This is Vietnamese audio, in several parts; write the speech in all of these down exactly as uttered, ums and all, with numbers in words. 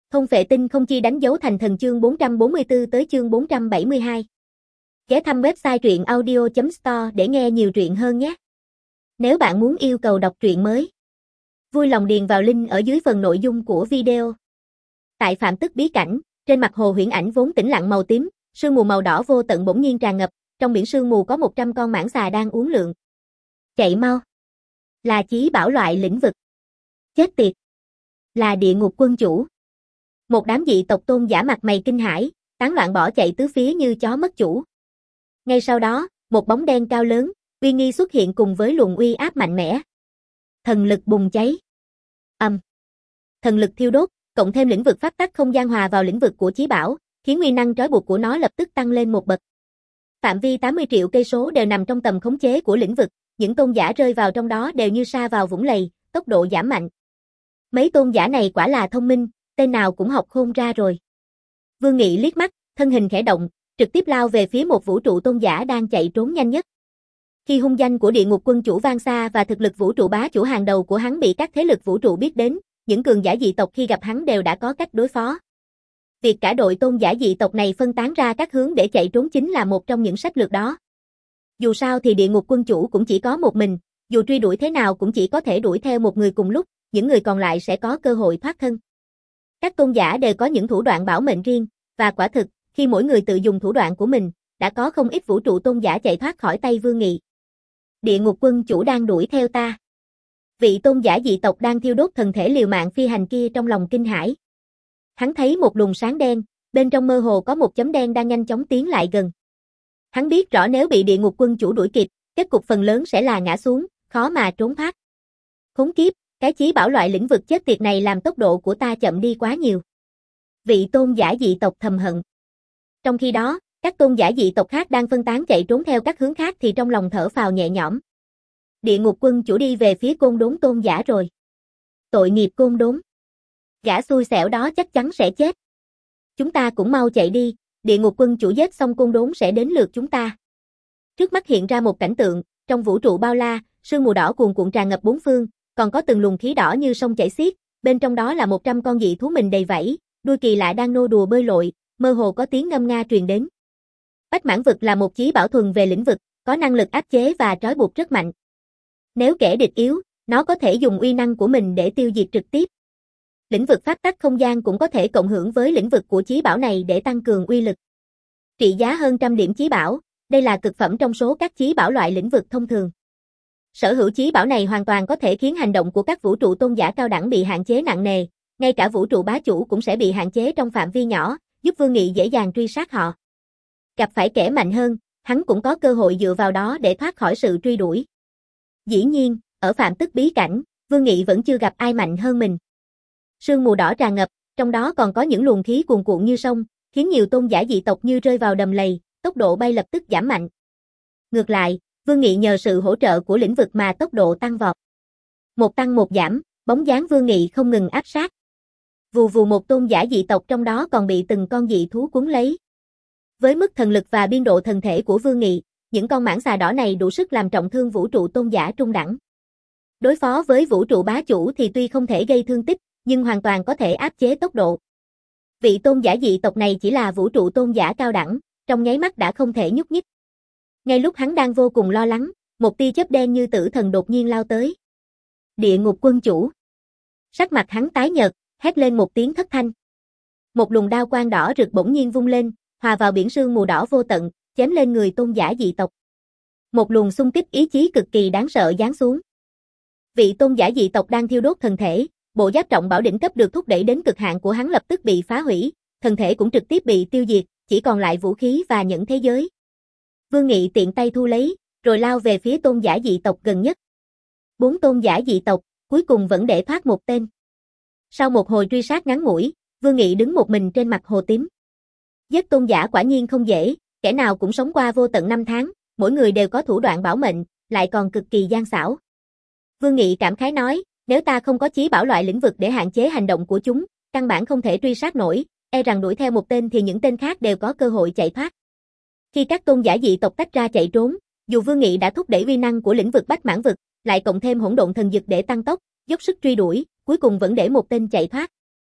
Không phệ tinh không chi đánh dấu thành thần chương bốn trăm bốn mươi tư tới chương bốn trăm bảy mươi hai. Ghé thăm website truyện audio chấm store để nghe nhiều truyện hơn nhé. Nếu bạn muốn yêu cầu đọc truyện mới, vui lòng điền vào link ở dưới phần nội dung của video. Tại Phạm Tức bí cảnh, trên mặt hồ huyễn ảnh vốn tĩnh lặng màu tím, sương mù màu đỏ vô tận bỗng nhiên tràn ngập, trong biển sương mù có một trăm con mãng xà đang uốn lượn. Chạy mau. Là chí bảo loại lĩnh vực. Chết tiệt. Là địa ngục quân chủ. Một đám dị tộc tôn giả mặt mày kinh hãi, tán loạn bỏ chạy tứ phía như chó mất chủ. Ngay sau đó, một bóng đen cao lớn, uy nghi xuất hiện cùng với luồng uy áp mạnh mẽ. Thần lực bùng cháy. Âm. Um. Thần lực thiêu đốt, cộng thêm lĩnh vực pháp tắc không gian hòa vào lĩnh vực của chí bảo, khiến uy năng trói buộc của nó lập tức tăng lên một bậc. Phạm vi tám mươi triệu cây số đều nằm trong tầm khống chế của lĩnh vực, những tôn giả rơi vào trong đó đều như sa vào vũng lầy, tốc độ giảm mạnh. Mấy tôn giả này quả là thông minh, tên nào cũng học khôn ra rồi. Vương Nghị liếc mắt, thân hình khẽ động, trực tiếp lao về phía một vũ trụ tôn giả đang chạy trốn nhanh nhất. Khi hung danh của địa ngục quân chủ vang xa và thực lực vũ trụ bá chủ hàng đầu của hắn bị các thế lực vũ trụ biết đến, những cường giả dị tộc khi gặp hắn đều đã có cách đối phó. Việc cả đội tôn giả dị tộc này phân tán ra các hướng để chạy trốn chính là một trong những sách lược đó. Dù sao thì địa ngục quân chủ cũng chỉ có một mình, dù truy đuổi thế nào cũng chỉ có thể đuổi theo một người cùng lúc, những người còn lại sẽ có cơ hội thoát thân. Các tôn giả đều có những thủ đoạn bảo mệnh riêng, và quả thực, khi mỗi người tự dùng thủ đoạn của mình, đã có không ít vũ trụ tôn giả chạy thoát khỏi tay Vương Nghị. Địa ngục quân chủ đang đuổi theo ta. Vị tôn giả dị tộc đang thiêu đốt thần thể liều mạng phi hành kia trong lòng kinh hãi. Hắn thấy một luồng sáng đen, bên trong mơ hồ có một chấm đen đang nhanh chóng tiến lại gần. Hắn biết rõ nếu bị địa ngục quân chủ đuổi kịp, kết cục phần lớn sẽ là ngã xuống, khó mà trốn thoát. Khốn kiếp, cái chí bảo loại lĩnh vực chết tiệt này làm tốc độ của ta chậm đi quá nhiều. Vị tôn giả dị tộc thầm hận. Trong khi đó, các tôn giả dị tộc khác đang phân tán chạy trốn theo các hướng khác thì trong lòng thở phào nhẹ nhõm. Địa ngục quân chủ đi về phía Côn Đốn tôn giả rồi. Tội nghiệp Côn Đốn. Gã xui xẻo đó chắc chắn sẽ chết. Chúng ta cũng mau chạy đi, địa ngục quân chủ giết xong Côn Đốn sẽ đến lượt chúng ta. Trước mắt hiện ra một cảnh tượng, trong vũ trụ bao la, sương mù đỏ cuồn cuộn tràn ngập bốn phương, còn có từng luồng khí đỏ như sông chảy xiết, bên trong đó là một trăm con dị thú mình đầy vảy, đuôi kỳ lạ đang nô đùa bơi lội, mơ hồ có tiếng ngâm nga truyền đến. Bách mãn vực là một chí bảo thuần về lĩnh vực, có năng lực áp chế và trói buộc rất mạnh. Nếu kẻ địch yếu, nó có thể dùng uy năng của mình để tiêu diệt trực tiếp. Lĩnh vực pháp tắc không gian cũng có thể cộng hưởng với lĩnh vực của chí bảo này để tăng cường uy lực. Trị giá hơn trăm điểm chí bảo, đây là cực phẩm trong số các chí bảo loại lĩnh vực thông thường. Sở hữu chí bảo này hoàn toàn có thể khiến hành động của các vũ trụ tôn giả cao đẳng bị hạn chế nặng nề, ngay cả vũ trụ bá chủ cũng sẽ bị hạn chế trong phạm vi nhỏ, giúp Vương Nghị dễ dàng truy sát họ. Gặp phải kẻ mạnh hơn, hắn cũng có cơ hội dựa vào đó để thoát khỏi sự truy đuổi. Dĩ nhiên, ở Phạm Tức bí cảnh, Vương Nghị vẫn chưa gặp ai mạnh hơn mình. Sương mù đỏ tràn ngập, trong đó còn có những luồng khí cuồn cuộn như sông, khiến nhiều tôn giả dị tộc như rơi vào đầm lầy, tốc độ bay lập tức giảm mạnh. Ngược lại, Vương Nghị nhờ sự hỗ trợ của lĩnh vực mà tốc độ tăng vọt. Một tăng một giảm, bóng dáng Vương Nghị không ngừng áp sát. Vù vù một tôn giả dị tộc trong đó còn bị từng con dị thú cuốn lấy. Với mức thần lực và biên độ thần thể của Vương Nghị, những con mãng xà đỏ này đủ sức làm trọng thương vũ trụ tôn giả trung đẳng. Đối phó với vũ trụ bá chủ thì tuy không thể gây thương tích, nhưng hoàn toàn có thể áp chế tốc độ. Vị tôn giả dị tộc này chỉ là vũ trụ tôn giả cao đẳng, trong nháy mắt đã không thể nhúc nhích. Ngay lúc hắn đang vô cùng lo lắng, một tia chớp đen như tử thần đột nhiên lao tới. Địa ngục quân chủ. Sắc mặt hắn tái nhợt, hét lên một tiếng thất thanh. Một luồng đao quang đỏ rực bỗng nhiên vung lên, hòa vào biển sương mù đỏ vô tận, chém lên người tôn giả dị tộc. Một luồng xung kích ý chí cực kỳ đáng sợ giáng xuống. Vị tôn giả dị tộc đang thiêu đốt thần thể, bộ giáp trọng bảo đỉnh cấp được thúc đẩy đến cực hạn của hắn lập tức bị phá hủy, thần thể cũng trực tiếp bị tiêu diệt, chỉ còn lại vũ khí và những thế giới. Vương Nghị tiện tay thu lấy, rồi lao về phía tôn giả dị tộc gần nhất. Bốn tôn giả dị tộc, cuối cùng vẫn để thoát một tên. Sau một hồi truy sát ngắn ngủi, Vương Nghị đứng một mình trên mặt hồ tím. Giết tôn giả quả nhiên không dễ, kẻ nào cũng sống qua vô tận năm tháng, mỗi người đều có thủ đoạn bảo mệnh, lại còn cực kỳ gian xảo. Vương Nghị cảm khái nói, nếu ta không có chí bảo loại lĩnh vực để hạn chế hành động của chúng, căn bản không thể truy sát nổi, e rằng đuổi theo một tên thì những tên khác đều có cơ hội chạy thoát. Khi các tôn giả dị tộc tách ra chạy trốn, dù Vương Nghị đã thúc đẩy uy năng của lĩnh vực bách mãn vực, lại cộng thêm hỗn độn thần dực để tăng tốc, dốc sức truy đuổi, cuối cùng vẫn để một tên chạy thoát.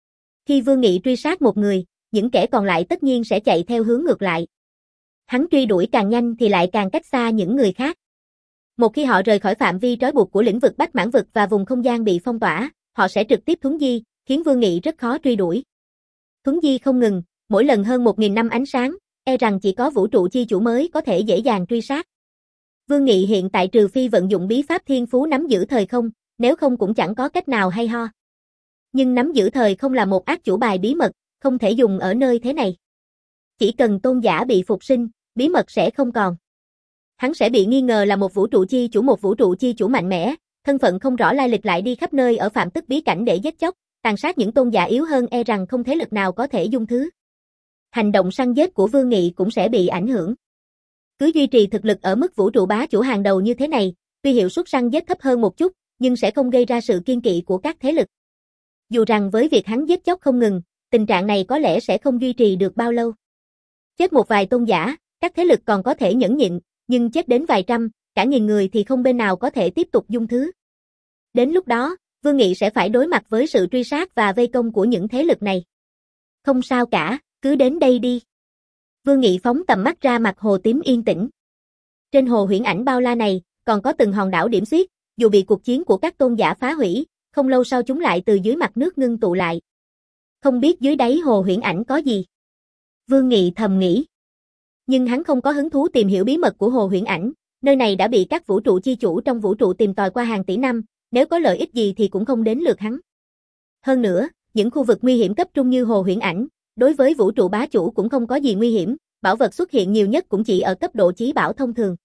Khi Vương Nghị truy sát một người, những kẻ còn lại tất nhiên sẽ chạy theo hướng ngược lại. Hắn truy đuổi càng nhanh thì lại càng cách xa những người khác. Một khi họ rời khỏi phạm vi trói buộc của lĩnh vực Bách Mãn vực và vùng không gian bị phong tỏa, họ sẽ trực tiếp thuấn di, khiến Vương Nghị rất khó truy đuổi. Thuấn di không ngừng, mỗi lần hơn một nghìn năm ánh sáng, e rằng chỉ có vũ trụ chi chủ mới có thể dễ dàng truy sát. Vương Nghị hiện tại trừ phi vận dụng bí pháp thiên phú nắm giữ thời không, nếu không cũng chẳng có cách nào hay ho. Nhưng nắm giữ thời không là một ác chủ bài bí mật, không thể dùng ở nơi thế này. Chỉ cần tôn giả bị phục sinh, bí mật sẽ không còn. Hắn sẽ bị nghi ngờ là một vũ trụ chi chủ một vũ trụ chi chủ mạnh mẽ, thân phận không rõ lai lịch lại đi khắp nơi ở phạm tức bí cảnh để giết chóc, tàn sát những tôn giả yếu hơn e rằng không thế lực nào có thể dung thứ. Hành động săn giết của Vương Nghị cũng sẽ bị ảnh hưởng. Cứ duy trì thực lực ở mức vũ trụ bá chủ hàng đầu như thế này, tuy hiệu suất săn giết thấp hơn một chút, nhưng sẽ không gây ra sự kiên kỵ của các thế lực. Dù rằng với việc hắn giết chóc không ngừng, tình trạng này có lẽ sẽ không duy trì được bao lâu. Chết một vài tôn giả, các thế lực còn có thể nhẫn nhịn, nhưng chết đến vài trăm, cả nghìn người thì không bên nào có thể tiếp tục dung thứ. Đến lúc đó, Vương Nghị sẽ phải đối mặt với sự truy sát và vây công của những thế lực này. Không sao cả, cứ đến đây đi. Vương Nghị phóng tầm mắt ra mặt hồ tím yên tĩnh. Trên hồ huyễn ảnh bao la này, còn có từng hòn đảo điểm xuyết, dù bị cuộc chiến của các tôn giả phá hủy, không lâu sau chúng lại từ dưới mặt nước ngưng tụ lại. Không biết dưới đáy hồ huyễn ảnh có gì? Vương Nghị thầm nghĩ. Nhưng hắn không có hứng thú tìm hiểu bí mật của hồ huyễn ảnh, nơi này đã bị các vũ trụ chi chủ trong vũ trụ tìm tòi qua hàng tỷ năm, nếu có lợi ích gì thì cũng không đến lượt hắn. Hơn nữa, những khu vực nguy hiểm cấp trung như hồ huyễn ảnh, đối với vũ trụ bá chủ cũng không có gì nguy hiểm, bảo vật xuất hiện nhiều nhất cũng chỉ ở cấp độ chí bảo thông thường.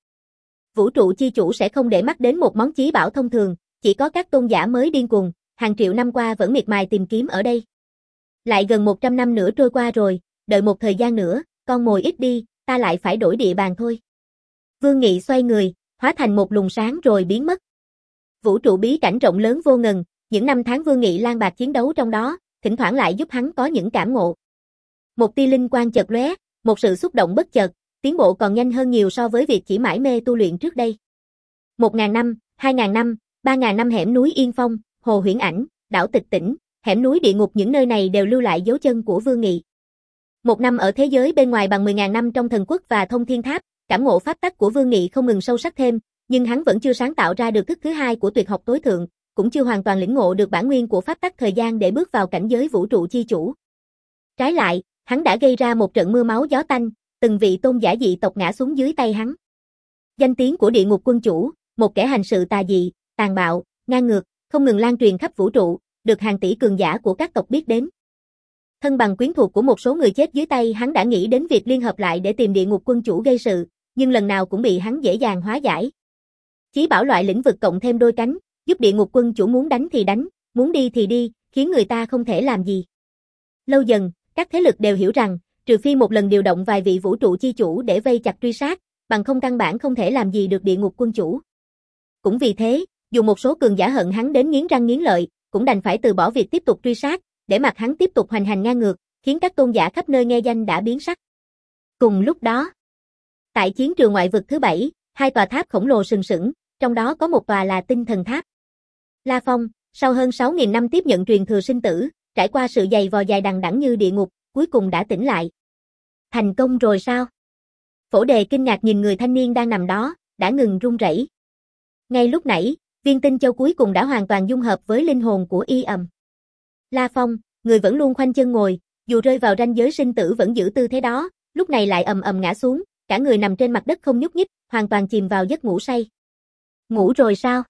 Vũ trụ chi chủ sẽ không để mắt đến một món chí bảo thông thường, chỉ có các tôn giả mới điên cuồng, hàng triệu năm qua vẫn miệt mài tìm kiếm ở đây. Lại gần một trăm năm nữa trôi qua rồi, đợi một thời gian nữa, con mồi ít đi, ta lại phải đổi địa bàn thôi. Vương Nghị xoay người, hóa thành một luồng sáng rồi biến mất. Vũ trụ bí cảnh rộng lớn vô ngần, những năm tháng Vương Nghị lang bạc chiến đấu trong đó, thỉnh thoảng lại giúp hắn có những cảm ngộ. Một tia linh quang chợt lóe, một sự xúc động bất chợt, tiến bộ còn nhanh hơn nhiều so với việc chỉ mải mê tu luyện trước đây. Một ngàn năm, hai ngàn năm, ba ngàn năm hẻm núi Yên Phong, hồ huyễn ảnh, đảo Tịch Tĩnh, hẻm núi địa ngục những nơi này đều lưu lại dấu chân của Vương Nghị. Một năm ở thế giới bên ngoài bằng mười ngàn năm trong thần quốc và thông thiên tháp, cảm ngộ pháp tắc của Vương Nghị không ngừng sâu sắc thêm, nhưng hắn vẫn chưa sáng tạo ra được thức thứ hai của tuyệt học tối thượng, cũng chưa hoàn toàn lĩnh ngộ được bản nguyên của pháp tắc thời gian để bước vào cảnh giới vũ trụ chi chủ. Trái lại, hắn đã gây ra một trận mưa máu gió tanh, từng vị tôn giả dị tộc ngã xuống dưới tay hắn. Danh tiếng của địa ngục quân chủ, một kẻ hành sự tà dị, tàn bạo, ngang ngược, không ngừng lan truyền khắp vũ trụ, được hàng tỷ cường giả của các tộc biết đến. Thân bằng quyến thuộc của một số người chết dưới tay hắn đã nghĩ đến việc liên hợp lại để tìm địa ngục quân chủ gây sự, nhưng lần nào cũng bị hắn dễ dàng hóa giải. Chí bảo loại lĩnh vực cộng thêm đôi cánh, giúp địa ngục quân chủ muốn đánh thì đánh, muốn đi thì đi, khiến người ta không thể làm gì. Lâu dần, các thế lực đều hiểu rằng, trừ phi một lần điều động vài vị vũ trụ chi chủ để vây chặt truy sát, bằng không căn bản không thể làm gì được địa ngục quân chủ. Cũng vì thế, dù một số cường giả hận hắn đến nghiến răng nghiến lợi, cũng đành phải từ bỏ việc tiếp tục truy sát, để mặc hắn tiếp tục hoành hành ngang ngược, khiến các tôn giả khắp nơi nghe danh đã biến sắc. Cùng lúc đó, tại chiến trường ngoại vực thứ bảy, hai tòa tháp khổng lồ sừng sững, trong đó có một tòa là Tinh Thần Tháp. La Phong, sau hơn sáu nghìn năm tiếp nhận truyền thừa sinh tử, trải qua sự dày vò dài đằng đẵng như địa ngục, cuối cùng đã tỉnh lại. Thành công rồi sao? Phổ Đề kinh ngạc nhìn người thanh niên đang nằm đó, đã ngừng run rẩy. Ngay lúc nãy, viên tinh châu cuối cùng đã hoàn toàn dung hợp với linh hồn của y ầm. La Phong, người vẫn luôn khoanh chân ngồi, dù rơi vào ranh giới sinh tử vẫn giữ tư thế đó, lúc này lại ầm ầm ngã xuống, cả người nằm trên mặt đất không nhúc nhích, hoàn toàn chìm vào giấc ngủ say. Ngủ rồi sao?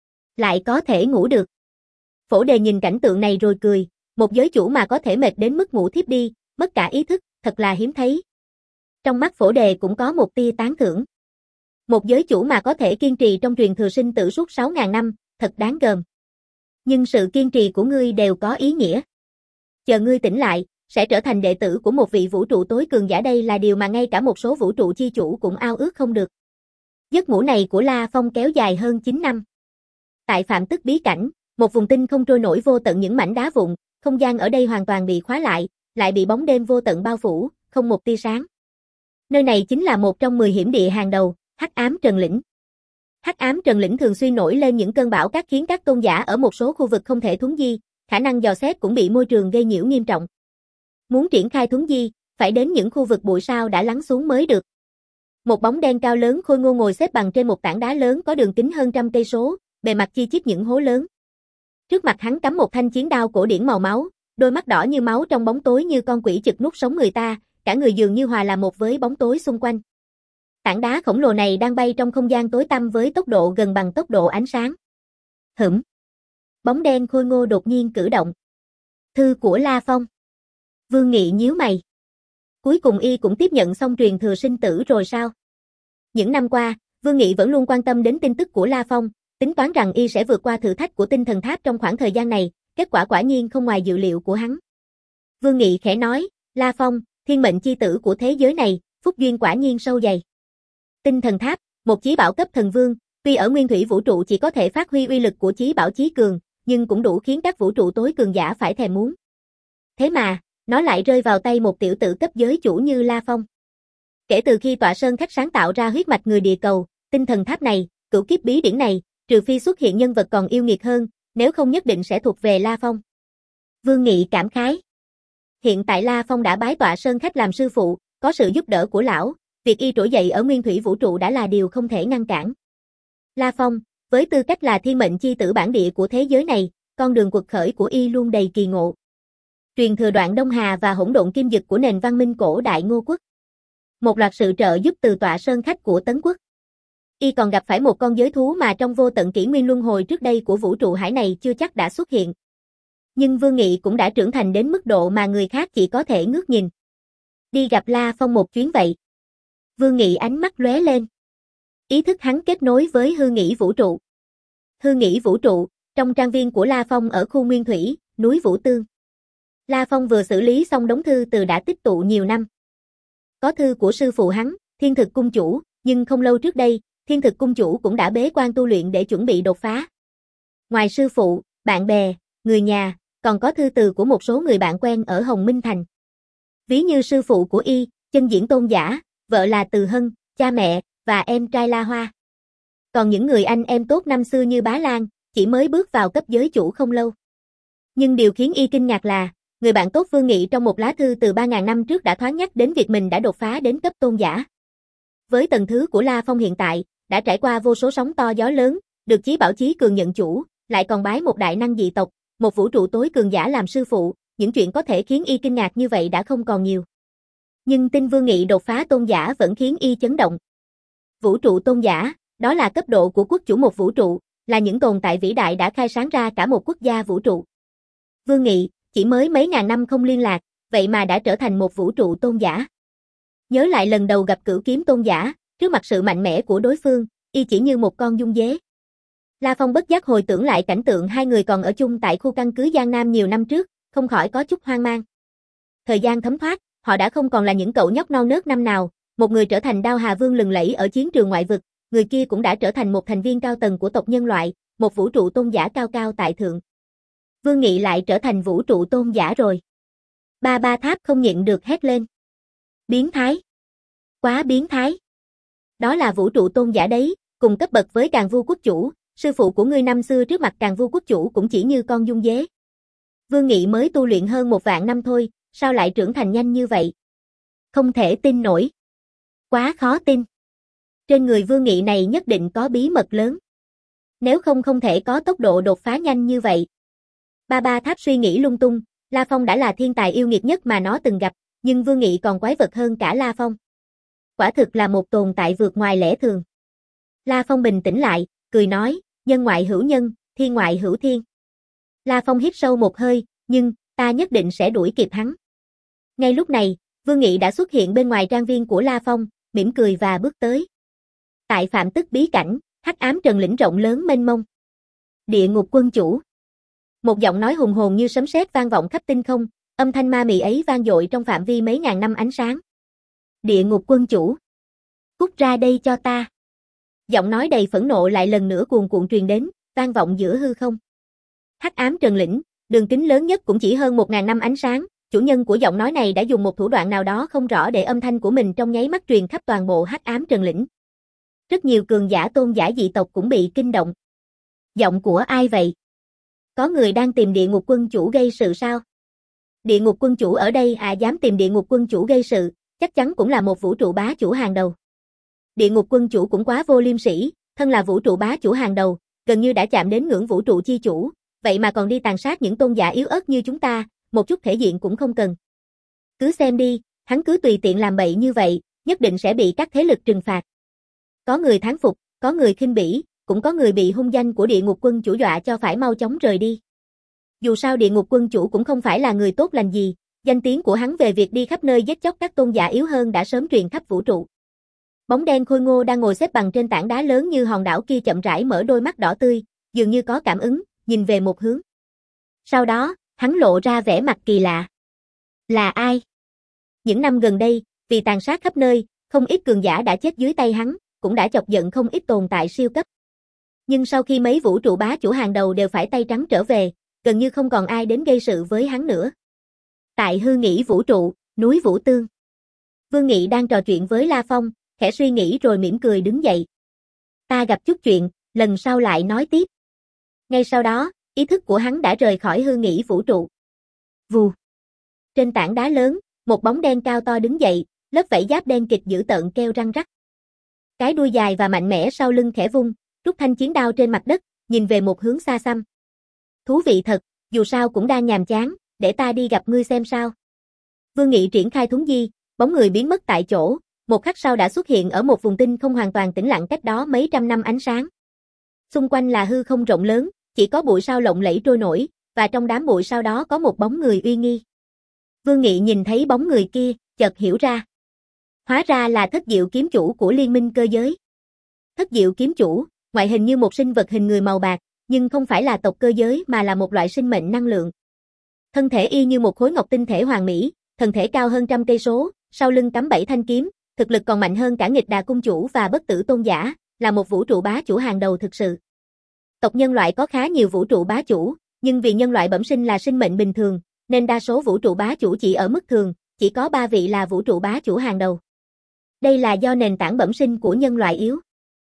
Lại có thể ngủ được. Phổ Đề nhìn cảnh tượng này rồi cười, một giới chủ mà có thể mệt đến mức ngủ thiếp đi, mất cả ý thức, thật là hiếm thấy. Trong mắt Phổ Đề cũng có một tia tán thưởng. Một giới chủ mà có thể kiên trì trong truyền thừa sinh tử suốt sáu ngàn năm, thật đáng gờm. Nhưng sự kiên trì của ngươi đều có ý nghĩa. Chờ ngươi tỉnh lại, sẽ trở thành đệ tử của một vị vũ trụ tối cường giả, đây là điều mà ngay cả một số vũ trụ chi chủ cũng ao ước không được. Giấc ngủ này của La Phong kéo dài hơn chín năm. Tại Phạm Tức bí cảnh, một vùng tinh không trôi nổi vô tận những mảnh đá vụn, không gian ở đây hoàn toàn bị khóa lại, lại bị bóng đêm vô tận bao phủ, không một tia sáng. Nơi này chính là một trong mười hiểm địa hàng đầu, Hắc Ám Trần Lĩnh. Hắc Ám Trần Lĩnh thường xuyên nổi lên những cơn bão cát khiến các tôn giả ở một số khu vực không thể thuấn di, khả năng dò xét cũng bị môi trường gây nhiễu nghiêm trọng. Muốn triển khai thuấn di, phải đến những khu vực bụi sao đã lắng xuống mới được. Một bóng đen cao lớn khôi ngô ngồi xếp bằng trên một tảng đá lớn có đường kính hơn trăm cây số, bề mặt chi chít những hố lớn. Trước mặt hắn cắm một thanh chiến đao cổ điển màu máu, đôi mắt đỏ như máu trong bóng tối như con quỷ chực nuốt sống người ta, cả người dường như hòa làm một với bóng tối xung quanh. Tảng đá khổng lồ này đang bay trong không gian tối tăm với tốc độ gần bằng tốc độ ánh sáng. Hửm. Bóng đen khôi ngô đột nhiên cử động. Thư của La Phong. Vương Nghị nhíu mày. Cuối cùng y cũng tiếp nhận xong truyền thừa sinh tử rồi sao? Những năm qua, Vương Nghị vẫn luôn quan tâm đến tin tức của La Phong, tính toán rằng y sẽ vượt qua thử thách của tinh thần tháp trong khoảng thời gian này, kết quả quả nhiên không ngoài dự liệu của hắn. Vương Nghị khẽ nói, La Phong, thiên mệnh chi tử của thế giới này, phúc duyên quả nhiên sâu dày. Tinh thần tháp, một chí bảo cấp thần vương, tuy ở nguyên thủy vũ trụ chỉ có thể phát huy uy lực của chí bảo chí cường, nhưng cũng đủ khiến các vũ trụ tối cường giả phải thèm muốn. Thế mà, nó lại rơi vào tay một tiểu tử cấp giới chủ như La Phong. Kể từ khi Tọa Sơn Khách sáng tạo ra huyết mạch người địa cầu, tinh thần tháp này, cửu kiếp bí điển này, trừ phi xuất hiện nhân vật còn yêu nghiệt hơn, nếu không nhất định sẽ thuộc về La Phong. Vương Nghị cảm khái. Hiện tại La Phong đã bái Tọa Sơn Khách làm sư phụ, có sự giúp đỡ của lão, việc y trỗi dậy ở nguyên thủy vũ trụ đã là điều không thể ngăn cản. La Phong, với tư cách là thiên mệnh chi tử bản địa của thế giới này, con đường quật khởi của y luôn đầy kỳ ngộ. Truyền thừa đoạn Đông Hà và hỗn độn kim dực của nền văn minh cổ đại Ngô quốc. Một loạt sự trợ giúp từ Tọa Sơn Khách của Tấn quốc. Y còn gặp phải một con giới thú mà trong vô tận kỷ nguyên luân hồi trước đây của vũ trụ hải này chưa chắc đã xuất hiện. Nhưng Vương Nghị cũng đã trưởng thành đến mức độ mà người khác chỉ có thể ngước nhìn. Đi gặp La Phong một chuyến vậy. Vương Nghị ánh mắt lóe lên. Ý thức hắn kết nối với hư nghĩ vũ trụ. Hư nghĩ vũ trụ, trong trang viên của La Phong ở khu Nguyên Thủy, núi Vũ Tương. La Phong vừa xử lý xong đống thư từ đã tích tụ nhiều năm. Có thư của sư phụ hắn, Thiên Thực Cung Chủ, nhưng không lâu trước đây, Thiên Thực Cung Chủ cũng đã bế quan tu luyện để chuẩn bị đột phá. Ngoài sư phụ, bạn bè, người nhà, còn có thư từ của một số người bạn quen ở Hồng Minh Thành. Ví như sư phụ của y, Chân Diễn Tôn Giả, vợ là Từ Hân, cha mẹ, và em trai La Hoa. Còn những người anh em tốt năm xưa như Bá Lan, chỉ mới bước vào cấp giới chủ không lâu. Nhưng điều khiến y kinh ngạc là, người bạn tốt Vương Nghị trong một lá thư từ ba nghìn năm trước đã thoáng nhắc đến việc mình đã đột phá đến cấp tôn giả. Với tầng thứ của La Phong hiện tại, đã trải qua vô số sóng to gió lớn, được chí bảo chí cường nhận chủ, lại còn bái một đại năng dị tộc, một vũ trụ tối cường giả làm sư phụ, những chuyện có thể khiến y kinh ngạc như vậy đã không còn nhiều. Nhưng tin Vương Nghị đột phá tôn giả vẫn khiến y chấn động. Vũ trụ tôn giả, đó là cấp độ của quốc chủ một vũ trụ, là những tồn tại vĩ đại đã khai sáng ra cả một quốc gia vũ trụ. Vương Nghị, chỉ mới mấy ngàn năm không liên lạc, vậy mà đã trở thành một vũ trụ tôn giả. Nhớ lại lần đầu gặp Cửu Kiếm tôn giả, trước mặt sự mạnh mẽ của đối phương, y chỉ như một con dung dế. La Phong bất giác hồi tưởng lại cảnh tượng hai người còn ở chung tại khu căn cứ Giang Nam nhiều năm trước, không khỏi có chút hoang mang. Thời gian thấm thoát, họ đã không còn là những cậu nhóc non nớt năm nào, một người trở thành Đao Hà Vương lừng lẫy ở chiến trường ngoại vực, người kia cũng đã trở thành một thành viên cao tầng của tộc nhân loại, một vũ trụ tôn giả cao cao tại thượng. Vương Nghị lại trở thành vũ trụ tôn giả rồi. Ba Ba Tháp không nhịn được hét lên. Biến thái. Quá biến thái. Đó là vũ trụ tôn giả đấy, cùng cấp bậc với Càn Vu quốc chủ, sư phụ của ngươi năm xưa trước mặt Càn Vu quốc chủ cũng chỉ như con dung dế. Vương Nghị mới tu luyện hơn một vạn năm thôi, sao lại trưởng thành nhanh như vậy? Không thể tin nổi. Quá khó tin. Trên người Vương Nghị này nhất định có bí mật lớn. Nếu không không thể có tốc độ đột phá nhanh như vậy. Ba Ba Tháp suy nghĩ lung tung, La Phong đã là thiên tài yêu nghiệt nhất mà nó từng gặp, nhưng Vương Nghị còn quái vật hơn cả La Phong. Quả thực là một tồn tại vượt ngoài lẽ thường. La Phong bình tĩnh lại, cười nói, nhân ngoại hữu nhân, thiên ngoại hữu thiên. La Phong hít sâu một hơi, nhưng, ta nhất định sẽ đuổi kịp hắn. Ngay lúc này, Vương Nghị đã xuất hiện bên ngoài trang viên của La Phong, mỉm cười và bước tới. Tại Phạm Tức bí cảnh, hắc ám trần lĩnh rộng lớn mênh mông. Địa ngục quân chủ. Một giọng nói hùng hồn như sấm sét vang vọng khắp tinh không, âm thanh ma mị ấy vang dội trong phạm vi mấy ngàn năm ánh sáng. Địa ngục quân chủ. Cút ra đây cho ta. Giọng nói đầy phẫn nộ lại lần nữa cuồn cuộn truyền đến, vang vọng giữa hư không. Hắc ám trần lĩnh, đường kính lớn nhất cũng chỉ hơn một ngàn năm ánh sáng, chủ nhân của giọng nói này đã dùng một thủ đoạn nào đó không rõ để âm thanh của mình trong nháy mắt truyền khắp toàn bộ hắc ám trần lĩnh. Rất nhiều cường giả tôn giả dị tộc cũng bị kinh động. Giọng của ai vậy? Có người đang tìm địa ngục quân chủ gây sự sao? Địa ngục quân chủ ở đây à, dám tìm địa ngục quân chủ gây sự, chắc chắn cũng là một vũ trụ bá chủ hàng đầu. Địa ngục quân chủ cũng quá vô liêm sỉ, thân là vũ trụ bá chủ hàng đầu, gần như đã chạm đến ngưỡng vũ trụ chi chủ, vậy mà còn đi tàn sát những tôn giả yếu ớt như chúng ta, một chút thể diện cũng không cần. Cứ xem đi, hắn cứ tùy tiện làm bậy như vậy, nhất định sẽ bị các thế lực trừng phạt. Có người thán phục, có người khinh bỉ, cũng có người bị hung danh của địa ngục quân chủ dọa cho phải mau chóng rời đi. Dù sao địa ngục quân chủ cũng không phải là người tốt lành gì, danh tiếng của hắn về việc đi khắp nơi giết chóc các tôn giả yếu hơn đã sớm truyền khắp vũ trụ. Bóng đen khôi ngô đang ngồi xếp bằng trên tảng đá lớn như hòn đảo kia chậm rãi mở đôi mắt đỏ tươi, dường như có cảm ứng, nhìn về một hướng. Sau đó, hắn lộ ra vẻ mặt kỳ lạ. Là ai? Những năm gần đây, vì tàn sát khắp nơi, không ít cường giả đã chết dưới tay hắn, cũng đã chọc giận không ít tồn tại siêu cấp. Nhưng sau khi mấy vũ trụ bá chủ hàng đầu đều phải tay trắng trở về, gần như không còn ai đến gây sự với hắn nữa. Tại hư nghĩ vũ trụ, núi Vũ Tương. Vương Nghị đang trò chuyện với La Phong, khẽ suy nghĩ rồi mỉm cười đứng dậy. Ta gặp chút chuyện, lần sau lại nói tiếp. Ngay sau đó, ý thức của hắn đã rời khỏi hư nghĩ vũ trụ. Vù. Trên tảng đá lớn, một bóng đen cao to đứng dậy, lớp vảy giáp đen kịt dữ tợn kêu răng rắc. Cái đuôi dài và mạnh mẽ sau lưng khẽ vung, rút thanh chiến đao trên mặt đất, nhìn về một hướng xa xăm. Thú vị thật, dù sao cũng đang nhàm chán, để ta đi gặp ngươi xem sao. Vương Nghị triển khai thuấn di, bóng người biến mất tại chỗ, một khắc sau đã xuất hiện ở một vùng tinh không hoàn toàn tĩnh lặng cách đó mấy trăm năm ánh sáng. Xung quanh là hư không rộng lớn, chỉ có bụi sao lộng lẫy trôi nổi, và trong đám bụi sao đó có một bóng người uy nghi. Vương Nghị nhìn thấy bóng người kia, chợt hiểu ra. Hóa ra là Thất Diệu kiếm chủ của Liên minh cơ giới. Thất Diệu kiếm chủ, ngoại hình như một sinh vật hình người màu bạc, nhưng không phải là tộc cơ giới mà là một loại sinh mệnh năng lượng. Thân thể y như một khối ngọc tinh thể hoàn mỹ, thân thể cao hơn trăm cây số, sau lưng cắm bảy thanh kiếm, thực lực còn mạnh hơn cả Nghịch Đà cung chủ và Bất Tử tôn giả, là một vũ trụ bá chủ hàng đầu thực sự. Tộc nhân loại có khá nhiều vũ trụ bá chủ, nhưng vì nhân loại bẩm sinh là sinh mệnh bình thường, nên đa số vũ trụ bá chủ chỉ ở mức thường, chỉ có ba vị là vũ trụ bá chủ hàng đầu. Đây là do nền tảng bẩm sinh của nhân loại yếu.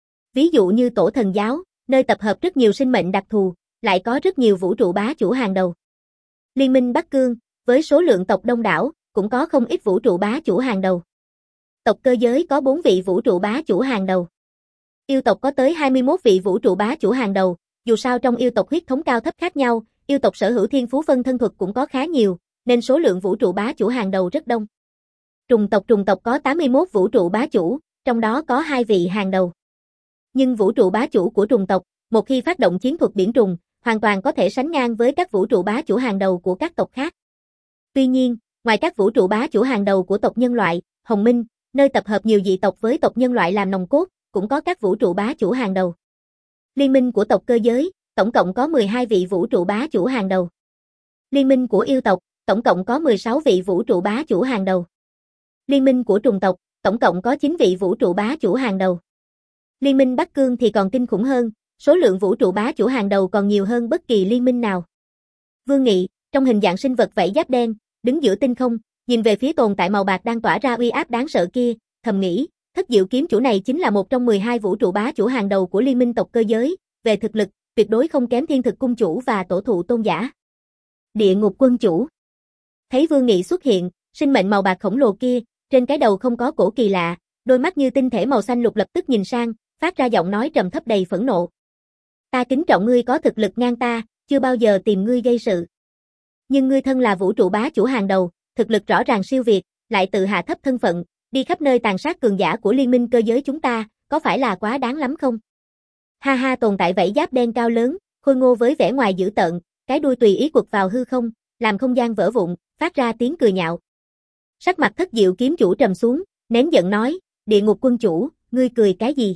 Ví dụ như Tổ Thần giáo, nơi tập hợp rất nhiều sinh mệnh đặc thù, lại có rất nhiều vũ trụ bá chủ hàng đầu. Liên minh Bắc Cương, với số lượng tộc đông đảo, cũng có không ít vũ trụ bá chủ hàng đầu. Tộc cơ giới có bốn vị vũ trụ bá chủ hàng đầu. Yêu tộc có tới hai mươi mốt vị vũ trụ bá chủ hàng đầu, dù sao trong yêu tộc huyết thống cao thấp khác nhau, yêu tộc sở hữu thiên phú phân thân thuật cũng có khá nhiều, nên số lượng vũ trụ bá chủ hàng đầu rất đông. Trùng tộc trùng tộc có tám mươi mốt vũ trụ bá chủ, trong đó có hai vị hàng đầu. Nhưng vũ trụ bá chủ của trùng tộc, một khi phát động chiến thuật biển trùng, hoàn toàn có thể sánh ngang với các vũ trụ bá chủ hàng đầu của các tộc khác. Tuy nhiên, ngoài các vũ trụ bá chủ hàng đầu của tộc nhân loại, Hồng Minh, nơi tập hợp nhiều dị tộc với tộc nhân loại làm nòng cốt, cũng có các vũ trụ bá chủ hàng đầu. Liên minh của tộc cơ giới, tổng cộng có mười hai vị vũ trụ bá chủ hàng đầu. Liên minh của yêu tộc, tổng cộng có mười sáu vị vũ trụ bá chủ hàng đầu. Liên minh của trùng tộc, tổng cộng có chín vị vũ trụ bá chủ hàng đầu. Liên minh Bắc Cương thì còn kinh khủng hơn, số lượng vũ trụ bá chủ hàng đầu còn nhiều hơn bất kỳ liên minh nào. Vương Nghị, trong hình dạng sinh vật vảy giáp đen, đứng giữa tinh không, nhìn về phía tồn tại màu bạc đang tỏa ra uy áp đáng sợ kia, thầm nghĩ, Thất Diệu kiếm chủ này chính là một trong mười hai vũ trụ bá chủ hàng đầu của liên minh tộc cơ giới, về thực lực, tuyệt đối không kém Thiên Thực cung chủ và Tổ thụ tôn giả. Địa ngục quân chủ. Thấy Vương Nghị xuất hiện, sinh mệnh màu bạc khổng lồ kia, trên cái đầu không có cổ kỳ lạ, đôi mắt như tinh thể màu xanh lục lập tức nhìn sang, phát ra giọng nói trầm thấp đầy phẫn nộ. Ta kính trọng ngươi có thực lực ngang ta, chưa bao giờ tìm ngươi gây sự. Nhưng ngươi thân là vũ trụ bá chủ hàng đầu, thực lực rõ ràng siêu việt, lại tự hạ thấp thân phận, đi khắp nơi tàn sát cường giả của liên minh cơ giới chúng ta, có phải là quá đáng lắm không? Ha ha, tồn tại vảy giáp đen cao lớn, khôi ngô với vẻ ngoài dữ tợn, cái đuôi tùy ý quật vào hư không, làm không gian vỡ vụn, phát ra tiếng cười nhạo. Sắc mặt Thất Diệu kiếm chủ trầm xuống, nén giận nói, địa ngục quân chủ, ngươi cười cái gì?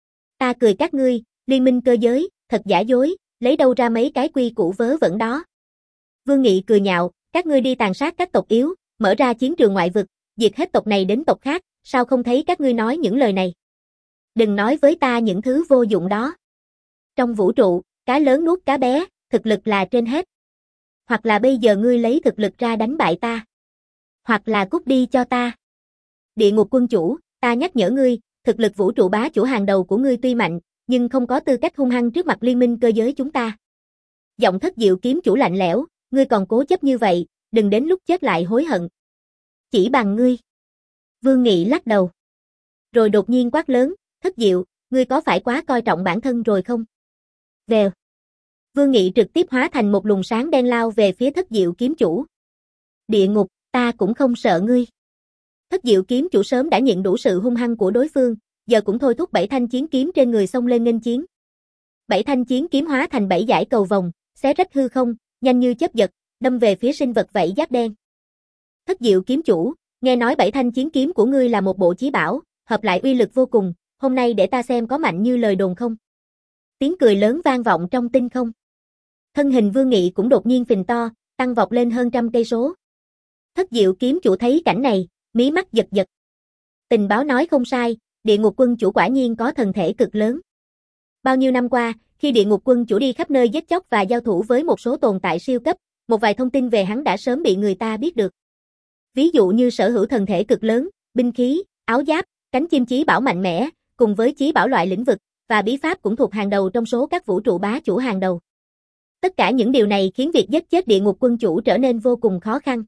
Ta cười các ngươi, liên minh cơ giới, thật giả dối, lấy đâu ra mấy cái quy củ vớ vẩn đó. Vương Nghị cười nhạo, các ngươi đi tàn sát các tộc yếu, mở ra chiến trường ngoại vực, diệt hết tộc này đến tộc khác, sao không thấy các ngươi nói những lời này? Đừng nói với ta những thứ vô dụng đó. Trong vũ trụ, cá lớn nuốt cá bé, thực lực là trên hết. Hoặc là bây giờ ngươi lấy thực lực ra đánh bại ta. Hoặc là cút đi cho ta. Địa ngục quân chủ, ta nhắc nhở ngươi, thực lực vũ trụ bá chủ hàng đầu của ngươi tuy mạnh, nhưng không có tư cách hung hăng trước mặt liên minh cơ giới chúng ta. Giọng Thất Diệu kiếm chủ lạnh lẽo, ngươi còn cố chấp như vậy, đừng đến lúc chết lại hối hận. Chỉ bằng ngươi. Vương Nghị lắc đầu. Rồi đột nhiên quát lớn, Thất Diệu, ngươi có phải quá coi trọng bản thân rồi không? Vèo. Vương Nghị trực tiếp hóa thành một luồng sáng đen lao về phía Thất Diệu kiếm chủ. Địa ngục, ta cũng không sợ ngươi. Thất Diệu kiếm chủ sớm đã nhận đủ sự hung hăng của đối phương, giờ cũng thôi thúc bảy thanh chiến kiếm trên người xông lên nghênh chiến. Bảy thanh chiến kiếm hóa thành bảy dải cầu vồng, xé rách hư không, nhanh như chớp giật, đâm về phía sinh vật vảy giáp đen. Thất Diệu kiếm chủ, nghe nói bảy thanh chiến kiếm của ngươi là một bộ chí bảo, hợp lại uy lực vô cùng, hôm nay để ta xem có mạnh như lời đồn không. Tiếng cười lớn vang vọng trong tinh không. Thân hình Vương Nghị cũng đột nhiên phình to, tăng vọt lên hơn trăm cây số. Thất Diệu kiếm chủ thấy cảnh này, mí mắt giật giật. Tình báo nói không sai, Địa Ngục quân chủ quả nhiên có thần thể cực lớn. Bao nhiêu năm qua, khi Địa Ngục quân chủ đi khắp nơi giết chóc và giao thủ với một số tồn tại siêu cấp, một vài thông tin về hắn đã sớm bị người ta biết được. Ví dụ như sở hữu thần thể cực lớn, binh khí, áo giáp, cánh chim chí bảo mạnh mẽ, cùng với chí bảo loại lĩnh vực, và bí pháp cũng thuộc hàng đầu trong số các vũ trụ bá chủ hàng đầu. Tất cả những điều này khiến việc giết chết Địa Ngục quân chủ trở nên vô cùng khó khăn.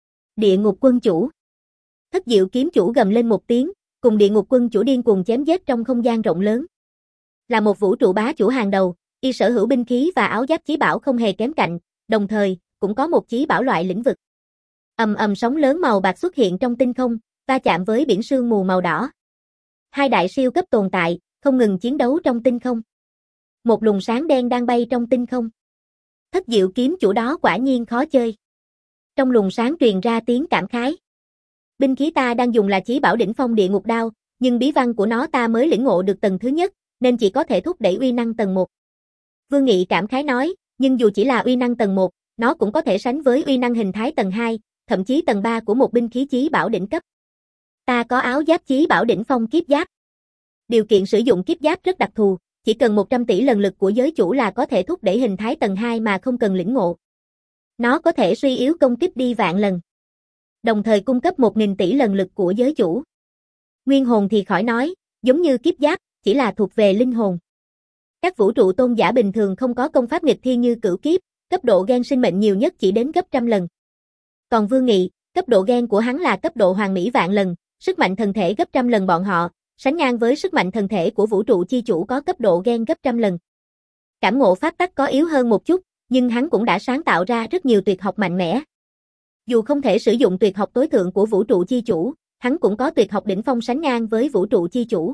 Địa Ngục quân chủ. Thất Diệu kiếm chủ gầm lên một tiếng, cùng Địa Ngục quân chủ điên cuồng chém giết trong không gian rộng lớn. Là một vũ trụ bá chủ hàng đầu, y sở hữu binh khí và áo giáp chí bảo không hề kém cạnh, đồng thời cũng có một chí bảo loại lĩnh vực. Ầm ầm sóng lớn màu bạc xuất hiện trong tinh không, va chạm với biển sương mù màu đỏ. Hai đại siêu cấp tồn tại không ngừng chiến đấu trong tinh không. Một luồng sáng đen đang bay trong tinh không. Thất Diệu kiếm chủ đó quả nhiên khó chơi. Trong luồng sáng truyền ra tiếng cảm khái. Binh khí ta đang dùng là chí bảo đỉnh phong Địa Ngục đao, nhưng bí văn của nó ta mới lĩnh ngộ được tầng thứ nhất, nên chỉ có thể thúc đẩy uy năng tầng một. Vương Nghị cảm khái nói, nhưng dù chỉ là uy năng tầng một, nó cũng có thể sánh với uy năng hình thái tầng hai, thậm chí tầng ba của một binh khí chí bảo đỉnh cấp. Ta có áo giáp chí bảo đỉnh phong kiếp giáp. Điều kiện sử dụng kiếp giáp rất đặc thù, chỉ cần một trăm tỷ lần lực của giới chủ là có thể thúc đẩy hình thái tầng hai mà không cần lĩnh ngộ. Nó có thể suy yếu công kích đi vạn lần. Đồng thời cung cấp một nghìn tỷ lần lực của giới chủ. Nguyên hồn thì khỏi nói, giống như kiếp giáp, chỉ là thuộc về linh hồn. Các vũ trụ tôn giả bình thường không có công pháp nghịch thiên như cửu kiếp, cấp độ gen sinh mệnh nhiều nhất chỉ đến gấp trăm lần. Còn Vương Nghị, cấp độ gen của hắn là cấp độ hoàn mỹ vạn lần, sức mạnh thần thể gấp trăm lần bọn họ, sánh ngang với sức mạnh thần thể của vũ trụ chi chủ có cấp độ gen gấp trăm lần. Cảm ngộ pháp tắc có yếu hơn một chút, nhưng hắn cũng đã sáng tạo ra rất nhiều tuyệt học mạnh mẽ. Dù không thể sử dụng tuyệt học tối thượng của vũ trụ chi chủ, hắn cũng có tuyệt học đỉnh phong sánh ngang với vũ trụ chi chủ.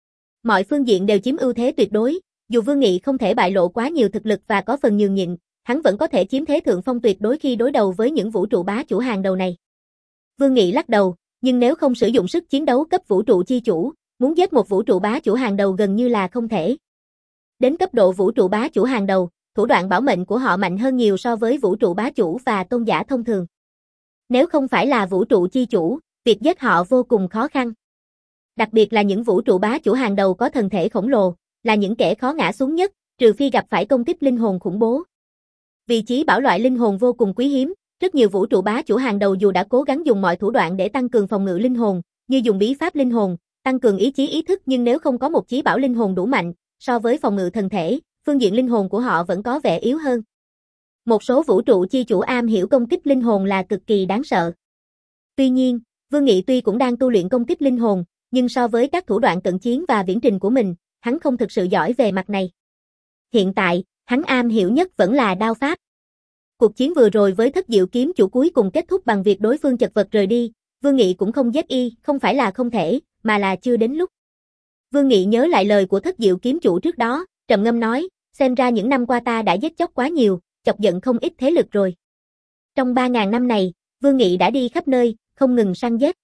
Mọi phương diện đều chiếm ưu thế tuyệt đối, dù Vương Nghị không thể bại lộ quá nhiều thực lực và có phần nhường nhịn, hắn vẫn có thể chiếm thế thượng phong tuyệt đối khi đối đầu với những vũ trụ bá chủ hàng đầu này. Vương Nghị lắc đầu, nhưng nếu không sử dụng sức chiến đấu cấp vũ trụ chi chủ, muốn giết một vũ trụ bá chủ hàng đầu gần như là không thể. Đến cấp độ vũ trụ bá chủ hàng đầu, thủ đoạn bảo mệnh của họ mạnh hơn nhiều so với vũ trụ bá chủ và tôn giả thông thường. Nếu không phải là vũ trụ chi chủ, việc giết họ vô cùng khó khăn. Đặc biệt là những vũ trụ bá chủ hàng đầu có thần thể khổng lồ, là những kẻ khó ngã xuống nhất, trừ phi gặp phải công kích linh hồn khủng bố. Vì chí bảo loại linh hồn vô cùng quý hiếm, rất nhiều vũ trụ bá chủ hàng đầu dù đã cố gắng dùng mọi thủ đoạn để tăng cường phòng ngự linh hồn, như dùng bí pháp linh hồn, tăng cường ý chí ý thức, nhưng nếu không có một chí bảo linh hồn đủ mạnh, so với phòng ngự thần thể, phương diện linh hồn của họ vẫn có vẻ yếu hơn. Một số vũ trụ chi chủ am hiểu công kích linh hồn là cực kỳ đáng sợ. Tuy nhiên, Vương Nghị tuy cũng đang tu luyện công kích linh hồn, nhưng so với các thủ đoạn cận chiến và viễn trình của mình, hắn không thực sự giỏi về mặt này. Hiện tại, hắn am hiểu nhất vẫn là đao pháp. Cuộc chiến vừa rồi với Thất Diệu kiếm chủ cuối cùng kết thúc bằng việc đối phương chật vật rời đi, Vương Nghị cũng không giết y, không phải là không thể, mà là chưa đến lúc. Vương Nghị nhớ lại lời của Thất Diệu kiếm chủ trước đó, trầm ngâm nói, xem ra những năm qua ta đã giết chóc quá nhiều, chọc giận không ít thế lực rồi. Trong ba ngàn năm này, Vương Nghị đã đi khắp nơi, không ngừng săn giết.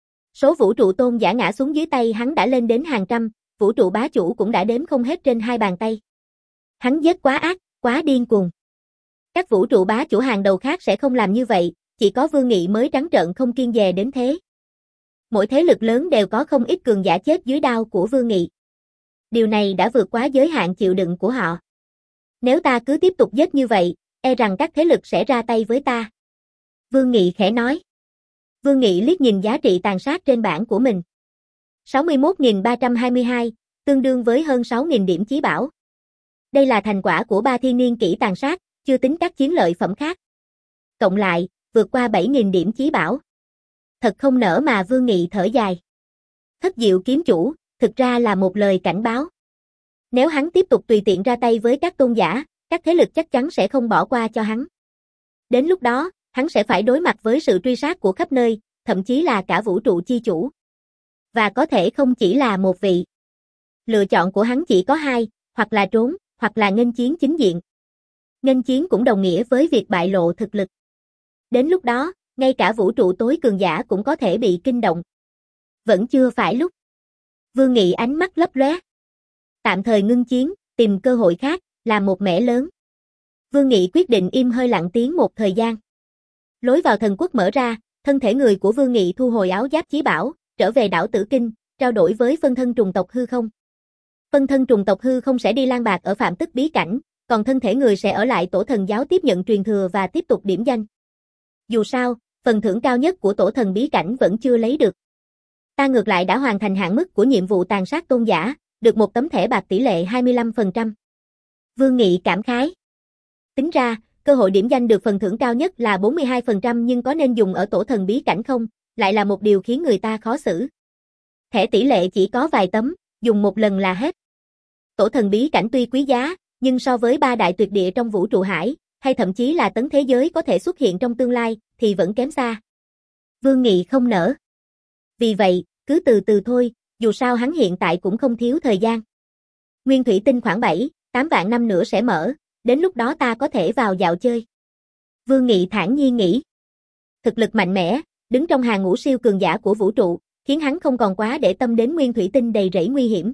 Số vũ trụ tôn giả ngã xuống dưới tay hắn đã lên đến hàng trăm, vũ trụ bá chủ cũng đã đếm không hết trên hai bàn tay. Hắn giết quá ác, quá điên cuồng. Các vũ trụ bá chủ hàng đầu khác sẽ không làm như vậy, chỉ có Vương Nghị mới trắng trợn không kiêng dè đến thế. Mỗi thế lực lớn đều có không ít cường giả chết dưới đao của Vương Nghị. Điều này đã vượt quá giới hạn chịu đựng của họ. Nếu ta cứ tiếp tục giết như vậy, e rằng các thế lực sẽ ra tay với ta. Vương Nghị khẽ nói. Vương Nghị liếc nhìn giá trị tàn sát trên bảng của mình. sáu mươi mốt nghìn ba trăm hai mươi hai, tương đương với hơn sáu nghìn điểm chí bảo. Đây là thành quả của ba thiên niên kỷ tàn sát, chưa tính các chiến lợi phẩm khác. Cộng lại, vượt qua bảy nghìn điểm chí bảo. Thật không nỡ mà Vương Nghị thở dài. Thất Diệu kiếm chủ, thực ra là một lời cảnh báo. Nếu hắn tiếp tục tùy tiện ra tay với các tôn giả, các thế lực chắc chắn sẽ không bỏ qua cho hắn. Đến lúc đó, hắn sẽ phải đối mặt với sự truy sát của khắp nơi, thậm chí là cả vũ trụ chi chủ. Và có thể không chỉ là một vị. Lựa chọn của hắn chỉ có hai, hoặc là trốn, hoặc là nghênh chiến chính diện. Nghênh chiến cũng đồng nghĩa với việc bại lộ thực lực. Đến lúc đó, ngay cả vũ trụ tối cường giả cũng có thể bị kinh động. Vẫn chưa phải lúc. Vương Nghị ánh mắt lấp lóe. Tạm thời ngưng chiến, tìm cơ hội khác, làm một mẻ lớn. Vương Nghị quyết định im hơi lặng tiếng một thời gian. Lối vào thần quốc mở ra, thân thể người của Vương Nghị thu hồi áo giáp chí bảo, trở về đảo Tử Kinh, trao đổi với phân thân trùng tộc hư không. Phân thân trùng tộc hư không sẽ đi lang bạc ở phạm tức bí cảnh, còn thân thể người sẽ ở lại tổ thần giáo tiếp nhận truyền thừa và tiếp tục điểm danh. Dù sao, phần thưởng cao nhất của tổ thần bí cảnh vẫn chưa lấy được. Ta ngược lại đã hoàn thành hạn mức của nhiệm vụ tàn sát tôn giả, được một tấm thẻ bạc tỷ lệ hai mươi lăm phần trăm. Vương Nghị cảm khái. Tính ra, cơ hội điểm danh được phần thưởng cao nhất là bốn mươi hai phần trăm nhưng có nên dùng ở tổ thần bí cảnh không, lại là một điều khiến người ta khó xử. Thẻ tỷ lệ chỉ có vài tấm, dùng một lần là hết. Tổ thần bí cảnh tuy quý giá, nhưng so với ba đại tuyệt địa trong vũ trụ hải, hay thậm chí là tấn thế giới có thể xuất hiện trong tương lai, thì vẫn kém xa. Vương Nghị không nỡ. Vì vậy, cứ từ từ thôi, dù sao hắn hiện tại cũng không thiếu thời gian. Nguyên thủy tinh khoảng bảy, tám vạn năm nữa sẽ mở, đến lúc đó ta có thể vào dạo chơi. Vương Nghị thản nhiên nghĩ. Thực lực mạnh mẽ, đứng trong hàng ngũ siêu cường giả của vũ trụ, khiến hắn không còn quá để tâm đến nguyên thủy tinh đầy rẫy nguy hiểm.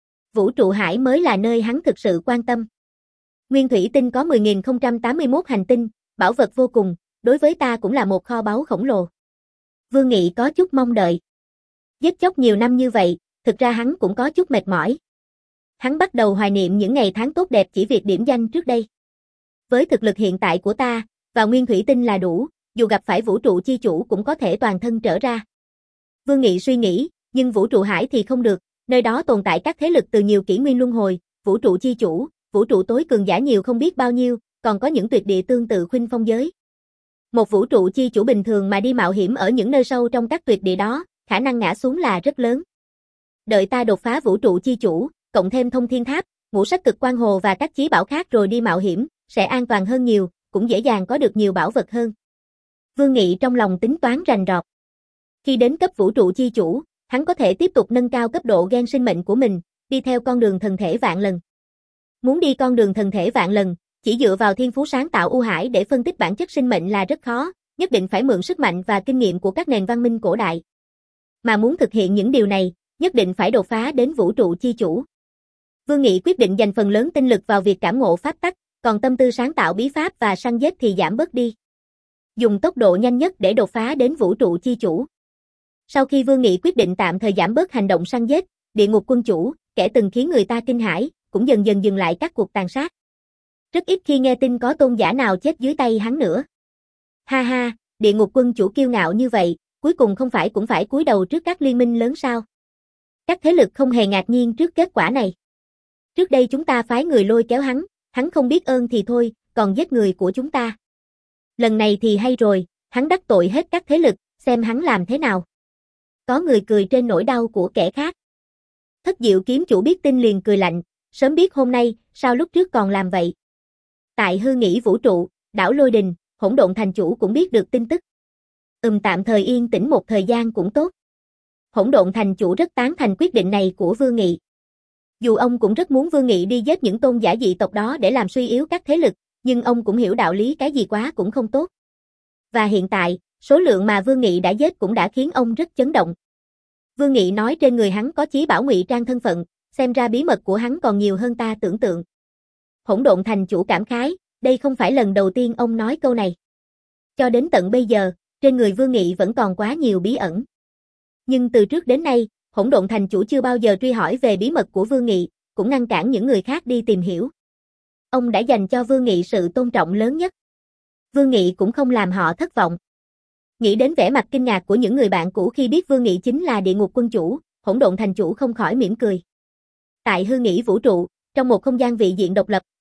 Vũ trụ hải mới là nơi hắn thực sự quan tâm. Nguyên thủy tinh có mười nghìn không trăm tám mươi mốt hành tinh, bảo vật vô cùng, đối với ta cũng là một kho báu khổng lồ. Vương Nghị có chút mong đợi. Giết chóc nhiều năm như vậy, thực ra hắn cũng có chút mệt mỏi. Hắn bắt đầu hoài niệm những ngày tháng tốt đẹp chỉ việc điểm danh trước đây. Với thực lực hiện tại của ta, và nguyên thủy tinh là đủ, dù gặp phải vũ trụ chi chủ cũng có thể toàn thân trở ra. Vương Nghị suy nghĩ, nhưng vũ trụ hải thì không được, nơi đó tồn tại các thế lực từ nhiều kỷ nguyên luân hồi, vũ trụ chi chủ, vũ trụ tối cường giả nhiều không biết bao nhiêu, còn có những tuyệt địa tương tự khuynh phong giới. Một vũ trụ chi chủ bình thường mà đi mạo hiểm ở những nơi sâu trong các tuyệt địa đó, khả năng ngã xuống là rất lớn. Đợi ta đột phá vũ trụ chi chủ, cộng thêm thông thiên tháp, ngũ sắc cực quang hồ và các chí bảo khác rồi đi mạo hiểm, sẽ an toàn hơn nhiều, cũng dễ dàng có được nhiều bảo vật hơn. Vương Nghị trong lòng tính toán rành rọt. Khi đến cấp vũ trụ chi chủ, hắn có thể tiếp tục nâng cao cấp độ gen sinh mệnh của mình, đi theo con đường thần thể vạn lần. Muốn đi con đường thần thể vạn lần, chỉ dựa vào thiên phú sáng tạo U Hải để phân tích bản chất sinh mệnh là rất khó, nhất định phải mượn sức mạnh và kinh nghiệm của các nền văn minh cổ đại. Mà muốn thực hiện những điều này, nhất định phải đột phá đến vũ trụ chi chủ. Vương Nghị quyết định dành phần lớn tinh lực vào việc cảm ngộ pháp tắc, còn tâm tư sáng tạo bí pháp và săn giết thì giảm bớt đi. Dùng tốc độ nhanh nhất để đột phá đến vũ trụ chi chủ. Sau khi Vương Nghị quyết định tạm thời giảm bớt hành động săn giết, Địa Ngục Quân Chủ, kẻ từng khiến người ta kinh hãi, cũng dần dần dừng lại các cuộc tàn sát. Rất ít khi nghe tin có tôn giả nào chết dưới tay hắn nữa. Ha ha, Địa Ngục Quân Chủ kiêu ngạo như vậy, cuối cùng không phải cũng phải cúi đầu trước các liên minh lớn sao? Các thế lực không hề ngạc nhiên trước kết quả này. Trước đây chúng ta phái người lôi kéo hắn, hắn không biết ơn thì thôi, còn giết người của chúng ta. Lần này thì hay rồi, hắn đắc tội hết các thế lực, xem hắn làm thế nào. Có người cười trên nỗi đau của kẻ khác. Thất Diệu kiếm chủ biết tin liền cười lạnh, sớm biết hôm nay, sao lúc trước còn làm vậy? Tại hư nghĩ vũ trụ, đảo Lôi Đình, Hỗn Độn thành chủ cũng biết được tin tức. Ừm tạm thời yên tĩnh một thời gian cũng tốt. Hỗn Độn thành chủ rất tán thành quyết định này của Vương Nghị. Dù ông cũng rất muốn Vương Nghị đi giết những tôn giả dị tộc đó để làm suy yếu các thế lực, nhưng ông cũng hiểu đạo lý cái gì quá cũng không tốt. Và hiện tại, số lượng mà Vương Nghị đã giết cũng đã khiến ông rất chấn động. Vương Nghị nói trên người hắn có chí bảo ngụy trang thân phận, xem ra bí mật của hắn còn nhiều hơn ta tưởng tượng. Hỗn Độn thành chủ cảm khái, đây không phải lần đầu tiên ông nói câu này. Cho đến tận bây giờ, trên người Vương Nghị vẫn còn quá nhiều bí ẩn. Nhưng từ trước đến nay, Hỗn Độn thành chủ chưa bao giờ truy hỏi về bí mật của Vương Nghị, cũng ngăn cản những người khác đi tìm hiểu. Ông đã dành cho Vương Nghị sự tôn trọng lớn nhất. Vương Nghị cũng không làm họ thất vọng. Nghĩ đến vẻ mặt kinh ngạc của những người bạn cũ khi biết Vương Nghị chính là Địa Ngục Quân Chủ, Hỗn Độn thành chủ không khỏi mỉm cười. Tại hư nghĩ vũ trụ, trong một không gian vị diện độc lập,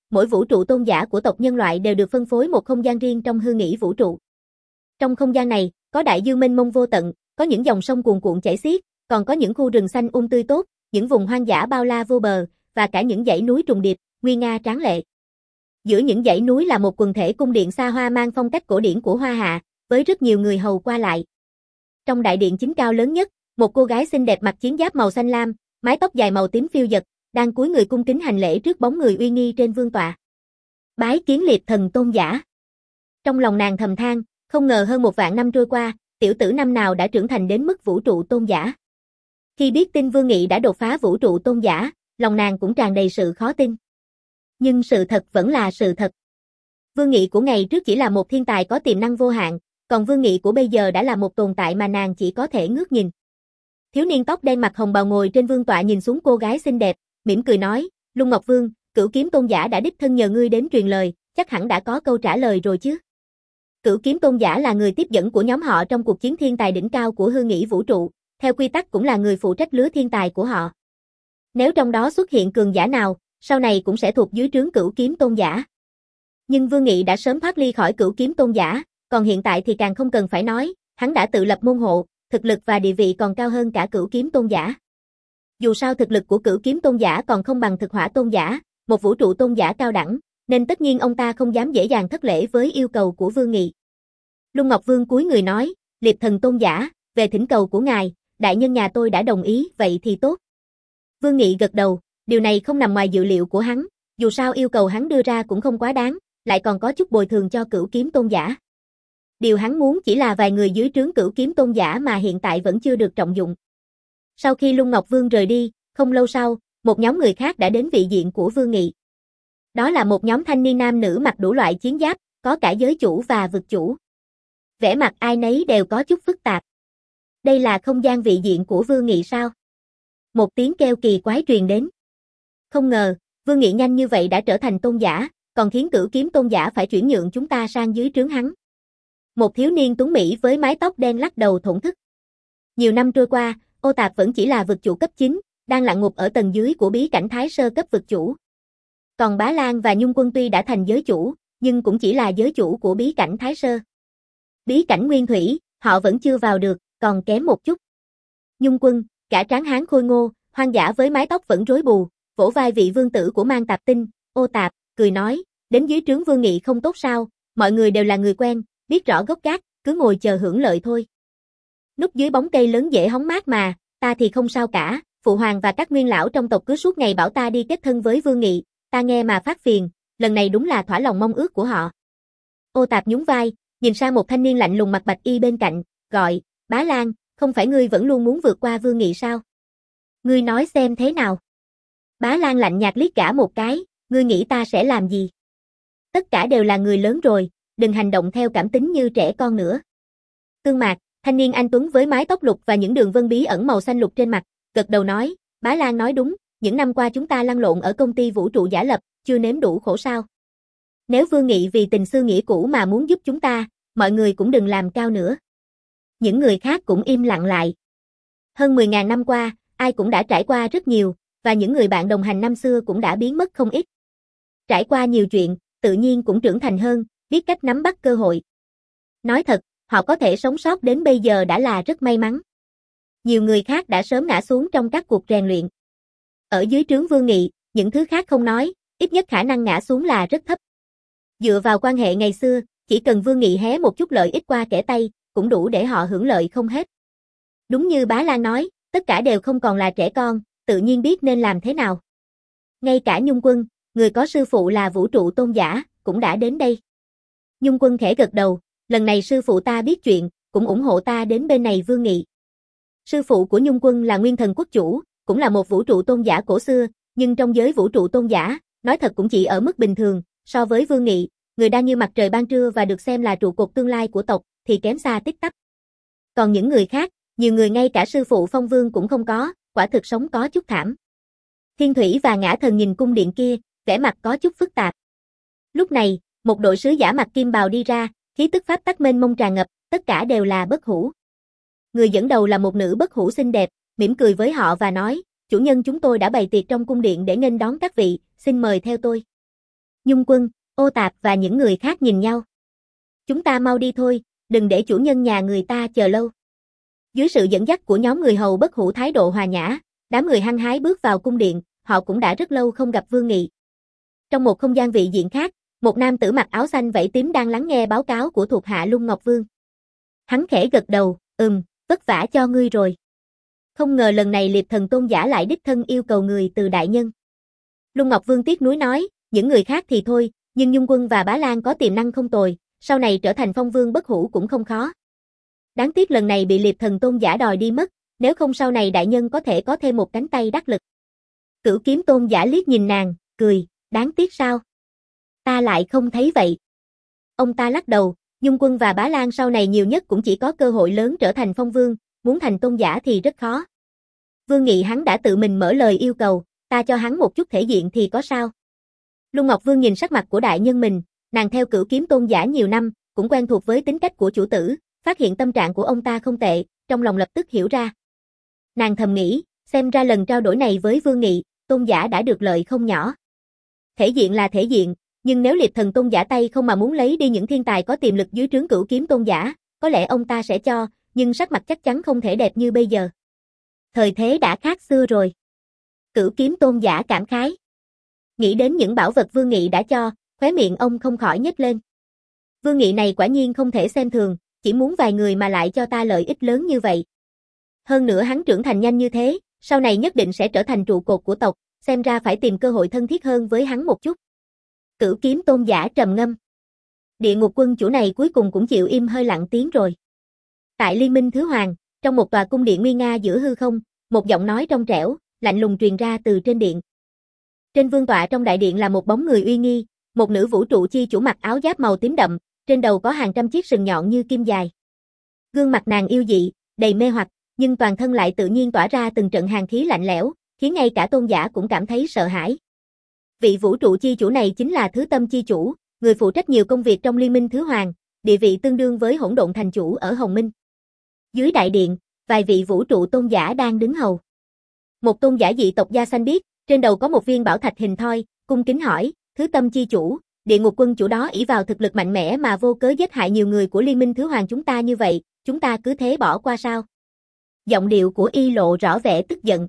mỗi vũ trụ tôn giả của tộc nhân loại đều được phân phối một không gian riêng trong hư nghĩ vũ trụ. Trong không gian này, có đại dương mênh mông vô tận, có những dòng sông cuồn cuộn chảy xiết, còn có những khu rừng xanh um tươi tốt, những vùng hoang dã bao la vô bờ, và cả những dãy núi trùng điệp, nguy nga tráng lệ. Giữa những dãy núi là một quần thể cung điện xa hoa mang phong cách cổ điển của Hoa Hạ, với rất nhiều người hầu qua lại. Trong đại điện chính cao lớn nhất, một cô gái xinh đẹp mặc chiến giáp màu xanh lam, mái tóc dài màu tím phiêu dật, đang cúi người cung kính hành lễ trước bóng người uy nghi trên vương tọa. Bái kiến liệt thần tôn giả. Trong lòng nàng thầm than, không ngờ hơn một vạn năm trôi qua, tiểu tử năm nào đã trưởng thành đến mức vũ trụ tôn giả. Khi biết tin Vương Nghị đã đột phá vũ trụ tôn giả, lòng nàng cũng tràn đầy sự khó tin. Nhưng sự thật vẫn là sự thật. Vương Nghị của ngày trước chỉ là một thiên tài có tiềm năng vô hạn, còn Vương Nghị của bây giờ đã là một tồn tại mà nàng chỉ có thể ngước nhìn. Thiếu niên tóc đen mặc hồng bào ngồi trên vương tọa nhìn xuống cô gái xinh đẹp, mỉm cười nói, Lung Ngọc Vương, Cửu Kiếm tôn giả đã đích thân nhờ ngươi đến truyền lời, chắc hẳn đã có câu trả lời rồi chứ. Cửu Kiếm tôn giả là người tiếp dẫn của nhóm họ trong cuộc chiến thiên tài đỉnh cao của hư nghĩ vũ trụ, theo quy tắc cũng là người phụ trách lứa thiên tài của họ. Nếu trong đó xuất hiện cường giả nào, sau này cũng sẽ thuộc dưới trướng Cửu Kiếm tôn giả. Nhưng Vương Nghị đã sớm thoát ly khỏi Cửu Kiếm tôn giả, còn hiện tại thì càng không cần phải nói, hắn đã tự lập môn hộ, thực lực và địa vị còn cao hơn cả Cửu Kiếm tôn giả. Dù sao thực lực của Cửu Kiếm tôn giả còn không bằng Thực Hỏa tôn giả, một vũ trụ tôn giả cao đẳng, nên tất nhiên ông ta không dám dễ dàng thất lễ với yêu cầu của Vương Nghị. Lung Ngọc Vương cúi người nói, liệt thần tôn giả, về thỉnh cầu của ngài, đại nhân nhà tôi đã đồng ý, vậy thì tốt. Vương Nghị gật đầu, điều này không nằm ngoài dự liệu của hắn, dù sao yêu cầu hắn đưa ra cũng không quá đáng, lại còn có chút bồi thường cho Cửu Kiếm tôn giả. Điều hắn muốn chỉ là vài người dưới trướng Cửu Kiếm tôn giả mà hiện tại vẫn chưa được trọng dụng. Sau khi Lung Ngọc Vương rời đi, không lâu sau, một nhóm người khác đã đến vị diện của Vương Nghị. Đó là một nhóm thanh niên nam nữ mặc đủ loại chiến giáp, có cả giới chủ và vực chủ. Vẻ mặt ai nấy đều có chút phức tạp. Đây là không gian vị diện của Vương Nghị sao? Một tiếng kêu kỳ quái truyền đến. Không ngờ, Vương Nghị nhanh như vậy đã trở thành tôn giả, còn khiến Cửu Kiếm tôn giả phải chuyển nhượng chúng ta sang dưới trướng hắn. Một thiếu niên tuấn mỹ với mái tóc đen lắc đầu thổn thức. Nhiều năm trôi qua, Ô Tạp vẫn chỉ là vực chủ cấp chín, đang lặn ngục ở tầng dưới của bí cảnh Thái Sơ cấp vực chủ. Còn Bá Lan và Nhung Quân tuy đã thành giới chủ, nhưng cũng chỉ là giới chủ của bí cảnh Thái Sơ. Bí cảnh Nguyên Thủy, họ vẫn chưa vào được, còn kém một chút. Nhung Quân, cả tráng hán khôi ngô, hoang dã với mái tóc vẫn rối bù, vỗ vai vị vương tử của Mang Tạp Tinh, Ô Tạp, cười nói, đến dưới trướng Vương Nghị không tốt sao, mọi người đều là người quen, biết rõ gốc gác, cứ ngồi chờ hưởng lợi thôi. Núp dưới bóng cây lớn dễ hóng mát mà, ta thì không sao cả, phụ hoàng và các nguyên lão trong tộc cứ suốt ngày bảo ta đi kết thân với Vương Nghị, ta nghe mà phát phiền, lần này đúng là thỏa lòng mong ước của họ. Ô Tạp nhún vai, nhìn sang một thanh niên lạnh lùng mặc bạch y bên cạnh, gọi, Bá Lan, không phải ngươi vẫn luôn muốn vượt qua Vương Nghị sao? Ngươi nói xem thế nào? Bá Lan lạnh nhạt liếc gã một cái, ngươi nghĩ ta sẽ làm gì? Tất cả đều là người lớn rồi, đừng hành động theo cảm tính như trẻ con nữa. Tương Mạc, thanh niên anh tuấn với mái tóc lục và những đường vân bí ẩn màu xanh lục trên mặt, gật đầu nói, Bá Lan nói đúng, những năm qua chúng ta lăn lộn ở công ty vũ trụ giả lập, chưa nếm đủ khổ sao. Nếu Vương Nghị vì tình xưa nghĩa cũ mà muốn giúp chúng ta, mọi người cũng đừng làm cao nữa. Những người khác cũng im lặng lại. Hơn mười ngàn năm qua, ai cũng đã trải qua rất nhiều, và những người bạn đồng hành năm xưa cũng đã biến mất không ít. Trải qua nhiều chuyện, tự nhiên cũng trưởng thành hơn, biết cách nắm bắt cơ hội. Nói thật, họ có thể sống sót đến bây giờ đã là rất may mắn. Nhiều người khác đã sớm ngã xuống trong các cuộc rèn luyện. Ở dưới trướng Vương Nghị, những thứ khác không nói, ít nhất khả năng ngã xuống là rất thấp. Dựa vào quan hệ ngày xưa, chỉ cần Vương Nghị hé một chút lợi ích qua kẻ tay, cũng đủ để họ hưởng lợi không hết. Đúng như Bá Lan nói, tất cả đều không còn là trẻ con, tự nhiên biết nên làm thế nào. Ngay cả Nhung Quân, người có sư phụ là vũ trụ tôn giả, cũng đã đến đây. Nhung Quân khẽ gật đầu, lần này sư phụ ta biết chuyện, cũng ủng hộ ta đến bên này Vương Nghị. Sư phụ của Nhung Quân là Nguyên Thần Quốc Chủ, cũng là một vũ trụ tôn giả cổ xưa, nhưng trong giới vũ trụ tôn giả, nói thật cũng chỉ ở mức bình thường, so với Vương Nghị, người đang như mặt trời ban trưa và được xem là trụ cột tương lai của tộc, thì kém xa tít tắp. Còn những người khác, nhiều người ngay cả sư phụ Phong Vương cũng không có, quả thực sống có chút thảm. Thiên Thủy và Ngã Thần nhìn cung điện kia, vẻ mặt có chút phức tạp. Lúc này, một đội sứ giả mặc kim bào đi ra, khí tức pháp tắc mênh mông tràn ngập, tất cả đều là bất hủ. Người dẫn đầu là một nữ bất hủ xinh đẹp, mỉm cười với họ và nói, chủ nhân chúng tôi đã bày tiệc trong cung điện để nghênh đón các vị, xin mời theo tôi. Nhung Quân, Ô Tạp và những người khác nhìn nhau. Chúng ta mau đi thôi, đừng để chủ nhân nhà người ta chờ lâu. Dưới sự dẫn dắt của nhóm người hầu bất hủ thái độ hòa nhã, đám người hăng hái bước vào cung điện, họ cũng đã rất lâu không gặp Vương Nghị. Trong một không gian vị diện khác, một nam tử mặc áo xanh vảy tím đang lắng nghe báo cáo của thuộc hạ Lung Ngọc Vương. Hắn khẽ gật đầu, ừm, vất vả cho ngươi rồi. Không ngờ lần này Liệp Thần Tôn giả lại đích thân yêu cầu người từ đại nhân. Lung Ngọc Vương tiếc nuối nói, những người khác thì thôi, nhưng Nhung Quân và Bá Lan có tiềm năng không tồi, sau này trở thành phong vương bất hủ cũng không khó. Đáng tiếc lần này bị Liệp Thần Tôn giả đòi đi mất, nếu không sau này đại nhân có thể có thêm một cánh tay đắc lực. Cửu Kiếm Tôn giả liếc nhìn nàng, cười, đáng tiếc sao? Ta lại không thấy vậy. Ông ta lắc đầu, Nhung Quân và Bá Lan sau này nhiều nhất cũng chỉ có cơ hội lớn trở thành phong vương, muốn thành tôn giả thì rất khó. Vương Nghị hắn đã tự mình mở lời yêu cầu, ta cho hắn một chút thể diện thì có sao? Lung Ngọc Vương nhìn sắc mặt của đại nhân mình, nàng theo Cửu Kiếm Tôn giả nhiều năm, cũng quen thuộc với tính cách của chủ tử, phát hiện tâm trạng của ông ta không tệ, trong lòng lập tức hiểu ra. Nàng thầm nghĩ, xem ra lần trao đổi này với Vương Nghị, tôn giả đã được lợi không nhỏ. Thể diện là thể diện, nhưng nếu Liệp Thần Tôn giả tay không mà muốn lấy đi những thiên tài có tiềm lực dưới trướng Cửu Kiếm Tôn giả, có lẽ ông ta sẽ cho, nhưng sắc mặt chắc chắn không thể đẹp như bây giờ. Thời thế đã khác xưa rồi. Cửu Kiếm Tôn giả cảm khái. Nghĩ đến những bảo vật Vương Nghị đã cho, khóe miệng ông không khỏi nhếch lên. Vương Nghị này quả nhiên không thể xem thường, chỉ muốn vài người mà lại cho ta lợi ích lớn như vậy. Hơn nữa hắn trưởng thành nhanh như thế, sau này nhất định sẽ trở thành trụ cột của tộc, xem ra phải tìm cơ hội thân thiết hơn với hắn một chút. Cửu Kiếm Tôn giả trầm ngâm. Địa Ngục Quân chủ này cuối cùng cũng chịu im hơi lặng tiếng rồi. Tại Liên minh Thứ Hoàng, trong một tòa cung điện nguy nga giữa hư không, một giọng nói trong trẻo, lạnh lùng truyền ra từ trên điện. Trên vương tọa trong đại điện là một bóng người uy nghi, một nữ vũ trụ chi chủ mặc áo giáp màu tím đậm, trên đầu có hàng trăm chiếc sừng nhọn như kim dài. Gương mặt nàng yêu dị, đầy mê hoặc, nhưng toàn thân lại tự nhiên tỏa ra từng trận hàn khí lạnh lẽo, khiến ngay cả tôn giả cũng cảm thấy sợ hãi. Vị vũ trụ chi chủ này chính là Thứ Tâm chi chủ, người phụ trách nhiều công việc trong Liên minh Thứ Hoàng, địa vị tương đương với Hỗn Độn thành chủ ở Hồng Minh. Dưới đại điện, vài vị vũ trụ tôn giả đang đứng hầu. Một tôn giả dị tộc da xanh biếc, trên đầu có một viên bảo thạch hình thoi, cung kính hỏi, Thứ Tâm chi chủ, Địa Ngục Quân chủ đó ỷ vào thực lực mạnh mẽ mà vô cớ giết hại nhiều người của Liên minh Thứ Hoàng chúng ta như vậy, chúng ta cứ thế bỏ qua sao? Giọng điệu của y lộ rõ vẻ tức giận.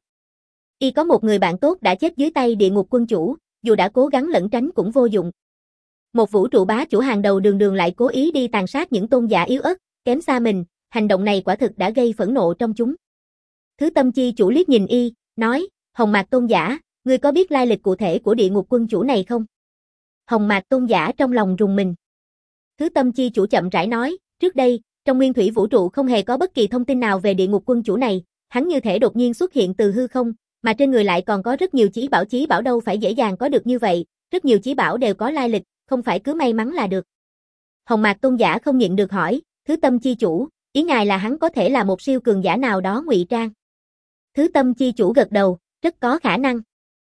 Y có một người bạn tốt đã chết dưới tay Địa Ngục Quân chủ, dù đã cố gắng lẩn tránh cũng vô dụng. Một vũ trụ bá chủ hàng đầu đường đường lại cố ý đi tàn sát những tôn giả yếu ớt, kém xa mình, hành động này quả thực đã gây phẫn nộ trong chúng. Thứ Tâm chi chủ liếc nhìn y, nói, Hồng Mạc tôn giả, ngươi có biết lai lịch cụ thể của Địa Ngục Quân chủ này không? Hồng Mạc tôn giả trong lòng rùng mình. Thứ Tâm chi chủ chậm rãi nói, trước đây, trong nguyên thủy vũ trụ không hề có bất kỳ thông tin nào về Địa Ngục Quân chủ này, hắn như thể đột nhiên xuất hiện từ hư không, mà trên người lại còn có rất nhiều chí bảo chí bảo đâu phải dễ dàng có được như vậy, rất nhiều chí bảo đều có lai lịch, không phải cứ may mắn là được. Hồng Mạc tôn giả không nhịn được hỏi, Thứ Tâm chi chủ, ý ngài là hắn có thể là một siêu cường giả nào đó ngụy trang. Thứ Tâm chi chủ gật đầu, rất có khả năng.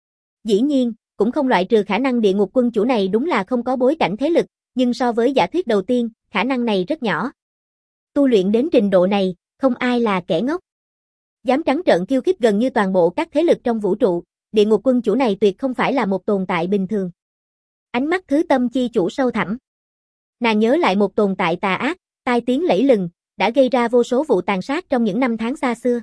Dĩ nhiên, cũng không loại trừ khả năng Địa Ngục Quân chủ này đúng là không có bối cảnh thế lực, nhưng so với giả thuyết đầu tiên, khả năng này rất nhỏ. Tu luyện đến trình độ này, không ai là kẻ ngốc. Dám trắng trợn khiêu khích gần như toàn bộ các thế lực trong vũ trụ, Địa Ngục Quân chủ này tuyệt không phải là một tồn tại bình thường. Ánh mắt Thứ Tâm chi chủ sâu thẳm. Nàng nhớ lại một tồn tại tà ác, tai tiếng lẫy lừng, đã gây ra vô số vụ tàn sát trong những năm tháng xa xưa.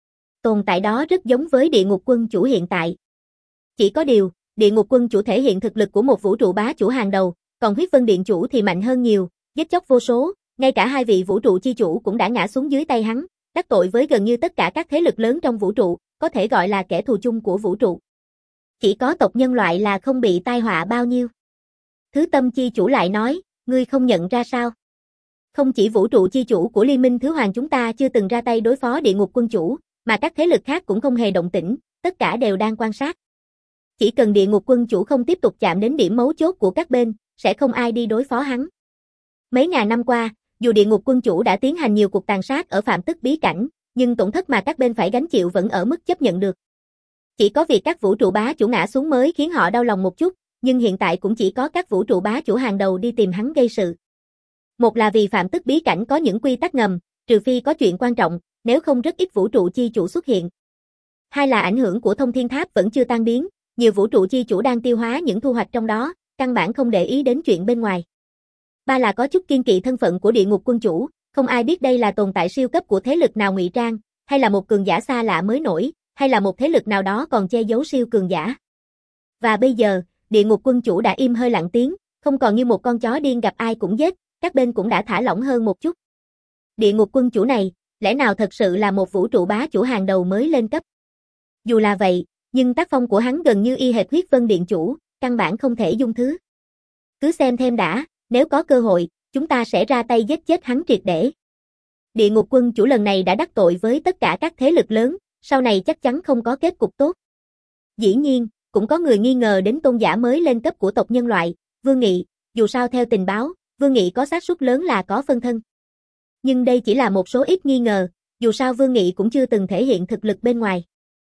Tồn tại đó rất giống với Địa Ngục Quân chủ hiện tại. Chỉ có điều, Địa Ngục Quân chủ thể hiện thực lực của một vũ trụ bá chủ hàng đầu, còn Huyết Vân Điện chủ thì mạnh hơn nhiều, giết chóc vô số, ngay cả hai vị vũ trụ chi chủ cũng đã ngã xuống dưới tay hắn, đắc tội với gần như tất cả các thế lực lớn trong vũ trụ, có thể gọi là kẻ thù chung của vũ trụ. Chỉ có tộc nhân loại là không bị tai họa bao nhiêu. Thứ Tâm chi chủ lại nói, ngươi không nhận ra sao? Không chỉ vũ trụ chi chủ của Liên minh Thứ Hoàng chúng ta chưa từng ra tay đối phó Địa Ngục Quân chủ, mà các thế lực khác cũng không hề động tĩnh, tất cả đều đang quan sát. Chỉ cần Địa Ngục Quân chủ không tiếp tục chạm đến điểm mấu chốt của các bên, sẽ không ai đi đối phó hắn. Mấy ngàn năm qua, dù Địa Ngục Quân chủ đã tiến hành nhiều cuộc tàn sát ở Phạm Tức bí cảnh, nhưng tổn thất mà các bên phải gánh chịu vẫn ở mức chấp nhận được. Chỉ có việc các vũ trụ bá chủ ngã xuống mới khiến họ đau lòng một chút, nhưng hiện tại cũng chỉ có các vũ trụ bá chủ hàng đầu đi tìm hắn gây sự. Một là vì Phạm Tức bí cảnh có những quy tắc ngầm, trừ phi có chuyện quan trọng, nếu không rất ít vũ trụ chi chủ xuất hiện. Hai là ảnh hưởng của Thông Thiên Tháp vẫn chưa tan biến, nhiều vũ trụ chi chủ đang tiêu hóa những thu hoạch trong đó, căn bản không để ý đến chuyện bên ngoài. Ba là có chút kiên kỵ thân phận của địa ngục quân chủ, không ai biết đây là tồn tại siêu cấp của thế lực nào ngụy trang, hay là một cường giả xa lạ mới nổi, hay là một thế lực nào đó còn che giấu siêu cường giả. Và bây giờ, địa ngục quân chủ đã im hơi lặng tiếng, không còn như một con chó điên gặp ai cũng giết, các bên cũng đã thả lỏng hơn một chút. Địa ngục quân chủ này, lẽ nào thật sự là một vũ trụ bá chủ hàng đầu mới lên cấp? Dù là vậy, nhưng tác phong của hắn gần như y hệt huyết vân điện chủ, căn bản không thể dung thứ. Cứ xem thêm đã, nếu có cơ hội, chúng ta sẽ ra tay giết chết hắn triệt để. Địa ngục quân chủ lần này đã đắc tội với tất cả các thế lực lớn, sau này chắc chắn không có kết cục tốt. Dĩ nhiên, cũng có người nghi ngờ đến tôn giả mới lên cấp của tộc nhân loại, Vương Nghị, dù sao theo tình báo, Vương Nghị có xác suất lớn là có phân thân. Nhưng đây chỉ là một số ít nghi ngờ, dù sao Vương Nghị cũng chưa từng thể hiện thực lực bên ngoài.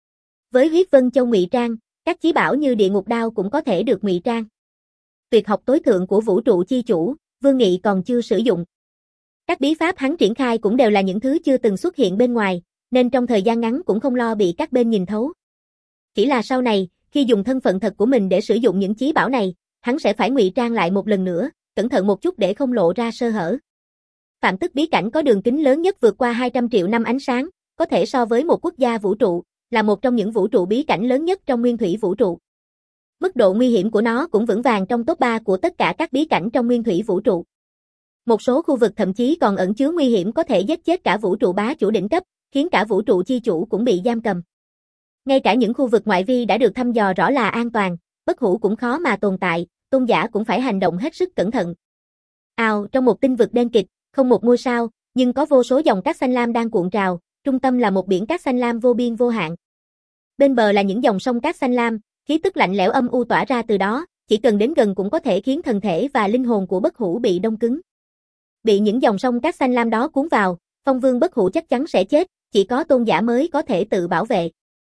Với huyết vân châu ngụy trang, các chí bảo như địa ngục đao cũng có thể được ngụy trang. Tuyệt học tối thượng của vũ trụ chi chủ, Vương Nghị còn chưa sử dụng. Các bí pháp hắn triển khai cũng đều là những thứ chưa từng xuất hiện bên ngoài, nên trong thời gian ngắn cũng không lo bị các bên nhìn thấu. Chỉ là sau này, khi dùng thân phận thật của mình để sử dụng những chí bảo này, hắn sẽ phải ngụy trang lại một lần nữa, cẩn thận một chút để không lộ ra sơ hở. Phạm tức bí cảnh có đường kính lớn nhất vượt qua hai trăm triệu năm ánh sáng, có thể so với một quốc gia vũ trụ, là một trong những vũ trụ bí cảnh lớn nhất trong nguyên thủy vũ trụ. Mức độ nguy hiểm của nó cũng vững vàng trong top ba của tất cả các bí cảnh trong nguyên thủy vũ trụ. Một số khu vực thậm chí còn ẩn chứa nguy hiểm có thể giết chết cả vũ trụ bá chủ đỉnh cấp, khiến cả vũ trụ chi chủ cũng bị giam cầm. Ngay cả những khu vực ngoại vi đã được thăm dò rõ là an toàn, bất hủ cũng khó mà tồn tại, tôn giả cũng phải hành động hết sức cẩn thận. Ào, trong một tinh vực đen kịt, không một ngôi sao, nhưng có vô số dòng cát xanh lam đang cuộn trào, trung tâm là một biển cát xanh lam vô biên vô hạn. Bên bờ là những dòng sông cát xanh lam, khí tức lạnh lẽo âm u tỏa ra từ đó, chỉ cần đến gần cũng có thể khiến thân thể và linh hồn của bất hủ bị đông cứng. Bị những dòng sông cát xanh lam đó cuốn vào, phong vương bất hủ chắc chắn sẽ chết, chỉ có tôn giả mới có thể tự bảo vệ.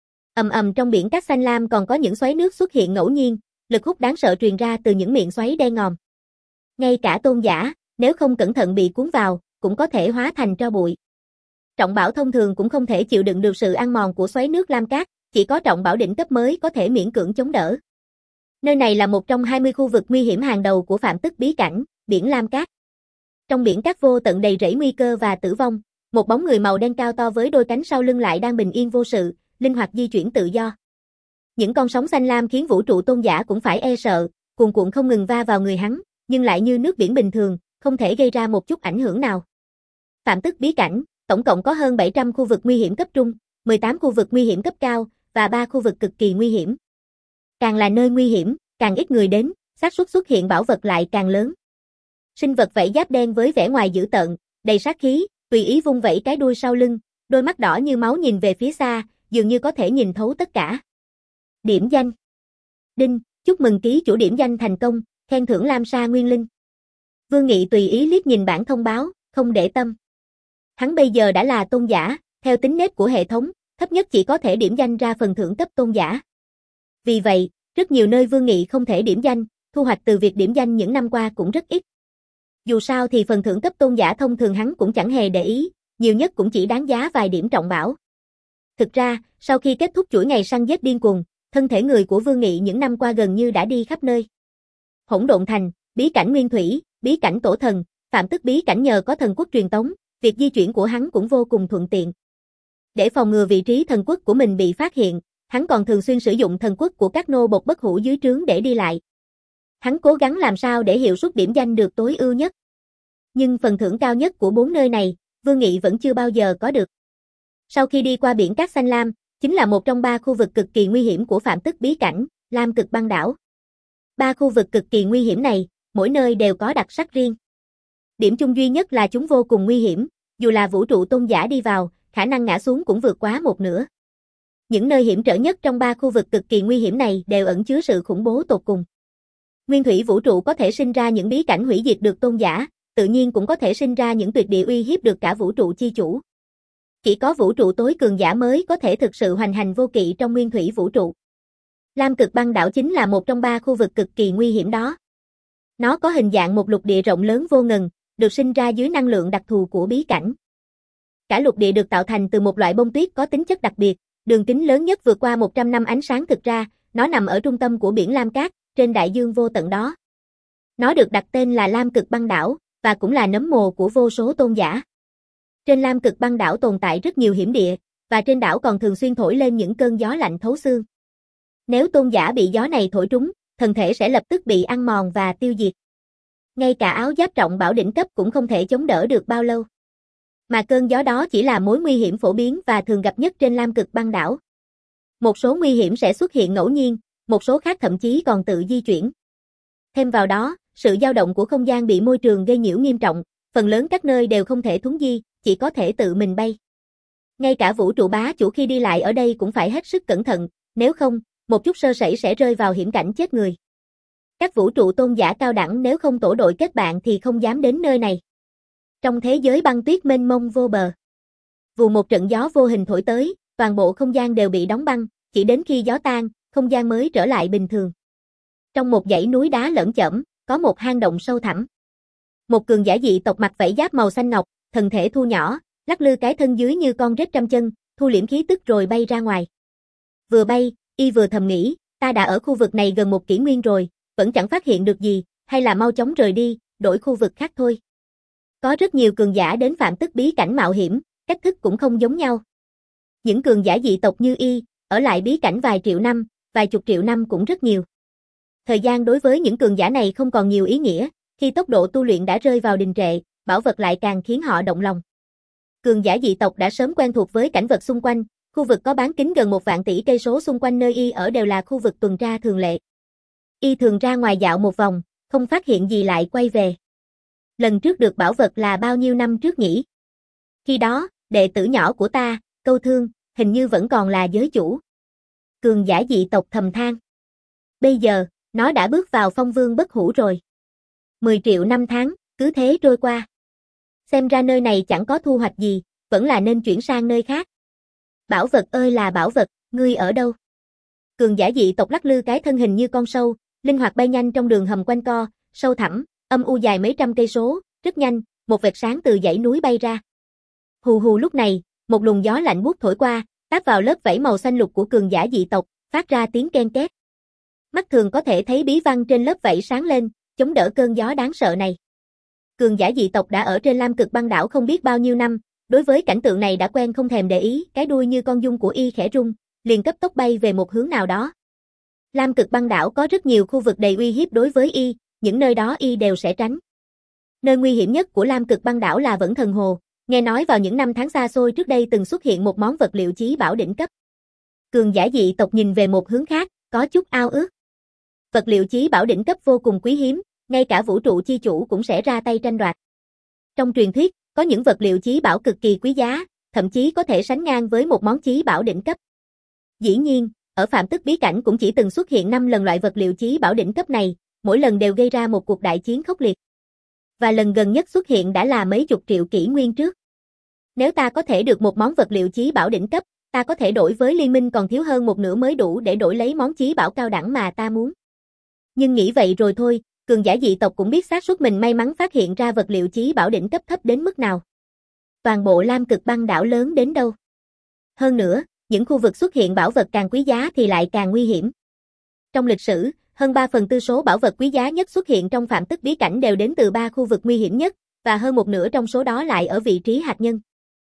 Ầm ầm trong biển cát xanh lam còn có những xoáy nước xuất hiện ngẫu nhiên, lực hút đáng sợ truyền ra từ những miệng xoáy đen ngòm. Ngay cả tôn giả, nếu không cẩn thận bị cuốn vào, cũng có thể hóa thành tro bụi. Trọng bảo thông thường cũng không thể chịu đựng được sự ăn mòn của xoáy nước lam cát, chỉ có trọng bảo đỉnh cấp mới có thể miễn cưỡng chống đỡ. Nơi này là một trong hai mươi khu vực nguy hiểm hàng đầu của Phạm Tức bí cảnh, biển lam cát. Trong biển cát vô tận đầy rẫy nguy cơ và tử vong, một bóng người màu đen cao to với đôi cánh sau lưng lại đang bình yên vô sự, linh hoạt di chuyển tự do. Những con sóng xanh lam khiến vũ trụ tôn giả cũng phải e sợ, cuồn cuộn không ngừng va vào người hắn, nhưng lại như nước biển bình thường, không thể gây ra một chút ảnh hưởng nào. Phạm Tức bí cảnh, tổng cộng có hơn bảy trăm khu vực nguy hiểm cấp trung, mười tám khu vực nguy hiểm cấp cao và ba khu vực cực kỳ nguy hiểm. Càng là nơi nguy hiểm, càng ít người đến, xác suất xuất hiện bảo vật lại càng lớn. Sinh vật vảy giáp đen với vẻ ngoài dữ tợn, đầy sát khí, tùy ý vung vẩy cái đuôi sau lưng, đôi mắt đỏ như máu nhìn về phía xa, dường như có thể nhìn thấu tất cả. Điểm danh. Đinh, chúc mừng ký chủ điểm danh thành công, khen thưởng Lam Sa Nguyên Linh. Vương Nghị tùy ý liếc nhìn bản thông báo, không để tâm. Hắn bây giờ đã là tôn giả, theo tính nết của hệ thống, thấp nhất chỉ có thể điểm danh ra phần thưởng cấp tôn giả. Vì vậy, rất nhiều nơi Vương Nghị không thể điểm danh, thu hoạch từ việc điểm danh những năm qua cũng rất ít. Dù sao thì phần thưởng cấp tôn giả thông thường hắn cũng chẳng hề để ý, nhiều nhất cũng chỉ đáng giá vài điểm trọng bảo. Thực ra, sau khi kết thúc chuỗi ngày săn giết điên cuồng, thân thể người của Vương Nghị những năm qua gần như đã đi khắp nơi. Hỗn Độn Thành, bí cảnh Nguyên Thủy, bí cảnh Tổ Thần, Phạm Tức bí cảnh nhờ có thần quốc truyền tống, việc di chuyển của hắn cũng vô cùng thuận tiện. Để phòng ngừa vị trí thần quốc của mình bị phát hiện, hắn còn thường xuyên sử dụng thần quốc của các nô bộc bất hủ dưới trướng để đi lại. Hắn cố gắng làm sao để hiệu suất điểm danh được tối ưu nhất. Nhưng phần thưởng cao nhất của bốn nơi này, Vương Nghị vẫn chưa bao giờ có được. Sau khi đi qua biển cát xanh lam, chính là một trong ba khu vực cực kỳ nguy hiểm của Phạm Tức bí cảnh, Lam Cực Băng Đảo. Ba khu vực cực kỳ nguy hiểm này, mỗi nơi đều có đặc sắc riêng. Điểm chung duy nhất là chúng vô cùng nguy hiểm, dù là vũ trụ tôn giả đi vào, khả năng ngã xuống cũng vượt quá một nửa. Những nơi hiểm trở nhất trong ba khu vực cực kỳ nguy hiểm này đều ẩn chứa sự khủng bố tột cùng. Nguyên thủy vũ trụ có thể sinh ra những bí cảnh hủy diệt được tôn giả, tự nhiên cũng có thể sinh ra những tuyệt địa uy hiếp được cả vũ trụ chi chủ. Chỉ có vũ trụ tối cường giả mới có thể thực sự hoành hành vô kỵ trong nguyên thủy vũ trụ. Lam Cực Băng Đảo chính là một trong ba khu vực cực kỳ nguy hiểm đó. Nó có hình dạng một lục địa rộng lớn vô ngần, được sinh ra dưới năng lượng đặc thù của bí cảnh. Cả lục địa được tạo thành từ một loại bông tuyết có tính chất đặc biệt, đường kính lớn nhất vượt qua một trăm năm ánh sáng. Thực ra, nó nằm ở trung tâm của biển Lam Cát, trên đại dương vô tận đó. Nó được đặt tên là Lam Cực Băng Đảo, và cũng là nấm mồ của vô số tôn giả. Trên Lam Cực Băng Đảo tồn tại rất nhiều hiểm địa, và trên đảo còn thường xuyên thổi lên những cơn gió lạnh thấu xương. Nếu tôn giả bị gió này thổi trúng, thân thể sẽ lập tức bị ăn mòn và tiêu diệt. Ngay cả áo giáp trọng bảo đỉnh cấp cũng không thể chống đỡ được bao lâu. Mà cơn gió đó chỉ là mối nguy hiểm phổ biến và thường gặp nhất trên Lam Cực Băng Đảo. Một số nguy hiểm sẽ xuất hiện ngẫu nhiên, một số khác thậm chí còn tự di chuyển. Thêm vào đó, sự dao động của không gian bị môi trường gây nhiễu nghiêm trọng, phần lớn các nơi đều không thể thuấn di, chỉ có thể tự mình bay. Ngay cả vũ trụ bá chủ khi đi lại ở đây cũng phải hết sức cẩn thận, nếu không, một chút sơ sẩy sẽ rơi vào hiểm cảnh chết người. Các vũ trụ tôn giả cao đẳng nếu không tổ đội kết bạn thì không dám đến nơi này. Trong thế giới băng tuyết mênh mông vô bờ, vù một trận gió vô hình thổi tới, toàn bộ không gian đều bị đóng băng, chỉ đến khi gió tan, không gian mới trở lại bình thường. Trong một dãy núi đá lởm chởm, có một hang động sâu thẳm. Một cường giả dị tộc mặc vảy giáp màu xanh ngọc, thân thể thu nhỏ, lắc lư cái thân dưới như con rết trăm chân, thu liễm khí tức rồi bay ra ngoài. Vừa bay, y vừa thầm nghĩ, ta đã ở khu vực này gần một kỷ nguyên rồi, vẫn chẳng phát hiện được gì, hay là mau chóng rời đi, đổi khu vực khác thôi. Có rất nhiều cường giả đến phạm tức bí cảnh mạo hiểm, cách thức cũng không giống nhau. Những cường giả dị tộc như y, ở lại bí cảnh vài triệu năm, vài chục triệu năm cũng rất nhiều. Thời gian đối với những cường giả này không còn nhiều ý nghĩa, khi tốc độ tu luyện đã rơi vào đình trệ, bảo vật lại càng khiến họ động lòng. Cường giả dị tộc đã sớm quen thuộc với cảnh vật xung quanh, khu vực có bán kính gần một vạn tỷ cây số xung quanh nơi y ở đều là khu vực tuần tra thường lệ. Y thường ra ngoài dạo một vòng, không phát hiện gì lại quay về. Lần trước được bảo vật là bao nhiêu năm trước nhỉ? Khi đó, đệ tử nhỏ của ta, Câu Thương, hình như vẫn còn là giới chủ. Cường giả dị tộc thầm than. Bây giờ, nó đã bước vào phong vương bất hủ rồi. mười triệu năm tháng, cứ thế trôi qua. Xem ra nơi này chẳng có thu hoạch gì, vẫn là nên chuyển sang nơi khác. Bảo vật ơi là bảo vật, ngươi ở đâu? Cường giả dị tộc lắc lư cái thân hình như con sâu, linh hoạt bay nhanh trong đường hầm quanh co, sâu thẳm, âm u dài mấy trăm cây số, rất nhanh, một vệt sáng từ dãy núi bay ra. Hù hù lúc này, một luồng gió lạnh buốt thổi qua, táp vào lớp vảy màu xanh lục của cường giả dị tộc, phát ra tiếng ken két. Mắt thường có thể thấy bí văn trên lớp vảy sáng lên, chống đỡ cơn gió đáng sợ này. Cường giả dị tộc đã ở trên Lam Cực Băng Đảo không biết bao nhiêu năm, đối với cảnh tượng này đã quen không thèm để ý, cái đuôi như con giun của y khẽ rung, liền cấp tốc bay về một hướng nào đó. Lam Cực Băng Đảo có rất nhiều khu vực đầy uy hiếp đối với y, những nơi đó y đều sẽ tránh. Nơi nguy hiểm nhất của Lam Cực Băng Đảo là Vẫn Thần Hồ, nghe nói vào những năm tháng xa xôi trước đây từng xuất hiện một món vật liệu chí bảo đỉnh cấp. Cường giả dị tộc nhìn về một hướng khác, có chút ao ước. Vật liệu chí bảo đỉnh cấp vô cùng quý hiếm, ngay cả vũ trụ chi chủ cũng sẽ ra tay tranh đoạt. Trong truyền thuyết, có những vật liệu chí bảo cực kỳ quý giá, thậm chí có thể sánh ngang với một món chí bảo đỉnh cấp. Dĩ nhiên, ở phạm tức bí cảnh cũng chỉ từng xuất hiện năm lần loại vật liệu chí bảo đỉnh cấp này, mỗi lần đều gây ra một cuộc đại chiến khốc liệt. Và lần gần nhất xuất hiện đã là mấy chục triệu kỷ nguyên trước. Nếu ta có thể được một món vật liệu chí bảo đỉnh cấp, ta có thể đổi với liên minh còn thiếu hơn một nửa mới đủ để đổi lấy món chí bảo cao đẳng mà ta muốn. Nhưng nghĩ vậy rồi thôi, cường giả dị tộc cũng biết xác suất mình may mắn phát hiện ra vật liệu chí bảo đỉnh cấp thấp đến mức nào. Toàn bộ Lam Cực Băng Đảo lớn đến đâu. Hơn nữa, những khu vực xuất hiện bảo vật càng quý giá thì lại càng nguy hiểm. Trong lịch sử, hơn ba phần tư số bảo vật quý giá nhất xuất hiện trong phạm tức bí cảnh đều đến từ ba khu vực nguy hiểm nhất, và hơn một nửa trong số đó lại ở vị trí hạt nhân.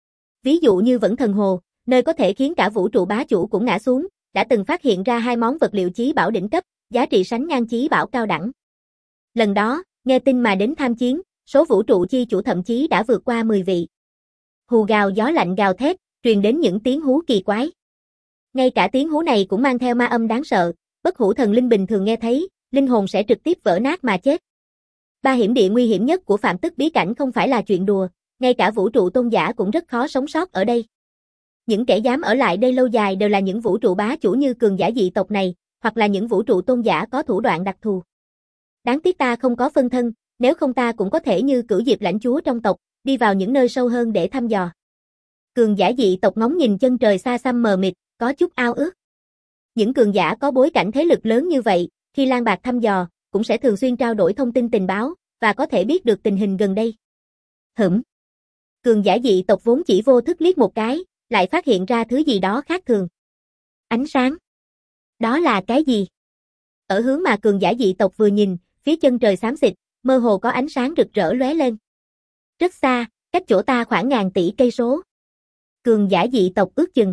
Ví dụ như Vẫn Thần Hồ, nơi có thể khiến cả vũ trụ bá chủ cũng ngã xuống, đã từng phát hiện ra hai món vật liệu chí bảo đỉnh cấp, giá trị sánh ngang chí bảo cao đẳng. Lần đó, nghe tin mà đến tham chiến, số vũ trụ chi chủ thậm chí đã vượt qua mười vị. Hù gào gió lạnh gào thét, truyền đến những tiếng hú kỳ quái. Ngay cả tiếng hú này cũng mang theo ma âm đáng sợ, bất hủ thần linh bình thường nghe thấy, linh hồn sẽ trực tiếp vỡ nát mà chết. Ba hiểm địa nguy hiểm nhất của phạm tức bí cảnh không phải là chuyện đùa, ngay cả vũ trụ tôn giả cũng rất khó sống sót ở đây. Những kẻ dám ở lại đây lâu dài đều là những vũ trụ bá chủ như cường giả dị tộc này, hoặc là những vũ trụ tôn giả có thủ đoạn đặc thù. Đáng tiếc ta không có phân thân, nếu không ta cũng có thể như Cửu Diệp lãnh chúa trong tộc, đi vào những nơi sâu hơn để thăm dò. Cường giả dị tộc ngóng nhìn chân trời xa xăm mờ mịt, có chút ao ước. Những cường giả có bối cảnh thế lực lớn như vậy, khi lang bạt thăm dò, cũng sẽ thường xuyên trao đổi thông tin tình báo, và có thể biết được tình hình gần đây. Hửm. Cường giả dị tộc vốn chỉ vô thức liếc một cái, lại phát hiện ra thứ gì đó khác thường. Ánh sáng. Đó là cái gì? Ở hướng mà cường giả dị tộc vừa nhìn, phía chân trời xám xịt, mơ hồ có ánh sáng rực rỡ lóe lên. Rất xa, cách chỗ ta khoảng ngàn tỷ cây số. Cường giả dị tộc ước chừng.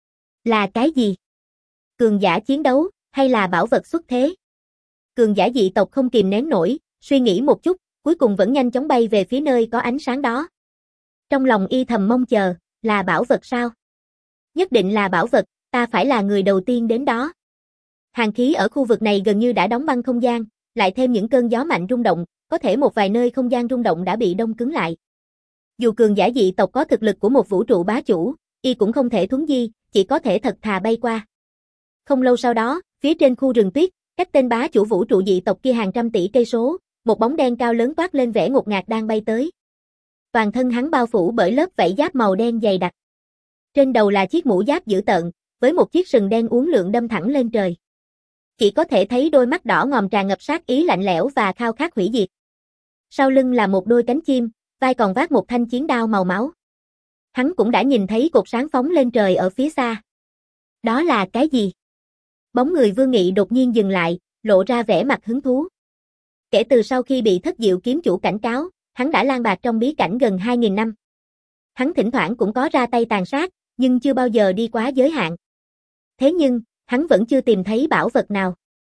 Là cái gì? Cường giả chiến đấu, hay là bảo vật xuất thế? Cường giả dị tộc không kìm nén nổi, suy nghĩ một chút, cuối cùng vẫn nhanh chóng bay về phía nơi có ánh sáng đó. Trong lòng y thầm mong chờ, là bảo vật sao? Nhất định là bảo vật, ta phải là người đầu tiên đến đó. Hàn khí ở khu vực này gần như đã đóng băng không gian, lại thêm những cơn gió mạnh rung động, có thể một vài nơi không gian rung động đã bị đông cứng lại. Dù cường giả dị tộc có thực lực của một vũ trụ bá chủ, y cũng không thể thuấn di, chỉ có thể thật thà bay qua. Không lâu sau đó, phía trên khu rừng tuyết, cách tên bá chủ vũ trụ dị tộc kia hàng trăm tỷ cây số, một bóng đen cao lớn toát lên vẻ ngột ngạt đang bay tới. Toàn thân hắn bao phủ bởi lớp vảy giáp màu đen dày đặc. Trên đầu là chiếc mũ giáp dữ tợn, với một chiếc sừng đen uốn lượn đâm thẳng lên trời. Chỉ có thể thấy đôi mắt đỏ ngòm tràn ngập sát ý lạnh lẽo và khao khát hủy diệt. Sau lưng là một đôi cánh chim, vai còn vác một thanh chiến đao màu máu. Hắn cũng đã nhìn thấy cột sáng phóng lên trời ở phía xa. Đó là cái gì? Bóng người Vương Nghị đột nhiên dừng lại, lộ ra vẻ mặt hứng thú. Kể từ sau khi bị Thất Diệu kiếm chủ cảnh cáo, hắn đã lang bạt trong bí cảnh gần hai nghìn năm. Hắn thỉnh thoảng cũng có ra tay tàn sát, nhưng chưa bao giờ đi quá giới hạn. Thế nhưng, hắn vẫn chưa tìm thấy bảo vật nào.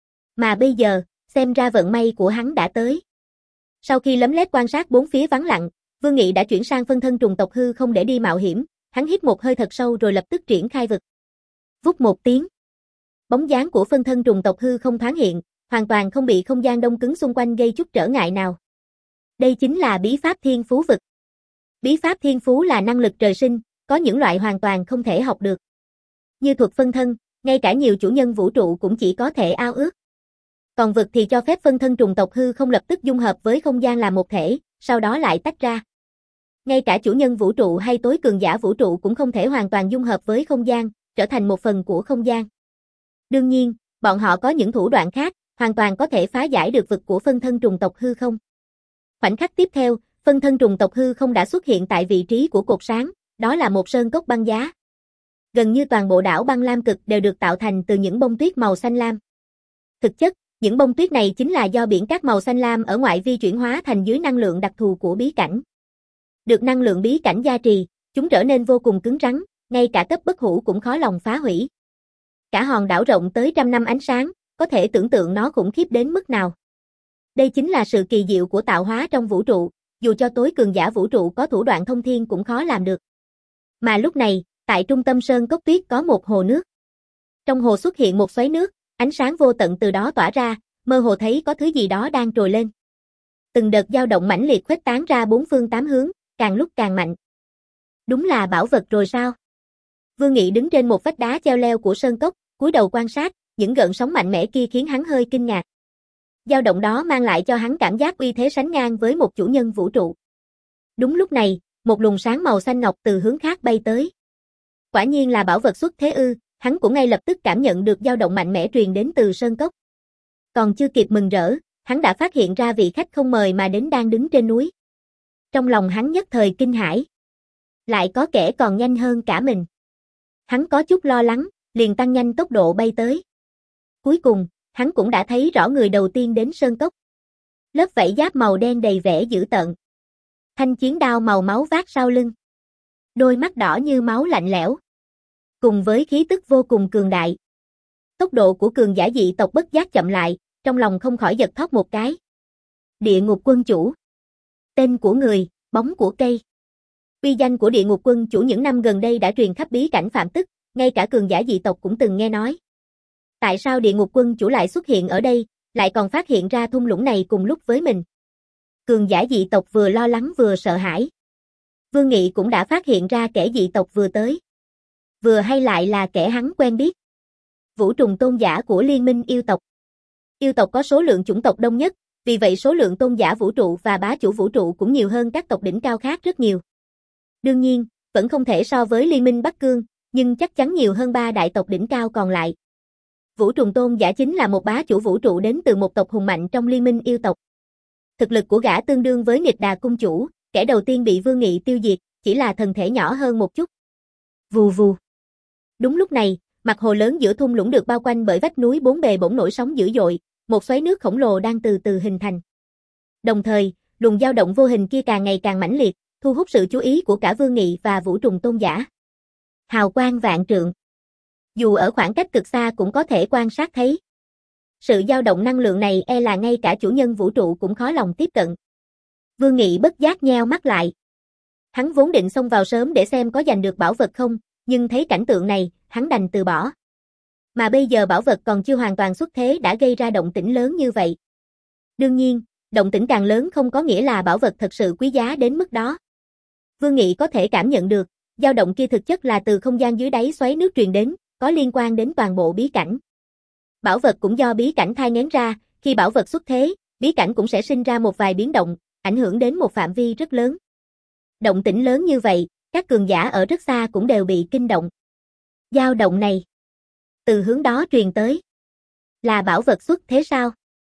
Mà bây giờ, xem ra vận may của hắn đã tới. Sau khi lấm lét quan sát bốn phía vắng lặng, Vương Nghị đã chuyển sang phân thân trùng tộc hư không để đi mạo hiểm, hắn hít một hơi thật sâu rồi lập tức triển khai vực. Vút một tiếng. Bóng dáng của phân thân trùng tộc hư không thoáng hiện, hoàn toàn không bị không gian đông cứng xung quanh gây chút trở ngại nào. Đây chính là bí pháp thiên phú vực. Bí pháp thiên phú là năng lực trời sinh, có những loại hoàn toàn không thể học được. Như thuật phân thân, ngay cả nhiều chủ nhân vũ trụ cũng chỉ có thể ao ước. Còn vực thì cho phép phân thân trùng tộc hư không lập tức dung hợp với không gian làm một thể, sau đó lại tách ra. Ngay cả chủ nhân vũ trụ hay tối cường giả vũ trụ cũng không thể hoàn toàn dung hợp với không gian, trở thành một phần của không gian. Đương nhiên, bọn họ có những thủ đoạn khác, hoàn toàn có thể phá giải được vực của phân thân trùng tộc hư không. Khoảnh khắc tiếp theo, phân thân trùng tộc hư không đã xuất hiện tại vị trí của cột sáng, đó là một sơn cốc băng giá. Gần như toàn bộ đảo băng lam cực đều được tạo thành từ những bông tuyết màu xanh lam. Thực chất, những bông tuyết này chính là do biển cát màu xanh lam ở ngoại vi chuyển hóa thành dưới năng lượng đặc thù của bí cảnh. Được năng lượng bí cảnh gia trì, chúng trở nên vô cùng cứng rắn, ngay cả cấp bất hủ cũng khó lòng phá hủy. Cả hòn đảo rộng tới trăm năm ánh sáng, có thể tưởng tượng nó khủng khiếp đến mức nào. Đây chính là sự kỳ diệu của tạo hóa trong vũ trụ, dù cho tối cường giả vũ trụ có thủ đoạn thông thiên cũng khó làm được. Mà lúc này, tại trung tâm sơn cốc tuyết có một hồ nước. Trong hồ xuất hiện một xoáy nước, ánh sáng vô tận từ đó tỏa ra, mơ hồ thấy có thứ gì đó đang trồi lên. Từng đợt dao động mãnh liệt khuếch tán ra bốn phương tám hướng, càng lúc càng mạnh. Đúng là bảo vật rồi sao? Vương Nghị đứng trên một vách đá treo leo của sơn cốc, cúi đầu quan sát, những gợn sóng mạnh mẽ kia khiến hắn hơi kinh ngạc. Dao động đó mang lại cho hắn cảm giác uy thế sánh ngang với một chủ nhân vũ trụ. Đúng lúc này, một luồng sáng màu xanh ngọc từ hướng khác bay tới. Quả nhiên là bảo vật xuất thế ư, hắn cũng ngay lập tức cảm nhận được dao động mạnh mẽ truyền đến từ sơn cốc. Còn chưa kịp mừng rỡ, hắn đã phát hiện ra vị khách không mời mà đến đang đứng trên núi. Trong lòng hắn nhất thời kinh hãi. Lại có kẻ còn nhanh hơn cả mình. Hắn có chút lo lắng, liền tăng nhanh tốc độ bay tới. Cuối cùng, hắn cũng đã thấy rõ người đầu tiên đến sơn cốc. Lớp vảy giáp màu đen đầy vẻ dữ tợn. Thanh chiến đao màu máu vác sau lưng. Đôi mắt đỏ như máu lạnh lẽo. Cùng với khí tức vô cùng cường đại. Tốc độ của cường giả dị tộc bất giác chậm lại, trong lòng không khỏi giật thót một cái. Địa ngục quân chủ. Tên của người, bóng của cây. Uy danh của địa ngục quân chủ những năm gần đây đã truyền khắp bí cảnh Phạm Tức, ngay cả cường giả dị tộc cũng từng nghe nói. Tại sao địa ngục quân chủ lại xuất hiện ở đây, lại còn phát hiện ra thung lũng này cùng lúc với mình? Cường giả dị tộc vừa lo lắng vừa sợ hãi. Vương Nghị cũng đã phát hiện ra kẻ dị tộc vừa tới. Vừa hay lại là kẻ hắn quen biết. Vũ trùng tôn giả của liên minh yêu tộc. Yêu tộc có số lượng chủng tộc đông nhất, vì vậy số lượng tôn giả vũ trụ và bá chủ vũ trụ cũng nhiều hơn các tộc đỉnh cao khác rất nhiều. Đương nhiên, vẫn không thể so với liên minh Bắc Cương, nhưng chắc chắn nhiều hơn ba đại tộc đỉnh cao còn lại. Vũ trùng tôn giả chính là một bá chủ vũ trụ đến từ một tộc hùng mạnh trong liên minh yêu tộc. Thực lực của gã tương đương với Nghịch Đà cung chủ, kẻ đầu tiên bị Vương Nghị tiêu diệt, chỉ là thân thể nhỏ hơn một chút. Vù vù. Đúng lúc này, mặt hồ lớn giữa thung lũng được bao quanh bởi vách núi bốn bề bỗng nổi sóng dữ dội, một xoáy nước khổng lồ đang từ từ hình thành. Đồng thời, luồng dao động vô hình kia càng ngày càng mãnh liệt, thu hút sự chú ý của cả Vương Nghị và Vũ Trùng Tôn Giả. Hào quang vạn trượng. Dù ở khoảng cách cực xa cũng có thể quan sát thấy. Sự dao động năng lượng này e là ngay cả chủ nhân vũ trụ cũng khó lòng tiếp cận. Vương Nghị bất giác nheo mắt lại. Hắn vốn định xông vào sớm để xem có giành được bảo vật không, nhưng thấy cảnh tượng này, hắn đành từ bỏ. Mà bây giờ bảo vật còn chưa hoàn toàn xuất thế đã gây ra động tĩnh lớn như vậy. Đương nhiên, động tĩnh càng lớn không có nghĩa là bảo vật thật sự quý giá đến mức đó. Vương Nghị có thể cảm nhận được, dao động kia thực chất là từ không gian dưới đáy xoáy nước truyền đến, có liên quan đến toàn bộ bí cảnh. Bảo vật cũng do bí cảnh thai nghén ra, khi bảo vật xuất thế, bí cảnh cũng sẽ sinh ra một vài biến động, ảnh hưởng đến một phạm vi rất lớn. Động tĩnh lớn như vậy, các cường giả ở rất xa cũng đều bị kinh động. Dao động này, từ hướng đó truyền tới. Là bảo vật xuất thế sao?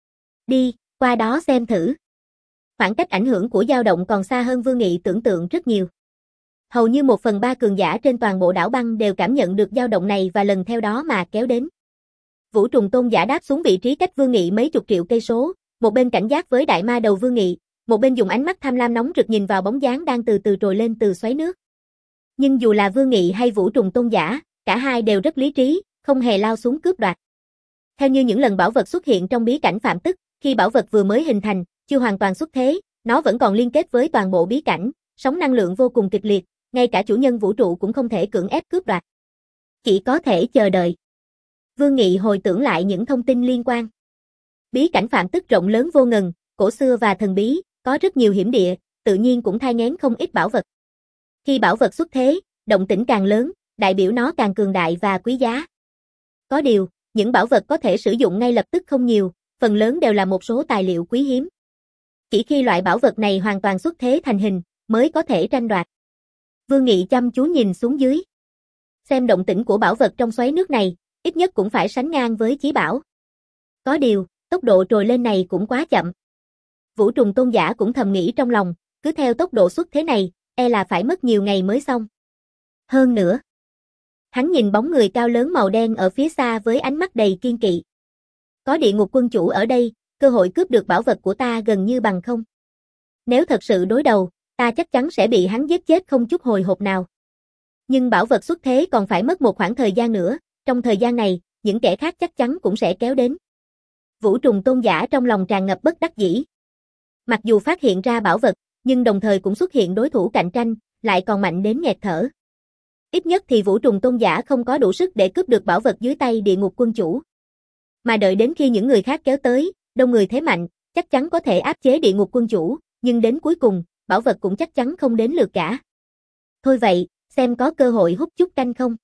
Đi, qua đó xem thử. Khoảng cách ảnh hưởng của dao động còn xa hơn Vương Nghị tưởng tượng rất nhiều. Hầu như một phần ba cường giả trên toàn bộ đảo băng đều cảm nhận được dao động này và lần theo đó mà kéo đến. Vũ Trùng Tôn Giả đáp xuống vị trí cách Vương Nghị mấy chục triệu cây số, một bên cảnh giác với đại ma đầu Vương Nghị, một bên dùng ánh mắt tham lam nóng rực nhìn vào bóng dáng đang từ từ trồi lên từ xoáy nước. Nhưng dù là Vương Nghị hay Vũ Trùng Tôn Giả, cả hai đều rất lý trí, không hề lao xuống cướp đoạt. Theo như những lần bảo vật xuất hiện trong bí cảnh phạm tức, khi bảo vật vừa mới hình thành, chưa hoàn toàn xuất thế, nó vẫn còn liên kết với toàn bộ bí cảnh, sóng năng lượng vô cùng kịch liệt, ngay cả chủ nhân vũ trụ cũng không thể cưỡng ép cướp đoạt. Chỉ có thể chờ đợi. Vương Nghị hồi tưởng lại những thông tin liên quan. Bí cảnh phạm tức rộng lớn vô ngần, cổ xưa và thần bí, có rất nhiều hiểm địa, tự nhiên cũng thai nghén không ít bảo vật. Khi bảo vật xuất thế, động tĩnh càng lớn, đại biểu nó càng cường đại và quý giá. Có điều, những bảo vật có thể sử dụng ngay lập tức không nhiều, phần lớn đều là một số tài liệu quý hiếm. Chỉ khi loại bảo vật này hoàn toàn xuất thế thành hình, mới có thể tranh đoạt. Vương Nghị chăm chú nhìn xuống dưới. Xem động tĩnh của bảo vật trong xoáy nước này, ít nhất cũng phải sánh ngang với chí bảo. Có điều, tốc độ trồi lên này cũng quá chậm. Vũ Trùng Tôn Giả cũng thầm nghĩ trong lòng, cứ theo tốc độ xuất thế này, e là phải mất nhiều ngày mới xong. Hơn nữa, hắn nhìn bóng người cao lớn màu đen ở phía xa với ánh mắt đầy kiên kỵ. Có địa ngục quân chủ ở đây, cơ hội cướp được bảo vật của ta gần như bằng không. Nếu thật sự đối đầu, ta chắc chắn sẽ bị hắn giết chết không chút hồi hộp nào. Nhưng bảo vật xuất thế còn phải mất một khoảng thời gian nữa, trong thời gian này, những kẻ khác chắc chắn cũng sẽ kéo đến. Vũ Trùng Tôn Giả trong lòng tràn ngập bất đắc dĩ. Mặc dù phát hiện ra bảo vật, nhưng đồng thời cũng xuất hiện đối thủ cạnh tranh, lại còn mạnh đến nghẹt thở. Ít nhất thì Vũ Trùng Tôn Giả không có đủ sức để cướp được bảo vật dưới tay địa ngục quân chủ. Mà đợi đến khi những người khác kéo tới, đông người thế mạnh, chắc chắn có thể áp chế địa ngục quân chủ, nhưng đến cuối cùng, bảo vật cũng chắc chắn không đến lượt cả. Thôi vậy, xem có cơ hội hút chút canh không.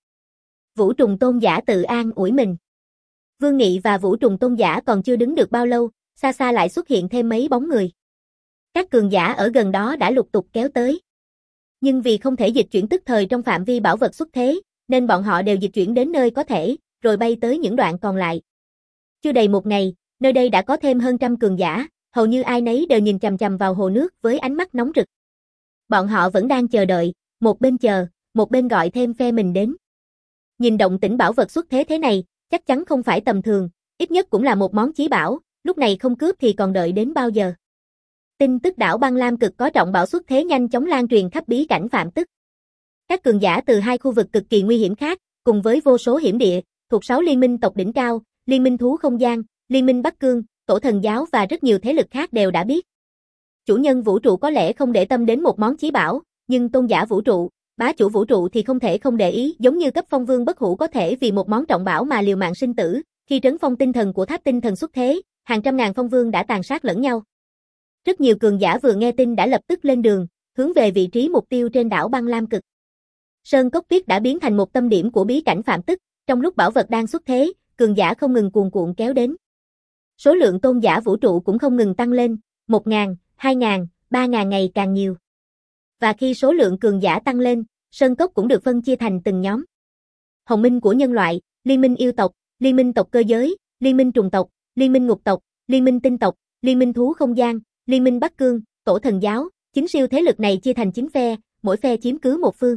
Vũ Trùng Tôn Giả tự an ủi mình. Vương Nghị và Vũ Trùng Tôn Giả còn chưa đứng được bao lâu, xa xa lại xuất hiện thêm mấy bóng người. Các cường giả ở gần đó đã lục tục kéo tới. Nhưng vì không thể dịch chuyển tức thời trong phạm vi bảo vật xuất thế, nên bọn họ đều dịch chuyển đến nơi có thể, rồi bay tới những đoạn còn lại. Chưa đầy một ngày, nơi đây đã có thêm hơn trăm cường giả, hầu như ai nấy đều nhìn chằm chằm vào hồ nước với ánh mắt nóng rực. Bọn họ vẫn đang chờ đợi, một bên chờ, một bên gọi thêm phe mình đến. Nhìn động tĩnh bảo vật xuất thế thế này, chắc chắn không phải tầm thường, ít nhất cũng là một món chí bảo, lúc này không cướp thì còn đợi đến bao giờ. Tin tức đảo băng lam cực có trọng bảo xuất thế nhanh chóng lan truyền khắp bí cảnh phạm tức. Các cường giả từ hai khu vực cực kỳ nguy hiểm khác, cùng với vô số hiểm địa, thuộc sáu liên minh tộc đỉnh cao, liên minh thú không gian, liên minh Bắc Cương, tổ thần giáo và rất nhiều thế lực khác đều đã biết. Chủ nhân vũ trụ có lẽ không để tâm đến một món chí bảo, nhưng tôn giả vũ trụ, bá chủ vũ trụ thì không thể không để ý, giống như cấp phong vương bất hủ có thể vì một món trọng bảo mà liều mạng sinh tử, khi trấn phong tinh thần của tháp tinh thần xuất thế, hàng trăm ngàn phong vương đã tàn sát lẫn nhau. Rất nhiều cường giả vừa nghe tin đã lập tức lên đường, hướng về vị trí mục tiêu trên đảo băng lam cực. Sơn Cốc Tuyết đã biến thành một tâm điểm của bí cảnh phạm tức, trong lúc bảo vật đang xuất thế, cường giả không ngừng cuồn cuộn kéo đến. Số lượng tôn giả vũ trụ cũng không ngừng tăng lên, một ngàn, hai ngàn, ba ngàn ngày càng nhiều. Và khi số lượng cường giả tăng lên, Sơn Cốc cũng được phân chia thành từng nhóm. Hồng minh của nhân loại, liên minh yêu tộc, liên minh tộc cơ giới, liên minh trùng tộc, liên minh ngục tộc, liên minh tinh tộc, liên minh thú không gian, liên minh Bắc Cương, tổ thần giáo, chính siêu thế lực này chia thành chín phe, mỗi phe chiếm cứ một phương.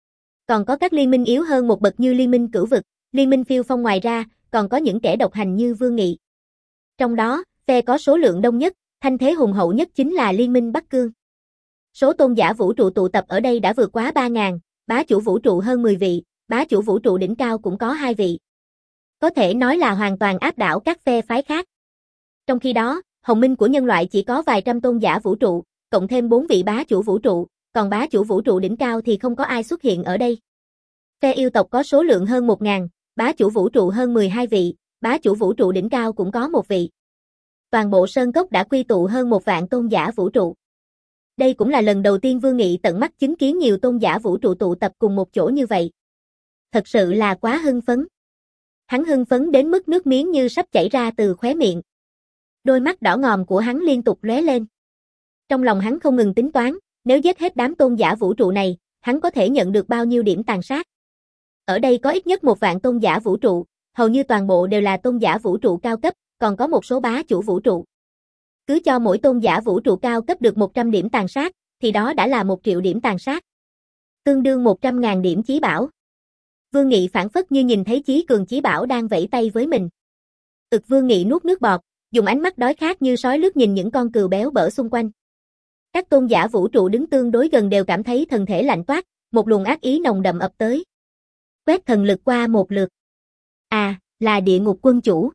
Còn có các liên minh yếu hơn một bậc như liên minh cửu vực, liên minh phiêu phong, ngoài ra, còn có những kẻ độc hành như Vương Nghị. Trong đó, phe có số lượng đông nhất, thanh thế hùng hậu nhất chính là Liên minh Bắc Cương. Số tôn giả vũ trụ tụ tập ở đây đã vượt quá ba nghìn, bá chủ vũ trụ hơn mười vị, bá chủ vũ trụ đỉnh cao cũng có hai vị. Có thể nói là hoàn toàn áp đảo các phe phái khác. Trong khi đó, Hồng Minh của nhân loại chỉ có vài trăm tôn giả vũ trụ, cộng thêm bốn vị bá chủ vũ trụ, còn bá chủ vũ trụ đỉnh cao thì không có ai xuất hiện ở đây. Phe yêu tộc có số lượng hơn một nghìn, bá chủ vũ trụ hơn mười hai vị, bá chủ vũ trụ đỉnh cao cũng có một vị. Toàn bộ Sơn Cốc đã quy tụ hơn một vạn tôn giả vũ trụ. Đây cũng là lần đầu tiên Vương Nghị tận mắt chứng kiến nhiều tôn giả vũ trụ tụ tập cùng một chỗ như vậy. Thật sự là quá hưng phấn. Hắn hưng phấn đến mức nước miếng như sắp chảy ra từ khóe miệng. Đôi mắt đỏ ngòm của hắn liên tục lóe lên. Trong lòng hắn không ngừng tính toán, nếu giết hết đám tôn giả vũ trụ này, hắn có thể nhận được bao nhiêu điểm tàn sát. Ở đây có ít nhất một vạn tôn giả vũ trụ, hầu như toàn bộ đều là tôn giả vũ trụ cao cấp, còn có một số bá chủ vũ trụ. Cứ cho mỗi tôn giả vũ trụ cao cấp được một trăm điểm tàn sát, thì đó đã là một triệu điểm tàn sát. Tương đương một trăm nghìn điểm chí bảo. Vương Nghị phản phất như nhìn thấy chí cường chí bảo đang vẫy tay với mình. Ực Vương Nghị nuốt nước bọt, dùng ánh mắt đói khát như sói lướt nhìn những con cừu béo bở xung quanh. Các tôn giả vũ trụ đứng tương đối gần đều cảm thấy thân thể lạnh toát, một luồng ác ý nồng đậm ập tới. Quét thần lực qua một lượt. À, là địa ngục quân chủ.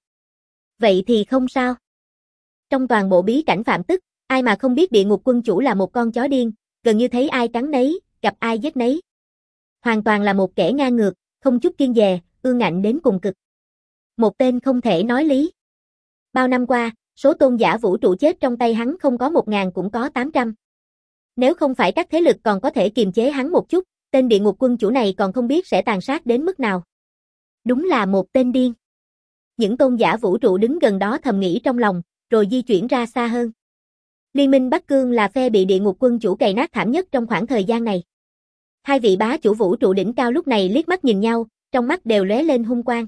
Vậy thì không sao. Trong toàn bộ bí cảnh Phạm Tức, ai mà không biết địa ngục quân chủ là một con chó điên, gần như thấy ai cắn nấy, gặp ai giết nấy. Hoàn toàn là một kẻ ngang ngược, không chút kiêng dè, ương ngạnh đến cùng cực. Một tên không thể nói lý. Bao năm qua, số tôn giả vũ trụ chết trong tay hắn không có một ngàn cũng có tám trăm. Nếu không phải các thế lực còn có thể kiềm chế hắn một chút, tên địa ngục quân chủ này còn không biết sẽ tàn sát đến mức nào. Đúng là một tên điên. Những tôn giả vũ trụ đứng gần đó thầm nghĩ trong lòng, rồi di chuyển ra xa hơn. Liên minh Bắc Cương là phe bị địa ngục quân chủ cày nát thảm nhất trong khoảng thời gian này. Hai vị bá chủ vũ trụ đỉnh cao lúc này liếc mắt nhìn nhau, trong mắt đều lóe lên hung quang.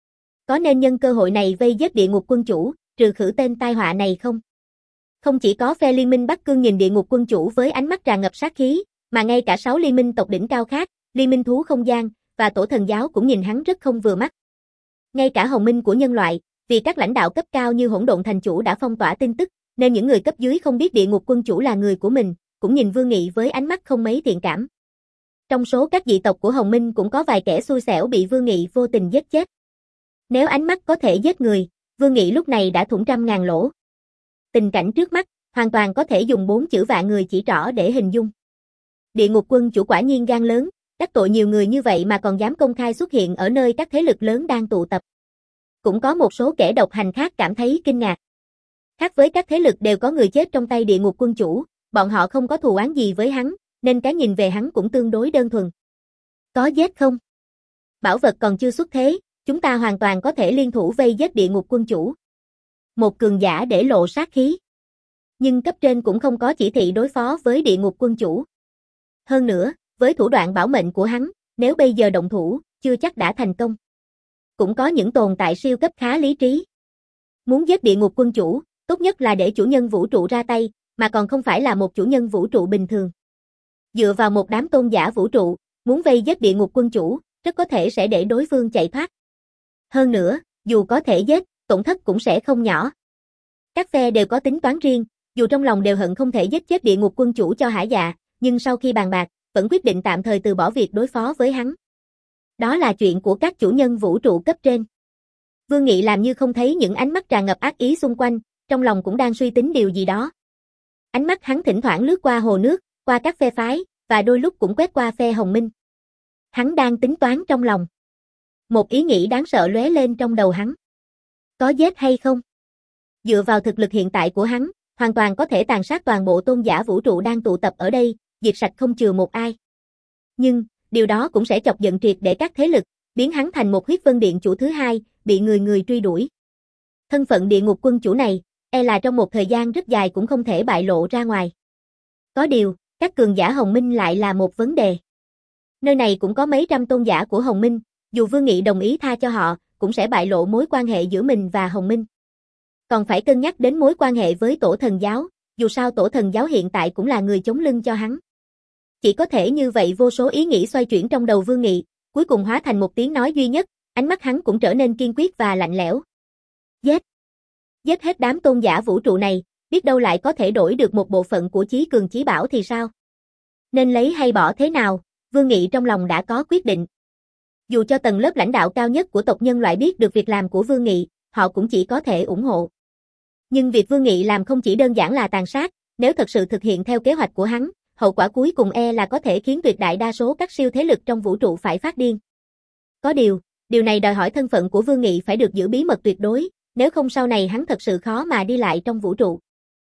Có nên nhân cơ hội này vây giết địa ngục quân chủ, trừ khử tên tai họa này không? Không chỉ có phe liên minh Bắc Cương nhìn địa ngục quân chủ với ánh mắt tràn ngập sát khí, mà ngay cả sáu liên minh tộc đỉnh cao khác, liên minh thú không gian và tổ thần giáo cũng nhìn hắn rất không vừa mắt. Ngay cả Hồng Minh của nhân loại, vì các lãnh đạo cấp cao như Hỗn Độn Thành chủ đã phong tỏa tin tức, nên những người cấp dưới không biết địa ngục quân chủ là người của mình, cũng nhìn Vương Nghị với ánh mắt không mấy thiện cảm. Trong số các dị tộc của Hồng Minh cũng có vài kẻ xui xẻo bị Vương Nghị vô tình giết chết. Nếu ánh mắt có thể giết người, Vương Nghị lúc này đã thủng trăm ngàn lỗ. Tình cảnh trước mắt, hoàn toàn có thể dùng bốn chữ vạn người chỉ trỏ để hình dung. Địa ngục quân chủ quả nhiên gan lớn, đắc tội nhiều người như vậy mà còn dám công khai xuất hiện ở nơi các thế lực lớn đang tụ tập. Cũng có một số kẻ độc hành khác cảm thấy kinh ngạc. Khác với các thế lực đều có người chết trong tay địa ngục quân chủ, bọn họ không có thù oán gì với hắn, nên cái nhìn về hắn cũng tương đối đơn thuần. Có giết không? Bảo vật còn chưa xuất thế, chúng ta hoàn toàn có thể liên thủ vây giết địa ngục quân chủ. Một cường giả để lộ sát khí. Nhưng cấp trên cũng không có chỉ thị đối phó với địa ngục quân chủ. Hơn nữa, với thủ đoạn bảo mệnh của hắn, nếu bây giờ động thủ, chưa chắc đã thành công. Cũng có những tồn tại siêu cấp khá lý trí. Muốn giết địa ngục quân chủ, tốt nhất là để chủ nhân vũ trụ ra tay, mà còn không phải là một chủ nhân vũ trụ bình thường. Dựa vào một đám tôn giả vũ trụ, muốn vây giết địa ngục quân chủ, rất có thể sẽ để đối phương chạy thoát. Hơn nữa, dù có thể giết, tổn thất cũng sẽ không nhỏ. Các phe đều có tính toán riêng, dù trong lòng đều hận không thể giết chết địa ngục quân chủ cho hả dạ, nhưng sau khi bàn bạc, vẫn quyết định tạm thời từ bỏ việc đối phó với hắn. Đó là chuyện của các chủ nhân vũ trụ cấp trên. Vương Nghị làm như không thấy những ánh mắt tràn ngập ác ý xung quanh, trong lòng cũng đang suy tính điều gì đó. Ánh mắt hắn thỉnh thoảng lướt qua hồ nước, qua các phe phái, và đôi lúc cũng quét qua phe Hồng Minh. Hắn đang tính toán trong lòng. Một ý nghĩ đáng sợ lóe lên trong đầu hắn. Có giết hay không? Dựa vào thực lực hiện tại của hắn, hoàn toàn có thể tàn sát toàn bộ tôn giả vũ trụ đang tụ tập ở đây, diệt sạch không chừa một ai. Nhưng, điều đó cũng sẽ chọc giận triệt để các thế lực, biến hắn thành một huyết vân điện chủ thứ hai, bị người người truy đuổi. Thân phận địa ngục quân chủ này, e là trong một thời gian rất dài cũng không thể bại lộ ra ngoài. Có điều, các cường giả Hồng Minh lại là một vấn đề. Nơi này cũng có mấy trăm tôn giả của Hồng Minh, dù Vương Nghị đồng ý tha cho họ, cũng sẽ bại lộ mối quan hệ giữa mình và Hồng Minh. Còn phải cân nhắc đến mối quan hệ với tổ thần giáo, dù sao tổ thần giáo hiện tại cũng là người chống lưng cho hắn. Chỉ có thể như vậy vô số ý nghĩ xoay chuyển trong đầu Vương Nghị, cuối cùng hóa thành một tiếng nói duy nhất, ánh mắt hắn cũng trở nên kiên quyết và lạnh lẽo. Giết! Giết hết đám tôn giả vũ trụ này, biết đâu lại có thể đổi được một bộ phận của chí cường chí bảo thì sao? Nên lấy hay bỏ thế nào, Vương Nghị trong lòng đã có quyết định. Dù cho tầng lớp lãnh đạo cao nhất của tộc nhân loại biết được việc làm của Vương Nghị, họ cũng chỉ có thể ủng hộ. Nhưng việc Vương Nghị làm không chỉ đơn giản là tàn sát, nếu thật sự thực hiện theo kế hoạch của hắn, hậu quả cuối cùng e là có thể khiến tuyệt đại đa số các siêu thế lực trong vũ trụ phải phát điên. Có điều, điều này đòi hỏi thân phận của Vương Nghị phải được giữ bí mật tuyệt đối, nếu không sau này hắn thật sự khó mà đi lại trong vũ trụ.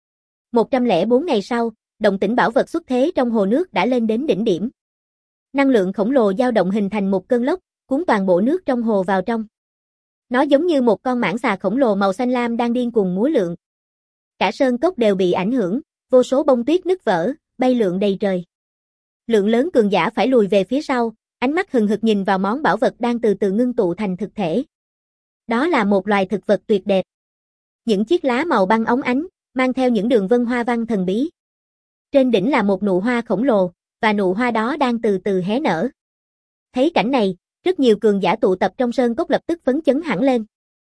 một trăm lẻ bốn ngày sau, động tĩnh bảo vật xuất thế trong hồ nước đã lên đến đỉnh điểm. Năng lượng khổng lồ dao động hình thành một cơn lốc, cuốn toàn bộ nước trong hồ vào trong. Nó giống như một con mãng xà khổng lồ màu xanh lam đang điên cuồng múa lượn. Cả sơn cốc đều bị ảnh hưởng, vô số bông tuyết nứt vỡ, bay lượn đầy trời. Lượng lớn cường giả phải lùi về phía sau, ánh mắt hừng hực nhìn vào món bảo vật đang từ từ ngưng tụ thành thực thể. Đó là một loài thực vật tuyệt đẹp. Những chiếc lá màu băng óng ánh, mang theo những đường vân hoa văn thần bí. Trên đỉnh là một nụ hoa khổng lồ, và nụ hoa đó đang từ từ hé nở. Thấy cảnh này, rất nhiều cường giả tụ tập trong sơn cốc lập tức phấn chấn hẳn lên.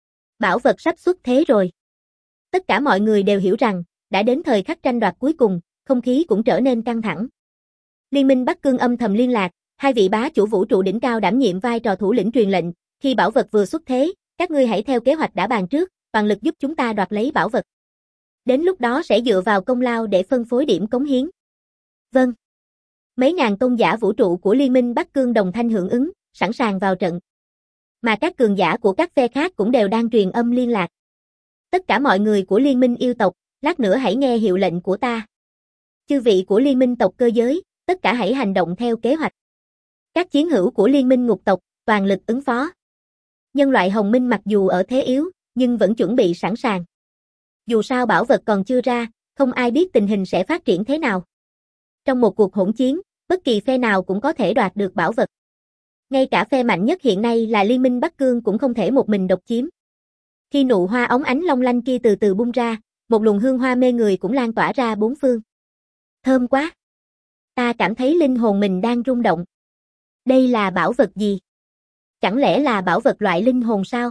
Bảo vật sắp xuất thế rồi. Tất cả mọi người đều hiểu rằng, đã đến thời khắc tranh đoạt cuối cùng, không khí cũng trở nên căng thẳng. Liên minh Bắc Cương âm thầm liên lạc, hai vị bá chủ vũ trụ đỉnh cao đảm nhiệm vai trò thủ lĩnh truyền lệnh, khi bảo vật vừa xuất thế, các ngươi hãy theo kế hoạch đã bàn trước, toàn lực giúp chúng ta đoạt lấy bảo vật. Đến lúc đó sẽ dựa vào công lao để phân phối điểm cống hiến. Vâng. Mấy ngàn tôn giả vũ trụ của Liên minh Bắc Cương đồng thanh hưởng ứng, sẵn sàng vào trận. Mà các cường giả của các phe khác cũng đều đang truyền âm liên lạc. Tất cả mọi người của Liên minh yêu tộc, lát nữa hãy nghe hiệu lệnh của ta. Chư vị của Liên minh tộc cơ giới, tất cả hãy hành động theo kế hoạch. Các chiến hữu của Liên minh ngục tộc, toàn lực ứng phó. Nhân loại Hồng Minh mặc dù ở thế yếu, nhưng vẫn chuẩn bị sẵn sàng. Dù sao bảo vật còn chưa ra, không ai biết tình hình sẽ phát triển thế nào. Trong một cuộc hỗn chiến, bất kỳ phe nào cũng có thể đoạt được bảo vật. Ngay cả phe mạnh nhất hiện nay là Liên minh Bắc Cương cũng không thể một mình độc chiếm. Khi nụ hoa óng ánh long lanh kia từ từ bung ra, một luồng hương hoa mê người cũng lan tỏa ra bốn phương. Thơm quá! Ta cảm thấy linh hồn mình đang rung động. Đây là bảo vật gì? Chẳng lẽ là bảo vật loại linh hồn sao?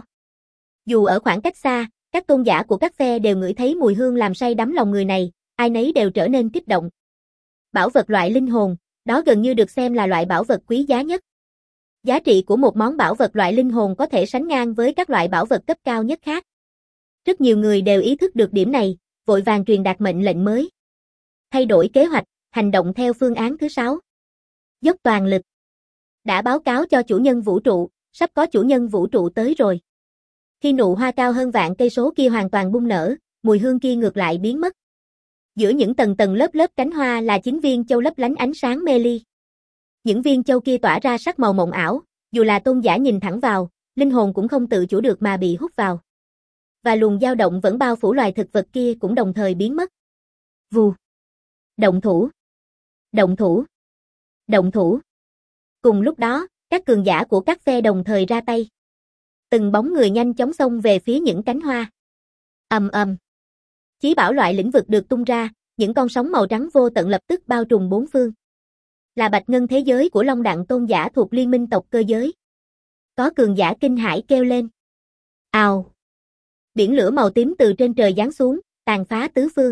Dù ở khoảng cách xa, các tôn giả của các phe đều ngửi thấy mùi hương làm say đắm lòng người này, ai nấy đều trở nên kích động. Bảo vật loại linh hồn, đó gần như được xem là loại bảo vật quý giá nhất. Giá trị của một món bảo vật loại linh hồn có thể sánh ngang với các loại bảo vật cấp cao nhất khác. Rất nhiều người đều ý thức được điểm này, vội vàng truyền đạt mệnh lệnh mới. Thay đổi kế hoạch, hành động theo phương án thứ sáu. Dốc toàn lực. Đã báo cáo cho chủ nhân vũ trụ, sắp có chủ nhân vũ trụ tới rồi. Khi nụ hoa cao hơn vạn cây số kia hoàn toàn bung nở, mùi hương kia ngược lại biến mất. Giữa những tầng tầng lớp lớp cánh hoa là chín viên châu lấp lánh ánh sáng mê ly. Những viên châu kia tỏa ra sắc màu mộng ảo, dù là tôn giả nhìn thẳng vào, linh hồn cũng không tự chủ được mà bị hút vào. Và luồng dao động vẫn bao phủ loài thực vật kia cũng đồng thời biến mất. Vù. Động thủ. Động thủ. Động thủ. Cùng lúc đó, các cường giả của các phe đồng thời ra tay. Từng bóng người nhanh chóng xông về phía những cánh hoa. Ầm ầm. Chí bảo loại lĩnh vực được tung ra, những con sóng màu trắng vô tận lập tức bao trùm bốn phương. Là bạch ngân thế giới của Long Đặng tôn giả thuộc Liên minh tộc cơ giới. Có cường giả kinh hãi kêu lên. Ào. Biển lửa màu tím từ trên trời giáng xuống, tàn phá tứ phương.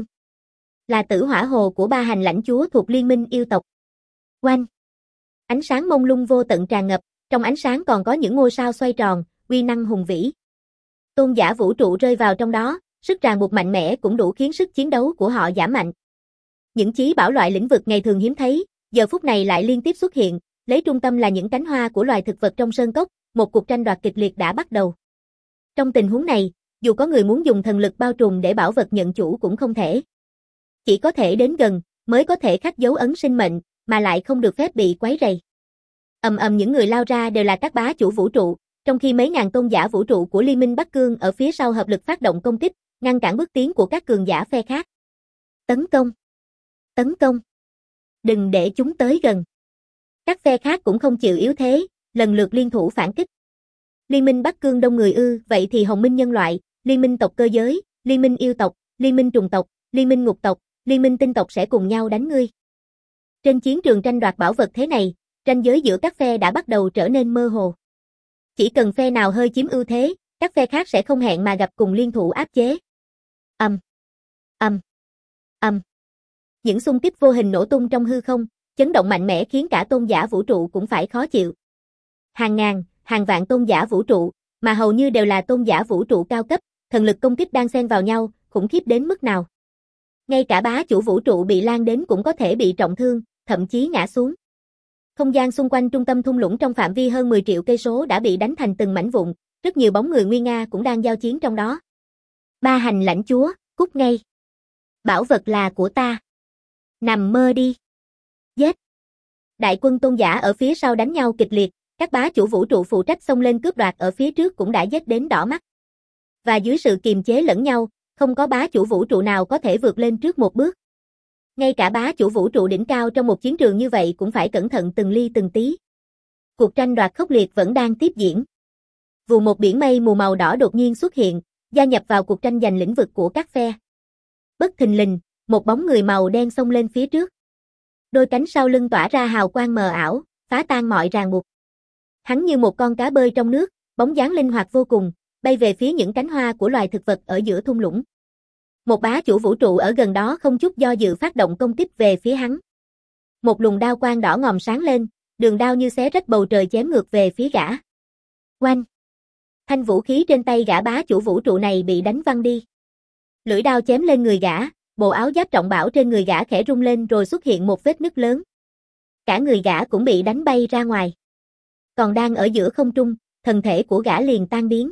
Là tử hỏa hồ của ba hành lãnh chúa thuộc Liên minh yêu tộc. Oanh. Ánh sáng mông lung vô tận tràn ngập, trong ánh sáng còn có những ngôi sao xoay tròn, uy năng hùng vĩ. Tôn giả vũ trụ rơi vào trong đó, sức ràng buộc mạnh mẽ cũng đủ khiến sức chiến đấu của họ giảm mạnh. Những chí bảo loại lĩnh vực ngày thường hiếm thấy, giờ phút này lại liên tiếp xuất hiện, lấy trung tâm là những cánh hoa của loài thực vật trong sơn cốc, một cuộc tranh đoạt kịch liệt đã bắt đầu. Trong tình huống này, dù có người muốn dùng thần lực bao trùm để bảo vật nhận chủ cũng không thể. Chỉ có thể đến gần, mới có thể khắc dấu ấn sinh mệnh, mà lại không được phép bị quấy rầy. Ầm ầm những người lao ra đều là các bá chủ vũ trụ, trong khi mấy ngàn tôn giả vũ trụ của Liên minh Bắc Cương ở phía sau hợp lực phát động công kích, ngăn cản bước tiến của các cường giả phe khác. Tấn công! Tấn công! Đừng để chúng tới gần. Các phe khác cũng không chịu yếu thế, lần lượt liên thủ phản kích. Liên minh Bắc Cương đông người ư, vậy thì Hồng Minh nhân loại, Liên minh tộc cơ giới, Liên minh yêu tộc, Liên minh trùng tộc, Liên minh ngục tộc, Liên minh tinh tộc sẽ cùng nhau đánh ngươi. Trên chiến trường tranh đoạt bảo vật thế này, ranh giới giữa các phe đã bắt đầu trở nên mơ hồ. Chỉ cần phe nào hơi chiếm ưu thế, các phe khác sẽ không hẹn mà gặp cùng liên thủ áp chế. Ầm, ầm, ầm. Những xung kích vô hình nổ tung trong hư không, chấn động mạnh mẽ khiến cả tôn giả vũ trụ cũng phải khó chịu. Hàng ngàn, hàng vạn tôn giả vũ trụ, mà hầu như đều là tôn giả vũ trụ cao cấp, thần lực công kích đang xen vào nhau, khủng khiếp đến mức nào. Ngay cả bá chủ vũ trụ bị lan đến cũng có thể bị trọng thương, thậm chí ngã xuống. Không gian xung quanh trung tâm thung lũng trong phạm vi hơn mười triệu cây số đã bị đánh thành từng mảnh vụn, rất nhiều bóng người nguy nga cũng đang giao chiến trong đó. Ba hành lãnh chúa, cút ngay. Bảo vật là của ta. Nằm mơ đi. Giết. Đại quân tôn giả ở phía sau đánh nhau kịch liệt, các bá chủ vũ trụ phụ trách xông lên cướp đoạt ở phía trước cũng đã giết đến đỏ mắt. Và dưới sự kiềm chế lẫn nhau, không có bá chủ vũ trụ nào có thể vượt lên trước một bước. Ngay cả bá chủ vũ trụ đỉnh cao trong một chiến trường như vậy cũng phải cẩn thận từng ly từng tí. Cuộc tranh đoạt khốc liệt vẫn đang tiếp diễn. Vù một biển mây mù màu đỏ đột nhiên xuất hiện, gia nhập vào cuộc tranh giành lĩnh vực của các phe. Bất thình lình, một bóng người màu đen xông lên phía trước. Đôi cánh sau lưng tỏa ra hào quang mờ ảo, phá tan mọi ràng buộc. Hắn như một con cá bơi trong nước, bóng dáng linh hoạt vô cùng, bay về phía những cánh hoa của loài thực vật ở giữa thung lũng. Một bá chủ vũ trụ ở gần đó không chút do dự phát động công kích về phía hắn. Một luồng đao quang đỏ ngòm sáng lên, đường đao như xé rách bầu trời chém ngược về phía gã. Oanh! Thanh vũ khí trên tay gã bá chủ vũ trụ này bị đánh văng đi. Lưỡi đao chém lên người gã, bộ áo giáp trọng bảo trên người gã khẽ rung lên rồi xuất hiện một vết nứt lớn. Cả người gã cũng bị đánh bay ra ngoài. Còn đang ở giữa không trung, thân thể của gã liền tan biến.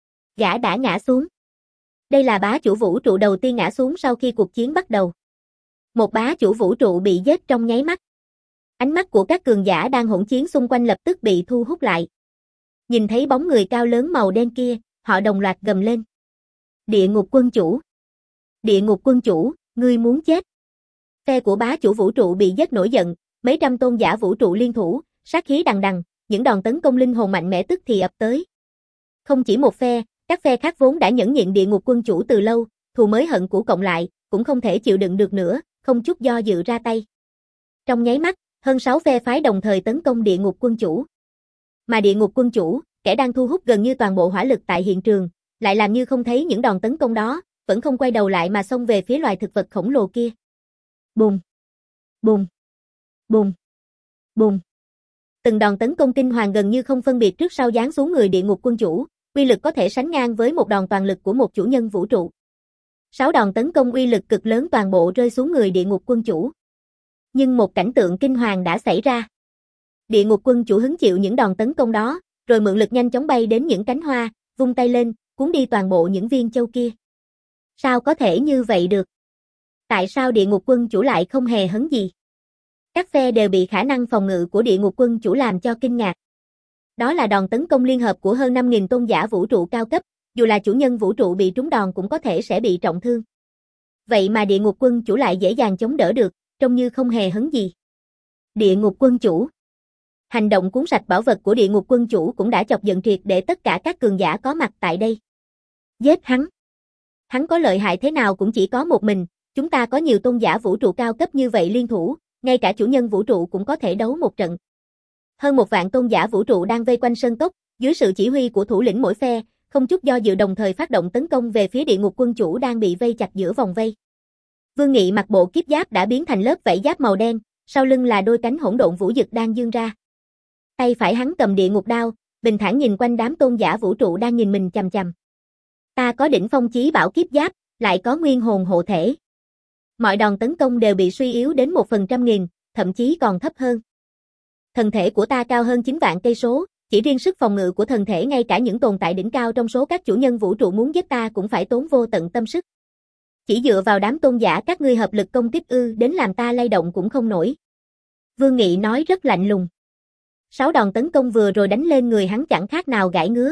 Gã đã ngã xuống. Đây là bá chủ vũ trụ đầu tiên ngã xuống sau khi cuộc chiến bắt đầu. Một bá chủ vũ trụ bị giết trong nháy mắt. Ánh mắt của các cường giả đang hỗn chiến xung quanh lập tức bị thu hút lại. Nhìn thấy bóng người cao lớn màu đen kia, họ đồng loạt gầm lên. Địa ngục quân chủ. Địa ngục quân chủ, ngươi muốn chết. Phe của bá chủ vũ trụ bị giết nổi giận, mấy trăm tôn giả vũ trụ liên thủ, sát khí đằng đằng, những đòn tấn công linh hồn mạnh mẽ tức thì ập tới. Không chỉ một phe, các phe khác vốn đã nhẫn nhịn địa ngục quân chủ từ lâu, thù mới hận cũ cộng lại, cũng không thể chịu đựng được nữa, không chút do dự ra tay. Trong nháy mắt, hơn sáu phe phái đồng thời tấn công địa ngục quân chủ. Mà địa ngục quân chủ, kẻ đang thu hút gần như toàn bộ hỏa lực tại hiện trường, lại làm như không thấy những đòn tấn công đó, vẫn không quay đầu lại mà xông về phía loài thực vật khổng lồ kia. Bùm! Bùm! Bùm! Bùm! Từng đòn tấn công kinh hoàng gần như không phân biệt trước sau giáng xuống người địa ngục quân chủ, uy lực có thể sánh ngang với một đòn toàn lực của một chủ nhân vũ trụ. Sáu đòn tấn công uy lực cực lớn toàn bộ rơi xuống người địa ngục quân chủ. Nhưng một cảnh tượng kinh hoàng đã xảy ra. Địa ngục quân chủ hứng chịu những đòn tấn công đó, rồi mượn lực nhanh chóng bay đến những cánh hoa, vung tay lên, cuốn đi toàn bộ những viên châu kia. Sao có thể như vậy được? Tại sao địa ngục quân chủ lại không hề hấn gì? Các phe đều bị khả năng phòng ngự của địa ngục quân chủ làm cho kinh ngạc. Đó là đòn tấn công liên hợp của hơn năm nghìn tôn giả vũ trụ cao cấp, dù là chủ nhân vũ trụ bị trúng đòn cũng có thể sẽ bị trọng thương. Vậy mà địa ngục quân chủ lại dễ dàng chống đỡ được, trông như không hề hấn gì. Địa ngục quân chủ. Hành động cuốn sạch bảo vật của địa ngục quân chủ cũng đã chọc giận triệt để tất cả các cường giả có mặt tại đây. Giết hắn. Hắn có lợi hại thế nào cũng chỉ có một mình, chúng ta có nhiều tôn giả vũ trụ cao cấp như vậy liên thủ, ngay cả chủ nhân vũ trụ cũng có thể đấu một trận. Hơn một vạn tôn giả vũ trụ đang vây quanh sơn cốc, dưới sự chỉ huy của thủ lĩnh mỗi phe, không chút do dự đồng thời phát động tấn công về phía địa ngục quân chủ đang bị vây chặt giữa vòng vây. Vương Nghị mặc bộ kiếp giáp đã biến thành lớp vảy giáp màu đen, sau lưng là đôi cánh hỗn độn vũ dực đang dương ra. Tay phải hắn cầm địa ngục đao, bình thản nhìn quanh đám tôn giả vũ trụ đang nhìn mình chằm chằm. Ta có đỉnh phong chí bảo kiếp giáp, lại có nguyên hồn hộ thể. Mọi đòn tấn công đều bị suy yếu đến một phần trăm nghìn, thậm chí còn thấp hơn. Thần thể của ta cao hơn chín vạn cây số, chỉ riêng sức phòng ngự của thần thể ngay cả những tồn tại đỉnh cao trong số các chủ nhân vũ trụ muốn giết ta cũng phải tốn vô tận tâm sức. Chỉ dựa vào đám tôn giả các ngươi hợp lực công kích ư đến làm ta lay động cũng không nổi. Vương Nghị nói rất lạnh lùng. Sáu đòn tấn công vừa rồi đánh lên người hắn chẳng khác nào gãi ngứa.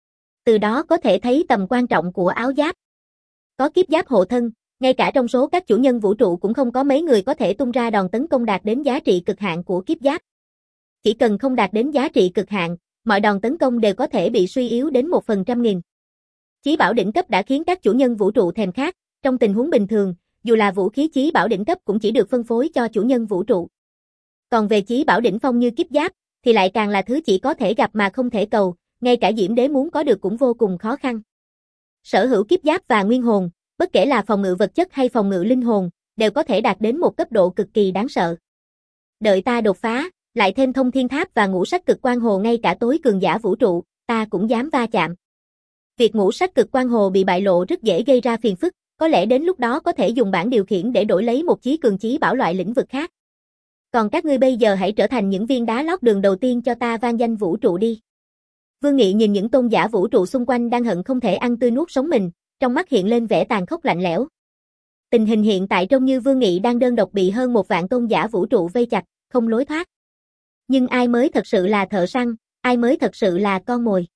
Từ đó có thể thấy tầm quan trọng của áo giáp. Có kiếp giáp hộ thân, ngay cả trong số các chủ nhân vũ trụ cũng không có mấy người có thể tung ra đòn tấn công đạt đến giá trị cực hạn của kiếp giáp. Chỉ cần không đạt đến giá trị cực hạn, mọi đòn tấn công đều có thể bị suy yếu đến một phần trăm nghìn. Chí bảo đỉnh cấp đã khiến các chủ nhân vũ trụ thèm khát, trong tình huống bình thường, dù là vũ khí chí bảo đỉnh cấp cũng chỉ được phân phối cho chủ nhân vũ trụ. Còn về chí bảo đỉnh phong như kiếp giáp, thì lại càng là thứ chỉ có thể gặp mà không thể cầu, ngay cả Diễm Đế muốn có được cũng vô cùng khó khăn. Sở hữu kiếp giáp và nguyên hồn, bất kể là phòng ngự vật chất hay phòng ngự linh hồn, đều có thể đạt đến một cấp độ cực kỳ đáng sợ. Đợi ta đột phá, lại thêm thông thiên tháp và ngũ sắc cực quang hồ, ngay cả tối cường giả vũ trụ, ta cũng dám va chạm. Việc ngũ sắc cực quang hồ bị bại lộ rất dễ gây ra phiền phức, có lẽ đến lúc đó có thể dùng bản điều khiển để đổi lấy một chí cường chí bảo loại lĩnh vực khác. Còn các ngươi bây giờ hãy trở thành những viên đá lót đường đầu tiên cho ta vang danh vũ trụ đi. Vương Nghị nhìn những tôn giả vũ trụ xung quanh đang hận không thể ăn tươi nuốt sống mình, trong mắt hiện lên vẻ tàn khốc lạnh lẽo. Tình hình hiện tại trông như Vương Nghị đang đơn độc bị hơn một vạn tôn giả vũ trụ vây chặt, không lối thoát. Nhưng ai mới thật sự là thợ săn, ai mới thật sự là con mồi?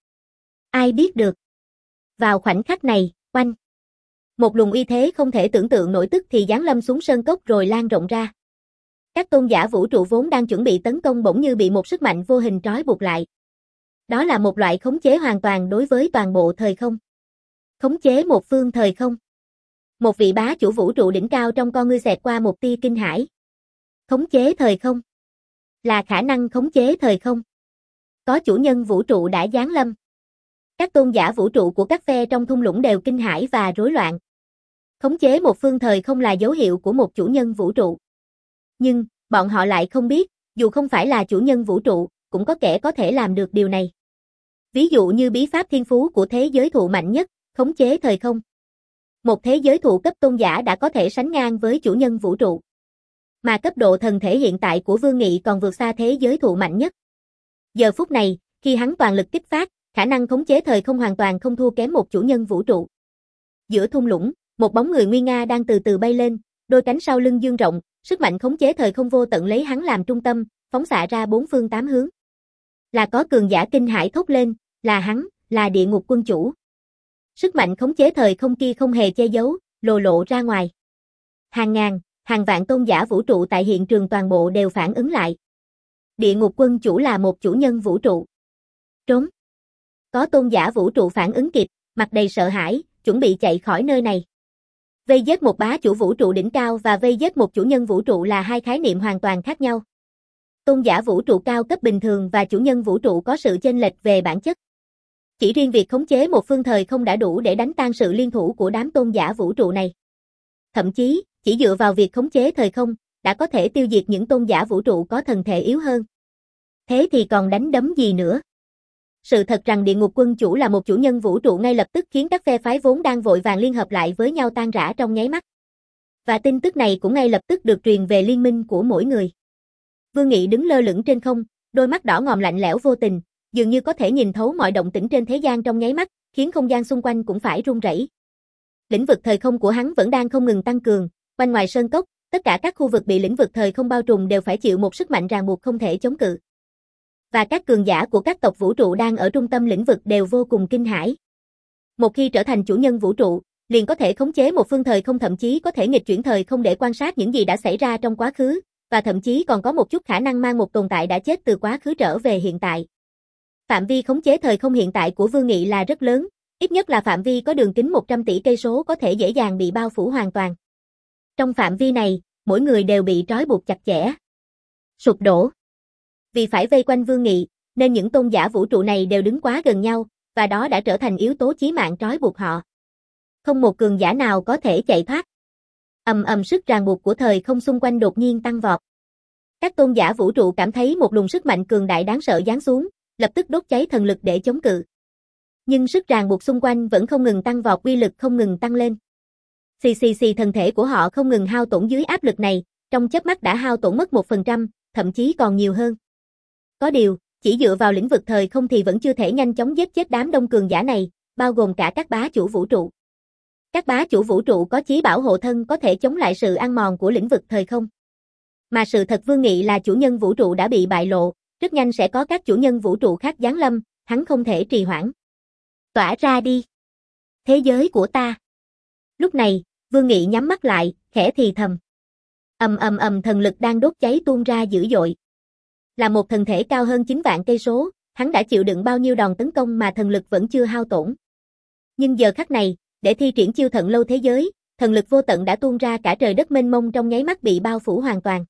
Ai biết được? Vào khoảnh khắc này, oanh! Một luồng uy thế không thể tưởng tượng nổi tức thì giáng lâm xuống sơn cốc rồi lan rộng ra. Các tôn giả vũ trụ vốn đang chuẩn bị tấn công bỗng như bị một sức mạnh vô hình trói buộc lại. Đó là một loại khống chế hoàn toàn đối với toàn bộ thời không. Khống chế một phương thời không. Một vị bá chủ vũ trụ đỉnh cao trong con ngươi xẹt qua một tia kinh hãi. Khống chế thời không. Là khả năng khống chế thời không. Có chủ nhân vũ trụ đã giáng lâm. Các tôn giả vũ trụ của các phe trong thung lũng đều kinh hãi và rối loạn. Khống chế một phương thời không là dấu hiệu của một chủ nhân vũ trụ. Nhưng, bọn họ lại không biết, dù không phải là chủ nhân vũ trụ, cũng có kẻ có thể làm được điều này. Ví dụ như bí pháp thiên phú của thế giới thụ mạnh nhất, khống chế thời không. Một thế giới thụ cấp tôn giả đã có thể sánh ngang với chủ nhân vũ trụ. Mà cấp độ thần thể hiện tại của Vương Nghị còn vượt xa thế giới thụ mạnh nhất. Giờ phút này, khi hắn toàn lực kích phát, khả năng khống chế thời không hoàn toàn không thua kém một chủ nhân vũ trụ. Giữa thung lũng, một bóng người nguy nga đang từ từ bay lên, đôi cánh sau lưng dương rộng, sức mạnh khống chế thời không vô tận lấy hắn làm trung tâm, phóng xạ ra bốn phương tám hướng. Là có cường giả kinh hãi thốt lên, là hắn, là địa ngục quân chủ. Sức mạnh khống chế thời không kia không hề che giấu, lồ lộ ra ngoài. Hàng ngàn, hàng vạn tôn giả vũ trụ tại hiện trường toàn bộ đều phản ứng lại. Địa ngục quân chủ là một chủ nhân vũ trụ. Trốn. Có tôn giả vũ trụ phản ứng kịp, mặt đầy sợ hãi, chuẩn bị chạy khỏi nơi này. Vây giết một bá chủ vũ trụ đỉnh cao và vây giết một chủ nhân vũ trụ là hai khái niệm hoàn toàn khác nhau. Tôn giả vũ trụ cao cấp bình thường và chủ nhân vũ trụ có sự chênh lệch về bản chất. Chỉ riêng việc khống chế một phương thời không đã đủ để đánh tan sự liên thủ của đám tôn giả vũ trụ này. Thậm chí, chỉ dựa vào việc khống chế thời không, đã có thể tiêu diệt những tôn giả vũ trụ có thần thể yếu hơn. Thế thì còn đánh đấm gì nữa? Sự thật rằng địa ngục quân chủ là một chủ nhân vũ trụ ngay lập tức khiến các phe phái vốn đang vội vàng liên hợp lại với nhau tan rã trong nháy mắt. Và tin tức này cũng ngay lập tức được truyền về liên minh của mỗi người. Vương Nghị đứng lơ lửng trên không, đôi mắt đỏ ngòm lạnh lẽo vô tình, dường như có thể nhìn thấu mọi động tĩnh trên thế gian trong nháy mắt, khiến không gian xung quanh cũng phải rung rẩy. Lĩnh vực thời không của hắn vẫn đang không ngừng tăng cường, quanh ngoài sơn cốc, tất cả các khu vực bị lĩnh vực thời không bao trùm đều phải chịu một sức mạnh ràng buộc không thể chống cự. Và các cường giả của các tộc vũ trụ đang ở trung tâm lĩnh vực đều vô cùng kinh hãi. Một khi trở thành chủ nhân vũ trụ, liền có thể khống chế một phương thời không, thậm chí có thể nghịch chuyển thời không để quan sát những gì đã xảy ra trong quá khứ, và thậm chí còn có một chút khả năng mang một tồn tại đã chết từ quá khứ trở về hiện tại. Phạm vi khống chế thời không hiện tại của Vương Nghị là rất lớn, ít nhất là phạm vi có đường kính một trăm tỷ cây số có thể dễ dàng bị bao phủ hoàn toàn. Trong phạm vi này, mỗi người đều bị trói buộc chặt chẽ. Sụp đổ. Vì phải vây quanh Vương Nghị, nên những tôn giả vũ trụ này đều đứng quá gần nhau, và đó đã trở thành yếu tố chí mạng trói buộc họ. Không một cường giả nào có thể chạy thoát. Ầm ầm, sức ràng buộc của thời không xung quanh đột nhiên tăng vọt. Các tôn giả vũ trụ cảm thấy một luồng sức mạnh cường đại đáng sợ giáng xuống, lập tức đốt cháy thần lực để chống cự. Nhưng sức ràng buộc xung quanh vẫn không ngừng tăng vọt, uy lực không ngừng tăng lên. Xì xì xì, thân thể của họ không ngừng hao tổn dưới áp lực này, trong chớp mắt đã hao tổn mất một phần trăm, thậm chí còn nhiều hơn. Có điều, chỉ dựa vào lĩnh vực thời không thì vẫn chưa thể nhanh chóng giết chết đám đông cường giả này, bao gồm cả các bá chủ vũ trụ. Các bá chủ vũ trụ có chí bảo hộ thân có thể chống lại sự ăn mòn của lĩnh vực thời không. Mà sự thật Vương Nghị là chủ nhân vũ trụ đã bị bại lộ, rất nhanh sẽ có các chủ nhân vũ trụ khác giáng lâm, hắn không thể trì hoãn. Tỏa ra đi. Thế giới của ta. Lúc này, Vương Nghị nhắm mắt lại, khẽ thì thầm. Ầm ầm ầm, thần lực đang đốt cháy tuôn ra dữ dội. Là một thần thể cao hơn chín vạn cây số, hắn đã chịu đựng bao nhiêu đòn tấn công mà thần lực vẫn chưa hao tổn. Nhưng giờ khắc này, để thi triển chiêu Thận Lâu thế giới, thần lực vô tận đã tuôn ra, cả trời đất mênh mông trong nháy mắt bị bao phủ hoàn toàn.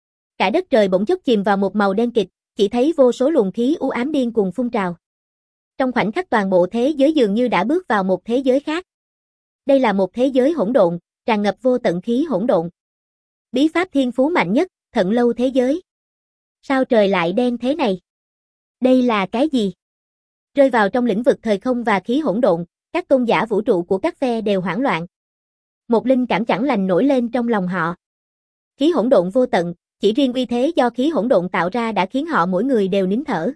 Cả đất trời bỗng chốc chìm vào một màu đen kịt, chỉ thấy vô số luồng khí u ám điên cuồng phun trào. Trong khoảnh khắc toàn bộ thế giới dường như đã bước vào một thế giới khác. Đây là một thế giới hỗn độn, tràn ngập vô tận khí hỗn độn. Bí pháp thiên phú mạnh nhất, Thận Lâu thế giới. Sao trời lại đen thế này? Đây là cái gì? Rơi vào trong lĩnh vực thời không và khí hỗn độn, các tôn giả vũ trụ của các phe đều hoảng loạn. Một linh cảm chẳng lành nổi lên trong lòng họ. Khí hỗn độn vô tận, chỉ riêng uy thế do khí hỗn độn tạo ra đã khiến họ mỗi người đều nín thở.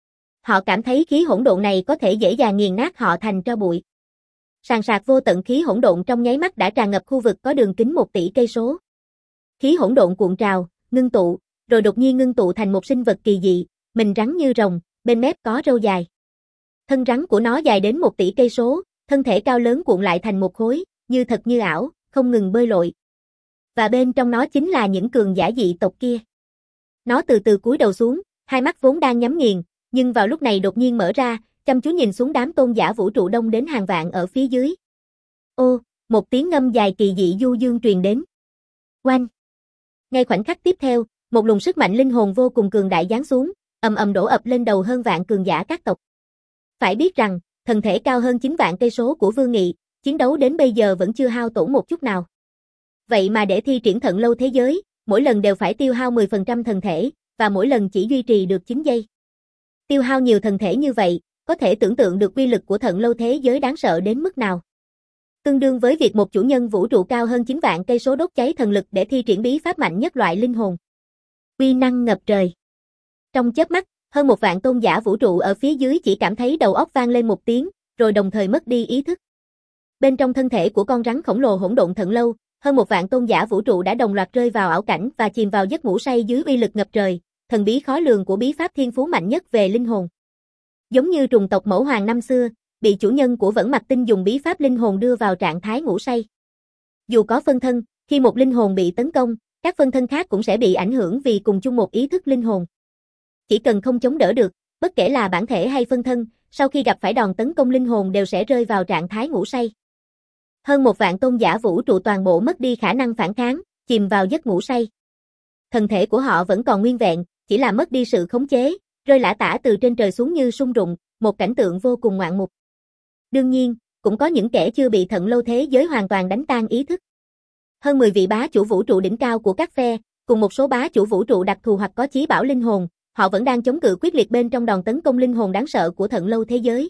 Họ cảm thấy khí hỗn độn này có thể dễ dàng nghiền nát họ thành tro bụi. Sàn sạc vô tận khí hỗn độn trong nháy mắt đã tràn ngập khu vực có đường kính một tỷ cây số. Khí hỗn độn cuộn trào, ngưng tụ, rồi đột nhiên ngưng tụ thành một sinh vật kỳ dị, mình rắn như rồng, bên mép có râu dài. Thân rắn của nó dài đến một tỷ cây số, thân thể cao lớn cuộn lại thành một khối, như thật như ảo, không ngừng bơi lội. Và bên trong nó chính là những cường giả dị tộc kia. Nó từ từ cúi đầu xuống, hai mắt vốn đang nhắm nghiền, nhưng vào lúc này đột nhiên mở ra, chăm chú nhìn xuống đám tôn giả vũ trụ đông đến hàng vạn ở phía dưới. Ô, một tiếng ngâm dài kỳ dị du dương truyền đến. Oanh! Ngay khoảnh khắc tiếp theo, một luồng sức mạnh linh hồn vô cùng cường đại giáng xuống, ầm ầm đổ ập lên đầu hơn vạn cường giả các tộc. Phải biết rằng, thân thể cao hơn chín vạn cây số của Vương Nghị, chiến đấu đến bây giờ vẫn chưa hao tổn một chút nào. Vậy mà để thi triển Thận Lâu thế giới, mỗi lần đều phải tiêu hao mười phần trăm thân thể, và mỗi lần chỉ duy trì được chín giây. Tiêu hao nhiều thân thể như vậy, có thể tưởng tượng được uy lực của Thận Lâu thế giới đáng sợ đến mức nào. Tương đương với việc một chủ nhân vũ trụ cao hơn chín vạn cây số đốt cháy thần lực để thi triển bí pháp mạnh nhất loại linh hồn. Uy năng ngập trời. Trong chớp mắt, hơn một vạn tôn giả vũ trụ ở phía dưới chỉ cảm thấy đầu óc vang lên một tiếng, rồi đồng thời mất đi ý thức. Bên trong thân thể của con rắn khổng lồ hỗn độn Thận Lâu, hơn một vạn tôn giả vũ trụ đã đồng loạt rơi vào ảo cảnh và chìm vào giấc ngủ say dưới uy lực ngập trời, thần bí khó lường của bí pháp thiên phú mạnh nhất về linh hồn. Giống như trùng tộc Mẫu Hoàng năm xưa, bị chủ nhân của Vẫn Mặc Tinh dùng bí pháp linh hồn đưa vào trạng thái ngủ say. Dù có phân thân, khi một linh hồn bị tấn công, các phân thân khác cũng sẽ bị ảnh hưởng vì cùng chung một ý thức linh hồn. Chỉ cần không chống đỡ được, bất kể là bản thể hay phân thân, sau khi gặp phải đòn tấn công linh hồn đều sẽ rơi vào trạng thái ngủ say. Hơn một vạn tôn giả vũ trụ toàn bộ mất đi khả năng phản kháng, chìm vào giấc ngủ say. Thân thể của họ vẫn còn nguyên vẹn, chỉ là mất đi sự khống chế, rơi lả tả từ trên trời xuống như sung rụng, một cảnh tượng vô cùng ngoạn mục. Đương nhiên, cũng có những kẻ chưa bị Thận Lâu thế giới hoàn toàn đánh tan ý thức. Hơn mười vị bá chủ vũ trụ đỉnh cao của các phe, cùng một số bá chủ vũ trụ đặc thù hoặc có chí bảo linh hồn, họ vẫn đang chống cự quyết liệt bên trong đòn tấn công linh hồn đáng sợ của Thận Lâu thế giới.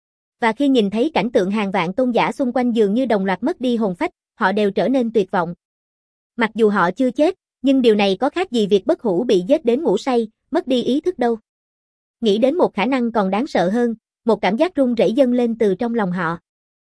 Và khi nhìn thấy cảnh tượng hàng vạn tôn giả xung quanh dường như đồng loạt mất đi hồn phách, họ đều trở nên tuyệt vọng. Mặc dù họ chưa chết, nhưng điều này có khác gì việc bất hủ bị giết đến ngủ say, mất đi ý thức đâu. Nghĩ đến một khả năng còn đáng sợ hơn, một cảm giác run rẩy dâng lên từ trong lòng họ.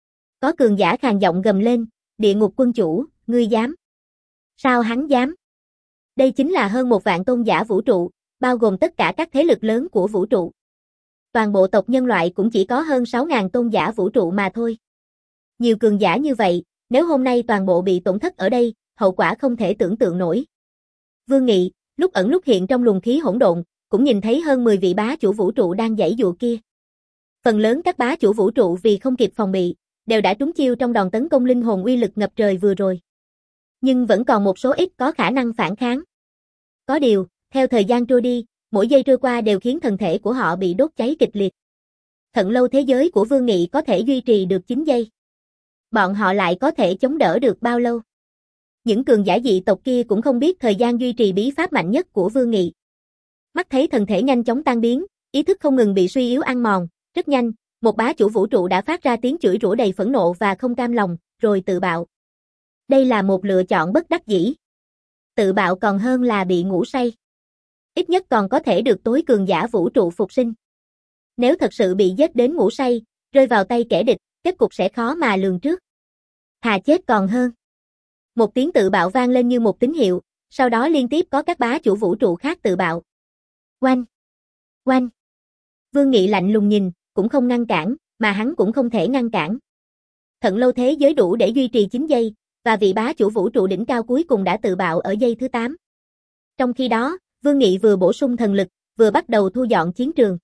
Có cường giả khàn giọng gầm lên, địa ngục quân chủ, ngươi dám? Sao hắn dám? Đây chính là hơn một vạn tôn giả vũ trụ, bao gồm tất cả các thế lực lớn của vũ trụ. Toàn bộ tộc nhân loại cũng chỉ có hơn sáu nghìn tôn giả vũ trụ mà thôi. Nhiều cường giả như vậy, nếu hôm nay toàn bộ bị tổn thất ở đây, hậu quả không thể tưởng tượng nổi. Vương Nghị, lúc ẩn lúc hiện trong luồng khí hỗn độn, cũng nhìn thấy hơn mười vị bá chủ vũ trụ đang giãy giụa kia. Phần lớn các bá chủ vũ trụ vì không kịp phòng bị, đều đã trúng chiêu trong đòn tấn công linh hồn uy lực ngập trời vừa rồi. Nhưng vẫn còn một số ít có khả năng phản kháng. Có điều, theo thời gian trôi đi, mỗi giây trôi qua đều khiến thân thể của họ bị đốt cháy kịch liệt. Thận Lâu thế giới của Vương Nghị có thể duy trì được chín giây. Bọn họ lại có thể chống đỡ được bao lâu? Những cường giả dị tộc kia cũng không biết thời gian duy trì bí pháp mạnh nhất của Vương Nghị. Mắt thấy thân thể nhanh chóng tan biến, ý thức không ngừng bị suy yếu ăn mòn, rất nhanh, một bá chủ vũ trụ đã phát ra tiếng chửi rủa đầy phẫn nộ và không cam lòng, rồi tự bạo. Đây là một lựa chọn bất đắc dĩ. Tự bạo còn hơn là bị ngủ say. Ít nhất còn có thể được tối cường giả vũ trụ phục sinh. Nếu thật sự bị giết đến ngủ say, rơi vào tay kẻ địch, kết cục sẽ khó mà lường trước. Thà chết còn hơn. Một tiếng tự bạo vang lên như một tín hiệu, sau đó liên tiếp có các bá chủ vũ trụ khác tự bạo. Oanh! Oanh! Vương Nghị lạnh lùng nhìn, cũng không ngăn cản, mà hắn cũng không thể ngăn cản. Thận Lâu thế giới đủ để duy trì chín giây, và vị bá chủ vũ trụ đỉnh cao cuối cùng đã tự bạo ở giây thứ tám. Trong khi đó, Vương Nghị vừa bổ sung thần lực, vừa bắt đầu thu dọn chiến trường.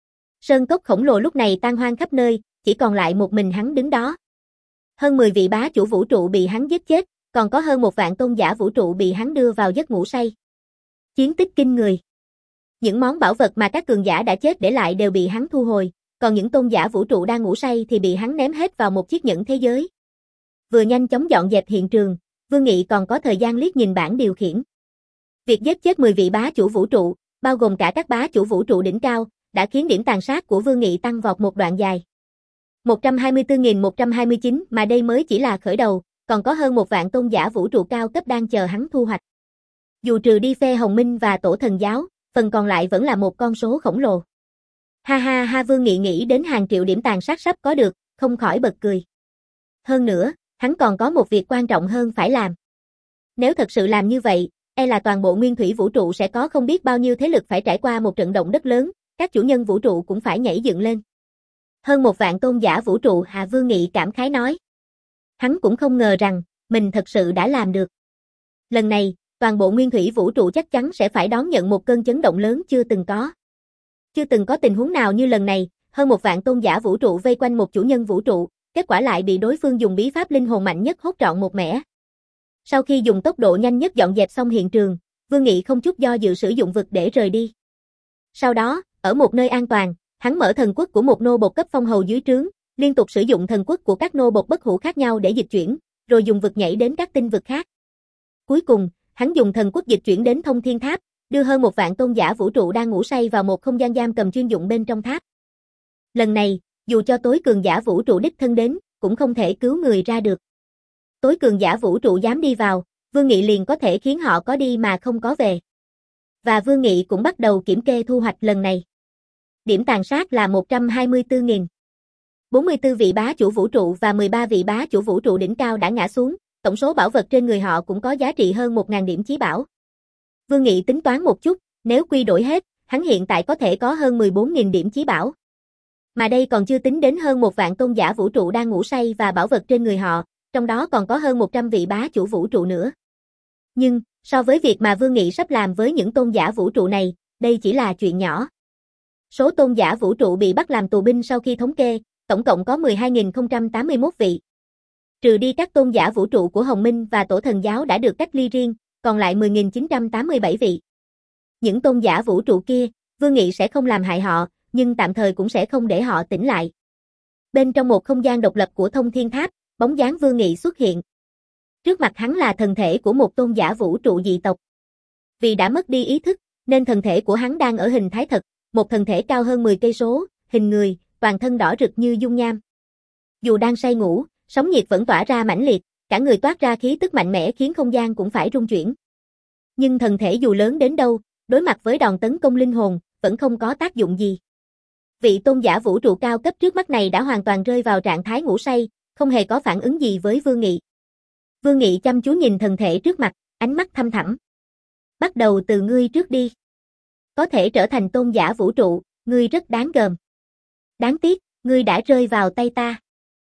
Sơn cốc khổng lồ lúc này tan hoang khắp nơi, chỉ còn lại một mình hắn đứng đó. Hơn mười vị bá chủ vũ trụ bị hắn giết chết, còn có hơn một vạn tôn giả vũ trụ bị hắn đưa vào giấc ngủ say. Chiến tích kinh người. Những món bảo vật mà các cường giả đã chết để lại đều bị hắn thu hồi, còn những tôn giả vũ trụ đang ngủ say thì bị hắn ném hết vào một chiếc nhẫn thế giới. Vừa nhanh chóng dọn dẹp hiện trường, Vương Nghị còn có thời gian liếc nhìn bảng điều khiển. Việc giết chết mười vị bá chủ vũ trụ, bao gồm cả các bá chủ vũ trụ đỉnh cao, đã khiến điểm tàn sát của Vương Nghị tăng vọt một đoạn dài. một trăm hai mươi tư nghìn một trăm hai mươi chín mà đây mới chỉ là khởi đầu, còn có hơn một vạn tôn giả vũ trụ cao cấp đang chờ hắn thu hoạch. Dù trừ đi phe Hồng Minh và Tổ Thần Giáo, phần còn lại vẫn là một con số khổng lồ. Ha ha ha, Vương Nghị nghĩ đến hàng triệu điểm tàn sát sắp có được, không khỏi bật cười. Hơn nữa, hắn còn có một việc quan trọng hơn phải làm. Nếu thật sự làm như vậy, e là toàn bộ nguyên thủy vũ trụ sẽ có không biết bao nhiêu thế lực phải trải qua một trận động đất lớn, các chủ nhân vũ trụ cũng phải nhảy dựng lên. Hơn một vạn tôn giả vũ trụ, Hạ Vương Nghị cảm khái nói. Hắn cũng không ngờ rằng, mình thật sự đã làm được. Lần này, toàn bộ nguyên thủy vũ trụ chắc chắn sẽ phải đón nhận một cơn chấn động lớn chưa từng có. Chưa từng có tình huống nào như lần này, hơn một vạn tôn giả vũ trụ vây quanh một chủ nhân vũ trụ, kết quả lại bị đối phương dùng bí pháp linh hồn mạnh nhất hốt trọn một mẻ. Sau khi dùng tốc độ nhanh nhất dọn dẹp xong hiện trường, Vương Nghị không chút do dự sử dụng vực để rời đi. Sau đó, ở một nơi an toàn, hắn mở thần quốc của một nô bộc cấp phong hầu dưới trướng, liên tục sử dụng thần quốc của các nô bộc bất hủ khác nhau để dịch chuyển, rồi dùng vực nhảy đến các tinh vực khác. Cuối cùng, hắn dùng thần quốc dịch chuyển đến Thông Thiên Tháp, đưa hơn một vạn tôn giả vũ trụ đang ngủ say vào một không gian giam cầm chuyên dụng bên trong tháp. Lần này, dù cho tối cường giả vũ trụ đích thân đến, cũng không thể cứu người ra được. Tối cường giả vũ trụ dám đi vào, Vương Nghị liền có thể khiến họ có đi mà không có về. Và Vương Nghị cũng bắt đầu kiểm kê thu hoạch lần này. Điểm tàn sát là một trăm hai mươi tư nghìn. bốn mươi tư vị bá chủ vũ trụ và mười ba vị bá chủ vũ trụ đỉnh cao đã ngã xuống, tổng số bảo vật trên người họ cũng có giá trị hơn một nghìn điểm chí bảo. Vương Nghị tính toán một chút, nếu quy đổi hết, hắn hiện tại có thể có hơn mười bốn nghìn điểm chí bảo. Mà đây còn chưa tính đến hơn một vạn tôn giả vũ trụ đang ngủ say và bảo vật trên người họ, trong đó còn có hơn một trăm vị bá chủ vũ trụ nữa. Nhưng, so với việc mà Vương Nghị sắp làm với những tôn giả vũ trụ này, đây chỉ là chuyện nhỏ. Số tôn giả vũ trụ bị bắt làm tù binh sau khi thống kê, tổng cộng có mười hai nghìn không trăm tám mươi mốt vị. Trừ đi các tôn giả vũ trụ của Hồng Minh và Tổ Thần Giáo đã được cách ly riêng, còn lại mười nghìn chín trăm tám mươi bảy vị. Những tôn giả vũ trụ kia, Vương Nghị sẽ không làm hại họ, nhưng tạm thời cũng sẽ không để họ tỉnh lại. Bên trong một không gian độc lập của Thông Thiên Tháp, bóng dáng Vương Nghị xuất hiện. Trước mặt hắn là thân thể của một tôn giả vũ trụ dị tộc. Vì đã mất đi ý thức, nên thân thể của hắn đang ở hình thái thật, một thân thể cao hơn mười cây số, hình người, toàn thân đỏ rực như dung nham. Dù đang say ngủ, sóng nhiệt vẫn tỏa ra mãnh liệt, cả người toát ra khí tức mạnh mẽ khiến không gian cũng phải rung chuyển. Nhưng thân thể dù lớn đến đâu, đối mặt với đòn tấn công linh hồn, vẫn không có tác dụng gì. Vị tôn giả vũ trụ cao cấp trước mắt này đã hoàn toàn rơi vào trạng thái ngủ say, không hề có phản ứng gì với Vương Nghị. Vương Nghị chăm chú nhìn thân thể trước mặt, ánh mắt thâm thẳm. Bắt đầu từ ngươi trước đi. Có thể trở thành tôn giả vũ trụ, ngươi rất đáng gờm. Đáng tiếc, ngươi đã rơi vào tay ta.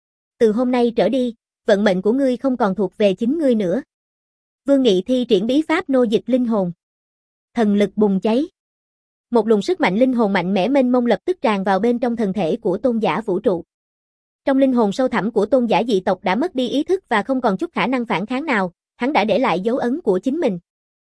Từ hôm nay trở đi, vận mệnh của ngươi không còn thuộc về chính ngươi nữa. Vương Nghị thi triển bí pháp nô dịch linh hồn. Thần lực bùng cháy. Một luồng sức mạnh linh hồn mạnh mẽ mênh mông lập tức tràn vào bên trong thân thể của tôn giả vũ trụ. Trong linh hồn sâu thẳm của tôn giả dị tộc đã mất đi ý thức và không còn chút khả năng phản kháng nào, hắn đã để lại dấu ấn của chính mình.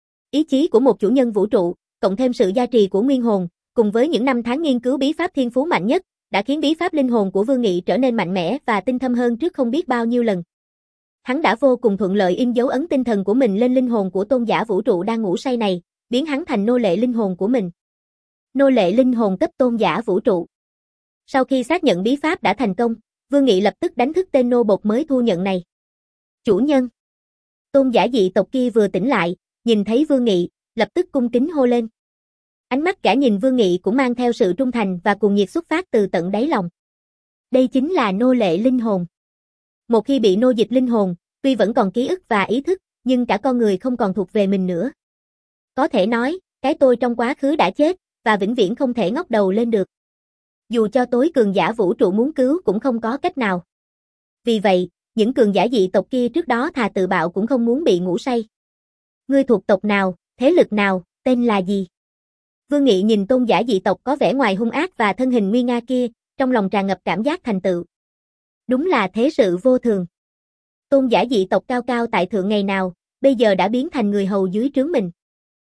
Ý chí của một chủ nhân vũ trụ, cộng thêm sự gia trì của nguyên hồn, cùng với những năm tháng nghiên cứu bí pháp thiên phú mạnh nhất, đã khiến bí pháp linh hồn của Vương Nghị trở nên mạnh mẽ và tinh thâm hơn trước không biết bao nhiêu lần. Hắn đã vô cùng thuận lợi in dấu ấn tinh thần của mình lên linh hồn của tôn giả vũ trụ đang ngủ say này, biến hắn thành nô lệ linh hồn của mình. Nô lệ linh hồn cấp tôn giả vũ trụ. Sau khi xác nhận bí pháp đã thành công, Vương Nghị lập tức đánh thức tên nô bộc mới thu nhận này. Chủ nhân. Tôn giả dị tộc kia vừa tỉnh lại, nhìn thấy Vương Nghị, lập tức cung kính hô lên. Ánh mắt cả nhìn Vương Nghị cũng mang theo sự trung thành và cuồng nhiệt xuất phát từ tận đáy lòng. Đây chính là nô lệ linh hồn. Một khi bị nô dịch linh hồn, tuy vẫn còn ký ức và ý thức, nhưng cả con người không còn thuộc về mình nữa. Có thể nói, cái tôi trong quá khứ đã chết, và vĩnh viễn không thể ngóc đầu lên được. Dù cho tối cường giả vũ trụ muốn cứu cũng không có cách nào. Vì vậy, những cường giả dị tộc kia trước đó thà tự bạo cũng không muốn bị ngủ say. Ngươi thuộc tộc nào, thế lực nào, tên là gì? Vương Nghị nhìn tôn giả dị tộc có vẻ ngoài hung ác và thân hình nguy nga kia, trong lòng tràn ngập cảm giác thành tựu. Đúng là thế sự vô thường. Tôn giả dị tộc cao cao tại thượng ngày nào, bây giờ đã biến thành người hầu dưới trướng mình.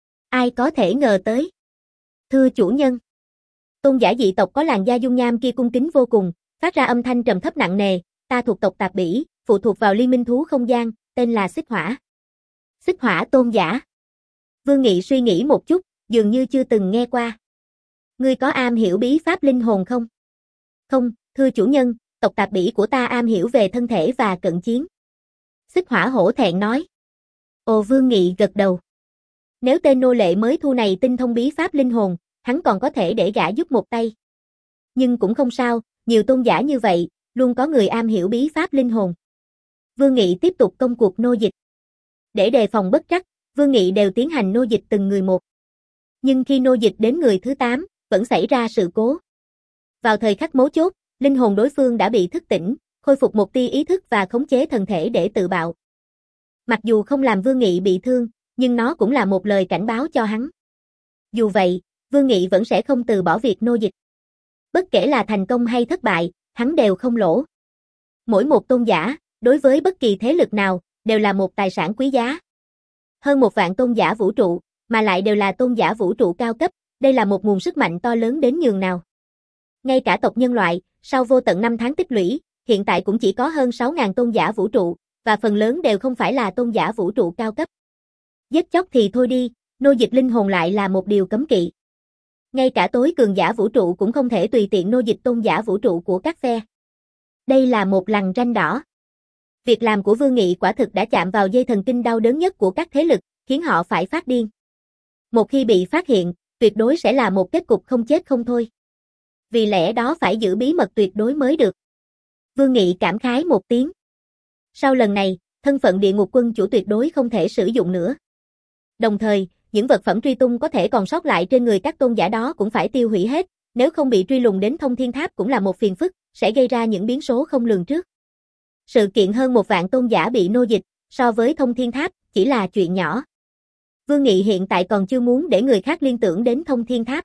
Ai có thể ngờ tới? Thưa chủ nhân. Tôn giả dị tộc có làn da dung nham kia cung kính vô cùng, phát ra âm thanh trầm thấp nặng nề, ta thuộc tộc Tạp Bỉ, phụ thuộc vào liên minh thú không gian, tên là Xích Hỏa. Xích Hỏa tôn giả. Vương Nghị suy nghĩ một chút, dường như chưa từng nghe qua. Ngươi có am hiểu bí pháp linh hồn không? Không, thưa chủ nhân, tộc tạp bỉ của ta am hiểu về thân thể và cận chiến. Xích Hỏa hổ thẹn nói. Ồ, Vương Nghị gật đầu. Nếu tên nô lệ mới thu này tinh thông bí pháp linh hồn, hắn còn có thể để gã giúp một tay. Nhưng cũng không sao, nhiều tôn giả như vậy, luôn có người am hiểu bí pháp linh hồn. Vương Nghị tiếp tục công cuộc nô dịch. Để đề phòng bất trắc, Vương Nghị đều tiến hành nô dịch từng người một. Nhưng khi nô dịch đến người thứ tám, vẫn xảy ra sự cố. Vào thời khắc mấu chốt, linh hồn đối phương đã bị thức tỉnh, khôi phục một tia ý thức và khống chế thần thể để tự bạo. Mặc dù không làm Vương Nghị bị thương, nhưng nó cũng là một lời cảnh báo cho hắn. Dù vậy, Vương Nghị vẫn sẽ không từ bỏ việc nô dịch. Bất kể là thành công hay thất bại, hắn đều không lỗ. Mỗi một tôn giả, đối với bất kỳ thế lực nào, đều là một tài sản quý giá. Hơn một vạn tôn giả vũ trụ, mà lại đều là tôn giả vũ trụ cao cấp, đây là một nguồn sức mạnh to lớn đến nhường nào. Ngay cả tộc nhân loại, sau vô tận năm tháng tích lũy, hiện tại cũng chỉ có hơn sáu nghìn tôn giả vũ trụ, và phần lớn đều không phải là tôn giả vũ trụ cao cấp. Giết chóc thì thôi đi, nô dịch linh hồn lại là một điều cấm kỵ. Ngay cả tối cường giả vũ trụ cũng không thể tùy tiện nô dịch tôn giả vũ trụ của các phe. Đây là một lằn ranh đỏ. Việc làm của Vương Nghị quả thực đã chạm vào dây thần kinh đau đớn nhất của các thế lực, khiến họ phải phát điên. Một khi bị phát hiện, tuyệt đối sẽ là một kết cục không chết không thôi. Vì lẽ đó phải giữ bí mật tuyệt đối mới được. Vương Nghị cảm khái một tiếng. Sau lần này, thân phận địa ngục quân chủ tuyệt đối không thể sử dụng nữa. Đồng thời, những vật phẩm truy tung có thể còn sót lại trên người các tôn giả đó cũng phải tiêu hủy hết, nếu không bị truy lùng đến Thông Thiên Tháp cũng là một phiền phức, sẽ gây ra những biến số không lường trước. Sự kiện hơn một vạn tôn giả bị nô dịch, so với Thông Thiên Tháp, chỉ là chuyện nhỏ. Vương Nghị hiện tại còn chưa muốn để người khác liên tưởng đến Thông Thiên Tháp.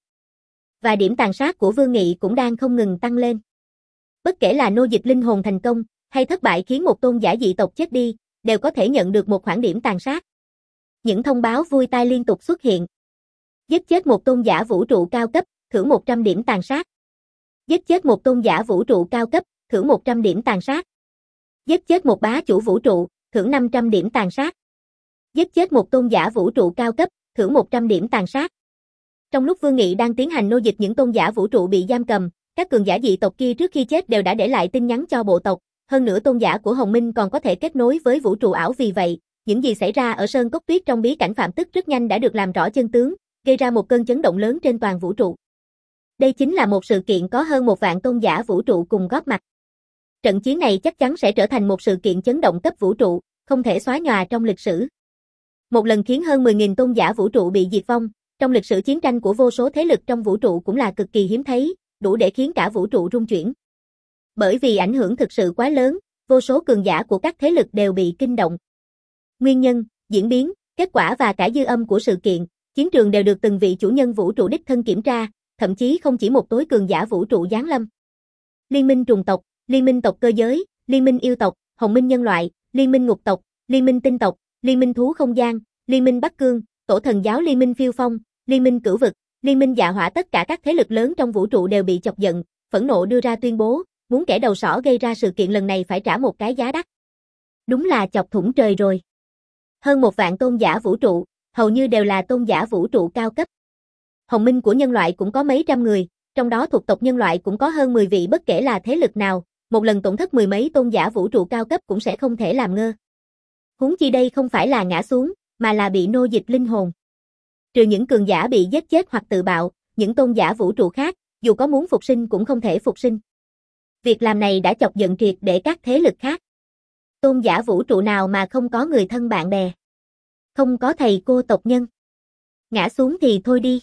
Và điểm tàn sát của Vương Nghị cũng đang không ngừng tăng lên. Bất kể là nô dịch linh hồn thành công, hay thất bại khiến một tôn giả dị tộc chết đi, đều có thể nhận được một khoản điểm tàn sát. Những thông báo vui tai liên tục xuất hiện. Giết chết một tôn giả vũ trụ cao cấp, thưởng một trăm điểm tàn sát. Giết chết một tôn giả vũ trụ cao cấp, thưởng một trăm điểm tàn sát. Giết chết một bá chủ vũ trụ, thưởng năm trăm điểm tàn sát. Giết chết một tôn giả vũ trụ cao cấp, thưởng một trăm điểm tàn sát. Trong lúc Vương Nghị đang tiến hành nô dịch những tôn giả vũ trụ bị giam cầm, các cường giả dị tộc kia trước khi chết đều đã để lại tin nhắn cho bộ tộc, hơn nữa tôn giả của Hồng Minh còn có thể kết nối với vũ trụ ảo, vì vậy, những gì xảy ra ở Sơn Cốc Tuyết trong bí cảnh Phạm Tức rất nhanh đã được làm rõ chân tướng, gây ra một cơn chấn động lớn trên toàn vũ trụ. Đây chính là một sự kiện có hơn một vạn tôn giả vũ trụ cùng góp mặt. Trận chiến này chắc chắn sẽ trở thành một sự kiện chấn động cấp vũ trụ, không thể xóa nhòa trong lịch sử. Một lần khiến hơn mười nghìn tôn giả vũ trụ bị diệt vong, trong lịch sử chiến tranh của vô số thế lực trong vũ trụ cũng là cực kỳ hiếm thấy, đủ để khiến cả vũ trụ rung chuyển. Bởi vì ảnh hưởng thực sự quá lớn, vô số cường giả của các thế lực đều bị kinh động. Nguyên nhân, diễn biến, kết quả và cả dư âm của sự kiện, chiến trường đều được từng vị chủ nhân vũ trụ đích thân kiểm tra, thậm chí không chỉ một tối cường giả vũ trụ giáng lâm. Liên minh trùng tộc, liên minh tộc cơ giới, liên minh yêu tộc, Hồng Minh nhân loại, liên minh ngục tộc, liên minh tinh tộc, liên minh thú không gian, liên minh Bắc Cương, tổ thần giáo liên minh phiêu phong, liên minh cửu vực, liên minh dạ hỏa, tất cả các thế lực lớn trong vũ trụ đều bị chọc giận, phẫn nộ đưa ra tuyên bố, muốn kẻ đầu sỏ gây ra sự kiện lần này phải trả một cái giá đắt. Đúng là chọc thủng trời rồi. Hơn một vạn tôn giả vũ trụ, hầu như đều là tôn giả vũ trụ cao cấp. Hồng Minh của nhân loại cũng có mấy trăm người, trong đó thuộc tộc nhân loại cũng có hơn mười vị, bất kể là thế lực nào, một lần tổn thất mười mấy tôn giả vũ trụ cao cấp cũng sẽ không thể làm ngơ. Huống chi đây không phải là ngã xuống, mà là bị nô dịch linh hồn. Trừ những cường giả bị giết chết hoặc tự bạo, những tôn giả vũ trụ khác, dù có muốn phục sinh cũng không thể phục sinh. Việc làm này đã chọc giận triệt để các thế lực khác. Tôn giả vũ trụ nào mà không có người thân bạn bè, không có thầy cô tộc nhân. Ngã xuống thì thôi đi.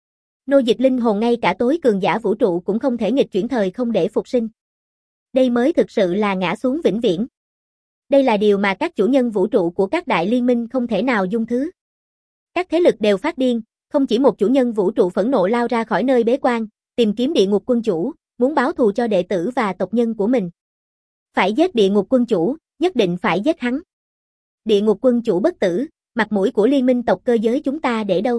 Nô dịch linh hồn ngay cả tối cường giả vũ trụ cũng không thể nghịch chuyển thời không để phục sinh. Đây mới thực sự là ngã xuống vĩnh viễn. Đây là điều mà các chủ nhân vũ trụ của các đại liên minh không thể nào dung thứ. Các thế lực đều phát điên, không chỉ một chủ nhân vũ trụ phẫn nộ lao ra khỏi nơi bế quan, tìm kiếm địa ngục quân chủ, muốn báo thù cho đệ tử và tộc nhân của mình. Phải giết địa ngục quân chủ, nhất định phải giết hắn. Địa ngục quân chủ bất tử, mặt mũi của liên minh tộc cơ giới chúng ta để đâu?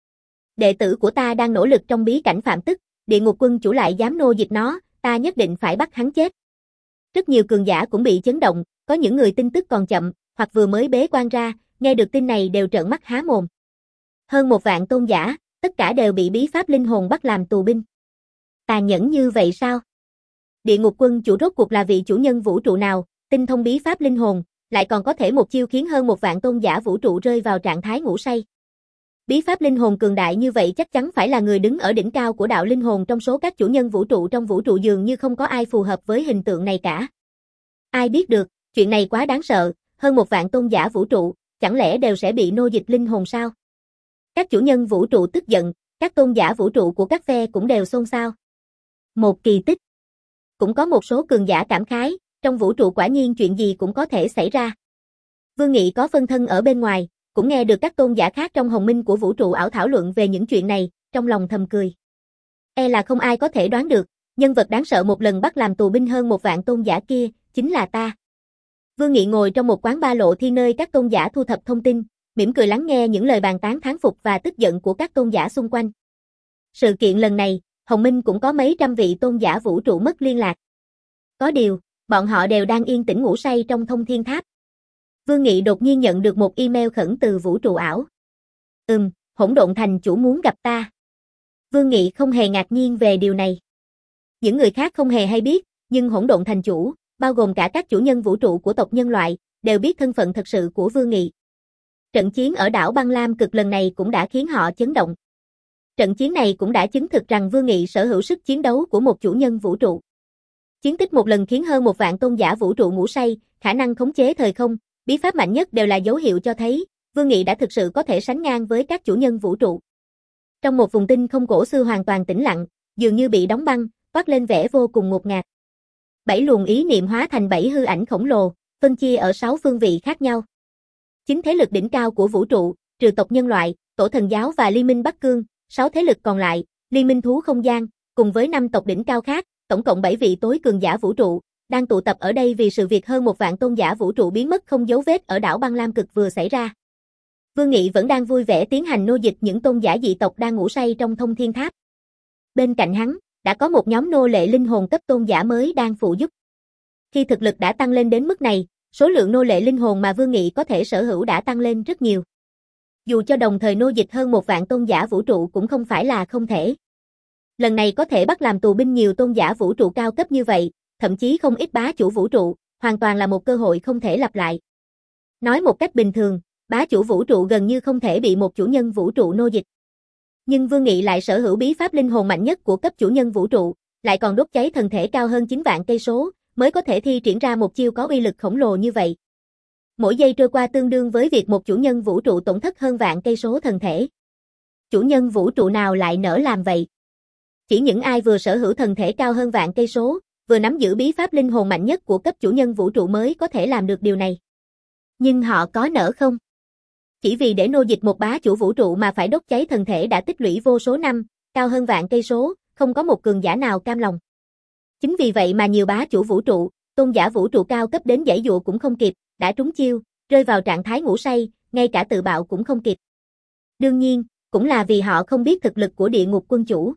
Đệ tử của ta đang nỗ lực trong bí cảnh Phạm Tức, địa ngục quân chủ lại dám nô dịch nó, ta nhất định phải bắt hắn chết. Rất nhiều cường giả cũng bị chấn động, có những người tin tức còn chậm, hoặc vừa mới bế quan ra, nghe được tin này đều trợn mắt há mồm. Hơn một vạn tôn giả, tất cả đều bị bí pháp linh hồn bắt làm tù binh. Tàn nhẫn như vậy sao? Địa ngục quân chủ rốt cuộc là vị chủ nhân vũ trụ nào, tinh thông bí pháp linh hồn, lại còn có thể một chiêu khiến hơn một vạn tôn giả vũ trụ rơi vào trạng thái ngủ say. Bí pháp linh hồn cường đại như vậy chắc chắn phải là người đứng ở đỉnh cao của đạo linh hồn trong số các chủ nhân vũ trụ trong vũ trụ, dường như không có ai phù hợp với hình tượng này cả. Ai biết được, chuyện này quá đáng sợ, hơn một vạn tôn giả vũ trụ, chẳng lẽ đều sẽ bị nô dịch linh hồn sao? Các chủ nhân vũ trụ tức giận, các tôn giả vũ trụ của các phe cũng đều xôn xao. Một kỳ tích. Cũng có một số cường giả cảm khái, trong vũ trụ quả nhiên chuyện gì cũng có thể xảy ra. Vương Nghị có phân thân ở bên ngoài, cũng nghe được các tôn giả khác trong hồng minh của vũ trụ ảo thảo luận về những chuyện này, trong lòng thầm cười. E là không ai có thể đoán được, nhân vật đáng sợ một lần bắt làm tù binh hơn một vạn tôn giả kia, chính là ta. Vương Nghị ngồi trong một quán ba lộ thiên nơi các tôn giả thu thập thông tin, mỉm cười lắng nghe những lời bàn tán thán phục và tức giận của các tôn giả xung quanh. Sự kiện lần này, Hồng Minh cũng có mấy trăm vị tôn giả vũ trụ mất liên lạc. Có điều, bọn họ đều đang yên tĩnh ngủ say trong thông thiên tháp. Vương Nghị đột nhiên nhận được một email khẩn từ vũ trụ ảo. Ừm, Hỗn Độn Thành chủ muốn gặp ta. Vương Nghị không hề ngạc nhiên về điều này. Những người khác không hề hay biết, nhưng Hỗn Độn Thành chủ, bao gồm cả các chủ nhân vũ trụ của tộc nhân loại, đều biết thân phận thật sự của Vương Nghị. Trận chiến ở đảo Băng Lam Cực lần này cũng đã khiến họ chấn động. Trận chiến này cũng đã chứng thực rằng Vương Nghị sở hữu sức chiến đấu của một chủ nhân vũ trụ. Chiến tích một lần khiến hơn một vạn tôn giả vũ trụ ngủ say, khả năng khống chế thời không, bí pháp mạnh nhất đều là dấu hiệu cho thấy, Vương Nghị đã thực sự có thể sánh ngang với các chủ nhân vũ trụ. Trong một vùng tinh không cổ xưa hoàn toàn tĩnh lặng, dường như bị đóng băng, toát lên vẻ vô cùng ngột ngạt. Bảy luồng ý niệm hóa thành bảy hư ảnh khổng lồ, phân chia ở sáu phương vị khác nhau. Chính thế lực đỉnh cao của vũ trụ, trừ tộc nhân loại, Tổ Thần Giáo và Liên minh Bắc Cương, sáu thế lực còn lại, Liên minh Thú Không Gian, cùng với năm tộc đỉnh cao khác, tổng cộng bảy vị tối cường giả vũ trụ, đang tụ tập ở đây vì sự việc hơn một vạn tôn giả vũ trụ biến mất không dấu vết ở đảo Băng Lam Cực vừa xảy ra. Vương Nghị vẫn đang vui vẻ tiến hành nô dịch những tôn giả dị tộc đang ngủ say trong thông thiên tháp. Bên cạnh hắn, đã có một nhóm nô lệ linh hồn cấp tôn giả mới đang phụ giúp. Khi thực lực đã tăng lên đến mức này, số lượng nô lệ linh hồn mà Vương Nghị có thể sở hữu đã tăng lên rất nhiều. Dù cho đồng thời nô dịch hơn một vạn tôn giả vũ trụ cũng không phải là không thể. Lần này có thể bắt làm tù binh nhiều tôn giả vũ trụ cao cấp như vậy, thậm chí không ít bá chủ vũ trụ, hoàn toàn là một cơ hội không thể lặp lại. Nói một cách bình thường, bá chủ vũ trụ gần như không thể bị một chủ nhân vũ trụ nô dịch. Nhưng Vương Nghị lại sở hữu bí pháp linh hồn mạnh nhất của cấp chủ nhân vũ trụ, lại còn đốt cháy thần thể cao hơn chín vạn cây số, mới có thể thi triển ra một chiêu có uy lực khổng lồ như vậy. Mỗi giây trôi qua tương đương với việc một chủ nhân vũ trụ tổn thất hơn vạn cây số thần thể. Chủ nhân vũ trụ nào lại nỡ làm vậy? Chỉ những ai vừa sở hữu thần thể cao hơn vạn cây số, vừa nắm giữ bí pháp linh hồn mạnh nhất của cấp chủ nhân vũ trụ mới có thể làm được điều này. Nhưng họ có nỡ không? Chỉ vì để nô dịch một bá chủ vũ trụ mà phải đốt cháy thần thể đã tích lũy vô số năm, cao hơn vạn cây số, không có một cường giả nào cam lòng. Chính vì vậy mà nhiều bá chủ vũ trụ, tôn giả vũ trụ cao cấp đến giãy dụa cũng không kịp, đã trúng chiêu, rơi vào trạng thái ngủ say, ngay cả tự bạo cũng không kịp. Đương nhiên, cũng là vì họ không biết thực lực của địa ngục quân chủ.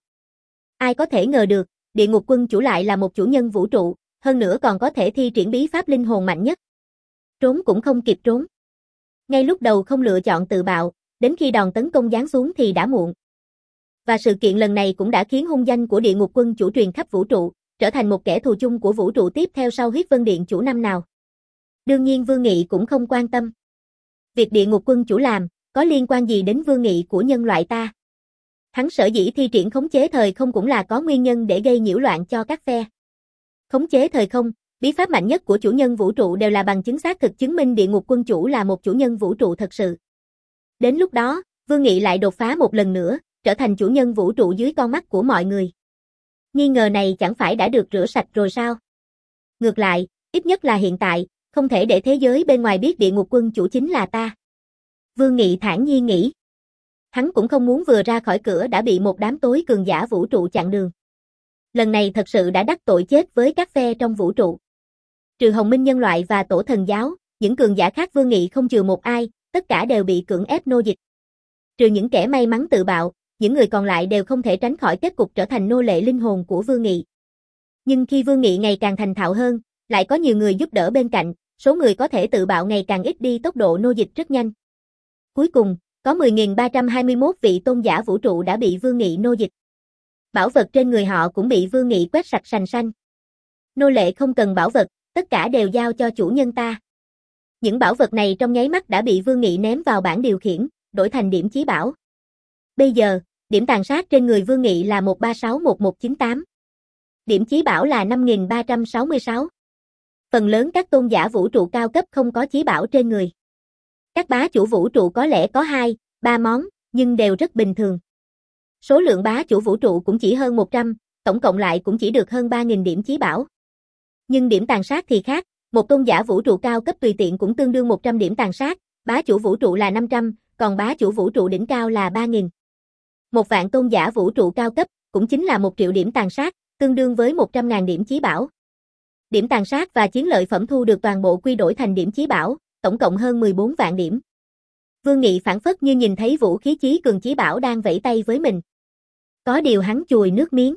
Ai có thể ngờ được, địa ngục quân chủ lại là một chủ nhân vũ trụ, hơn nữa còn có thể thi triển bí pháp linh hồn mạnh nhất. Trốn cũng không kịp trốn. Ngay lúc đầu không lựa chọn tự bạo, đến khi đòn tấn công giáng xuống thì đã muộn. Và sự kiện lần này cũng đã khiến hung danh của địa ngục quân chủ truyền khắp vũ trụ, trở thành một kẻ thù chung của vũ trụ tiếp theo sau huyết vân điện chủ năm nào. Đương nhiên Vương Nghị cũng không quan tâm. Việc địa ngục quân chủ làm, có liên quan gì đến Vương Nghị của nhân loại ta? Hắn sở dĩ thi triển khống chế thời không cũng là có nguyên nhân để gây nhiễu loạn cho các phe. Khống chế thời không, bí pháp mạnh nhất của chủ nhân vũ trụ đều là bằng chứng xác thực chứng minh địa ngục quân chủ là một chủ nhân vũ trụ thật sự. Đến lúc đó, Vương Nghị lại đột phá một lần nữa, trở thành chủ nhân vũ trụ dưới con mắt của mọi người. Nghi ngờ này chẳng phải đã được rửa sạch rồi sao? Ngược lại, ít nhất là hiện tại, không thể để thế giới bên ngoài biết địa ngục quân chủ chính là ta. Vương Nghị thản nhiên nghĩ. Hắn cũng không muốn vừa ra khỏi cửa đã bị một đám tối cường giả vũ trụ chặn đường. Lần này thật sự đã đắc tội chết với các phe trong vũ trụ. Trừ Hồng Minh nhân loại và Tổ Thần Giáo, những cường giả khác Vương Nghị không chừa một ai, tất cả đều bị cưỡng ép nô dịch. Trừ những kẻ may mắn tự bạo, những người còn lại đều không thể tránh khỏi kết cục trở thành nô lệ linh hồn của Vương Nghị. Nhưng khi Vương Nghị ngày càng thành thạo hơn, lại có nhiều người giúp đỡ bên cạnh, số người có thể tự bạo ngày càng ít đi, tốc độ nô dịch rất nhanh. Cuối cùng, có mười nghìn ba trăm hai mươi mốt vị tôn giả vũ trụ đã bị Vương Nghị nô dịch. Bảo vật trên người họ cũng bị Vương Nghị quét sạch sành xanh. Nô lệ không cần bảo vật, tất cả đều giao cho chủ nhân ta. Những bảo vật này trong nháy mắt đã bị Vương Nghị ném vào bảng điều khiển, đổi thành điểm chí bảo. Bây giờ, điểm tàn sát trên người Vương Nghị là một ba sáu một một chín tám. Điểm chí bảo là năm nghìn ba trăm sáu mươi sáu. Phần lớn các tôn giả vũ trụ cao cấp không có chí bảo trên người. Các bá chủ vũ trụ có lẽ có hai, ba món, nhưng đều rất bình thường. Số lượng bá chủ vũ trụ cũng chỉ hơn một trăm, tổng cộng lại cũng chỉ được hơn ba nghìn điểm chí bảo. Nhưng điểm tàn sát thì khác, một tôn giả vũ trụ cao cấp tùy tiện cũng tương đương một trăm điểm tàn sát, bá chủ vũ trụ là năm trăm, còn bá chủ vũ trụ đỉnh cao là ba nghìn. Một vạn tôn giả vũ trụ cao cấp, cũng chính là một triệu điểm tàn sát, tương đương với một trăm nghìn điểm chí bảo. Điểm tàn sát và chiến lợi phẩm thu được toàn bộ quy đổi thành điểm chí bảo, tổng cộng hơn mười bốn vạn điểm. Vương Nghị phảng phất như nhìn thấy vũ khí chí cường chí bảo đang vẫy tay với mình. Có điều hắn chùi nước miếng.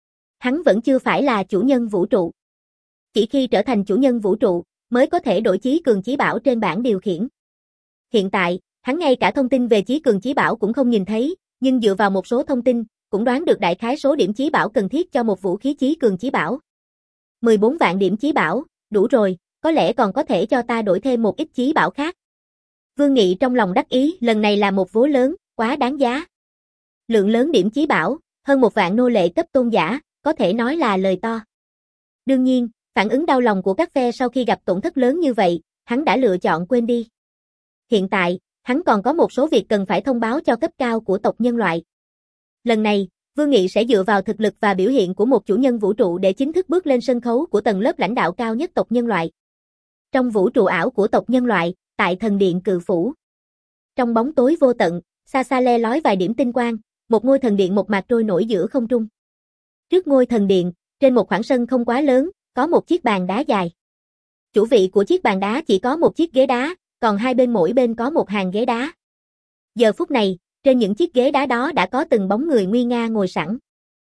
Hắn vẫn chưa phải là chủ nhân vũ trụ. Chỉ khi trở thành chủ nhân vũ trụ, mới có thể đổi chí cường chí bảo trên bảng điều khiển. Hiện tại, hắn ngay cả thông tin về chí cường chí bảo cũng không nhìn thấy, nhưng dựa vào một số thông tin, cũng đoán được đại khái số điểm chí bảo cần thiết cho một vũ khí chí cường chí bảo. mười bốn vạn điểm chí bảo, đủ rồi, có lẽ còn có thể cho ta đổi thêm một ít chí bảo khác. Vương Nghị trong lòng đắc ý, lần này là một vố lớn, quá đáng giá. Lượng lớn điểm chí bảo, hơn một vạn nô lệ cấp tôn giả, có thể nói là lời to. Đương nhiên, phản ứng đau lòng của các phe sau khi gặp tổn thất lớn như vậy, hắn đã lựa chọn quên đi. Hiện tại, hắn còn có một số việc cần phải thông báo cho cấp cao của tộc nhân loại. Lần này, Vương Nghị sẽ dựa vào thực lực và biểu hiện của một chủ nhân vũ trụ để chính thức bước lên sân khấu của tầng lớp lãnh đạo cao nhất tộc nhân loại. Trong vũ trụ ảo của tộc nhân loại, tại thần điện Cự Phủ. Trong bóng tối vô tận, xa xa le lói vài điểm tinh quang, một ngôi thần điện một mạc trôi nổi giữa không trung. Trước ngôi thần điện, trên một khoảng sân không quá lớn, có một chiếc bàn đá dài. Chủ vị của chiếc bàn đá chỉ có một chiếc ghế đá, còn hai bên mỗi bên có một hàng ghế đá. Giờ phút này, trên những chiếc ghế đá đó đã có từng bóng người nguy nga ngồi sẵn.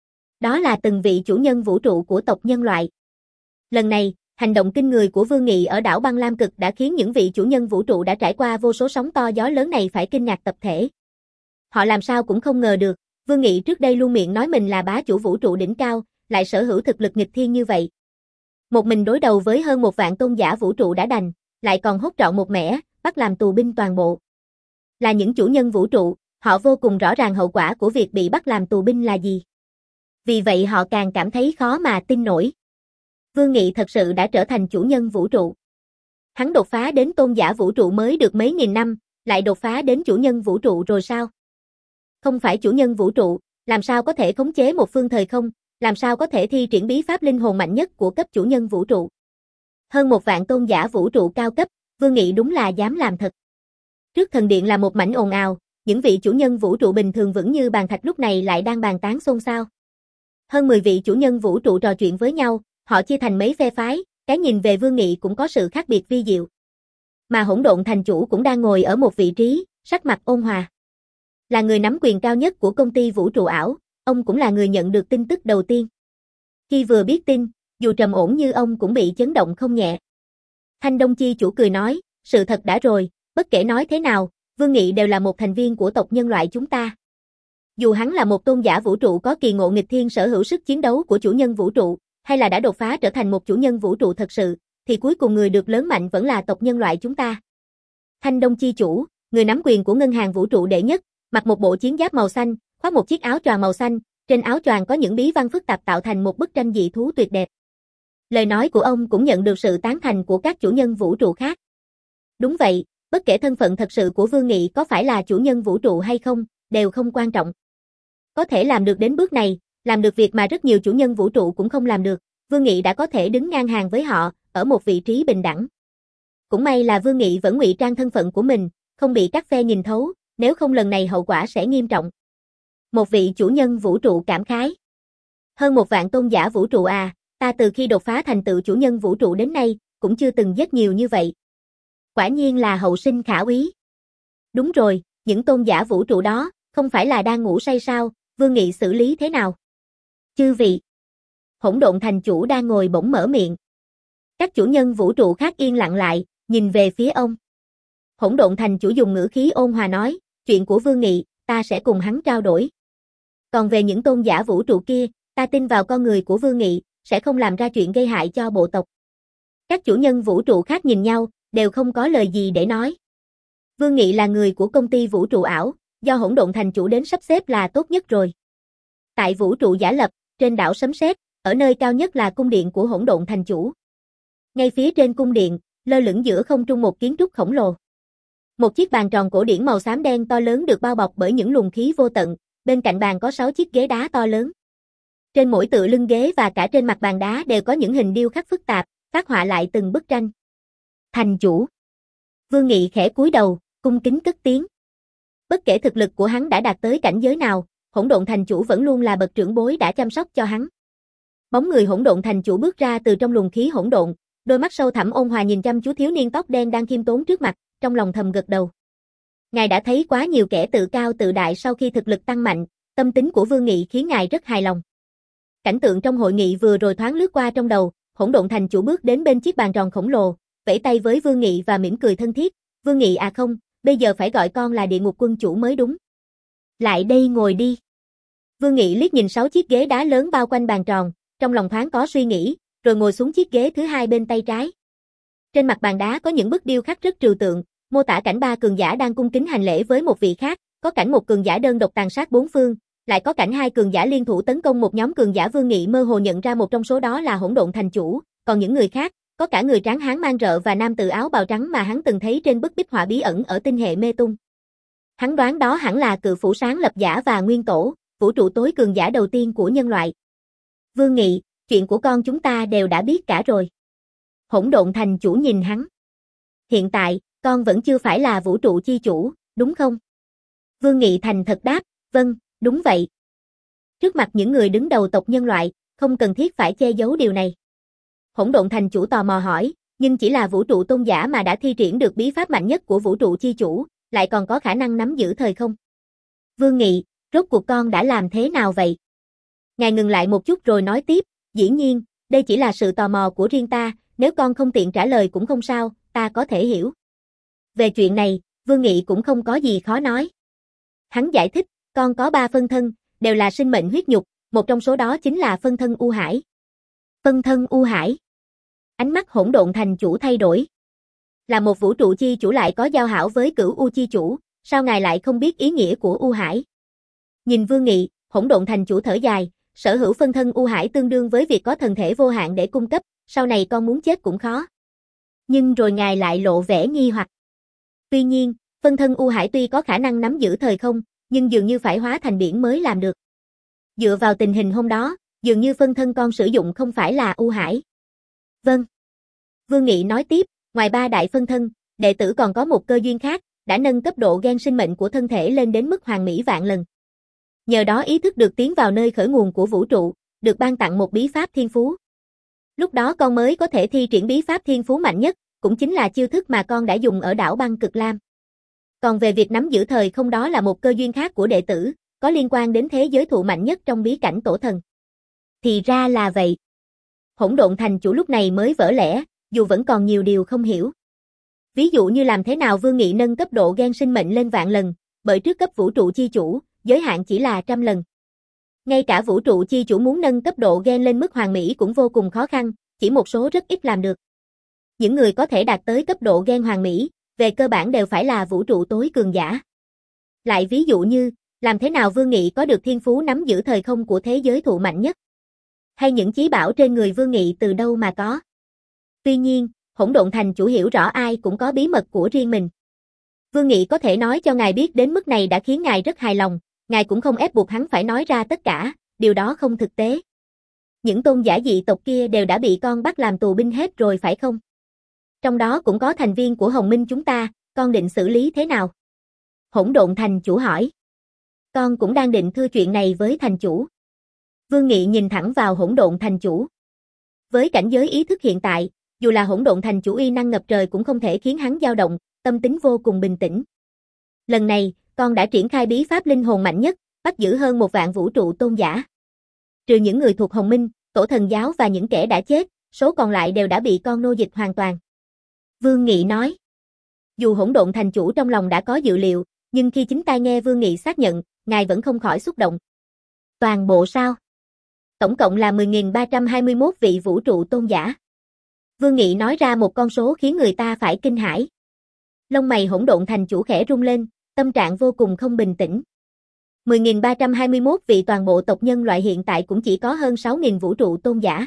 Đó là từng vị chủ nhân vũ trụ của tộc nhân loại. Lần này, hành động kinh người của Vương Nghị ở đảo Băng Lam Cực đã khiến những vị chủ nhân vũ trụ đã trải qua vô số sóng to gió lớn này phải kinh ngạc tập thể. Họ làm sao cũng không ngờ được, Vương Nghị trước đây luôn miệng nói mình là bá chủ vũ trụ đỉnh cao, lại sở hữu thực lực nghịch thiên như vậy. Một mình đối đầu với hơn một vạn tôn giả vũ trụ đã đành, lại còn hốt trọn một mẻ, bắt làm tù binh toàn bộ. Là những chủ nhân vũ trụ, họ vô cùng rõ ràng hậu quả của việc bị bắt làm tù binh là gì. Vì vậy họ càng cảm thấy khó mà tin nổi. Vương Nghị thật sự đã trở thành chủ nhân vũ trụ. Hắn đột phá đến tôn giả vũ trụ mới được mấy nghìn năm, lại đột phá đến chủ nhân vũ trụ rồi sao? Không phải chủ nhân vũ trụ, làm sao có thể khống chế một phương thời không, làm sao có thể thi triển bí pháp linh hồn mạnh nhất của cấp chủ nhân vũ trụ. Hơn một vạn tôn giả vũ trụ cao cấp, Vương Nghị đúng là dám làm thật. Trước thần điện là một mảnh ồn ào, những vị chủ nhân vũ trụ bình thường vững như bàn thạch lúc này lại đang bàn tán xôn xao. Hơn mười vị chủ nhân vũ trụ trò chuyện với nhau, họ chia thành mấy phe phái, cái nhìn về Vương Nghị cũng có sự khác biệt vi diệu. Mà Hỗn Độn thành chủ cũng đang ngồi ở một vị trí, sắc mặt ôn hòa. Là người nắm quyền cao nhất của công ty vũ trụ ảo, ông cũng là người nhận được tin tức đầu tiên. Khi vừa biết tin, dù trầm ổn như ông cũng bị chấn động không nhẹ. Thanh Đông Chi chủ cười nói, sự thật đã rồi, bất kể nói thế nào, Vương Nghị đều là một thành viên của tộc nhân loại chúng ta. Dù hắn là một tôn giả vũ trụ có kỳ ngộ nghịch thiên sở hữu sức chiến đấu của chủ nhân vũ trụ, hay là đã đột phá trở thành một chủ nhân vũ trụ thật sự, thì cuối cùng người được lớn mạnh vẫn là tộc nhân loại chúng ta. Thanh Đông Chi chủ, người nắm quyền của ngân hàng vũ trụ đệ nhất, mặc một bộ chiến giáp màu xanh, khoác một chiếc áo choàng màu xanh, trên áo choàng có những bí văn phức tạp tạo thành một bức tranh dị thú tuyệt đẹp. Lời nói của ông cũng nhận được sự tán thành của các chủ nhân vũ trụ khác. Đúng vậy, bất kể thân phận thật sự của Vương Nghị có phải là chủ nhân vũ trụ hay không, đều không quan trọng. Có thể làm được đến bước này, làm được việc mà rất nhiều chủ nhân vũ trụ cũng không làm được, Vương Nghị đã có thể đứng ngang hàng với họ, ở một vị trí bình đẳng. Cũng may là Vương Nghị vẫn ngụy trang thân phận của mình, không bị các phe nhìn thấu, nếu không lần này hậu quả sẽ nghiêm trọng. Một vị chủ nhân vũ trụ cảm khái. Hơn một vạn tôn giả vũ trụ à, ta từ khi đột phá thành tựu chủ nhân vũ trụ đến nay, cũng chưa từng giết nhiều như vậy. Quả nhiên là hậu sinh khả úy. Đúng rồi, những tôn giả vũ trụ đó, không phải là đang ngủ say sao, Vương Nghị xử lý thế nào? Chư vị. Hỗn Độn thành chủ đang ngồi bỗng mở miệng. Các chủ nhân vũ trụ khác yên lặng lại, nhìn về phía ông. Hỗn Độn Thành Chủ dùng ngữ khí ôn hòa nói, chuyện của Vương Nghị, ta sẽ cùng hắn trao đổi. Còn về những tôn giả vũ trụ kia, ta tin vào con người của Vương Nghị, sẽ không làm ra chuyện gây hại cho bộ tộc. Các chủ nhân vũ trụ khác nhìn nhau, đều không có lời gì để nói. Vương Nghị là người của công ty vũ trụ ảo, do Hỗn Độn Thành Chủ đến sắp xếp là tốt nhất rồi. Tại vũ trụ giả lập, trên đảo Sấm Sét, ở nơi cao nhất là cung điện của Hỗn Độn Thành Chủ. Ngay phía trên cung điện, lơ lửng giữa không trung một kiến trúc khổng lồ. Một chiếc bàn tròn cổ điển màu xám đen to lớn được bao bọc bởi những luồng khí vô tận, bên cạnh bàn có sáu chiếc ghế đá to lớn. Trên mỗi tựa lưng ghế và cả trên mặt bàn đá đều có những hình điêu khắc phức tạp, phác họa lại từng bức tranh. Thành chủ. Vương Nghị khẽ cúi đầu, cung kính cất tiếng. Bất kể thực lực của hắn đã đạt tới cảnh giới nào, Hỗn Độn Thành Chủ vẫn luôn là bậc trưởng bối đã chăm sóc cho hắn. Bóng người Hỗn Độn Thành Chủ bước ra từ trong luồng khí hỗn độn, đôi mắt sâu thẳm ôn hòa nhìn chăm chú thiếu niên tóc đen đang khiêm tốn trước mặt, trong lòng thầm gật đầu. Ngài đã thấy quá nhiều kẻ tự cao tự đại sau khi thực lực tăng mạnh, tâm tính của Vương Nghị khiến ngài rất hài lòng. Cảnh tượng trong hội nghị vừa rồi thoáng lướt qua trong đầu, Hỗn Độn Thành Chủ bước đến bên chiếc bàn tròn khổng lồ, vẫy tay với Vương Nghị và mỉm cười thân thiết, "Vương Nghị à không, bây giờ phải gọi con là Địa Ngục Quân Chủ mới đúng. Lại đây ngồi đi." Vương Nghị liếc nhìn sáu chiếc ghế đá lớn bao quanh bàn tròn, trong lòng thoáng có suy nghĩ, rồi ngồi xuống chiếc ghế thứ hai bên tay trái. Trên mặt bàn đá có những bức điêu khắc rất trừu tượng, mô tả cảnh ba cường giả đang cung kính hành lễ với một vị khác, có cảnh một cường giả đơn độc tàn sát bốn phương, lại có cảnh hai cường giả liên thủ tấn công một nhóm cường giả. Vương Nghị mơ hồ nhận ra một trong số đó là Hỗn Độn Thành Chủ, còn những người khác, có cả người tráng hán mang rợ và nam tử áo bào trắng mà hắn từng thấy trên bức bích họa bí ẩn ở tinh hệ Mê Tung. Hắn đoán đó hẳn là Cự Phủ Sáng Lập Giả và Nguyên Tổ, vũ trụ tối cường giả đầu tiên của nhân loại. Vương Nghị, chuyện của con chúng ta đều đã biết cả rồi. Hỗn Độn Thành Chủ nhìn hắn. Hiện tại, con vẫn chưa phải là vũ trụ chi chủ, đúng không? Vương Nghị thành thật đáp, vâng, đúng vậy. Trước mặt những người đứng đầu tộc nhân loại, không cần thiết phải che giấu điều này. Hỗn Độn Thành Chủ tò mò hỏi, nhưng chỉ là vũ trụ tôn giả mà đã thi triển được bí pháp mạnh nhất của vũ trụ chi chủ, lại còn có khả năng nắm giữ thời không? Vương Nghị, rốt cuộc con đã làm thế nào vậy? Ngài ngừng lại một chút rồi nói tiếp, dĩ nhiên, đây chỉ là sự tò mò của riêng ta, nếu con không tiện trả lời cũng không sao, ta có thể hiểu. Về chuyện này, Vương Nghị cũng không có gì khó nói. Hắn giải thích, con có ba phân thân, đều là sinh mệnh huyết nhục, một trong số đó chính là phân thân U Hải. Phân thân U Hải. Ánh mắt Hỗn Độn Thành Chủ thay đổi. Là một vũ trụ chi chủ lại có giao hảo với Cửu U chi chủ, sao ngài lại không biết ý nghĩa của U Hải? Nhìn Vương Nghị, Hỗn Độn Thành Chủ thở dài, sở hữu phân thân U Hải tương đương với việc có thần thể vô hạn để cung cấp, sau này con muốn chết cũng khó. Nhưng rồi ngài lại lộ vẻ nghi hoặc. Tuy nhiên, phân thân U Hải tuy có khả năng nắm giữ thời không, nhưng dường như phải hóa thành biển mới làm được. Dựa vào tình hình hôm đó, dường như phân thân con sử dụng không phải là U Hải. Vâng. Vương Nghị nói tiếp, ngoài ba đại phân thân, đệ tử còn có một cơ duyên khác, đã nâng cấp độ gen sinh mệnh của thân thể lên đến mức hoàn mỹ vạn lần. Nhờ đó ý thức được tiến vào nơi khởi nguồn của vũ trụ, được ban tặng một bí pháp thiên phú. Lúc đó con mới có thể thi triển bí pháp thiên phú mạnh nhất, cũng chính là chiêu thức mà con đã dùng ở đảo băng Cực Lam. Còn về việc nắm giữ thời không, đó là một cơ duyên khác của đệ tử, có liên quan đến thế giới thụ mạnh nhất trong bí cảnh tổ thần. Thì ra là vậy. Hỗn Độn Thành Chủ lúc này mới vỡ lẽ, dù vẫn còn nhiều điều không hiểu. Ví dụ như làm thế nào Vương Nghị nâng cấp độ gen sinh mệnh lên vạn lần, bởi trước cấp vũ trụ chi chủ, giới hạn chỉ là trăm lần. Ngay cả vũ trụ chi chủ muốn nâng cấp độ gen lên mức hoàn mỹ cũng vô cùng khó khăn, chỉ một số rất ít làm được. Những người có thể đạt tới cấp độ gen hoàn mỹ, về cơ bản đều phải là vũ trụ tối cường giả. Lại ví dụ như, làm thế nào Vương Nghị có được thiên phú nắm giữ thời không của thế giới thụ mạnh nhất? Hay những chí bảo trên người Vương Nghị từ đâu mà có? Tuy nhiên, Hỗn Độn Thành Chủ hiểu rõ ai cũng có bí mật của riêng mình. Vương Nghị có thể nói cho ngài biết đến mức này đã khiến ngài rất hài lòng, ngài cũng không ép buộc hắn phải nói ra tất cả, điều đó không thực tế. Những tôn giả dị tộc kia đều đã bị con bắt làm tù binh hết rồi phải không? Trong đó cũng có thành viên của Hồng Minh chúng ta, con định xử lý thế nào? Hỗn Độn Thành Chủ hỏi. Con cũng đang định thưa chuyện này với Thành Chủ. Vương Nghị nhìn thẳng vào Hỗn Độn Thành Chủ. Với cảnh giới ý thức hiện tại, dù là Hỗn Độn Thành Chủ uy năng ngập trời cũng không thể khiến hắn dao động, tâm tính vô cùng bình tĩnh. Lần này, con đã triển khai bí pháp linh hồn mạnh nhất, bắt giữ hơn một vạn vũ trụ tôn giả. Trừ những người thuộc Hồng Minh, Tổ Thần Giáo và những kẻ đã chết, số còn lại đều đã bị con nô dịch hoàn toàn. Vương Nghị nói. Dù hỗn độn thành chủ trong lòng đã có dự liệu, nhưng khi chính tai nghe Vương Nghị xác nhận, ngài vẫn không khỏi xúc động. Toàn bộ sao? Tổng cộng là mười nghìn ba trăm hai mươi mốt vị vũ trụ tôn giả. Vương Nghị nói ra một con số khiến người ta phải kinh hãi. Lông mày hỗn độn thành chủ khẽ rung lên, tâm trạng vô cùng không bình tĩnh. mười nghìn ba trăm hai mươi mốt vị toàn bộ tộc nhân loại hiện tại cũng chỉ có hơn sáu nghìn vũ trụ tôn giả.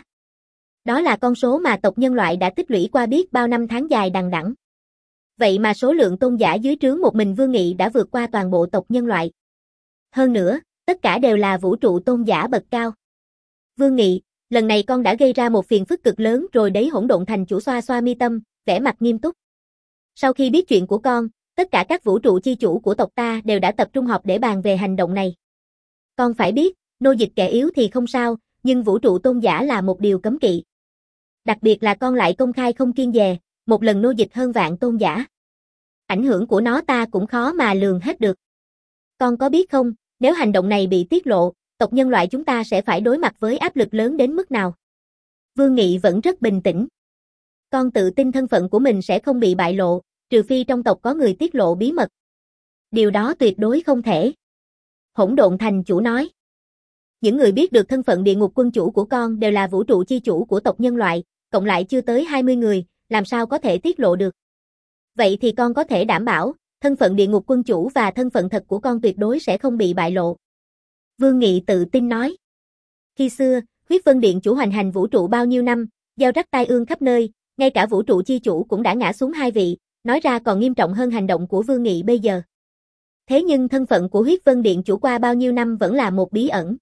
Đó là con số mà tộc nhân loại đã tích lũy qua biết bao năm tháng dài đằng đẵng. Vậy mà số lượng tôn giả dưới trướng một mình Vương Nghị đã vượt qua toàn bộ tộc nhân loại. Hơn nữa, tất cả đều là vũ trụ tôn giả bậc cao. Vương Nghị, lần này con đã gây ra một phiền phức cực lớn rồi đấy. Hỗn độn thành chủ xoa xoa mi tâm, vẻ mặt nghiêm túc. Sau khi biết chuyện của con, tất cả các vũ trụ chi chủ của tộc ta đều đã tập trung họp để bàn về hành động này. Con phải biết, nô dịch kẻ yếu thì không sao, nhưng vũ trụ tôn giả là một điều cấm kỵ. Đặc biệt là con lại công khai không kiêng dè, một lần nô dịch hơn vạn tôn giả. Ảnh hưởng của nó ta cũng khó mà lường hết được. Con có biết không, nếu hành động này bị tiết lộ, tộc nhân loại chúng ta sẽ phải đối mặt với áp lực lớn đến mức nào? Vương Nghị vẫn rất bình tĩnh. Con tự tin thân phận của mình sẽ không bị bại lộ, trừ phi trong tộc có người tiết lộ bí mật. Điều đó tuyệt đối không thể. Hỗn độn thành chủ nói. Những người biết được thân phận địa ngục quân chủ của con đều là vũ trụ chi chủ của tộc nhân loại, cộng lại chưa tới hai mươi người, làm sao có thể tiết lộ được. Vậy thì con có thể đảm bảo, thân phận địa ngục quân chủ và thân phận thật của con tuyệt đối sẽ không bị bại lộ. Vương Nghị tự tin nói. Khi xưa, Huyết Vân Điện chủ hoành hành vũ trụ bao nhiêu năm, gieo rắc tai ương khắp nơi, ngay cả vũ trụ chi chủ cũng đã ngã xuống hai vị, nói ra còn nghiêm trọng hơn hành động của Vương Nghị bây giờ. Thế nhưng thân phận của Huyết Vân Điện chủ qua bao nhiêu năm vẫn là một bí ẩn.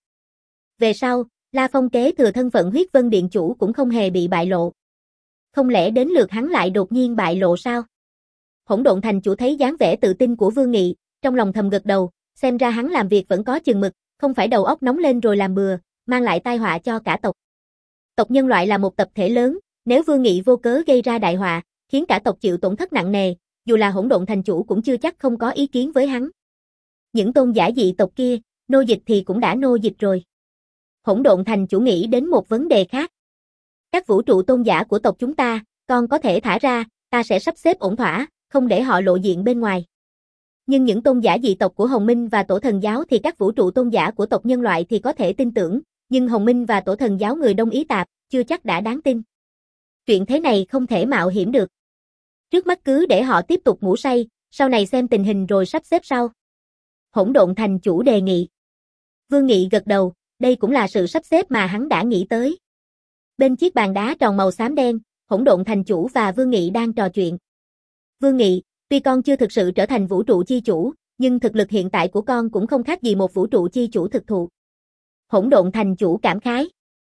Về sau, La Phong kế thừa thân phận Huyết Vân Điện chủ cũng không hề bị bại lộ. Không lẽ đến lượt hắn lại đột nhiên bại lộ sao? Hỗn độn thành chủ thấy dáng vẻ tự tin của Vương Nghị, trong lòng thầm gật đầu, xem ra hắn làm việc vẫn có chừng mực, không phải đầu óc nóng lên rồi làm bừa, mang lại tai họa cho cả tộc. Tộc nhân loại là một tập thể lớn, nếu Vương Nghị vô cớ gây ra đại họa, khiến cả tộc chịu tổn thất nặng nề, dù là hỗn độn thành chủ cũng chưa chắc không có ý kiến với hắn. Những tôn giả dị tộc kia, nô dịch thì cũng đã nô dịch rồi. Hỗn độn thành chủ nghĩ đến một vấn đề khác. Các vũ trụ tôn giả của tộc chúng ta, con có thể thả ra, ta sẽ sắp xếp ổn thỏa, không để họ lộ diện bên ngoài. Nhưng những tôn giả dị tộc của Hồng Minh và Tổ Thần Giáo thì các vũ trụ tôn giả của tộc nhân loại thì có thể tin tưởng, nhưng Hồng Minh và Tổ Thần Giáo người đông ý tạp, chưa chắc đã đáng tin. Chuyện thế này không thể mạo hiểm được. Trước mắt cứ để họ tiếp tục ngủ say, sau này xem tình hình rồi sắp xếp sau. Hỗn độn thành chủ đề nghị. Vương Nghị gật đầu, đây cũng là sự sắp xếp mà hắn đã nghĩ tới. Bên chiếc bàn đá tròn màu xám đen, hỗn độn thành chủ và Vương Nghị đang trò chuyện. Vương Nghị, tuy con chưa thực sự trở thành vũ trụ chi chủ, nhưng thực lực hiện tại của con cũng không khác gì một vũ trụ chi chủ thực thụ. Hỗn độn thành chủ cảm khái.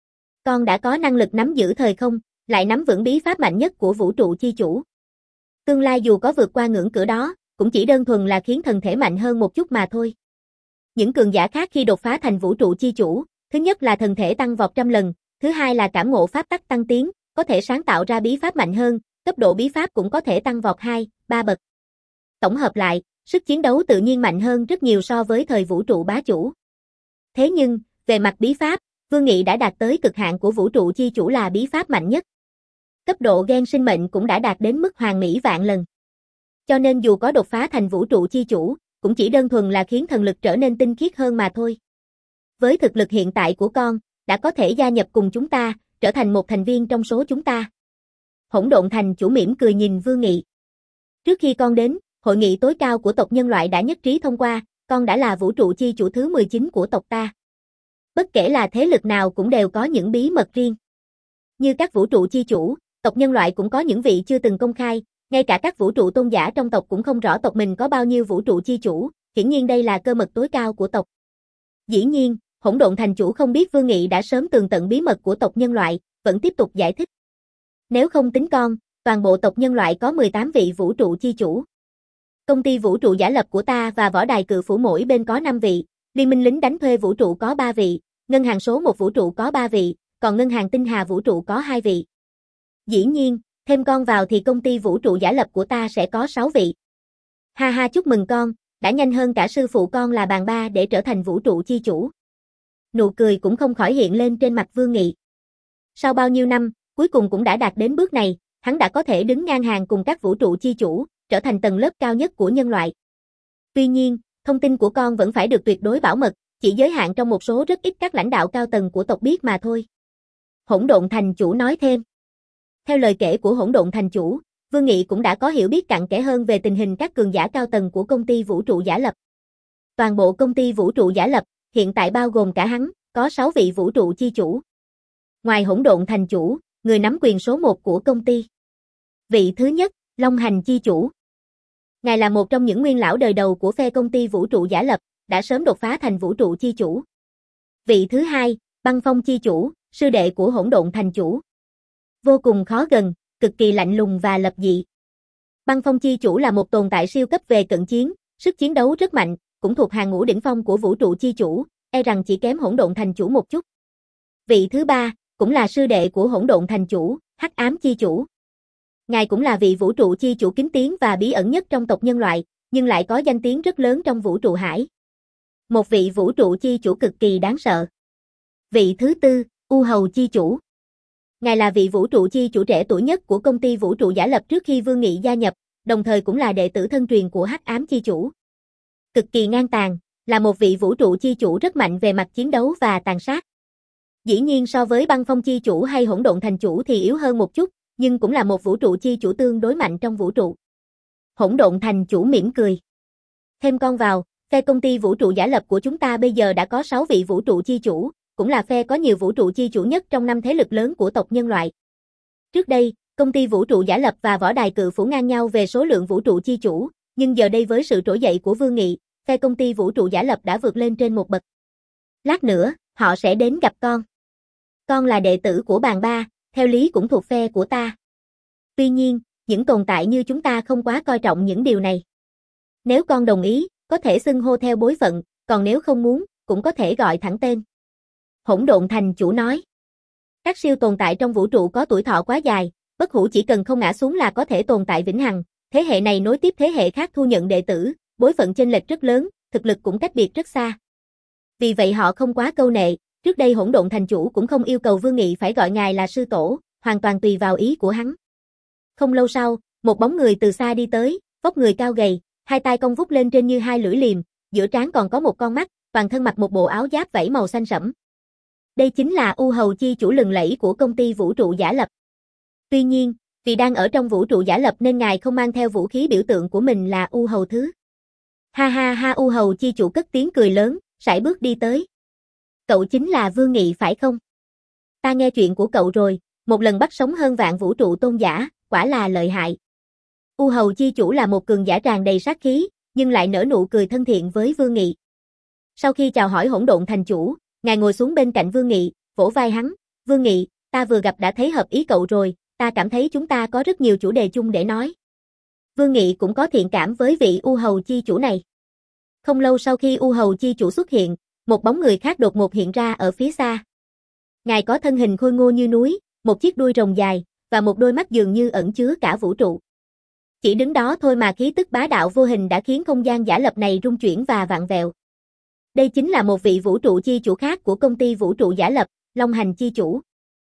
Con đã có năng lực nắm giữ thời không, lại nắm vững bí pháp mạnh nhất của vũ trụ chi chủ. Tương lai dù có vượt qua ngưỡng cửa đó, cũng chỉ đơn thuần là khiến thần thể mạnh hơn một chút mà thôi. Những cường giả khác khi đột phá thành vũ trụ chi chủ, thứ nhất là thần thể tăng vọt trăm lần, thứ hai là cảm ngộ pháp tắc tăng tiến, có thể sáng tạo ra bí pháp mạnh hơn, cấp độ bí pháp cũng có thể tăng vọt hai, ba bậc. Tổng hợp lại, sức chiến đấu tự nhiên mạnh hơn rất nhiều so với thời vũ trụ bá chủ. Thế nhưng, về mặt bí pháp, Vương Nghị đã đạt tới cực hạn của vũ trụ chi chủ là bí pháp mạnh nhất. Cấp độ gen sinh mệnh cũng đã đạt đến mức hoàn mỹ vạn lần. Cho nên dù có đột phá thành vũ trụ chi chủ, cũng chỉ đơn thuần là khiến thần lực trở nên tinh khiết hơn mà thôi. Với thực lực hiện tại của con, đã có thể gia nhập cùng chúng ta, trở thành một thành viên trong số chúng ta. Hỗn độn thành chủ mỉm cười nhìn Vương Nghị. Trước khi con đến, hội nghị tối cao của tộc nhân loại đã nhất trí thông qua, con đã là vũ trụ chi chủ thứ mười chín của tộc ta. Bất kể là thế lực nào cũng đều có những bí mật riêng. Như các vũ trụ chi chủ, tộc nhân loại cũng có những vị chưa từng công khai, ngay cả các vũ trụ tôn giả trong tộc cũng không rõ tộc mình có bao nhiêu vũ trụ chi chủ, hiển nhiên đây là cơ mật tối cao của tộc. Dĩ nhiên, hỗn độn thành chủ không biết Vương Nghị đã sớm tường tận bí mật của tộc nhân loại, vẫn tiếp tục giải thích. Nếu không tính con, toàn bộ tộc nhân loại có mười tám vị vũ trụ chi chủ. Công ty vũ trụ giả lập của ta và võ đài cự phủ mỗi bên có năm vị, liên minh lính đánh thuê vũ trụ có ba vị, ngân hàng số một vũ trụ có ba vị, còn ngân hàng tinh hà vũ trụ có hai vị. Dĩ nhiên, thêm con vào thì công ty vũ trụ giả lập của ta sẽ có sáu vị. Ha ha, chúc mừng con, đã nhanh hơn cả sư phụ con là bàn ba để trở thành vũ trụ chi chủ. Nụ cười cũng không khỏi hiện lên trên mặt Vương Nghị. Sau bao nhiêu năm, cuối cùng cũng đã đạt đến bước này, hắn đã có thể đứng ngang hàng cùng các vũ trụ chi chủ, trở thành tầng lớp cao nhất của nhân loại. Tuy nhiên, thông tin của con vẫn phải được tuyệt đối bảo mật, chỉ giới hạn trong một số rất ít các lãnh đạo cao tầng của tộc biết mà thôi. Hỗn Độn Thành Chủ nói thêm. Theo lời kể của Hỗn Độn Thành Chủ, Vương Nghị cũng đã có hiểu biết cặn kẽ hơn về tình hình các cường giả cao tầng của công ty vũ trụ giả lập. Toàn bộ công ty vũ trụ giả lập, hiện tại bao gồm cả hắn, có sáu vị vũ trụ chi chủ. Ngoài Hỗn Độn Thành Chủ, người nắm quyền số một của công ty. Vị thứ nhất, Long Hành chi chủ. Ngài là một trong những nguyên lão đời đầu của phe công ty vũ trụ giả lập, đã sớm đột phá thành vũ trụ chi chủ. Vị thứ hai, Băng Phong chi chủ, sư đệ của Hỗn Độn Thành Chủ. Vô cùng khó gần, cực kỳ lạnh lùng và lập dị. Băng Phong chi chủ là một tồn tại siêu cấp về cận chiến, sức chiến đấu rất mạnh, cũng thuộc hàng ngũ đỉnh phong của vũ trụ chi chủ, e rằng chỉ kém Hỗn Độn Thành Chủ một chút. Vị thứ ba, cũng là sư đệ của Hỗn Độn Thành Chủ, Hắc Ám chi chủ. Ngài cũng là vị vũ trụ chi chủ kín tiếng và bí ẩn nhất trong tộc nhân loại, nhưng lại có danh tiếng rất lớn trong vũ trụ hải. Một vị vũ trụ chi chủ cực kỳ đáng sợ. Vị thứ tư, U Hầu chi chủ. Ngài là vị vũ trụ chi chủ trẻ tuổi nhất của công ty vũ trụ giả lập trước khi Vương Nghị gia nhập, đồng thời cũng là đệ tử thân truyền của Hắc Ám chi chủ. Cực kỳ ngang tàn, là một vị vũ trụ chi chủ rất mạnh về mặt chiến đấu và tàn sát. Dĩ nhiên so với Băng Phong chi chủ hay Hỗn Độn Thành Chủ thì yếu hơn một chút, nhưng cũng là một vũ trụ chi chủ tương đối mạnh trong vũ trụ. Hỗn Độn Thành Chủ mỉm cười. Thêm con vào, phe công ty vũ trụ giả lập của chúng ta bây giờ đã có sáu vị vũ trụ chi chủ, cũng là phe có nhiều vũ trụ chi chủ nhất trong năm thế lực lớn của tộc nhân loại. Trước đây, công ty vũ trụ giả lập và võ đài cự phủ ngang nhau về số lượng vũ trụ chi chủ, nhưng giờ đây với sự trỗi dậy của Vương Nghị, phe công ty vũ trụ giả lập đã vượt lên trên một bậc. Lát nữa, họ sẽ đến gặp con. Con là đệ tử của bàn ba, theo lý cũng thuộc phe của ta. Tuy nhiên, những tồn tại như chúng ta không quá coi trọng những điều này. Nếu con đồng ý, có thể xưng hô theo bối phận, còn nếu không muốn, cũng có thể gọi thẳng tên. Hỗn Độn Thành Chủ nói. Các siêu tồn tại trong vũ trụ có tuổi thọ quá dài, bất hủ chỉ cần không ngã xuống là có thể tồn tại vĩnh hằng, thế hệ này nối tiếp thế hệ khác thu nhận đệ tử, bối phận chênh lệch rất lớn, thực lực cũng cách biệt rất xa. Vì vậy họ không quá câu nệ, trước đây Hỗn Độn Thành Chủ cũng không yêu cầu Vương Nghị phải gọi ngài là sư tổ, hoàn toàn tùy vào ý của hắn. Không lâu sau, một bóng người từ xa đi tới, vóc người cao gầy, hai tay cong vút lên trên như hai lưỡi liềm, giữa trán còn có một con mắt, toàn thân mặc một bộ áo giáp vảy màu xanh sẫm. Đây chính là U Hầu chi chủ lừng lẫy của công ty vũ trụ giả lập. Tuy nhiên, vì đang ở trong vũ trụ giả lập nên ngài không mang theo vũ khí biểu tượng của mình là U Hầu thứ. Ha ha ha, U Hầu chi chủ cất tiếng cười lớn, sải bước đi tới. Cậu chính là Vương Nghị phải không? Ta nghe chuyện của cậu rồi, một lần bắt sống hơn vạn vũ trụ tôn giả, quả là lợi hại. U Hầu chi chủ là một cường giả tràn đầy sát khí, nhưng lại nở nụ cười thân thiện với Vương Nghị. Sau khi chào hỏi Hỗn Độn Thành Chủ, ngài ngồi xuống bên cạnh Vương Nghị, vỗ vai hắn. Vương Nghị, ta vừa gặp đã thấy hợp ý cậu rồi, ta cảm thấy chúng ta có rất nhiều chủ đề chung để nói. Vương Nghị cũng có thiện cảm với vị U Hầu chi chủ này. Không lâu sau khi U Hầu chi chủ xuất hiện, một bóng người khác đột ngột hiện ra ở phía xa. Ngài có thân hình khôi ngô như núi, một chiếc đuôi rồng dài, và một đôi mắt dường như ẩn chứa cả vũ trụ. Chỉ đứng đó thôi mà khí tức bá đạo vô hình đã khiến không gian giả lập này rung chuyển và vặn vẹo. Đây chính là một vị vũ trụ chi chủ khác của công ty vũ trụ giả lập, Long Hành chi chủ.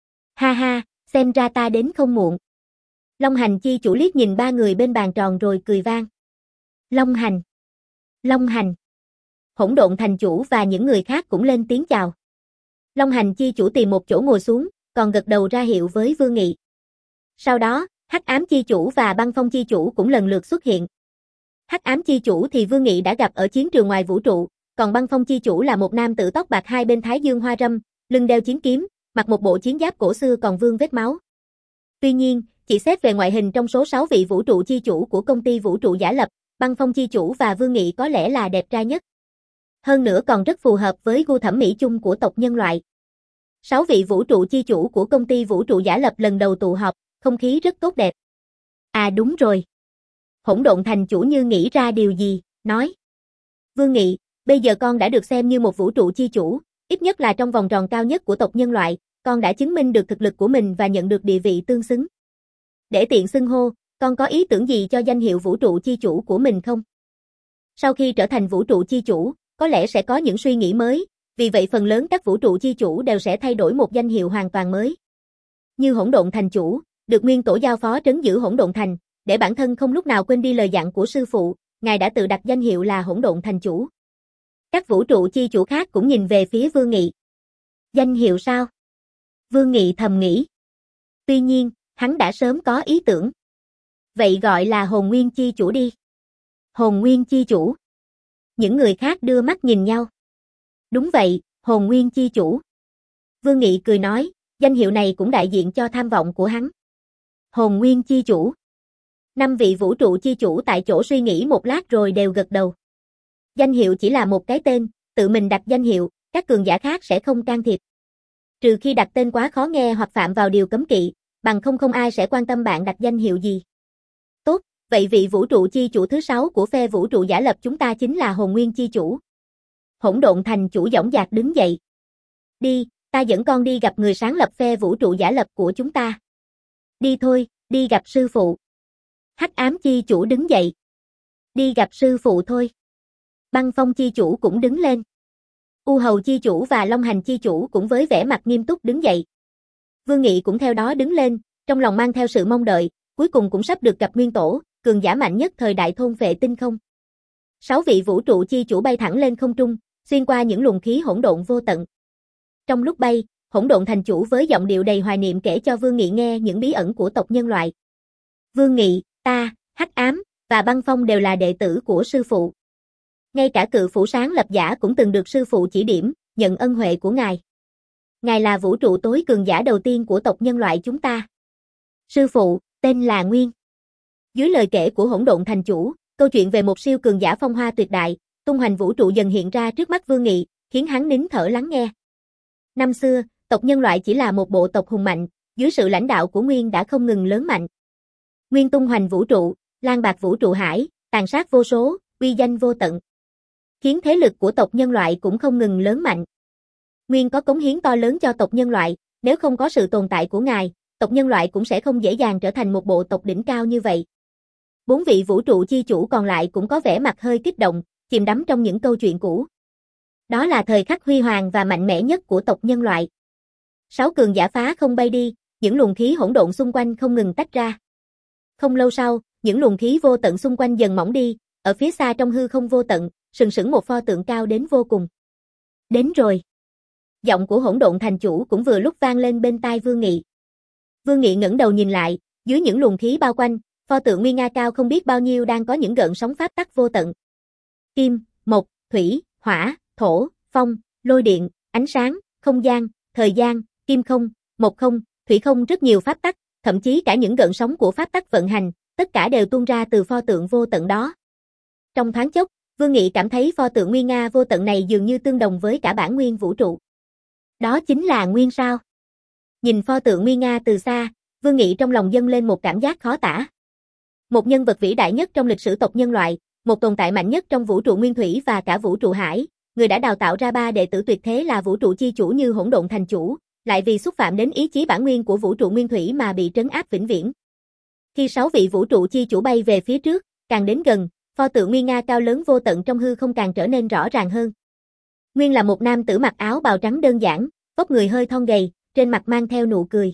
Ha ha, xem ra ta đến không muộn. Long Hành chi chủ liếc nhìn ba người bên bàn tròn rồi cười vang. Long Hành. Long Hành. Hỗn Độn Thành Chủ và những người khác cũng lên tiếng chào. Long Hành chi chủ tìm một chỗ ngồi xuống, còn gật đầu ra hiệu với Vương Nghị. Sau đó, Hắc Ám chi chủ và Băng Phong chi chủ cũng lần lượt xuất hiện. Hắc Ám chi chủ thì Vương Nghị đã gặp ở chiến trường ngoài vũ trụ, còn Băng Phong chi chủ là một nam tử tóc bạc hai bên thái dương hoa râm, lưng đeo chiến kiếm, mặc một bộ chiến giáp cổ xưa còn vương vết máu. Tuy nhiên, chỉ xét về ngoại hình trong số sáu vị vũ trụ chi chủ của công ty vũ trụ giả lập, Băng Phong chi chủ và Vương Nghị có lẽ là đẹp trai nhất. Hơn nữa còn rất phù hợp với gu thẩm mỹ chung của tộc nhân loại. Sáu vị vũ trụ chi chủ của công ty vũ trụ giả lập lần đầu tụ họp, không khí rất tốt đẹp. À đúng rồi. Hỗn Độn Thành Chủ như nghĩ ra điều gì, nói. Vương Nghị, bây giờ con đã được xem như một vũ trụ chi chủ, ít nhất là trong vòng tròn cao nhất của tộc nhân loại, con đã chứng minh được thực lực của mình và nhận được địa vị tương xứng. Để tiện xưng hô, con có ý tưởng gì cho danh hiệu vũ trụ chi chủ của mình không? Sau khi trở thành vũ trụ chi chủ, có lẽ sẽ có những suy nghĩ mới, vì vậy phần lớn các vũ trụ chi chủ đều sẽ thay đổi một danh hiệu hoàn toàn mới. Như hỗn độn thành chủ, được nguyên tổ giao phó trấn giữ hỗn độn thành, để bản thân không lúc nào quên đi lời dặn của sư phụ, ngài đã tự đặt danh hiệu là hỗn độn thành chủ. Các vũ trụ chi chủ khác cũng nhìn về phía Vương Nghị. Danh hiệu sao? Vương Nghị thầm nghĩ. Tuy nhiên, hắn đã sớm có ý tưởng. Vậy gọi là hồn nguyên chi chủ đi. Hồn nguyên chi chủ. Những người khác đưa mắt nhìn nhau. Đúng vậy, hồn nguyên chi chủ. Vương Nghị cười nói, danh hiệu này cũng đại diện cho tham vọng của hắn. Hồn nguyên chi chủ. Năm vị vũ trụ chi chủ tại chỗ suy nghĩ một lát rồi đều gật đầu. Danh hiệu chỉ là một cái tên, tự mình đặt danh hiệu, các cường giả khác sẽ không can thiệp. Trừ khi đặt tên quá khó nghe hoặc phạm vào điều cấm kỵ, bằng không không ai sẽ quan tâm bạn đặt danh hiệu gì. Tốt, vậy vị vũ trụ chi chủ thứ sáu của phe vũ trụ giả lập chúng ta chính là hồn nguyên chi chủ. Hỗn độn thành chủ dõng dạc đứng dậy. Đi, ta dẫn con đi gặp người sáng lập phe vũ trụ giả lập của chúng ta. Đi thôi, đi gặp sư phụ. Hắc ám chi chủ đứng dậy. Đi gặp sư phụ thôi. Băng phong chi chủ cũng đứng lên. U hầu chi chủ và long hành chi chủ cũng với vẻ mặt nghiêm túc đứng dậy. Vương Nghị cũng theo đó đứng lên, trong lòng mang theo sự mong đợi, cuối cùng cũng sắp được gặp nguyên tổ, cường giả mạnh nhất thời đại thôn phệ tinh không. Sáu vị vũ trụ chi chủ bay thẳng lên không trung, xuyên qua những luồng khí hỗn độn vô tận. Trong lúc bay, hỗn độn thành chủ với giọng điệu đầy hoài niệm kể cho Vương Nghị nghe những bí ẩn của tộc nhân loại. Vương Nghị, ta, Hắc Ám và Băng Phong đều là đệ tử của sư phụ. Ngay cả cự phủ sáng lập giả cũng từng được sư phụ chỉ điểm, nhận ân huệ của ngài. Ngài là vũ trụ tối cường giả đầu tiên của tộc nhân loại chúng ta. Sư phụ, tên là Nguyên. Dưới lời kể của hỗn độn thành chủ, câu chuyện về một siêu cường giả phong hoa tuyệt đại, tung hoành vũ trụ dần hiện ra trước mắt Vương Nghị, khiến hắn nín thở lắng nghe. Năm xưa, tộc nhân loại chỉ là một bộ tộc hùng mạnh, dưới sự lãnh đạo của Nguyên đã không ngừng lớn mạnh. Nguyên tung hoành vũ trụ, lang bạc vũ trụ hải, tàn sát vô số, uy danh vô tận. Khiến thế lực của tộc nhân loại cũng không ngừng lớn mạnh. Nguyên có cống hiến to lớn cho tộc nhân loại, nếu không có sự tồn tại của ngài, tộc nhân loại cũng sẽ không dễ dàng trở thành một bộ tộc đỉnh cao như vậy. Bốn vị vũ trụ chi chủ còn lại cũng có vẻ mặt hơi kích động, chìm đắm trong những câu chuyện cũ. Đó là thời khắc huy hoàng và mạnh mẽ nhất của tộc nhân loại. Sáu cường giả phá không bay đi, những luồng khí hỗn độn xung quanh không ngừng tách ra. Không lâu sau, những luồng khí vô tận xung quanh dần mỏng đi, ở phía xa trong hư không vô tận, sừng sững một pho tượng cao đến vô cùng. Đến rồi. Giọng của hỗn độn thành chủ cũng vừa lúc vang lên bên tai Vương Nghị. Vương Nghị ngẩng đầu nhìn lại, dưới những luồng khí bao quanh, pho tượng nguy nga cao không biết bao nhiêu đang có những gợn sóng pháp tắc vô tận. Kim, mộc, thủy, hỏa, thổ, phong, lôi điện, ánh sáng, không gian, thời gian, kim không, mộc không, thủy không, rất nhiều pháp tắc, thậm chí cả những gợn sóng của pháp tắc vận hành, tất cả đều tuôn ra từ pho tượng vô tận đó. Trong thoáng chốc, Vương Nghị cảm thấy pho tượng nguy nga vô tận này dường như tương đồng với cả bản nguyên vũ trụ. Đó chính là Nguyên sao? Nhìn pho tượng nguy nga từ xa, Vương Nghị trong lòng dâng lên một cảm giác khó tả. Một nhân vật vĩ đại nhất trong lịch sử tộc nhân loại, một tồn tại mạnh nhất trong vũ trụ nguyên thủy và cả vũ trụ hải, người đã đào tạo ra ba đệ tử tuyệt thế là vũ trụ chi chủ như hỗn độn thành chủ, lại vì xúc phạm đến ý chí bản nguyên của vũ trụ nguyên thủy mà bị trấn áp vĩnh viễn. Khi sáu vị vũ trụ chi chủ bay về phía trước, càng đến gần, pho tượng nguy nga cao lớn vô tận trong hư không càng trở nên rõ ràng hơn. Nguyên là một nam tử mặc áo bào trắng đơn giản, vóc người hơi thon gầy, trên mặt mang theo nụ cười.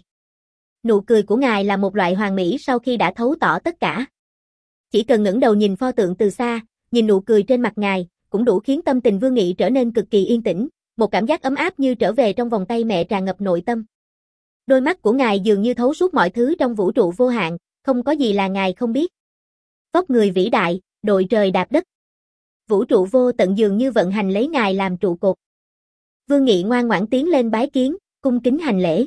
Nụ cười của ngài là một loại hoàn mỹ sau khi đã thấu tỏ tất cả. Chỉ cần ngẩng đầu nhìn pho tượng từ xa, nhìn nụ cười trên mặt ngài, cũng đủ khiến tâm tình Vương Nghị trở nên cực kỳ yên tĩnh, một cảm giác ấm áp như trở về trong vòng tay mẹ tràn ngập nội tâm. Đôi mắt của ngài dường như thấu suốt mọi thứ trong vũ trụ vô hạn, không có gì là ngài không biết. Vóc người vĩ đại, đội trời đạp đất. Vũ trụ vô tận dường như vận hành lấy ngài làm trụ cột. Vương Nghị ngoan ngoãn tiến lên bái kiến, cung kính hành lễ.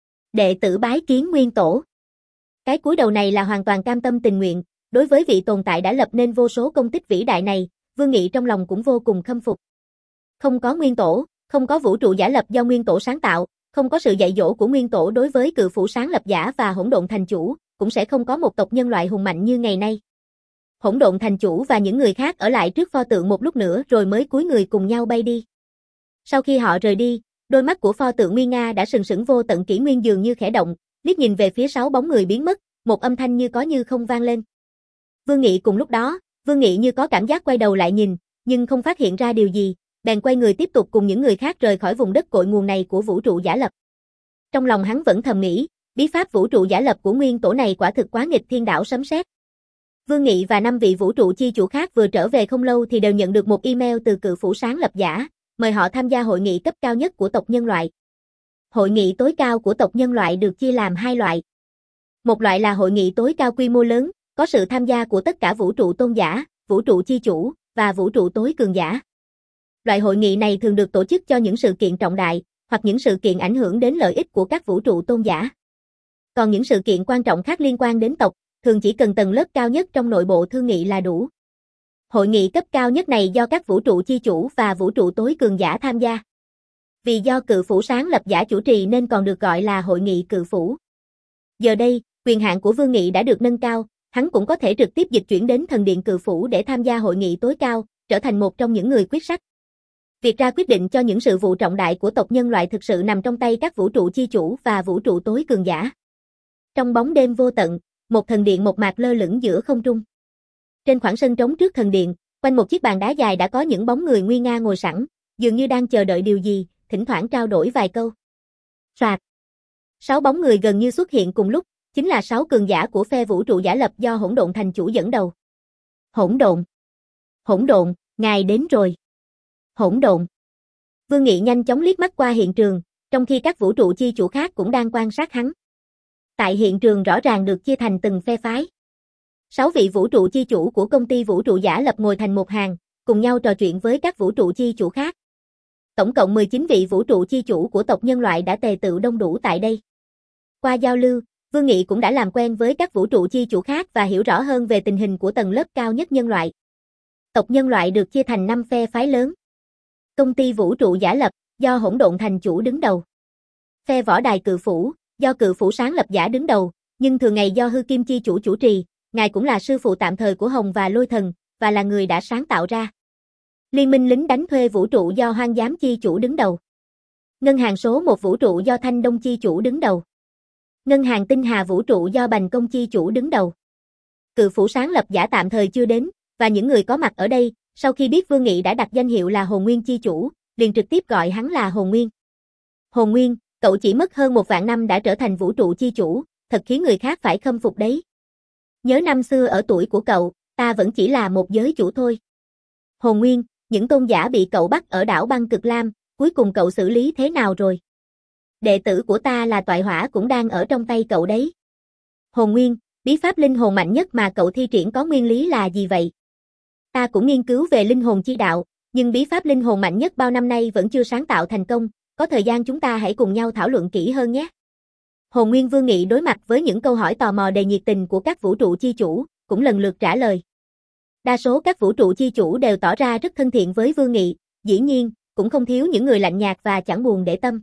Đệ tử bái kiến nguyên tổ. Cái cúi đầu này là hoàn toàn cam tâm tình nguyện, đối với vị tồn tại đã lập nên vô số công tích vĩ đại này, Vương Nghị trong lòng cũng vô cùng khâm phục. Không có nguyên tổ, không có vũ trụ giả lập do nguyên tổ sáng tạo, không có sự dạy dỗ của nguyên tổ đối với cự phủ sáng lập giả và hỗn độn thành chủ, cũng sẽ không có một tộc nhân loại hùng mạnh như ngày nay. Hỗn độn thành chủ và những người khác ở lại trước pho tượng một lúc nữa rồi mới cúi người cùng nhau bay đi. Sau khi họ rời đi, đôi mắt của pho tượng nguy nga đã sừng sững vô tận kỷ nguyên dường như khẽ động, liếc nhìn về phía sáu bóng người biến mất, một âm thanh như có như không vang lên. Vương Nghị cùng lúc đó, Vương Nghị như có cảm giác quay đầu lại nhìn, nhưng không phát hiện ra điều gì, bèn quay người tiếp tục cùng những người khác rời khỏi vùng đất cội nguồn này của vũ trụ giả lập. Trong lòng hắn vẫn thầm nghĩ, Bí pháp vũ trụ giả lập của nguyên tổ này quả thực quá nghịch thiên đảo sấm sét. Vương Nghị và năm vị vũ trụ chi chủ khác vừa trở về không lâu thì đều nhận được một email từ cự phủ sáng lập giả, mời họ tham gia hội nghị cấp cao nhất của tộc nhân loại. Hội nghị tối cao của tộc nhân loại được chia làm hai loại. Một loại là hội nghị tối cao quy mô lớn, có sự tham gia của tất cả vũ trụ tôn giả, vũ trụ chi chủ và vũ trụ tối cường giả. Loại hội nghị này thường được tổ chức cho những sự kiện trọng đại hoặc những sự kiện ảnh hưởng đến lợi ích của các vũ trụ tôn giả. Còn những sự kiện quan trọng khác liên quan đến tộc, thường chỉ cần tầng lớp cao nhất trong nội bộ thương nghị là đủ. Hội nghị cấp cao nhất này do các vũ trụ chi chủ và vũ trụ tối cường giả tham gia. Vì do cự phủ sáng lập giả chủ trì nên còn được gọi là hội nghị cự phủ. Giờ đây, quyền hạn của Vương Nghị đã được nâng cao, hắn cũng có thể trực tiếp dịch chuyển đến thần điện cự phủ để tham gia hội nghị tối cao, trở thành một trong những người quyết sách. Việc ra quyết định cho những sự vụ trọng đại của tộc nhân loại thực sự nằm trong tay các vũ trụ chi chủ và vũ trụ tối cường giả. Trong bóng đêm vô tận, một thần điện một mạc lơ lửng giữa không trung. Trên khoảng sân trống trước thần điện, quanh một chiếc bàn đá dài đã có những bóng người nguy nga ngồi sẵn, dường như đang chờ đợi điều gì, thỉnh thoảng trao đổi vài câu. Soạt. Sáu bóng người gần như xuất hiện cùng lúc, chính là sáu cường giả của phe vũ trụ giả lập do Hỗn Độn Thành Chủ dẫn đầu. Hỗn Độn. Hỗn Độn, ngài đến rồi. Hỗn Độn. Vương Nghị nhanh chóng liếc mắt qua hiện trường, trong khi các vũ trụ chi chủ khác cũng đang quan sát hắn. Tại hiện trường rõ ràng được chia thành từng phe phái. Sáu vị vũ trụ chi chủ của công ty vũ trụ giả lập ngồi thành một hàng, cùng nhau trò chuyện với các vũ trụ chi chủ khác. Tổng cộng mười chín vị vũ trụ chi chủ của tộc nhân loại đã tề tựu đông đủ tại đây. Qua giao lưu, Vương Nghị cũng đã làm quen với các vũ trụ chi chủ khác và hiểu rõ hơn về tình hình của tầng lớp cao nhất nhân loại. Tộc nhân loại được chia thành năm phe phái lớn. Công ty vũ trụ giả lập, do Hỗn Độn Thành Chủ đứng đầu. Phe võ đài cự phủ, do cự phủ sáng lập giả đứng đầu, nhưng thường ngày do Hư Kim chi chủ chủ trì, ngài cũng là sư phụ tạm thời của Hồng và Lôi Thần, và là người đã sáng tạo ra. Liên minh lính đánh thuê vũ trụ do Hoang Giám chi chủ đứng đầu. Ngân hàng số một vũ trụ do Thanh Đông chi chủ đứng đầu. Ngân hàng Tinh Hà vũ trụ do Bành Công chi chủ đứng đầu. Cự phủ sáng lập giả tạm thời chưa đến, và những người có mặt ở đây, sau khi biết Vương Nghị đã đặt danh hiệu là Hồn Nguyên chi chủ, liền trực tiếp gọi hắn là Hồn Nguyên. Hồn Nguyên, cậu chỉ mất hơn một vạn năm đã trở thành vũ trụ chi chủ, thật khiến người khác phải khâm phục đấy. Nhớ năm xưa ở tuổi của cậu, ta vẫn chỉ là một giới chủ thôi. Hồn Nguyên, những tôn giả bị cậu bắt ở đảo băng Cực Lam, cuối cùng cậu xử lý thế nào rồi? Đệ tử của ta là Toại Hỏa cũng đang ở trong tay cậu đấy. Hồn Nguyên, bí pháp linh hồn mạnh nhất mà cậu thi triển có nguyên lý là gì vậy? Ta cũng nghiên cứu về linh hồn chi đạo, nhưng bí pháp linh hồn mạnh nhất bao năm nay vẫn chưa sáng tạo thành công, có thời gian chúng ta hãy cùng nhau thảo luận kỹ hơn nhé. Hồn Nguyên Vương Nghị đối mặt với những câu hỏi tò mò đầy nhiệt tình của các vũ trụ chi chủ, cũng lần lượt trả lời. Đa số các vũ trụ chi chủ đều tỏ ra rất thân thiện với Vương Nghị, dĩ nhiên, cũng không thiếu những người lạnh nhạt và chẳng buồn để tâm.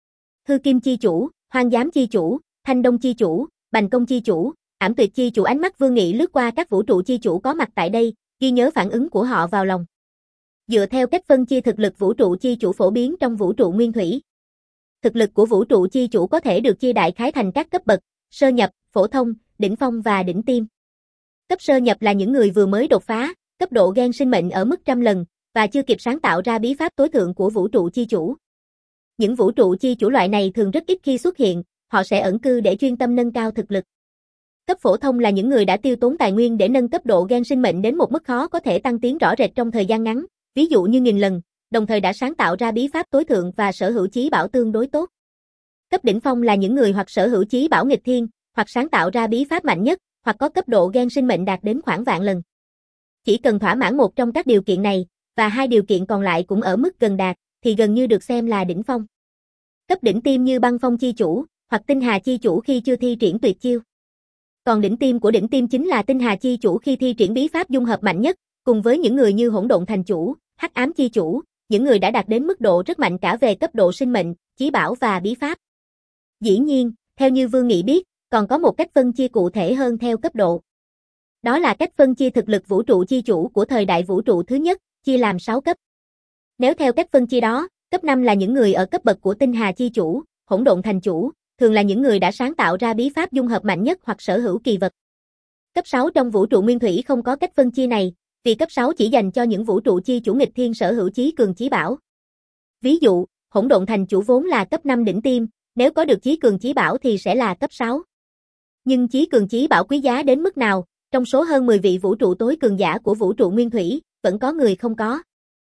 Hư Kim chi chủ, Hoang Giám chi chủ, Thanh Đông chi chủ, Bành Công chi chủ, Ảm Tuyệt chi chủ. Ánh mắt Vương Nghị lướt qua các vũ trụ chi chủ có mặt tại đây, ghi nhớ phản ứng của họ vào lòng. Dựa theo cách phân chia thực lực vũ trụ chi chủ phổ biến trong vũ trụ nguyên thủy, thực lực của vũ trụ chi chủ có thể được chia đại khái thành các cấp bậc: sơ nhập, phổ thông, đỉnh phong và đỉnh tiêm. Cấp sơ nhập là những người vừa mới đột phá, cấp độ gen sinh mệnh ở mức trăm lần, và chưa kịp sáng tạo ra bí pháp tối thượng của vũ trụ chi chủ. Những vũ trụ chi chủ loại này thường rất ít khi xuất hiện, họ sẽ ẩn cư để chuyên tâm nâng cao thực lực. Cấp phổ thông là những người đã tiêu tốn tài nguyên để nâng cấp độ gen sinh mệnh đến một mức khó có thể tăng tiến rõ rệt trong thời gian ngắn, ví dụ như nghìn lần, đồng thời đã sáng tạo ra bí pháp tối thượng và sở hữu chí bảo tương đối tốt. Cấp đỉnh phong là những người hoặc sở hữu chí bảo nghịch thiên, hoặc sáng tạo ra bí pháp mạnh nhất, hoặc có cấp độ gen sinh mệnh đạt đến khoảng vạn lần. Chỉ cần thỏa mãn một trong các điều kiện này, và hai điều kiện còn lại cũng ở mức gần đạt, thì gần như được xem là đỉnh phong. Cấp đỉnh tiêm như Băng Phong chi chủ, hoặc Tinh Hà chi chủ khi chưa thi triển tuyệt chiêu. Còn đỉnh tiêm của đỉnh tiêm chính là Tinh Hà chi chủ khi thi triển bí pháp dung hợp mạnh nhất, cùng với những người như Hỗn Độn Thành Chủ, Hắc Ám chi chủ, những người đã đạt đến mức độ rất mạnh cả về cấp độ sinh mệnh, chí bảo và bí pháp. Dĩ nhiên, theo như Vương Nghị biết, còn có một cách phân chia cụ thể hơn theo cấp độ. Đó là cách phân chia thực lực vũ trụ chi chủ của thời đại vũ trụ thứ nhất, chia làm sáu cấp. Nếu theo cách phân chia đó, cấp năm là những người ở cấp bậc của Tinh Hà chi chủ, Hỗn Độn Thành Chủ, thường là những người đã sáng tạo ra bí pháp dung hợp mạnh nhất hoặc sở hữu kỳ vật. Cấp sáu trong vũ trụ nguyên thủy không có cách phân chia này, vì cấp sáu chỉ dành cho những vũ trụ chi chủ nghịch thiên sở hữu chí cường chí bảo. Ví dụ, Hỗn Độn Thành Chủ vốn là cấp năm đỉnh tiêm, Nếu có được chí cường chí bảo thì sẽ là cấp sáu. Nhưng chí cường chí bảo quý giá đến mức nào, trong số hơn mười vị vũ trụ tối cường giả của vũ trụ nguyên thủy, vẫn có người không có.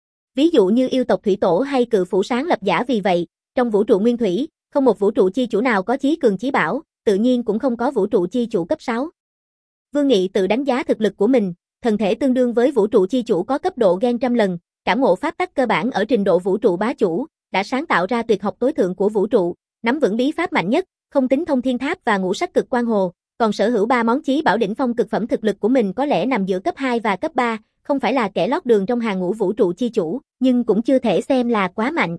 Ví dụ như yêu tộc thủy tổ hay cự phủ sáng lập giả. Vì vậy, trong vũ trụ nguyên thủy, không một vũ trụ chi chủ nào có chí cường chí bảo, tự nhiên cũng không có vũ trụ chi chủ cấp sáu. Vương Nghị tự đánh giá thực lực của mình, thần thể tương đương với vũ trụ chi chủ có cấp độ gen trăm lần, cảm ngộ pháp tắc cơ bản ở trình độ vũ trụ bá chủ, đã sáng tạo ra tuyệt học tối thượng của vũ trụ, nắm vững bí pháp mạnh nhất, không tính thông thiên tháp và ngũ sắc cực quan hồ, còn sở hữu ba món chí bảo đỉnh phong cực phẩm. Thực lực của mình có lẽ nằm giữa cấp hai và cấp ba, không phải là kẻ lót đường trong hàng ngũ vũ trụ chi chủ, nhưng cũng chưa thể xem là quá mạnh.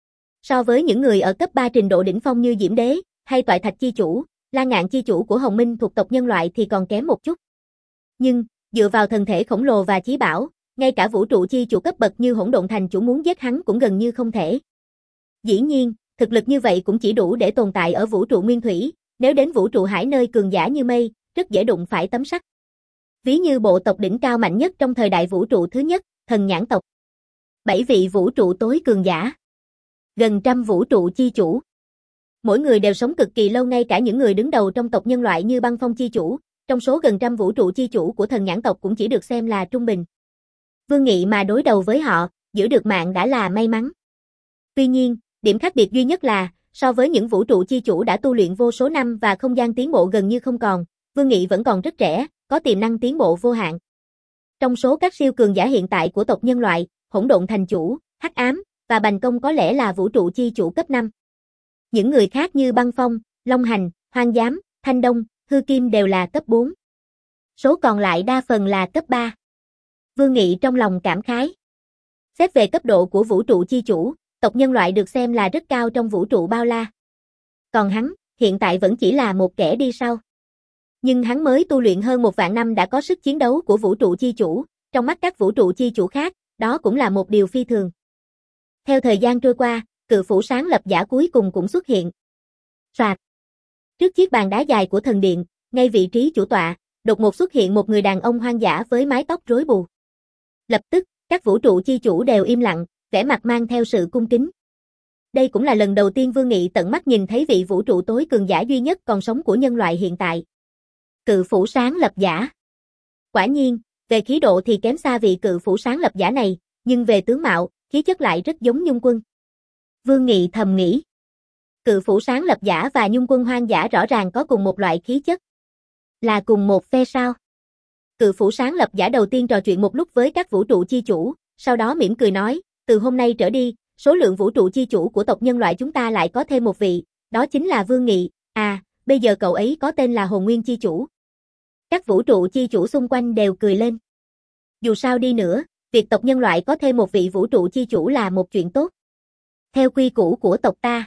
So với những người ở cấp ba trình độ đỉnh phong như Diễm Đế, hay Toại Thạch chi chủ, La Ngạn chi chủ của Hồng Minh thuộc tộc nhân loại thì còn kém một chút. Nhưng, dựa vào thần thể khổng lồ và chí bảo, ngay cả vũ trụ chi chủ cấp bậc như Hỗn Độn Thành chủ muốn giết hắn cũng gần như không thể. Dĩ nhiên, thực lực như vậy cũng chỉ đủ để tồn tại ở vũ trụ nguyên thủy, nếu đến vũ trụ hải nơi cường giả như mây, rất dễ đụng phải tấm sắt. Ví như bộ tộc đỉnh cao mạnh nhất trong thời đại vũ trụ thứ nhất, thần nhãn tộc. Bảy vị vũ trụ tối cường giả. Gần trăm vũ trụ chi chủ. Mỗi người đều sống cực kỳ lâu, ngay cả những người đứng đầu trong tộc nhân loại như Băng Phong chi chủ, trong số gần trăm vũ trụ chi chủ của thần nhãn tộc cũng chỉ được xem là trung bình. Vương Nghị mà đối đầu với họ, giữ được mạng đã là may mắn. Tuy nhiên, điểm khác biệt duy nhất là, so với những vũ trụ chi chủ đã tu luyện vô số năm và không gian tiến bộ gần như không còn, Vương Nghị vẫn còn rất trẻ, có tiềm năng tiến bộ vô hạn. Trong số các siêu cường giả hiện tại của tộc nhân loại, Hỗn Độn Thành chủ, Hắc Ám và Bành Công có lẽ là vũ trụ chi chủ cấp năm. Những người khác như Băng Phong, Long Hành, Hoang Giám, Thanh Đông, Hư Kim đều là cấp bốn. Số còn lại đa phần là cấp ba. Vương Nghị trong lòng cảm khái. Xét về cấp độ của vũ trụ chi chủ, tộc nhân loại được xem là rất cao trong vũ trụ bao la. Còn hắn, hiện tại vẫn chỉ là một kẻ đi sau. Nhưng hắn mới tu luyện hơn một vạn năm đã có sức chiến đấu của vũ trụ chi chủ, trong mắt các vũ trụ chi chủ khác, đó cũng là một điều phi thường. Theo thời gian trôi qua, cự phủ sáng lập giả cuối cùng cũng xuất hiện. Soạt. Trước chiếc bàn đá dài của thần điện, ngay vị trí chủ tọa, đột ngột xuất hiện một người đàn ông hoang dã với mái tóc rối bù. Lập tức, các vũ trụ chi chủ đều im lặng, vẻ mặt mang theo sự cung kính. Đây cũng là lần đầu tiên Vương Nghị tận mắt nhìn thấy vị vũ trụ tối cường giả duy nhất còn sống của nhân loại hiện tại. Cự phủ sáng lập giả. Quả nhiên, về khí độ thì kém xa vị cự phủ sáng lập giả này, nhưng về tướng mạo, khí chất lại rất giống Nhung Quân. Vương Nghị thầm nghĩ. Cự phủ sáng lập giả và Nhung Quân hoang dã rõ ràng có cùng một loại khí chất. Là cùng một phe sao? Cự phủ sáng lập giả đầu tiên trò chuyện một lúc với các vũ trụ chi chủ, sau đó mỉm cười nói, từ hôm nay trở đi, số lượng vũ trụ chi chủ của tộc nhân loại chúng ta lại có thêm một vị, đó chính là Vương Nghị, à, bây giờ cậu ấy có tên là Hồn Nguyên chi chủ. Các vũ trụ chi chủ xung quanh đều cười lên. Dù sao đi nữa, việc tộc nhân loại có thêm một vị vũ trụ chi chủ là một chuyện tốt. Theo quy củ của tộc ta.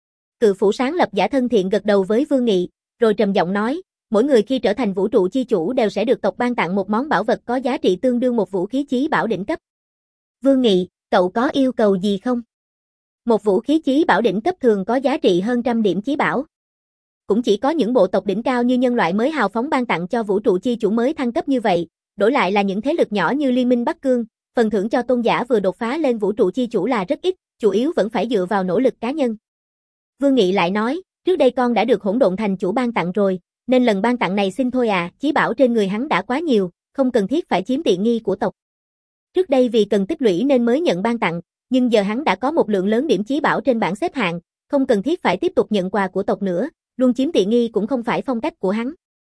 Cự phủ sáng lập giả thân thiện gật đầu với Vương Nghị, rồi trầm giọng nói, mỗi người khi trở thành vũ trụ chi chủ đều sẽ được tộc ban tặng một món bảo vật có giá trị tương đương một vũ khí chí bảo đỉnh cấp. Vương Nghị, cậu có yêu cầu gì không? Một vũ khí chí bảo đỉnh cấp thường có giá trị hơn trăm điểm chí bảo. Cũng chỉ có những bộ tộc đỉnh cao như nhân loại mới hào phóng ban tặng cho vũ trụ chi chủ mới thăng cấp như vậy, đổi lại là những thế lực nhỏ như Liên minh Bắc Cương, phần thưởng cho tôn giả vừa đột phá lên vũ trụ chi chủ là rất ít, chủ yếu vẫn phải dựa vào nỗ lực cá nhân. Vương Nghị lại nói, trước đây con đã được Hỗn Độn Thành chủ ban tặng rồi, nên lần ban tặng này xin thôi à, chí bảo trên người hắn đã quá nhiều, không cần thiết phải chiếm tiện nghi của tộc. Trước đây vì cần tích lũy nên mới nhận ban tặng, nhưng giờ hắn đã có một lượng lớn điểm chí bảo trên bảng xếp hạng, không cần thiết phải tiếp tục nhận quà của tộc nữa, luôn chiếm tiện nghi cũng không phải phong cách của hắn.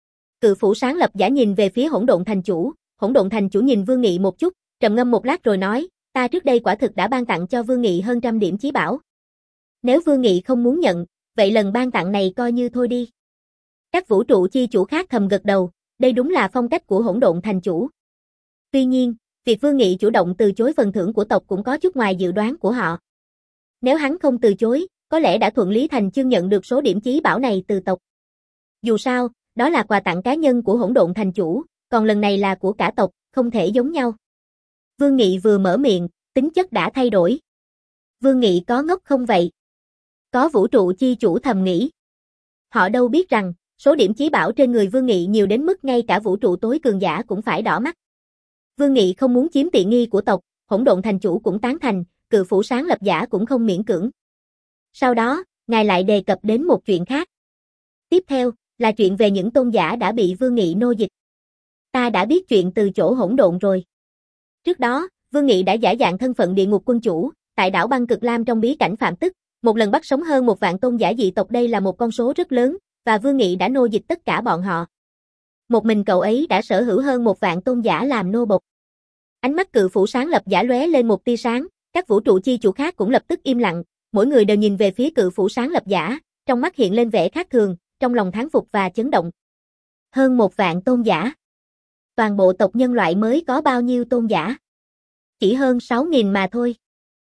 Cự phủ sáng lập giả nhìn về phía Hỗn Độn Thành chủ, Hỗn Độn Thành chủ nhìn Vương Nghị một chút, trầm ngâm một lát rồi nói, ta trước đây quả thực đã ban tặng cho Vương Nghị hơn trăm điểm chí bảo. Nếu Vương Nghị không muốn nhận, vậy lần ban tặng này coi như thôi đi. Các vũ trụ chi chủ khác thầm gật đầu, đây đúng là phong cách của Hỗn Độn Thành chủ. Tuy nhiên, việc Vương Nghị chủ động từ chối phần thưởng của tộc cũng có chút ngoài dự đoán của họ. Nếu hắn không từ chối, có lẽ đã thuận lý thành chương nhận được số điểm chí bảo này từ tộc. Dù sao, đó là quà tặng cá nhân của Hỗn Độn Thành chủ, còn lần này là của cả tộc, không thể giống nhau. Vương Nghị vừa mở miệng, tính chất đã thay đổi. Vương Nghị có ngốc không vậy? Có vũ trụ chi chủ thầm nghĩ. Họ đâu biết rằng, số điểm chí bảo trên người Vương Nghị nhiều đến mức ngay cả vũ trụ tối cường giả cũng phải đỏ mắt. Vương Nghị không muốn chiếm tiện nghi của tộc, Hỗn Độn Thành chủ cũng tán thành, cự phủ sáng lập giả cũng không miễn cưỡng. Sau đó, ngài lại đề cập đến một chuyện khác. Tiếp theo, là chuyện về những tôn giả đã bị Vương Nghị nô dịch. Ta đã biết chuyện từ chỗ hỗn độn rồi. Trước đó, Vương Nghị đã giả dạng thân phận địa ngục quân chủ, tại đảo băng cực lam trong bí cảnh Phạm Tức, một lần bắt sống hơn một vạn tôn giả dị tộc, đây là một con số rất lớn, và Vương Nghị đã nô dịch tất cả bọn họ. Một mình cậu ấy đã sở hữu hơn một vạn tôn giả làm nô bộc. Ánh mắt cự phủ sáng lập giả lóe lên một tia sáng, các vũ trụ chi chủ khác cũng lập tức im lặng, mỗi người đều nhìn về phía cự phủ sáng lập giả, trong mắt hiện lên vẻ khác thường, trong lòng thán phục và chấn động. Hơn một vạn tôn giả. Toàn bộ tộc nhân loại mới có bao nhiêu tôn giả? Chỉ hơn sáu nghìn mà thôi.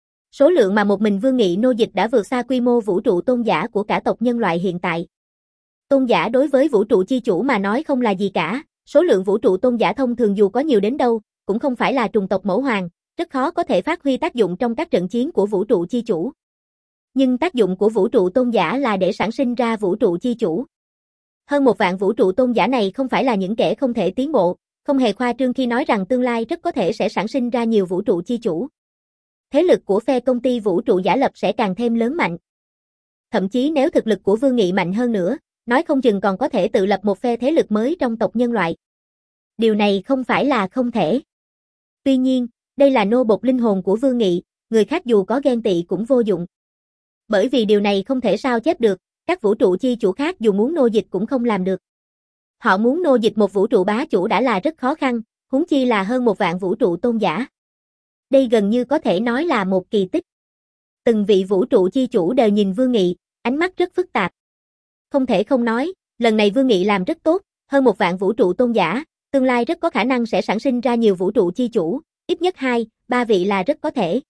Số lượng mà một mình Vương Nghị nô dịch đã vượt xa quy mô vũ trụ tôn giả của cả tộc nhân loại hiện tại. Tôn giả đối với vũ trụ chi chủ mà nói không là gì cả, số lượng vũ trụ tôn giả thông thường dù có nhiều đến đâu, cũng không phải là trùng tộc mẫu hoàng, rất khó có thể phát huy tác dụng trong các trận chiến của vũ trụ chi chủ. Nhưng tác dụng của vũ trụ tôn giả là để sản sinh ra vũ trụ chi chủ. Hơn một vạn vũ trụ tôn giả này không phải là những kẻ không thể tiến bộ, không hề khoa trương khi nói rằng tương lai rất có thể sẽ sản sinh ra nhiều vũ trụ chi chủ. Thế lực của phe công ty vũ trụ giả lập sẽ càng thêm lớn mạnh. Thậm chí nếu thực lực của Vương Nghị mạnh hơn nữa, nói không chừng còn có thể tự lập một phe thế lực mới trong tộc nhân loại. Điều này không phải là không thể. Tuy nhiên, đây là nô bộc linh hồn của Vương Nghị, người khác dù có ghen tị cũng vô dụng. Bởi vì điều này không thể sao chép được, các vũ trụ chi chủ khác dù muốn nô dịch cũng không làm được. Họ muốn nô dịch một vũ trụ bá chủ đã là rất khó khăn, huống chi là hơn một vạn vũ trụ tôn giả. Đây gần như có thể nói là một kỳ tích. Từng vị vũ trụ chi chủ đều nhìn Vương Nghị, ánh mắt rất phức tạp. Không thể không nói, lần này Vương Nghị làm rất tốt, hơn một vạn vũ trụ tôn giả, tương lai rất có khả năng sẽ sản sinh ra nhiều vũ trụ chi chủ, ít nhất hai, ba vị là rất có thể.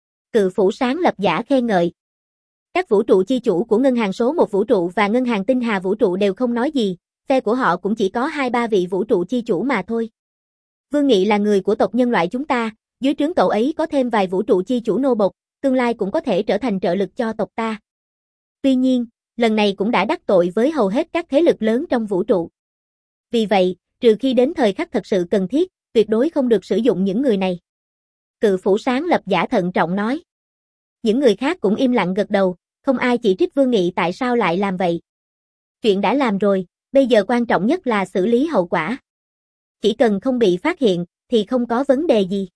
Cự phủ sáng lập giả khen ngợi. Các vũ trụ chi chủ của ngân hàng số một vũ trụ và ngân hàng tinh hà vũ trụ đều không nói gì, phe của họ cũng chỉ có hai ba vị vũ trụ chi chủ mà thôi. Vương Nghị là người của tộc nhân loại chúng ta, dưới trướng cậu ấy có thêm vài vũ trụ chi chủ nô bộc, tương lai cũng có thể trở thành trợ lực cho tộc ta. Tuy nhiên, lần này cũng đã đắc tội với hầu hết các thế lực lớn trong vũ trụ. Vì vậy, trừ khi đến thời khắc thật sự cần thiết, tuyệt đối không được sử dụng những người này. Cự phủ sáng lập giả thận trọng nói. Những người khác cũng im lặng gật đầu, không ai chỉ trích Vương Nghị tại sao lại làm vậy. Chuyện đã làm rồi, bây giờ quan trọng nhất là xử lý hậu quả. Chỉ cần không bị phát hiện, thì không có vấn đề gì.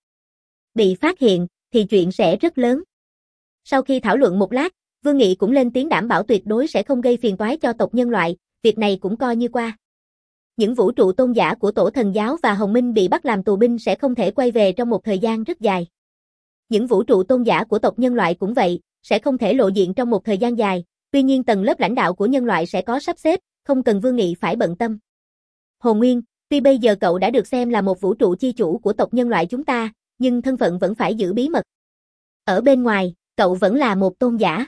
Bị phát hiện, thì chuyện sẽ rất lớn. Sau khi thảo luận một lát, Vương Nghị cũng lên tiếng đảm bảo tuyệt đối sẽ không gây phiền toái cho tộc nhân loại, việc này cũng coi như qua. Những vũ trụ tôn giả của Tổ Thần Giáo và Hồng Minh bị bắt làm tù binh sẽ không thể quay về trong một thời gian rất dài. Những vũ trụ tôn giả của tộc nhân loại cũng vậy, sẽ không thể lộ diện trong một thời gian dài, tuy nhiên tầng lớp lãnh đạo của nhân loại sẽ có sắp xếp, không cần Vương Nghị phải bận tâm. Hồ Nguyên, tuy bây giờ cậu đã được xem là một vũ trụ chi chủ của tộc nhân loại chúng ta, nhưng thân phận vẫn phải giữ bí mật. Ở bên ngoài, cậu vẫn là một tôn giả.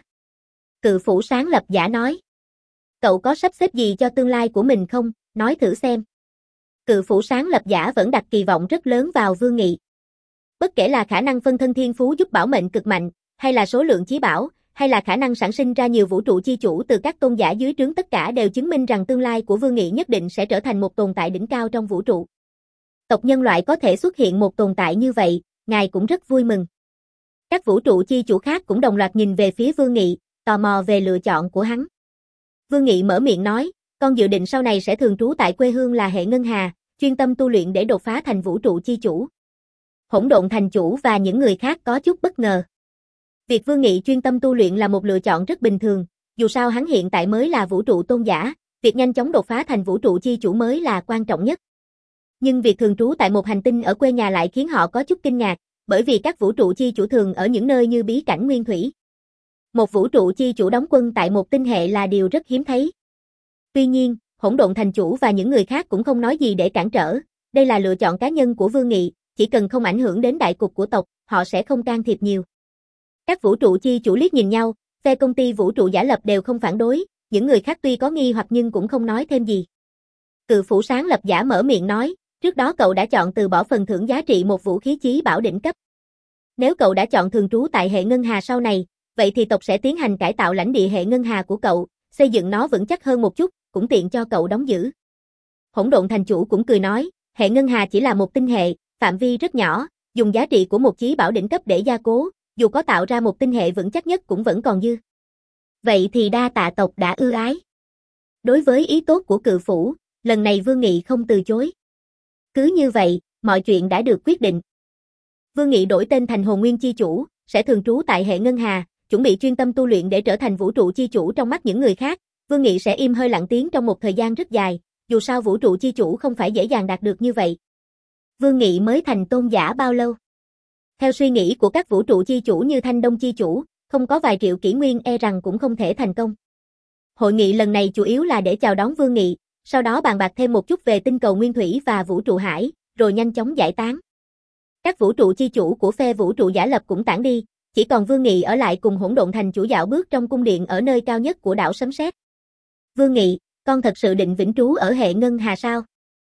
Cự phủ sáng lập giả nói. Cậu có sắp xếp gì cho tương lai của mình không, nói thử xem. Cự phủ sáng lập giả vẫn đặt kỳ vọng rất lớn vào Vương Nghị. Bất kể là khả năng phân thân thiên phú giúp bảo mệnh cực mạnh, hay là số lượng chí bảo, hay là khả năng sản sinh ra nhiều vũ trụ chi chủ từ các tôn giả dưới trướng, tất cả đều chứng minh rằng tương lai của Vương Nghị nhất định sẽ trở thành một tồn tại đỉnh cao trong vũ trụ. Tộc nhân loại có thể xuất hiện một tồn tại như vậy, ngài cũng rất vui mừng. Các vũ trụ chi chủ khác cũng đồng loạt nhìn về phía Vương Nghị, tò mò về lựa chọn của hắn. Vương Nghị mở miệng nói, con dự định sau này sẽ thường trú tại quê hương là hệ ngân hà, chuyên tâm tu luyện để đột phá thành vũ trụ chi chủ. Hỗn độn thành chủ và những người khác có chút bất ngờ. Việc Vương Nghị chuyên tâm tu luyện là một lựa chọn rất bình thường, dù sao hắn hiện tại mới là vũ trụ tôn giả, việc nhanh chóng đột phá thành vũ trụ chi chủ mới là quan trọng nhất. Nhưng việc thường trú tại một hành tinh ở quê nhà lại khiến họ có chút kinh ngạc, bởi vì các vũ trụ chi chủ thường ở những nơi như bí cảnh nguyên thủy. Một vũ trụ chi chủ đóng quân tại một tinh hệ là điều rất hiếm thấy. Tuy nhiên, hỗn độn thành chủ và những người khác cũng không nói gì để cản trở, đây là lựa chọn cá nhân của Vương Nghị, chỉ cần không ảnh hưởng đến đại cục của tộc, họ sẽ không can thiệp nhiều. Các vũ trụ chi chủ liếc nhìn nhau, phe công ty vũ trụ giả lập đều không phản đối, những người khác tuy có nghi hoặc nhưng cũng không nói thêm gì. Cự phủ sáng lập giả mở miệng nói, trước đó cậu đã chọn từ bỏ phần thưởng giá trị một vũ khí chí bảo đỉnh cấp. Nếu cậu đã chọn thường trú tại hệ ngân hà sau này, vậy thì tộc sẽ tiến hành cải tạo lãnh địa hệ ngân hà của cậu, xây dựng nó vững chắc hơn một chút, cũng tiện cho cậu đóng giữ. Hỗn độn thành chủ cũng cười nói, hệ ngân hà chỉ là một tinh hệ, phạm vi rất nhỏ, dùng giá trị của một chí bảo đỉnh cấp để gia cố, dù có tạo ra một tinh hệ vững chắc nhất cũng vẫn còn dư. Vậy thì đa tạ tộc đã ưu ái. Đối với ý tốt của cự phủ, lần này Vương Nghị không từ chối. Cứ như vậy, mọi chuyện đã được quyết định. Vương Nghị đổi tên thành Hồn Nguyên Chi Chủ, sẽ thường trú tại hệ Ngân Hà, chuẩn bị chuyên tâm tu luyện để trở thành vũ trụ chi chủ trong mắt những người khác. Vương Nghị sẽ im hơi lặng tiếng trong một thời gian rất dài, dù sao vũ trụ chi chủ không phải dễ dàng đạt được như vậy. Vương Nghị mới thành tôn giả bao lâu? Theo suy nghĩ của các vũ trụ chi chủ như Thanh Đông chi chủ, không có vài triệu kỷ nguyên e rằng cũng không thể thành công. Hội nghị lần này chủ yếu là để chào đón Vương Nghị, sau đó bàn bạc thêm một chút về tinh cầu Nguyên Thủy và vũ trụ Hải, rồi nhanh chóng giải tán. Các vũ trụ chi chủ của phe vũ trụ giả lập cũng tản đi, chỉ còn Vương Nghị ở lại cùng Hỗn Độn Thành chủ dạo bước trong cung điện ở nơi cao nhất của đảo Sấm Sét. Vương Nghị, con thật sự định vĩnh trú ở hệ Ngân Hà sao?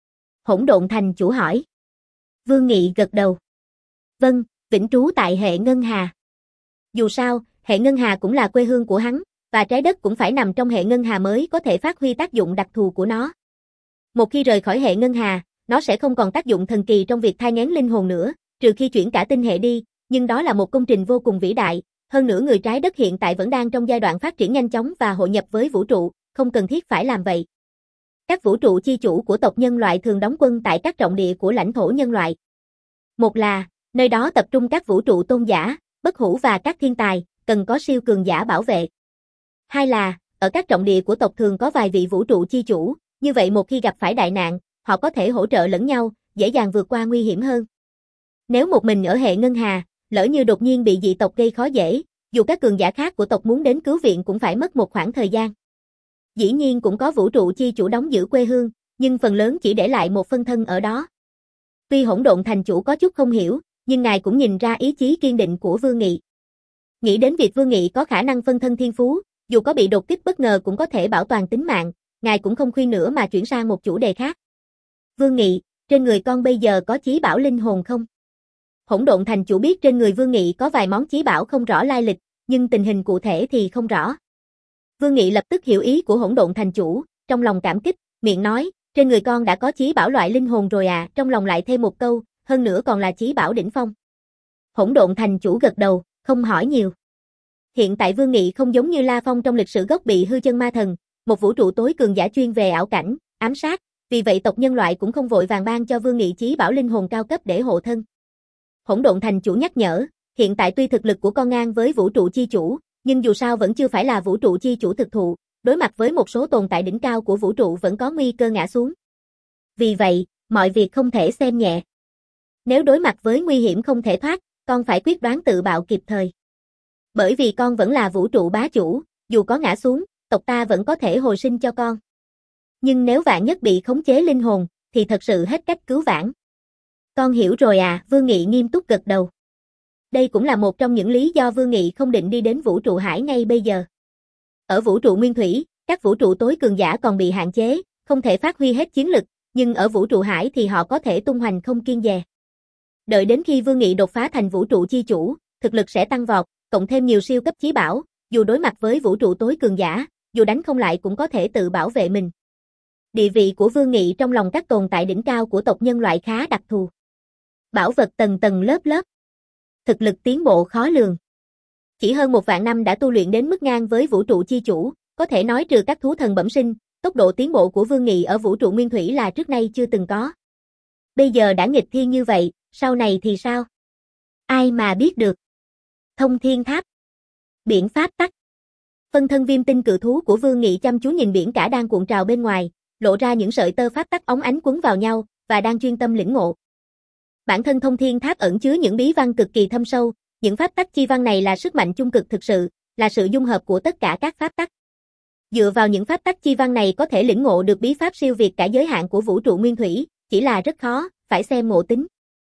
Hỗn Độn Thành chủ hỏi. Vương Nghị gật đầu. Vâng, vĩnh trú tại hệ Ngân Hà. Dù sao, hệ Ngân Hà cũng là quê hương của hắn, và trái đất cũng phải nằm trong hệ Ngân Hà mới có thể phát huy tác dụng đặc thù của nó. Một khi rời khỏi hệ Ngân Hà, nó sẽ không còn tác dụng thần kỳ trong việc thai nghén linh hồn nữa, trừ khi chuyển cả tinh hệ đi, nhưng đó là một công trình vô cùng vĩ đại, hơn nữa người trái đất hiện tại vẫn đang trong giai đoạn phát triển nhanh chóng và hội nhập với vũ trụ, không cần thiết phải làm vậy. Các vũ trụ chi chủ của tộc nhân loại thường đóng quân tại các trọng địa của lãnh thổ nhân loại. Một là, nơi đó tập trung các vũ trụ tôn giả, bất hủ và các thiên tài, cần có siêu cường giả bảo vệ. Hai là, ở các trọng địa của tộc thường có vài vị vũ trụ chi chủ, như vậy một khi gặp phải đại nạn, họ có thể hỗ trợ lẫn nhau, dễ dàng vượt qua nguy hiểm hơn. Nếu một mình ở hệ Ngân Hà, lỡ như đột nhiên bị dị tộc gây khó dễ, dù các cường giả khác của tộc muốn đến cứu viện cũng phải mất một khoảng thời gian. Dĩ nhiên cũng có vũ trụ chi chủ đóng giữ quê hương, nhưng phần lớn chỉ để lại một phân thân ở đó. Tuy Hỗn Độn Thành chủ có chút không hiểu, nhưng ngài cũng nhìn ra ý chí kiên định của Vương Nghị. Nghĩ đến việc Vương Nghị có khả năng phân thân thiên phú, dù có bị đột kích bất ngờ cũng có thể bảo toàn tính mạng, ngài cũng không khuyên nữa mà chuyển sang một chủ đề khác. Vương Nghị, trên người con bây giờ có chí bảo linh hồn không? Hỗn Độn Thành chủ biết trên người Vương Nghị có vài món chí bảo không rõ lai lịch, nhưng tình hình cụ thể thì không rõ. Vương Nghị lập tức hiểu ý của Hỗn Độn Thành chủ, trong lòng cảm kích, miệng nói, trên người con đã có chí bảo loại linh hồn rồi à, trong lòng lại thêm một câu, hơn nữa còn là chí bảo đỉnh phong. Hỗn Độn Thành chủ gật đầu, không hỏi nhiều. Hiện tại Vương Nghị không giống như La Phong trong lịch sử gốc bị hư chân ma thần, một vũ trụ tối cường giả chuyên về ảo cảnh, ám sát, vì vậy tộc nhân loại cũng không vội vàng ban cho Vương Nghị chí bảo linh hồn cao cấp để hộ thân. Hỗn Độn Thành chủ nhắc nhở, hiện tại tuy thực lực của con ngang với vũ trụ chi chủ, nhưng dù sao vẫn chưa phải là vũ trụ chi chủ thực thụ, đối mặt với một số tồn tại đỉnh cao của vũ trụ vẫn có nguy cơ ngã xuống. Vì vậy, mọi việc không thể xem nhẹ. Nếu đối mặt với nguy hiểm không thể thoát, con phải quyết đoán tự bạo kịp thời. Bởi vì con vẫn là vũ trụ bá chủ, dù có ngã xuống, tộc ta vẫn có thể hồi sinh cho con. Nhưng nếu vạn nhất bị khống chế linh hồn, thì thật sự hết cách cứu vãn. Con hiểu rồi à, Vương Nghị nghiêm túc gật đầu. Đây cũng là một trong những lý do Vương Nghị không định đi đến vũ trụ Hải ngay bây giờ. Ở vũ trụ Nguyên Thủy, các vũ trụ tối cường giả còn bị hạn chế, không thể phát huy hết chiến lực, nhưng ở vũ trụ Hải thì họ có thể tung hoành không kiêng dè. Đợi đến khi Vương Nghị đột phá thành vũ trụ chi chủ, thực lực sẽ tăng vọt, cộng thêm nhiều siêu cấp chí bảo, dù đối mặt với vũ trụ tối cường giả, dù đánh không lại cũng có thể tự bảo vệ mình. Địa vị của Vương Nghị trong lòng các tồn tại đỉnh cao của tộc nhân loại khá đặc thù. Bảo vật tầng tầng lớp lớp. Thực lực tiến bộ khó lường. Chỉ hơn một vạn năm đã tu luyện đến mức ngang với vũ trụ chi chủ, có thể nói trừ các thú thần bẩm sinh, tốc độ tiến bộ của Vương Nghị ở vũ trụ Nguyên Thủy là trước nay chưa từng có. Bây giờ đã nghịch thiên như vậy, sau này thì sao? Ai mà biết được. Thông thiên tháp. Biển pháp tắc. Phân thân viêm tinh cự thú của Vương Nghị chăm chú nhìn biển cả đang cuộn trào bên ngoài, lộ ra những sợi tơ pháp tắc óng ánh quấn vào nhau, và đang chuyên tâm lĩnh ngộ. Bản thân thông thiên tháp ẩn chứa những bí văn cực kỳ thâm sâu, những pháp tắc chi văn này là sức mạnh chung cực thực sự, là sự dung hợp của tất cả các pháp tắc. Dựa vào những pháp tắc chi văn này có thể lĩnh ngộ được bí pháp siêu việt cả giới hạn của vũ trụ Nguyên Thủy, chỉ là rất khó, phải xem ngộ tính.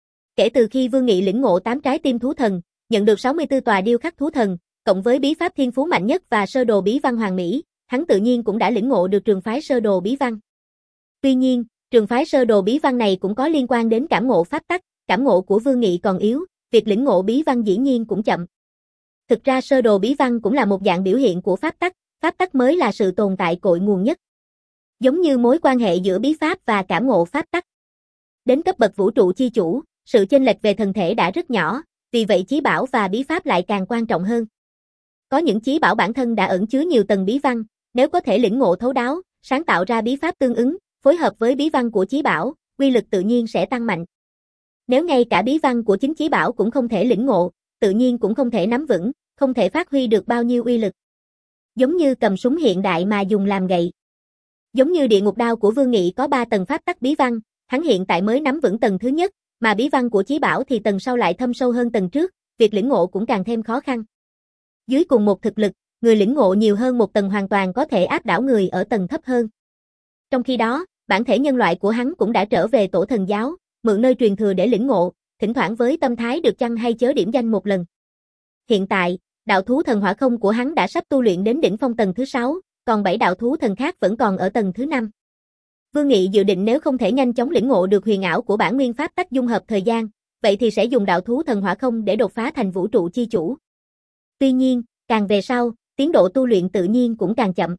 Kể từ khi Vương Nghị lĩnh ngộ tám trái tim thú thần, nhận được sáu mươi tư tòa điêu khắc thú thần, cộng với bí pháp thiên phú mạnh nhất và sơ đồ bí văn hoàn mỹ, hắn tự nhiên cũng đã lĩnh ngộ được trường phái sơ đồ bí văn. Tuy nhiên, trường phái sơ đồ bí văn này cũng có liên quan đến cảm ngộ pháp tắc, cảm ngộ của Vương Nghị còn yếu, việc lĩnh ngộ bí văn dĩ nhiên cũng chậm. Thực ra sơ đồ bí văn cũng là một dạng biểu hiện của pháp tắc, pháp tắc mới là sự tồn tại cội nguồn nhất. Giống như mối quan hệ giữa bí pháp và cảm ngộ pháp tắc. Đến cấp bậc vũ trụ chi chủ, sự chênh lệch về thần thể đã rất nhỏ, vì vậy chí bảo và bí pháp lại càng quan trọng hơn. Có những chí bảo bản thân đã ẩn chứa nhiều tầng bí văn, nếu có thể lĩnh ngộ thấu đáo, sáng tạo ra bí pháp tương ứng, phối hợp với bí văn của chí bảo, uy lực tự nhiên sẽ tăng mạnh. Nếu ngay cả bí văn của chính chí bảo cũng không thể lĩnh ngộ, tự nhiên cũng không thể nắm vững, không thể phát huy được bao nhiêu uy lực. Giống như cầm súng hiện đại mà dùng làm gậy. Giống như địa ngục đao của Vương Nghị có ba tầng pháp tắc bí văn, hắn hiện tại mới nắm vững tầng thứ nhất, mà bí văn của chí bảo thì tầng sau lại thâm sâu hơn tầng trước, việc lĩnh ngộ cũng càng thêm khó khăn. Dưới cùng một thực lực, người lĩnh ngộ nhiều hơn một tầng hoàn toàn có thể áp đảo người ở tầng thấp hơn. Trong khi đó, bản thể nhân loại của hắn cũng đã trở về tổ thần giáo, mượn nơi truyền thừa để lĩnh ngộ, thỉnh thoảng với tâm thái được chăng hay chớ điểm danh một lần. Hiện tại, đạo thú thần hỏa không của hắn đã sắp tu luyện đến đỉnh phong tầng thứ sáu, còn bảy đạo thú thần khác vẫn còn ở tầng thứ năm. Vương Nghị dự định nếu không thể nhanh chóng lĩnh ngộ được huyền ảo của bản nguyên pháp tắc dung hợp thời gian, vậy thì sẽ dùng đạo thú thần hỏa không để đột phá thành vũ trụ chi chủ. Tuy nhiên, càng về sau, tiến độ tu luyện tự nhiên cũng càng chậm.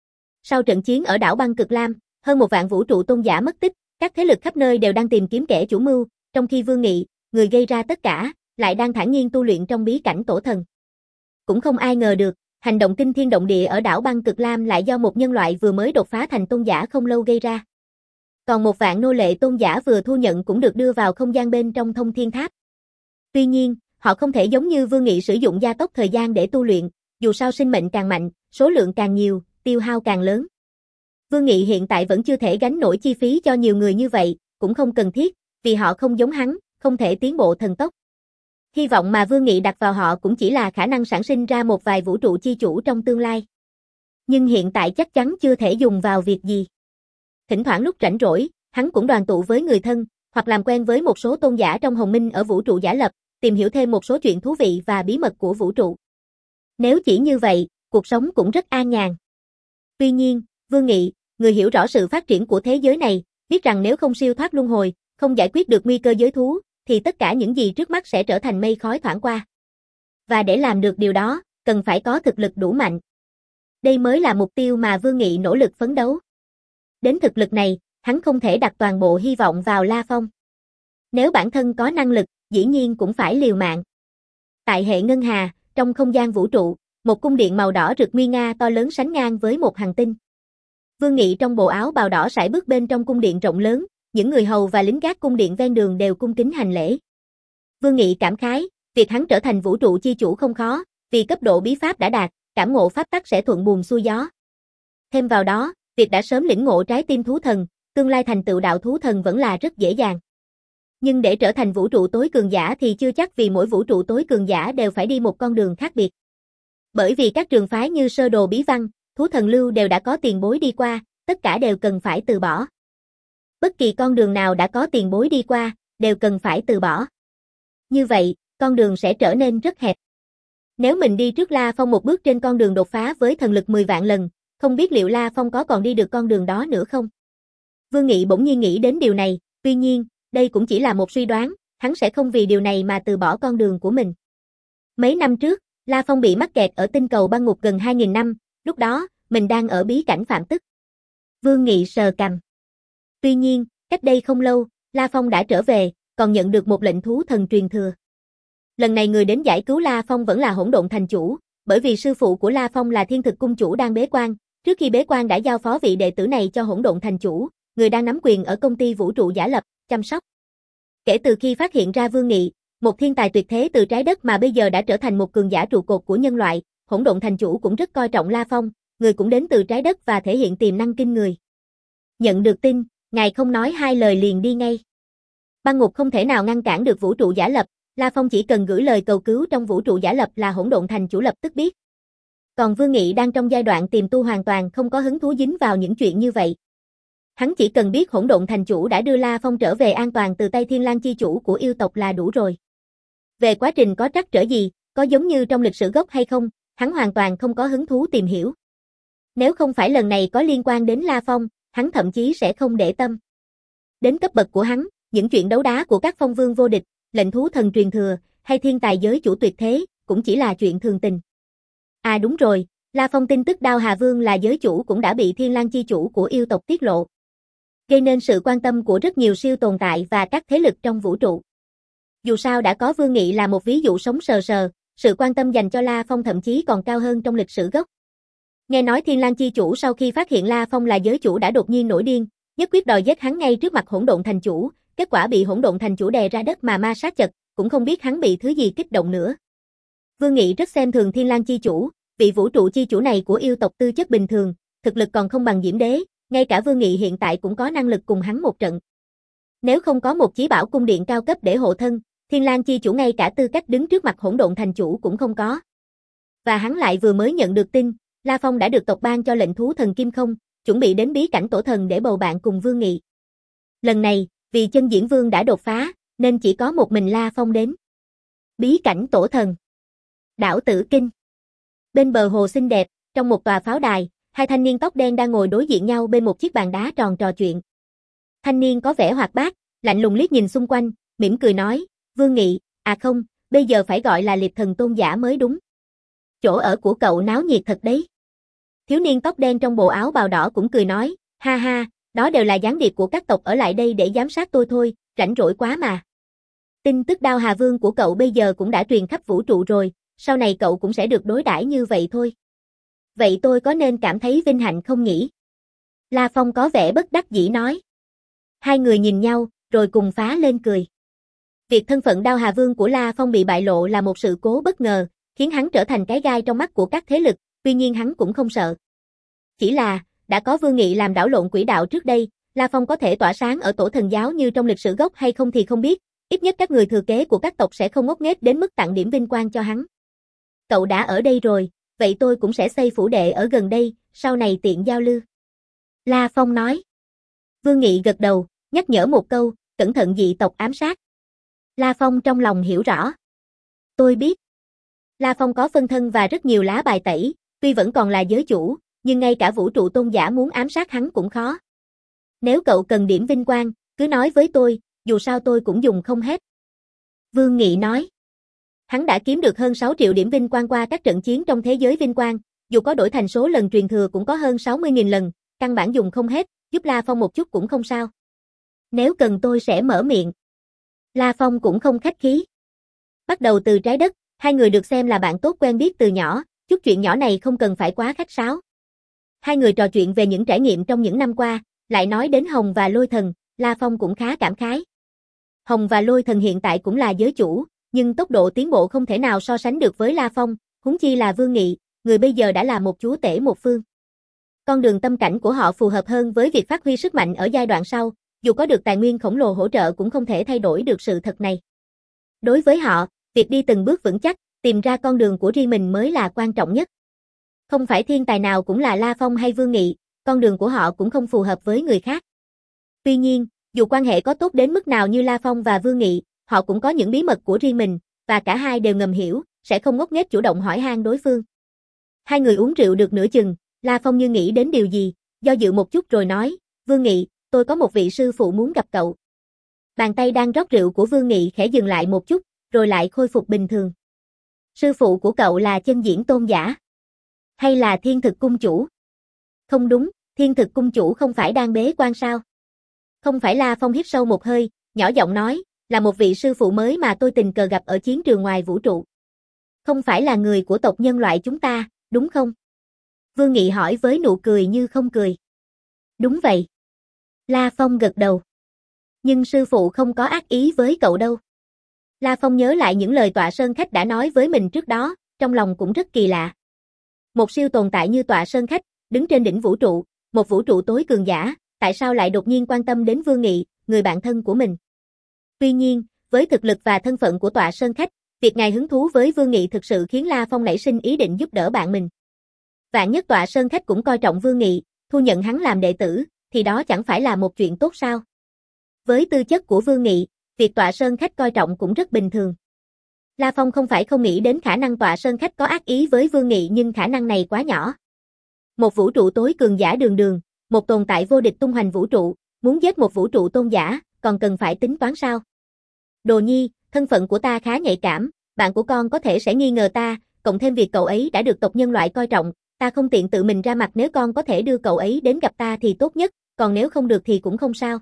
Sau trận chiến ở đảo băng Cực Lam, hơn một vạn vũ trụ tôn giả mất tích, các thế lực khắp nơi đều đang tìm kiếm kẻ chủ mưu, trong khi Vương Nghị, người gây ra tất cả, lại đang thản nhiên tu luyện trong bí cảnh tổ thần. Cũng không ai ngờ được, hành động kinh thiên động địa ở đảo băng Cực Lam lại do một nhân loại vừa mới đột phá thành tôn giả không lâu gây ra. Còn một vạn nô lệ tôn giả vừa thu nhận cũng được đưa vào không gian bên trong thông thiên tháp. Tuy nhiên, họ không thể giống như Vương Nghị sử dụng gia tốc thời gian để tu luyện, dù sao sinh mệnh càng mạnh, số lượng càng nhiều, tiêu hao càng lớn. Vương Nghị hiện tại vẫn chưa thể gánh nổi chi phí cho nhiều người như vậy, cũng không cần thiết, vì họ không giống hắn, không thể tiến bộ thần tốc. Hy vọng mà Vương Nghị đặt vào họ cũng chỉ là khả năng sản sinh ra một vài vũ trụ chi chủ trong tương lai. Nhưng hiện tại chắc chắn chưa thể dùng vào việc gì. Thỉnh thoảng lúc rảnh rỗi, hắn cũng đoàn tụ với người thân, hoặc làm quen với một số tôn giả trong hồng minh ở vũ trụ giả lập, tìm hiểu thêm một số chuyện thú vị và bí mật của vũ trụ. Nếu chỉ như vậy, cuộc sống cũng rất an nhàn. Tuy nhiên, Vương Nghị, người hiểu rõ sự phát triển của thế giới này, biết rằng nếu không siêu thoát luân hồi, không giải quyết được nguy cơ giới thú, thì tất cả những gì trước mắt sẽ trở thành mây khói thoảng qua. Và để làm được điều đó, cần phải có thực lực đủ mạnh. Đây mới là mục tiêu mà Vương Nghị nỗ lực phấn đấu. Đến thực lực này, hắn không thể đặt toàn bộ hy vọng vào La Phong. Nếu bản thân có năng lực, dĩ nhiên cũng phải liều mạng. Tại hệ ngân hà, trong không gian vũ trụ, một cung điện màu đỏ rực nguy nga to lớn sánh ngang với một hành tinh. Vương Nghị trong bộ áo bào đỏ sải bước bên trong cung điện rộng lớn, những người hầu và lính gác cung điện ven đường đều cung kính hành lễ. Vương Nghị cảm khái, việc hắn trở thành vũ trụ chi chủ không khó, vì cấp độ bí pháp đã đạt, cảm ngộ pháp tắc sẽ thuận buồm xuôi gió. Thêm vào đó, việc đã sớm lĩnh ngộ trái tim thú thần, tương lai thành tựu đạo thú thần vẫn là rất dễ dàng. Nhưng để trở thành vũ trụ tối cường giả thì chưa chắc vì mỗi vũ trụ tối cường giả đều phải đi một con đường khác biệt. Bởi vì các trường phái như sơ đồ bí văn, thú thần lưu đều đã có tiền bối đi qua, tất cả đều cần phải từ bỏ. Bất kỳ con đường nào đã có tiền bối đi qua, đều cần phải từ bỏ. Như vậy, con đường sẽ trở nên rất hẹp. Nếu mình đi trước La Phong một bước trên con đường đột phá với thần lực mười vạn lần, không biết liệu La Phong có còn đi được con đường đó nữa không? Vương Nghị bỗng nhiên nghĩ đến điều này, tuy nhiên, đây cũng chỉ là một suy đoán, hắn sẽ không vì điều này mà từ bỏ con đường của mình. Mấy năm trước, La Phong bị mắc kẹt ở tinh cầu băng ngục gần hai nghìn năm, lúc đó, mình đang ở bí cảnh phạm tức. Vương Nghị sờ cằm. Tuy nhiên, cách đây không lâu, La Phong đã trở về, còn nhận được một lệnh thú thần truyền thừa. Lần này người đến giải cứu La Phong vẫn là Hỗn Độn Thành Chủ, bởi vì sư phụ của La Phong là Thiên Thực Cung Chủ đang bế quan, trước khi bế quan đã giao phó vị đệ tử này cho Hỗn Độn Thành Chủ, người đang nắm quyền ở công ty vũ trụ giả lập, chăm sóc. Kể từ khi phát hiện ra Vương Nghị, một thiên tài tuyệt thế từ trái đất mà bây giờ đã trở thành một cường giả trụ cột của nhân loại, Hỗn Độn Thành Chủ cũng rất coi trọng La Phong, người cũng đến từ trái đất và thể hiện tiềm năng kinh người. Nhận được tin, ngài không nói hai lời liền đi ngay. Băng ngục không thể nào ngăn cản được vũ trụ giả lập, La Phong chỉ cần gửi lời cầu cứu trong vũ trụ giả lập là Hỗn Độn Thành Chủ lập tức biết. Còn Vương Nghị đang trong giai đoạn tìm tu hoàn toàn không có hứng thú dính vào những chuyện như vậy. Hắn chỉ cần biết Hỗn Độn Thành Chủ đã đưa La Phong trở về an toàn từ tay Thiên Lang chi chủ của yêu tộc là đủ rồi. Về quá trình có trắc trở gì, có giống như trong lịch sử gốc hay không, hắn hoàn toàn không có hứng thú tìm hiểu. Nếu không phải lần này có liên quan đến La Phong, hắn thậm chí sẽ không để tâm. Đến cấp bậc của hắn, những chuyện đấu đá của các phong vương vô địch, lệnh thú thần truyền thừa, hay thiên tài giới chủ tuyệt thế, cũng chỉ là chuyện thường tình. À đúng rồi, La Phong tin tức Đao Hà Vương là giới chủ cũng đã bị Thiên Lang chi chủ của yêu tộc tiết lộ, gây nên sự quan tâm của rất nhiều siêu tồn tại và các thế lực trong vũ trụ. Dù sao đã có Vương Nghị là một ví dụ sống sờ sờ, sự quan tâm dành cho La Phong thậm chí còn cao hơn trong lịch sử gốc. Nghe nói Thiên Lang chi chủ sau khi phát hiện La Phong là giới chủ đã đột nhiên nổi điên, nhất quyết đòi giết hắn ngay trước mặt Hỗn Độn Thành chủ, kết quả bị Hỗn Độn Thành chủ đè ra đất mà ma sát chật, cũng không biết hắn bị thứ gì kích động nữa. Vương Nghị rất xem thường Thiên Lang chi chủ, vị vũ trụ chi chủ này của yêu tộc tư chất bình thường, thực lực còn không bằng Diễm Đế, ngay cả Vương Nghị hiện tại cũng có năng lực cùng hắn một trận. Nếu không có một chí bảo cung điện cao cấp để hộ thân, Thiên Lang chi chủ ngay cả tư cách đứng trước mặt Hỗn Độn Thành chủ cũng không có. Và hắn lại vừa mới nhận được tin, La Phong đã được tộc ban cho lệnh thú thần Kim Không, chuẩn bị đến bí cảnh tổ thần để bầu bạn cùng Vương Nghị. Lần này, vì chân diễn vương đã đột phá, nên chỉ có một mình La Phong đến. Bí cảnh tổ thần. Đảo Tử Kinh. Bên bờ hồ xinh đẹp, trong một tòa pháo đài, hai thanh niên tóc đen đang ngồi đối diện nhau bên một chiếc bàn đá tròn trò chuyện. Thanh niên có vẻ hoạt bát, lạnh lùng liếc nhìn xung quanh, mỉm cười nói, Vương Nghị, à không, bây giờ phải gọi là Liệt Thần Tôn giả mới đúng. Chỗ ở của cậu náo nhiệt thật đấy. Thiếu niên tóc đen trong bộ áo bào đỏ cũng cười nói, ha ha, đó đều là gián điệp của các tộc ở lại đây để giám sát tôi thôi, rảnh rỗi quá mà. Tin tức Đao Hà Vương của cậu bây giờ cũng đã truyền khắp vũ trụ rồi, sau này cậu cũng sẽ được đối đãi như vậy thôi. Vậy tôi có nên cảm thấy vinh hạnh không nhỉ? La Phong có vẻ bất đắc dĩ nói. Hai người nhìn nhau, rồi cùng phá lên cười. Việc thân phận Đao Hà Vương của La Phong bị bại lộ là một sự cố bất ngờ, khiến hắn trở thành cái gai trong mắt của các thế lực, tuy nhiên hắn cũng không sợ. Chỉ là, đã có Vương Nghị làm đảo lộn quỹ đạo trước đây, La Phong có thể tỏa sáng ở tổ thần giáo như trong lịch sử gốc hay không thì không biết, ít nhất các người thừa kế của các tộc sẽ không ngốc nghếch đến mức tặng điểm vinh quang cho hắn. Cậu đã ở đây rồi, vậy tôi cũng sẽ xây phủ đệ ở gần đây, sau này tiện giao lưu. La Phong nói. Vương Nghị gật đầu, nhắc nhở một câu, cẩn thận dị tộc ám sát. La Phong trong lòng hiểu rõ. Tôi biết. La Phong có phân thân và rất nhiều lá bài tẩy, tuy vẫn còn là giới chủ, nhưng ngay cả vũ trụ tôn giả muốn ám sát hắn cũng khó. Nếu cậu cần điểm vinh quang, cứ nói với tôi, dù sao tôi cũng dùng không hết. Vương Nghị nói. Hắn đã kiếm được hơn sáu triệu điểm vinh quang qua các trận chiến trong thế giới vinh quang, dù có đổi thành số lần truyền thừa cũng có hơn sáu mươi nghìn lần, căn bản dùng không hết, giúp La Phong một chút cũng không sao. Nếu cần tôi sẽ mở miệng. La Phong cũng không khách khí. Bắt đầu từ trái đất, hai người được xem là bạn tốt quen biết từ nhỏ, chút chuyện nhỏ này không cần phải quá khách sáo. Hai người trò chuyện về những trải nghiệm trong những năm qua, lại nói đến Hồng và Lôi Thần, La Phong cũng khá cảm khái. Hồng và Lôi Thần hiện tại cũng là giới chủ, nhưng tốc độ tiến bộ không thể nào so sánh được với La Phong, huống chi là Vương Nghị, người bây giờ đã là một chúa tể một phương. Con đường tâm cảnh của họ phù hợp hơn với việc phát huy sức mạnh ở giai đoạn sau, dù có được tài nguyên khổng lồ hỗ trợ cũng không thể thay đổi được sự thật này. Đối với họ, việc đi từng bước vững chắc, tìm ra con đường của riêng mình mới là quan trọng nhất. Không phải thiên tài nào cũng là La Phong hay Vương Nghị, con đường của họ cũng không phù hợp với người khác. Tuy nhiên, dù quan hệ có tốt đến mức nào như La Phong và Vương Nghị, họ cũng có những bí mật của riêng mình, và cả hai đều ngầm hiểu, sẽ không ngốc nghếch chủ động hỏi han đối phương. Hai người uống rượu được nửa chừng, La Phong như nghĩ đến điều gì, do dự một chút rồi nói, Vương Nghị, tôi có một vị sư phụ muốn gặp cậu. Bàn tay đang rót rượu của Vương Nghị khẽ dừng lại một chút, rồi lại khôi phục bình thường. Sư phụ của cậu là chân diễn tôn giả? Hay là thiên thực cung chủ? Không đúng, thiên thực cung chủ không phải đang bế quan sao? Không phải. La Phong hít sâu một hơi, nhỏ giọng nói, là một vị sư phụ mới mà tôi tình cờ gặp ở chiến trường ngoài vũ trụ. Không phải là người của tộc nhân loại chúng ta, đúng không? Vương Nghị hỏi với nụ cười như không cười. Đúng vậy. La Phong gật đầu. Nhưng sư phụ không có ác ý với cậu đâu. La Phong nhớ lại những lời Tọa Sơn Khách đã nói với mình trước đó, trong lòng cũng rất kỳ lạ. Một siêu tồn tại như Tọa Sơn Khách, đứng trên đỉnh vũ trụ, một vũ trụ tối cường giả, tại sao lại đột nhiên quan tâm đến Vương Nghị, người bạn thân của mình? Tuy nhiên, với thực lực và thân phận của Tọa Sơn Khách, việc ngài hứng thú với Vương Nghị thực sự khiến La Phong nảy sinh ý định giúp đỡ bạn mình. Vạn nhất Tọa Sơn Khách cũng coi trọng Vương Nghị, thu nhận hắn làm đệ tử, thì đó chẳng phải là một chuyện tốt sao? Với tư chất của Vương Nghị, việc Tọa Sơn Khách coi trọng cũng rất bình thường. La Phong không phải không nghĩ đến khả năng Tọa Sơn Khách có ác ý với Vương Nghị, nhưng khả năng này quá nhỏ. Một vũ trụ tối cường giả đường đường, một tồn tại vô địch tung hoành vũ trụ, muốn giết một vũ trụ tôn giả, còn cần phải tính toán sao? Đồ Nhi, thân phận của ta khá nhạy cảm, bạn của con có thể sẽ nghi ngờ ta, cộng thêm việc cậu ấy đã được tộc nhân loại coi trọng, ta không tiện tự mình ra mặt, nếu con có thể đưa cậu ấy đến gặp ta thì tốt nhất, còn nếu không được thì cũng không sao.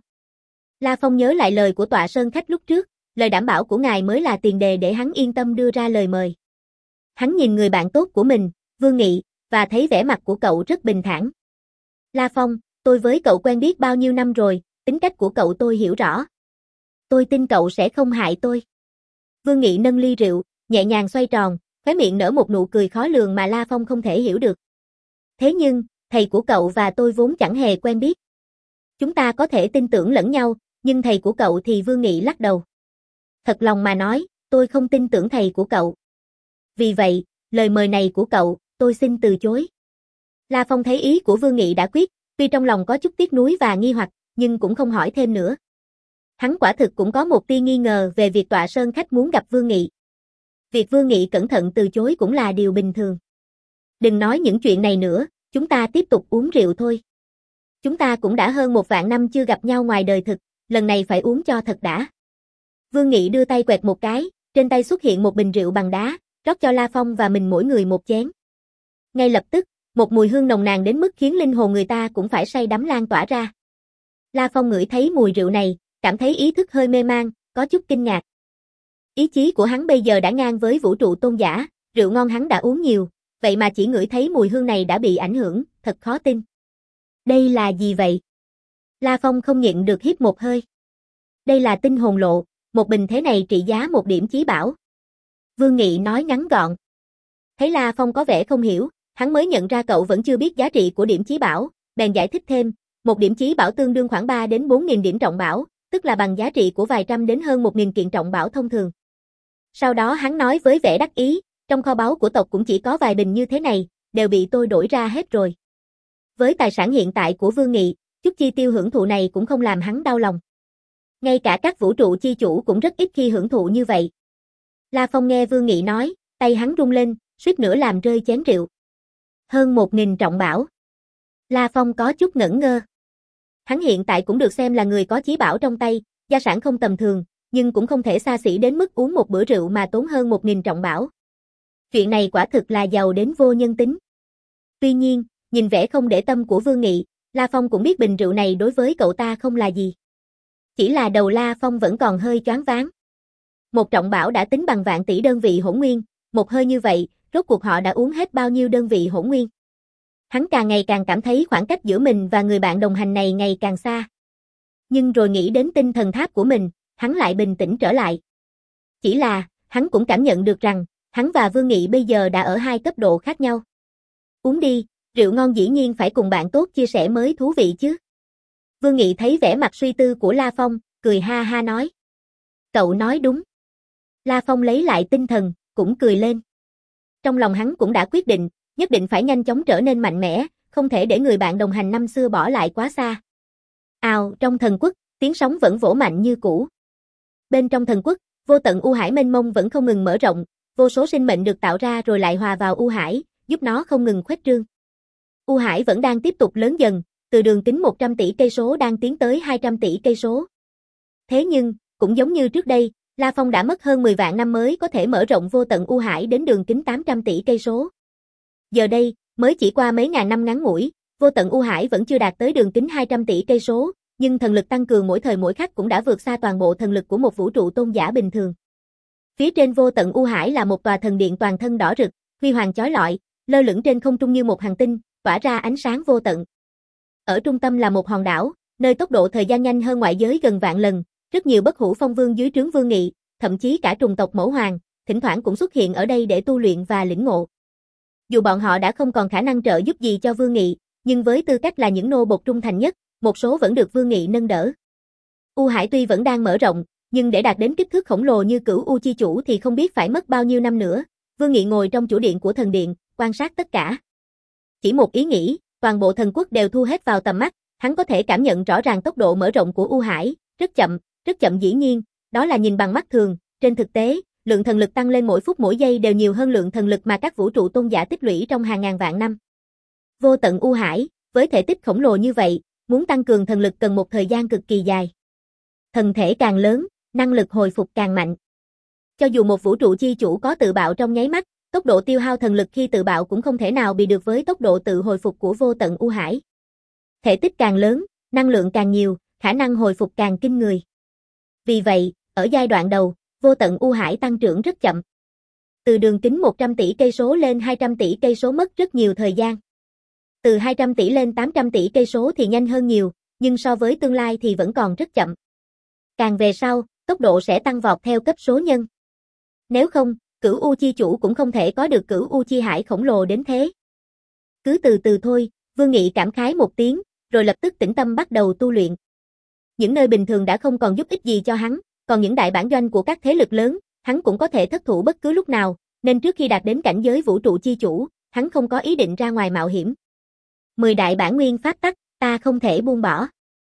La Phong nhớ lại lời của Tọa Sơn Khách lúc trước, lời đảm bảo của ngài mới là tiền đề để hắn yên tâm đưa ra lời mời. Hắn nhìn người bạn tốt của mình, Vương Nghị, và thấy vẻ mặt của cậu rất bình thản. La Phong, tôi với cậu quen biết bao nhiêu năm rồi, tính cách của cậu tôi hiểu rõ. Tôi tin cậu sẽ không hại tôi. Vương Nghị nâng ly rượu, nhẹ nhàng xoay tròn, khóe miệng nở một nụ cười khó lường mà La Phong không thể hiểu được. Thế nhưng, thầy của cậu và tôi vốn chẳng hề quen biết. Chúng ta có thể tin tưởng lẫn nhau, nhưng thầy của cậu thì Vương Nghị lắc đầu. Thật lòng mà nói, tôi không tin tưởng thầy của cậu. Vì vậy, lời mời này của cậu, tôi xin từ chối. La Phong thấy ý của Vương Nghị đã quyết, tuy trong lòng có chút tiếc nuối và nghi hoặc, nhưng cũng không hỏi thêm nữa. Hắn quả thực cũng có một tia nghi ngờ về việc tọa sơn khách muốn gặp Vương Nghị. Việc Vương Nghị cẩn thận từ chối cũng là điều bình thường. Đừng nói những chuyện này nữa, chúng ta tiếp tục uống rượu thôi. Chúng ta cũng đã hơn một vạn năm chưa gặp nhau ngoài đời thực, lần này phải uống cho thật đã. Vương Nghị đưa tay quẹt một cái, trên tay xuất hiện một bình rượu bằng đá, rót cho La Phong và mình mỗi người một chén. Ngay lập tức, một mùi hương nồng nàn đến mức khiến linh hồn người ta cũng phải say đắm lan tỏa ra. La Phong ngửi thấy mùi rượu này, cảm thấy ý thức hơi mê man, có chút kinh ngạc. Ý chí của hắn bây giờ đã ngang với vũ trụ tôn giả, rượu ngon hắn đã uống nhiều, vậy mà chỉ ngửi thấy mùi hương này đã bị ảnh hưởng, thật khó tin. Đây là gì vậy? La Phong không nhịn được hít một hơi. Đây là tinh hồn lộ, một bình thế này trị giá một điểm chí bảo. Vương Nghị nói ngắn gọn. Thấy La Phong có vẻ không hiểu, hắn mới nhận ra cậu vẫn chưa biết giá trị của điểm chí bảo, bèn giải thích thêm, một điểm chí bảo tương đương khoảng ba đến bốn nghìn điểm trọng bảo, tức là bằng giá trị của vài trăm đến hơn một nghìn kiện trọng bảo thông thường. Sau đó hắn nói với vẻ đắc ý, trong kho báu của tộc cũng chỉ có vài bình như thế này, đều bị tôi đổi ra hết rồi. Với tài sản hiện tại của Vương Nghị, chút chi tiêu hưởng thụ này cũng không làm hắn đau lòng. Ngay cả các vũ trụ chi chủ cũng rất ít khi hưởng thụ như vậy. La Phong nghe Vương Nghị nói, tay hắn rung lên, suýt nữa làm rơi chén rượu. Hơn một nghìn trọng bảo. La Phong có chút ngẩn ngơ. Hắn hiện tại cũng được xem là người có chí bảo trong tay, gia sản không tầm thường, nhưng cũng không thể xa xỉ đến mức uống một bữa rượu mà tốn hơn một nghìn trọng bảo. Chuyện này quả thực là giàu đến vô nhân tính. Tuy nhiên, nhìn vẻ không để tâm của Vương Nghị, La Phong cũng biết bình rượu này đối với cậu ta không là gì. Chỉ là đầu La Phong vẫn còn hơi choáng váng. Một trọng bảo đã tính bằng vạn tỷ đơn vị hỗn nguyên, một hơi như vậy, rốt cuộc họ đã uống hết bao nhiêu đơn vị hỗn nguyên. Hắn càng ngày càng cảm thấy khoảng cách giữa mình và người bạn đồng hành này ngày càng xa. Nhưng rồi nghĩ đến tinh thần tháp của mình, hắn lại bình tĩnh trở lại. Chỉ là, hắn cũng cảm nhận được rằng, hắn và Vương Nghị bây giờ đã ở hai cấp độ khác nhau. Uống đi, rượu ngon dĩ nhiên phải cùng bạn tốt chia sẻ mới thú vị chứ. Vương Nghị thấy vẻ mặt suy tư của La Phong, cười ha ha nói. Cậu nói đúng. La Phong lấy lại tinh thần, cũng cười lên. Trong lòng hắn cũng đã quyết định, nhất định phải nhanh chóng trở nên mạnh mẽ, không thể để người bạn đồng hành năm xưa bỏ lại quá xa. Ào, trong thần quốc, tiếng sóng vẫn vỗ mạnh như cũ. Bên trong thần quốc, vô tận u hải mênh mông vẫn không ngừng mở rộng, vô số sinh mệnh được tạo ra rồi lại hòa vào u hải, giúp nó không ngừng khuếch trương. U hải vẫn đang tiếp tục lớn dần, từ đường kính một trăm tỷ cây số đang tiến tới hai trăm tỷ cây số. Thế nhưng, cũng giống như trước đây, La Phong đã mất hơn mười vạn năm mới có thể mở rộng vô tận u hải đến đường kính tám trăm tỷ cây số. Giờ đây, mới chỉ qua mấy ngàn năm ngắn ngủi, vô tận u hải vẫn chưa đạt tới đường kính hai trăm tỷ cây số, nhưng thần lực tăng cường mỗi thời mỗi khắc cũng đã vượt xa toàn bộ thần lực của một vũ trụ tôn giả bình thường. Phía trên vô tận u hải là một tòa thần điện toàn thân đỏ rực, huy hoàng chói lọi, lơ lửng trên không trung như một hành tinh, tỏa ra ánh sáng vô tận. Ở trung tâm là một hòn đảo, nơi tốc độ thời gian nhanh hơn ngoại giới gần vạn lần, rất nhiều bất hủ phong vương dưới trướng Vương Nghị, thậm chí cả trùng tộc Mẫu Hoàng, thỉnh thoảng cũng xuất hiện ở đây để tu luyện và lĩnh ngộ. Dù bọn họ đã không còn khả năng trợ giúp gì cho Vương Nghị, nhưng với tư cách là những nô bộc trung thành nhất, một số vẫn được Vương Nghị nâng đỡ. U Hải tuy vẫn đang mở rộng, nhưng để đạt đến kích thước khổng lồ như Cửu U chi chủ thì không biết phải mất bao nhiêu năm nữa. Vương Nghị ngồi trong chủ điện của thần điện, quan sát tất cả. Chỉ một ý nghĩ, toàn bộ thần quốc đều thu hết vào tầm mắt, hắn có thể cảm nhận rõ ràng tốc độ mở rộng của U Hải, rất chậm, rất chậm dĩ nhiên, đó là nhìn bằng mắt thường, trên thực tế, lượng thần lực tăng lên mỗi phút mỗi giây đều nhiều hơn lượng thần lực mà các vũ trụ tôn giả tích lũy trong hàng ngàn vạn năm. Vô tận U Hải, với thể tích khổng lồ như vậy, muốn tăng cường thần lực cần một thời gian cực kỳ dài. Thần thể càng lớn, năng lực hồi phục càng mạnh. Cho dù một vũ trụ chi chủ có tự bạo trong nháy mắt, tốc độ tiêu hao thần lực khi tự bạo cũng không thể nào bị được với tốc độ tự hồi phục của vô tận U Hải. Thể tích càng lớn, năng lượng càng nhiều, khả năng hồi phục càng kinh người. Vì vậy, ở giai đoạn đầu, vô tận U Hải tăng trưởng rất chậm. Từ đường kính một trăm tỷ cây số lên hai trăm tỷ cây số mất rất nhiều thời gian. Từ hai trăm tỷ lên tám trăm tỷ cây số thì nhanh hơn nhiều, nhưng so với tương lai thì vẫn còn rất chậm. Càng về sau, tốc độ sẽ tăng vọt theo cấp số nhân. Nếu không, Cửu U Chi Chủ cũng không thể có được Cửu U Chi Hải khổng lồ đến thế. Cứ từ từ thôi, Vương Nghị cảm khái một tiếng, rồi lập tức tĩnh tâm bắt đầu tu luyện. Những nơi bình thường đã không còn giúp ích gì cho hắn, còn những đại bản doanh của các thế lực lớn, hắn cũng có thể thất thủ bất cứ lúc nào, nên trước khi đạt đến cảnh giới vũ trụ chi chủ, hắn không có ý định ra ngoài mạo hiểm. Mười đại bản nguyên pháp tắc, ta không thể buông bỏ.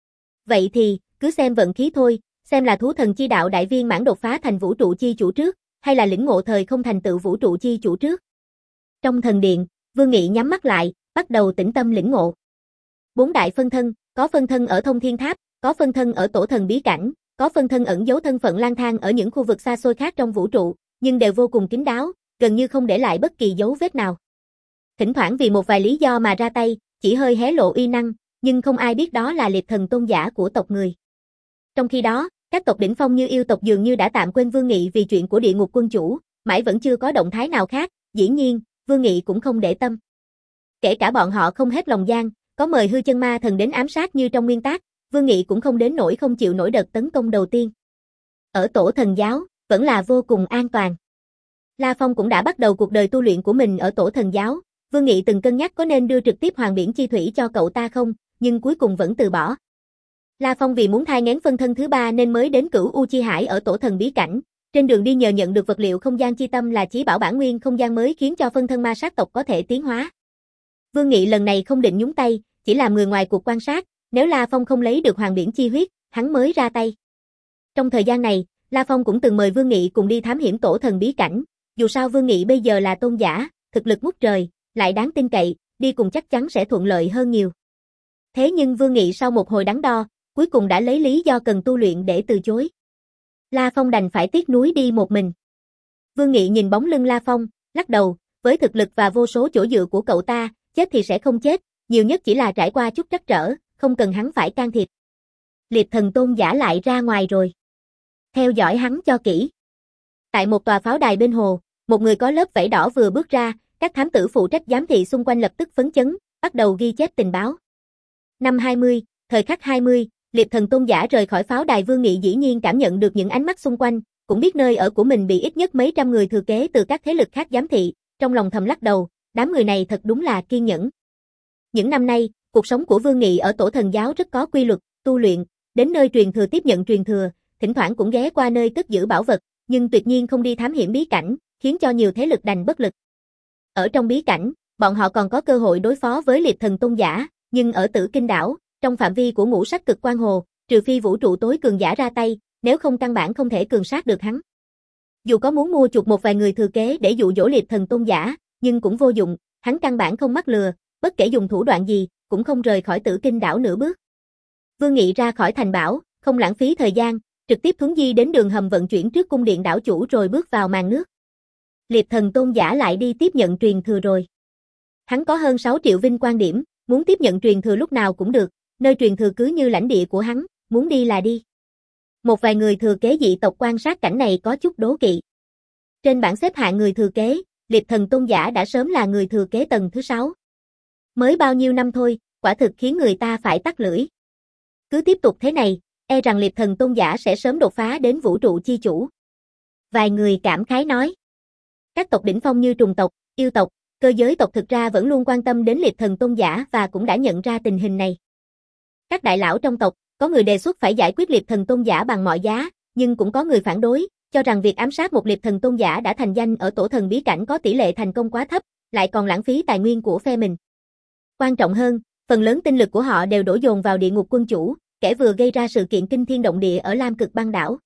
Vậy thì, cứ xem vận khí thôi, xem là thú thần chi đạo đại viên mãn đột phá thành vũ trụ chi chủ trước, hay là lĩnh ngộ thời không thành tựu vũ trụ chi chủ trước. Trong thần điện, Vương Nghị nhắm mắt lại, bắt đầu tĩnh tâm lĩnh ngộ. Bốn đại phân thân, có phân thân ở Thông Thiên Tháp, có phân thân ở Tổ Thần Bí Cảnh, có phân thân ẩn giấu thân phận lang thang ở những khu vực xa xôi khác trong vũ trụ, nhưng đều vô cùng kín đáo, gần như không để lại bất kỳ dấu vết nào. Thỉnh thoảng vì một vài lý do mà ra tay, chỉ hơi hé lộ uy năng, nhưng không ai biết đó là liệt thần tôn giả của tộc người. Trong khi đó, các tộc đỉnh phong như yêu tộc dường như đã tạm quên Vương Nghị vì chuyện của địa ngục quân chủ, mãi vẫn chưa có động thái nào khác, dĩ nhiên, Vương Nghị cũng không để tâm. Kể cả bọn họ không hết lòng gian, có mời hư chân ma thần đến ám sát như trong nguyên tác, Vương Nghị cũng không đến nỗi không chịu nổi đợt tấn công đầu tiên. Ở Tổ Thần Giáo, vẫn là vô cùng an toàn. La Phong cũng đã bắt đầu cuộc đời tu luyện của mình ở Tổ Thần Giáo, Vương Nghị từng cân nhắc có nên đưa trực tiếp Hoàng Biển Chi Thủy cho cậu ta không, nhưng cuối cùng vẫn từ bỏ. La Phong vì muốn thai nghén phân thân thứ ba nên mới đến Cửu U Chi Hải ở Tổ Thần Bí Cảnh, trên đường đi nhờ nhận được vật liệu không gian chi tâm là chí bảo bản nguyên không gian mới khiến cho phân thân ma sát tộc có thể tiến hóa. Vương Nghị lần này không định nhúng tay, chỉ làm người ngoài cuộc quan sát, nếu La Phong không lấy được Hoàng Biển Chi Huyết, hắn mới ra tay. Trong thời gian này, La Phong cũng từng mời Vương Nghị cùng đi thám hiểm Tổ Thần Bí Cảnh, dù sao Vương Nghị bây giờ là tôn giả, thực lực ngút trời, lại đáng tin cậy, đi cùng chắc chắn sẽ thuận lợi hơn nhiều. Thế nhưng Vương Nghị sau một hồi đắn đo, cuối cùng đã lấy lý do cần tu luyện để từ chối. La Phong đành phải tiếc nuối đi một mình. Vương Nghị nhìn bóng lưng La Phong, lắc đầu, với thực lực và vô số chỗ dựa của cậu ta, chết thì sẽ không chết, nhiều nhất chỉ là trải qua chút trắc trở, không cần hắn phải can thiệp. Liệt thần tôn giả lại ra ngoài rồi. Theo dõi hắn cho kỹ. Tại một tòa pháo đài bên hồ, một người có lớp vảy đỏ vừa bước ra, các thám tử phụ trách giám thị xung quanh lập tức phấn chấn, bắt đầu ghi chép tình báo. Năm hai mươi, thời khắc hai mươi, liệt thần tôn giả rời khỏi pháo đài. Vương Nghị dĩ nhiên cảm nhận được những ánh mắt xung quanh, cũng biết nơi ở của mình bị ít nhất mấy trăm người thừa kế từ các thế lực khác giám thị, trong lòng thầm lắc đầu, đám người này thật đúng là kiên nhẫn. Những năm nay, cuộc sống của Vương Nghị ở Tổ Thần Giáo rất có quy luật, tu luyện, đến nơi truyền thừa tiếp nhận truyền thừa, thỉnh thoảng cũng ghé qua nơi cất giữ bảo vật, nhưng tuyệt nhiên không đi thám hiểm bí cảnh, khiến cho nhiều thế lực đành bất lực. Ở trong bí cảnh, bọn họ còn có cơ hội đối phó với liệt thần tôn giả, nhưng ở Tử Kinh đảo, trong phạm vi của ngũ sắc cực quang hồ, trừ phi vũ trụ tối cường giả ra tay, nếu không căn bản không thể cường sát được hắn. Dù có muốn mua chuộc một vài người thừa kế để dụ dỗ liệt thần tôn giả, nhưng cũng vô dụng, hắn căn bản không mắc lừa, bất kể dùng thủ đoạn gì, cũng không rời khỏi Tử Kinh đảo nửa bước. Vương Nghị ra khỏi thành bảo, không lãng phí thời gian, trực tiếp thuấn di đến đường hầm vận chuyển trước cung điện đảo chủ rồi bước vào màn nước. Liệt thần tôn giả lại đi tiếp nhận truyền thừa rồi. Hắn có hơn sáu triệu vinh quang điểm, muốn tiếp nhận truyền thừa lúc nào cũng được, nơi truyền thừa cứ như lãnh địa của hắn, muốn đi là đi. Một vài người thừa kế dị tộc quan sát cảnh này có chút đố kỵ. Trên bảng xếp hạng người thừa kế, liệt thần tôn giả đã sớm là người thừa kế tầng thứ sáu. Mới bao nhiêu năm thôi, quả thực khiến người ta phải tắt lưỡi. Cứ tiếp tục thế này, e rằng liệt thần tôn giả sẽ sớm đột phá đến vũ trụ chi chủ. Vài người cảm khái nói. Các tộc đỉnh phong như trùng tộc, yêu tộc, cơ giới tộc thực ra vẫn luôn quan tâm đến liệt thần tôn giả và cũng đã nhận ra tình hình này. Các đại lão trong tộc, có người đề xuất phải giải quyết liệt thần tôn giả bằng mọi giá, nhưng cũng có người phản đối, cho rằng việc ám sát một liệt thần tôn giả đã thành danh ở Tổ Thần Bí Cảnh có tỷ lệ thành công quá thấp, lại còn lãng phí tài nguyên của phe mình. Quan trọng hơn, phần lớn tinh lực của họ đều đổ dồn vào địa ngục quân chủ, kẻ vừa gây ra sự kiện kinh thiên động địa ở Lam Cực Băng đảo.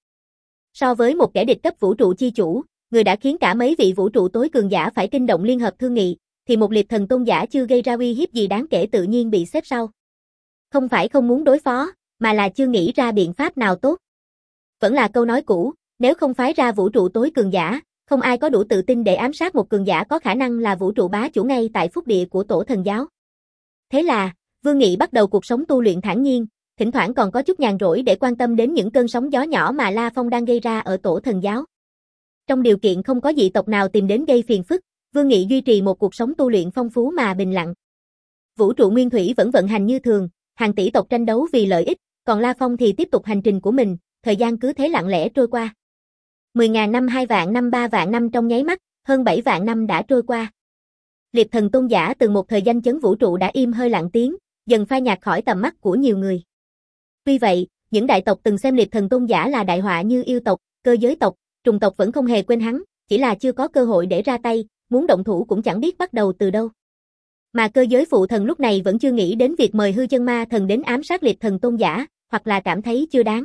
So với một kẻ địch cấp vũ trụ chi chủ, người đã khiến cả mấy vị vũ trụ tối cường giả phải kinh động liên hợp thương nghị, thì một liệt thần tôn giả chưa gây ra uy hiếp gì đáng kể tự nhiên bị xếp sau. Không phải không muốn đối phó, mà là chưa nghĩ ra biện pháp nào tốt. Vẫn là câu nói cũ, nếu không phái ra vũ trụ tối cường giả, không ai có đủ tự tin để ám sát một cường giả có khả năng là vũ trụ bá chủ ngay tại phúc địa của Tổ Thần Giáo. Thế là, Vương Nghị bắt đầu cuộc sống tu luyện thản nhiên, thỉnh thoảng còn có chút nhàn rỗi để quan tâm đến những cơn sóng gió nhỏ mà La Phong đang gây ra ở Tổ Thần Giáo. Trong điều kiện không có dị tộc nào tìm đến gây phiền phức, Vương Nghị duy trì một cuộc sống tu luyện phong phú mà bình lặng. Vũ trụ nguyên thủy vẫn vận hành như thường, hàng tỷ tộc tranh đấu vì lợi ích, còn La Phong thì tiếp tục hành trình của mình, thời gian cứ thế lặng lẽ trôi qua. mười ngàn năm, hai vạn năm, ba vạn năm trong nháy mắt, hơn bảy vạn năm đã trôi qua. Liệt Thần Tôn giả từng một thời danh chấn vũ trụ đã im hơi lặng tiếng, dần phai nhạt khỏi tầm mắt của nhiều người. Tuy vậy, những đại tộc từng xem Liệt Thần Tôn giả là đại họa như yêu tộc, cơ giới tộc, trùng tộc vẫn không hề quên hắn, chỉ là chưa có cơ hội để ra tay, muốn động thủ cũng chẳng biết bắt đầu từ đâu. Mà cơ giới phụ thần lúc này vẫn chưa nghĩ đến việc mời hư chân ma thần đến ám sát Liệt Thần Tôn giả, hoặc là cảm thấy chưa đáng.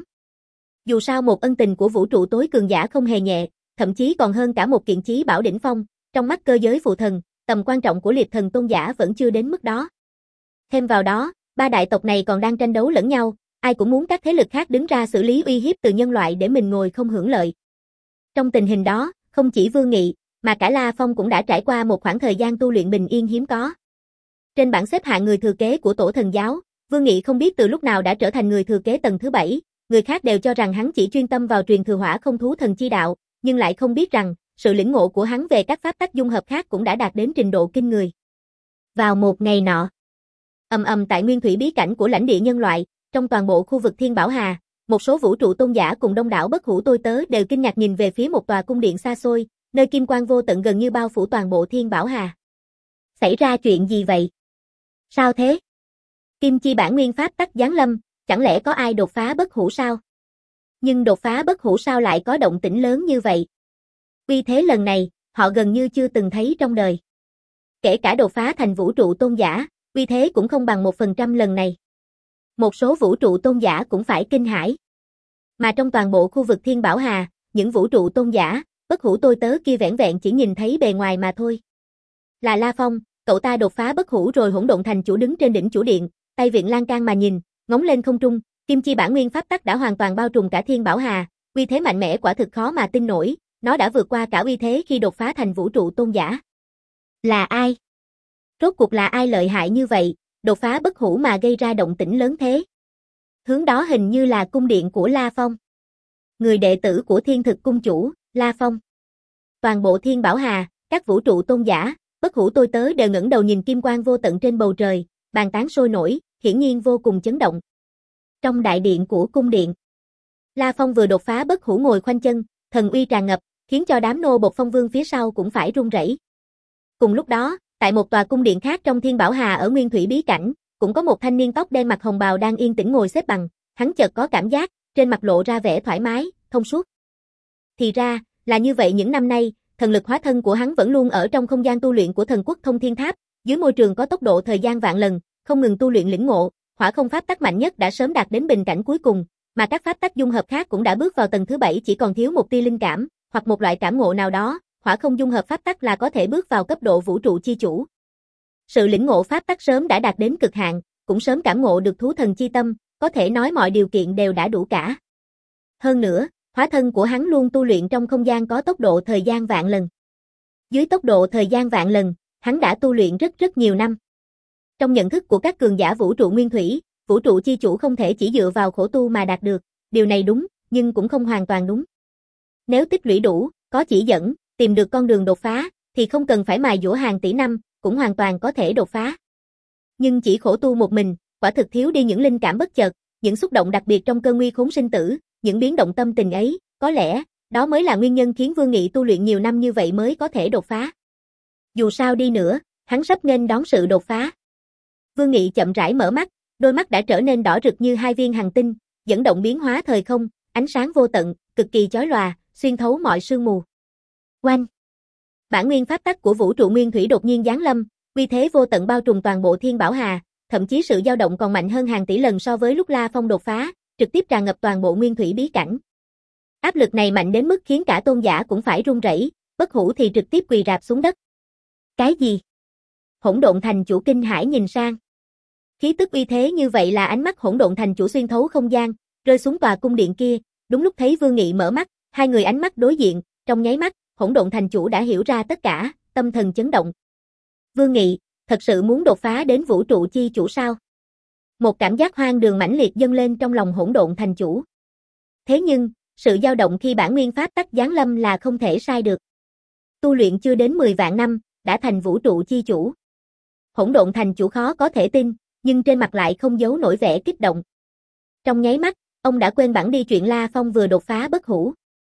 Dù sao một ân tình của vũ trụ tối cường giả không hề nhẹ, thậm chí còn hơn cả một kiện chí bảo đỉnh phong, trong mắt cơ giới phụ thần, tầm quan trọng của Liệt Thần Tôn giả vẫn chưa đến mức đó. Thêm vào đó, ba đại tộc này còn đang tranh đấu lẫn nhau, ai cũng muốn các thế lực khác đứng ra xử lý uy hiếp từ nhân loại để mình ngồi không hưởng lợi. Trong tình hình đó, không chỉ Vương Nghị, mà cả La Phong cũng đã trải qua một khoảng thời gian tu luyện bình yên hiếm có. Trên bảng xếp hạng người thừa kế của Tổ Thần Giáo, Vương Nghị không biết từ lúc nào đã trở thành người thừa kế tầng thứ bảy, người khác đều cho rằng hắn chỉ chuyên tâm vào truyền thừa Hỏa Không Thú Thần chi đạo, nhưng lại không biết rằng, sự lĩnh ngộ của hắn về các pháp tắc dung hợp khác cũng đã đạt đến trình độ kinh người. Vào một ngày nọ, ầm ầm tại nguyên thủy bí cảnh của lãnh địa nhân loại, trong toàn bộ khu vực Thiên Bảo Hà, một số vũ trụ tôn giả cùng đông đảo bất hủ tôi tớ đều kinh ngạc nhìn về phía một tòa cung điện xa xôi, nơi kim quang vô tận gần như bao phủ toàn bộ Thiên Bảo Hà. Xảy ra chuyện gì vậy? Sao thế? Kim chi bản nguyên pháp tắc giáng lâm, chẳng lẽ có ai đột phá bất hủ sao? Nhưng đột phá bất hủ sao lại có động tĩnh lớn như vậy? Uy thế lần này, họ gần như chưa từng thấy trong đời. Kể cả đột phá thành vũ trụ tôn giả, uy thế cũng không bằng một phần trăm lần này. Một số vũ trụ tôn giả cũng phải kinh hãi. Mà trong toàn bộ khu vực Thiên Bảo Hà, những vũ trụ tôn giả, bất hủ tôi tớ kia vẻn vẹn chỉ nhìn thấy bề ngoài mà thôi. Là La Phong, cậu ta đột phá bất hủ rồi hỗn độn thành chủ đứng trên đỉnh chủ điện, tay viện lan can mà nhìn, ngóng lên không trung, kim chi bản nguyên pháp tắc đã hoàn toàn bao trùm cả Thiên Bảo Hà, uy thế mạnh mẽ quả thực khó mà tin nổi, nó đã vượt qua cả uy thế khi đột phá thành vũ trụ tôn giả. Là ai? Rốt cuộc là ai lợi hại như vậy, đột phá bất hủ mà gây ra động tĩnh lớn thế? Hướng đó hình như là cung điện của La Phong. Người đệ tử của Thiên Thực cung chủ, La Phong. Toàn bộ Thiên Bảo Hà, các vũ trụ tôn giả, bất hủ tôi tớ đều ngẩng đầu nhìn kim quang vô tận trên bầu trời, bàn tán sôi nổi, hiển nhiên vô cùng chấn động. Trong đại điện của cung điện, La Phong vừa đột phá bất hủ ngồi khoanh chân, thần uy tràn ngập, khiến cho đám nô bộc Phong Vương phía sau cũng phải run rẩy. Cùng lúc đó, tại một tòa cung điện khác trong Thiên Bảo Hà ở Nguyên Thủy bí cảnh, cũng có một thanh niên tóc đen mặc hồng bào đang yên tĩnh ngồi xếp bằng, hắn chợt có cảm giác, trên mặt lộ ra vẻ thoải mái, thông suốt. Thì ra, là như vậy những năm nay, thần lực hóa thân của hắn vẫn luôn ở trong không gian tu luyện của Thần Quốc Thông Thiên Tháp, dưới môi trường có tốc độ thời gian vạn lần, không ngừng tu luyện lĩnh ngộ, hỏa không pháp tắc mạnh nhất đã sớm đạt đến bình cảnh cuối cùng, mà các pháp tắc dung hợp khác cũng đã bước vào tầng thứ bảy chỉ còn thiếu một tia linh cảm, hoặc một loại cảm ngộ nào đó, hỏa không dung hợp pháp tắc là có thể bước vào cấp độ vũ trụ chi chủ. Sự lĩnh ngộ pháp tắc sớm đã đạt đến cực hạn, cũng sớm cảm ngộ được thú thần chi tâm, có thể nói mọi điều kiện đều đã đủ cả. Hơn nữa, hóa thân của hắn luôn tu luyện trong không gian có tốc độ thời gian vạn lần. Dưới tốc độ thời gian vạn lần, hắn đã tu luyện rất rất nhiều năm. Trong nhận thức của các cường giả vũ trụ nguyên thủy, vũ trụ chi chủ không thể chỉ dựa vào khổ tu mà đạt được, điều này đúng, nhưng cũng không hoàn toàn đúng. Nếu tích lũy đủ, có chỉ dẫn, tìm được con đường đột phá, thì không cần phải mài dũa hàng tỷ năm, cũng hoàn toàn có thể đột phá. Nhưng chỉ khổ tu một mình, quả thực thiếu đi những linh cảm bất chợt, những xúc động đặc biệt trong cơn nguy khốn sinh tử, những biến động tâm tình ấy, có lẽ, đó mới là nguyên nhân khiến Vương Nghị tu luyện nhiều năm như vậy mới có thể đột phá. Dù sao đi nữa, hắn sắp nghênh đón sự đột phá. Vương Nghị chậm rãi mở mắt, đôi mắt đã trở nên đỏ rực như hai viên hành tinh, dẫn động biến hóa thời không, ánh sáng vô tận, cực kỳ chói lòa, xuyên thấu mọi sương mù. Oanh! Bản nguyên pháp tắc của vũ trụ nguyên thủy đột nhiên giáng lâm, uy thế vô tận bao trùm toàn bộ Thiên Bảo Hà, thậm chí sự dao động còn mạnh hơn hàng tỷ lần so với lúc La Phong đột phá, trực tiếp tràn ngập toàn bộ nguyên thủy bí cảnh. Áp lực này mạnh đến mức khiến cả tôn giả cũng phải run rẩy, bất hủ thì trực tiếp quỳ rạp xuống đất. Cái gì? Hỗn độn thành chủ kinh hãi nhìn sang. Khí tức uy thế như vậy là ánh mắt hỗn độn thành chủ xuyên thấu không gian, rơi xuống tòa cung điện kia, đúng lúc thấy Vương Nghị mở mắt, hai người ánh mắt đối diện, trong nháy mắt, hỗn độn thành chủ đã hiểu ra tất cả, tâm thần chấn động. Vương Nghị, thật sự muốn đột phá đến vũ trụ chi chủ sao? Một cảm giác hoang đường mãnh liệt dâng lên trong lòng hỗn độn thành chủ. Thế nhưng, sự dao động khi bản nguyên pháp tắc giáng lâm là không thể sai được. Tu luyện chưa đến mười vạn năm, đã thành vũ trụ chi chủ. Hỗn độn thành chủ khó có thể tin, nhưng trên mặt lại không giấu nổi vẻ kích động. Trong nháy mắt, ông đã quên bẵng đi chuyện La Phong vừa đột phá bất hủ.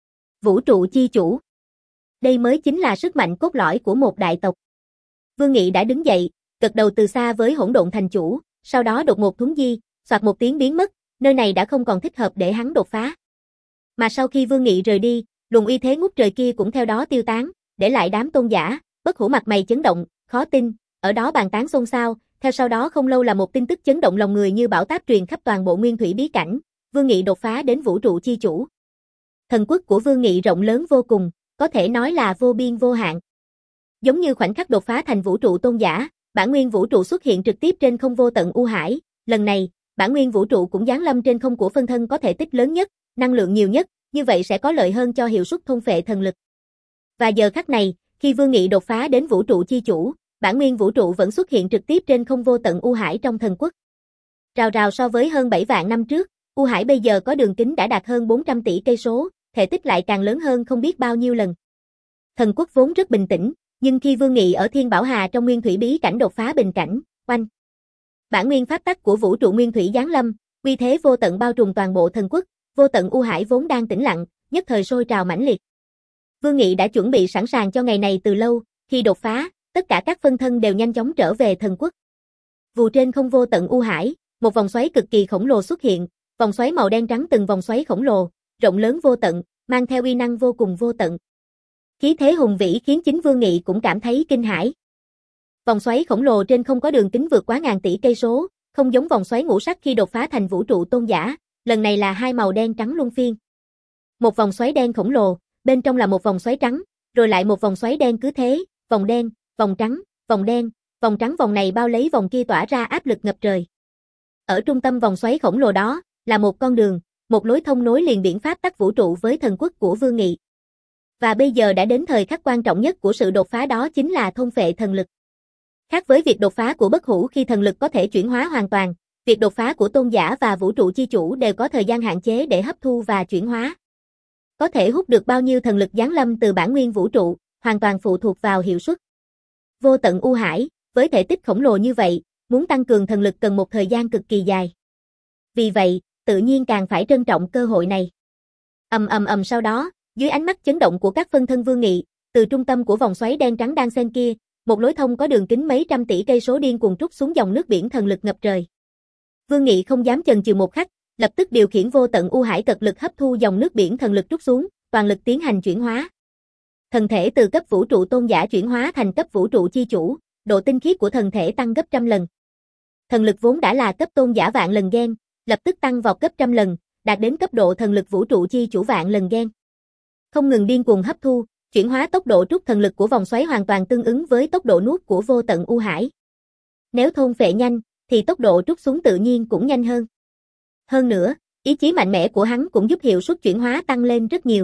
Vũ trụ chi chủ. Đây mới chính là sức mạnh cốt lõi của một đại tộc. Vương Nghị đã đứng dậy, gật đầu từ xa với hỗn độn thành chủ, sau đó đột ngột thuấn di, soạt một tiếng biến mất, nơi này đã không còn thích hợp để hắn đột phá. Mà sau khi Vương Nghị rời đi, luồng uy thế ngút trời kia cũng theo đó tiêu tán, để lại đám tôn giả, bất hủ mặt mày chấn động, khó tin, ở đó bàn tán xôn xao, theo sau đó không lâu là một tin tức chấn động lòng người như bão táp truyền khắp toàn bộ nguyên thủy bí cảnh, Vương Nghị đột phá đến vũ trụ chi chủ. Thần quốc của Vương Nghị rộng lớn vô cùng, có thể nói là vô biên vô hạn. Giống như khoảnh khắc đột phá thành vũ trụ tôn giả, bản nguyên vũ trụ xuất hiện trực tiếp trên không vô tận u hải, lần này, bản nguyên vũ trụ cũng giáng lâm trên không của phân thân có thể tích lớn nhất, năng lượng nhiều nhất, như vậy sẽ có lợi hơn cho hiệu suất thôn phệ thần lực. Và giờ khắc này, khi Vương Nghị đột phá đến vũ trụ chi chủ, bản nguyên vũ trụ vẫn xuất hiện trực tiếp trên không vô tận u hải trong thần quốc. Rào rào so với hơn bảy vạn năm trước, u hải bây giờ có đường kính đã đạt hơn bốn trăm tỷ cây số, thể tích lại càng lớn hơn không biết bao nhiêu lần. Thần quốc vốn rất bình tĩnh, nhưng khi Vương Nghị ở Thiên Bảo Hà trong nguyên thủy bí cảnh đột phá bình cảnh, oanh. Bản nguyên pháp tắc của vũ trụ nguyên thủy giáng lâm, uy thế vô tận bao trùm toàn bộ thần quốc, vô tận u hải vốn đang tĩnh lặng, nhất thời sôi trào mãnh liệt. Vương Nghị đã chuẩn bị sẵn sàng cho ngày này từ lâu, khi đột phá, tất cả các phân thân đều nhanh chóng trở về thần quốc. Vù trên không vô tận u hải, một vòng xoáy cực kỳ khổng lồ xuất hiện, vòng xoáy màu đen trắng từng vòng xoáy khổng lồ, rộng lớn vô tận, mang theo uy năng vô cùng vô tận. Khí thế hùng vĩ khiến chính Vương Nghị cũng cảm thấy kinh hãi. Vòng xoáy khổng lồ trên không có đường kính vượt quá ngàn tỷ cây số, không giống vòng xoáy ngũ sắc khi đột phá thành vũ trụ tôn giả, lần này là hai màu đen trắng luân phiên. Một vòng xoáy đen khổng lồ, bên trong là một vòng xoáy trắng, rồi lại một vòng xoáy đen cứ thế, vòng đen, vòng trắng, vòng đen, vòng trắng vòng này bao lấy vòng kia tỏa ra áp lực ngập trời. Ở trung tâm vòng xoáy khổng lồ đó, là một con đường, một lối thông nối liền biển pháp tắc vũ trụ với thần quốc của Vương Nghị. Và bây giờ đã đến thời khắc quan trọng nhất của sự đột phá, đó chính là thôn phệ thần lực. Khác với việc đột phá của bất hủ khi thần lực có thể chuyển hóa hoàn toàn, việc đột phá của tôn giả và vũ trụ chi chủ đều có thời gian hạn chế để hấp thu và chuyển hóa. Có thể hút được bao nhiêu thần lực giáng lâm từ bản nguyên vũ trụ, hoàn toàn phụ thuộc vào hiệu suất. Vô tận u hải, với thể tích khổng lồ như vậy, muốn tăng cường thần lực cần một thời gian cực kỳ dài. Vì vậy, tự nhiên càng phải trân trọng cơ hội này. Ầm ầm ầm sau đó, dưới ánh mắt chấn động của các phân thân Vương Nghị, từ trung tâm của vòng xoáy đen trắng đan xen kia, một lối thông có đường kính mấy trăm tỷ cây số điên cuồng trút xuống dòng nước biển thần lực ngập trời. Vương Nghị không dám chần chừ một khắc, lập tức điều khiển vô tận u hải cật lực hấp thu dòng nước biển thần lực trút xuống, toàn lực tiến hành chuyển hóa. Thần thể từ cấp vũ trụ tôn giả chuyển hóa thành cấp vũ trụ chi chủ, độ tinh khiết của thần thể tăng gấp trăm lần. Thần lực vốn đã là cấp tôn giả vạn lần gen, lập tức tăng vọt gấp trăm lần, đạt đến cấp độ thần lực vũ trụ chi chủ vạn lần gen. Không ngừng điên cuồng hấp thu, chuyển hóa tốc độ trút thần lực của vòng xoáy hoàn toàn tương ứng với tốc độ nuốt của vô tận u hải. Nếu thôn phệ nhanh, thì tốc độ trút xuống tự nhiên cũng nhanh hơn. Hơn nữa, ý chí mạnh mẽ của hắn cũng giúp hiệu suất chuyển hóa tăng lên rất nhiều.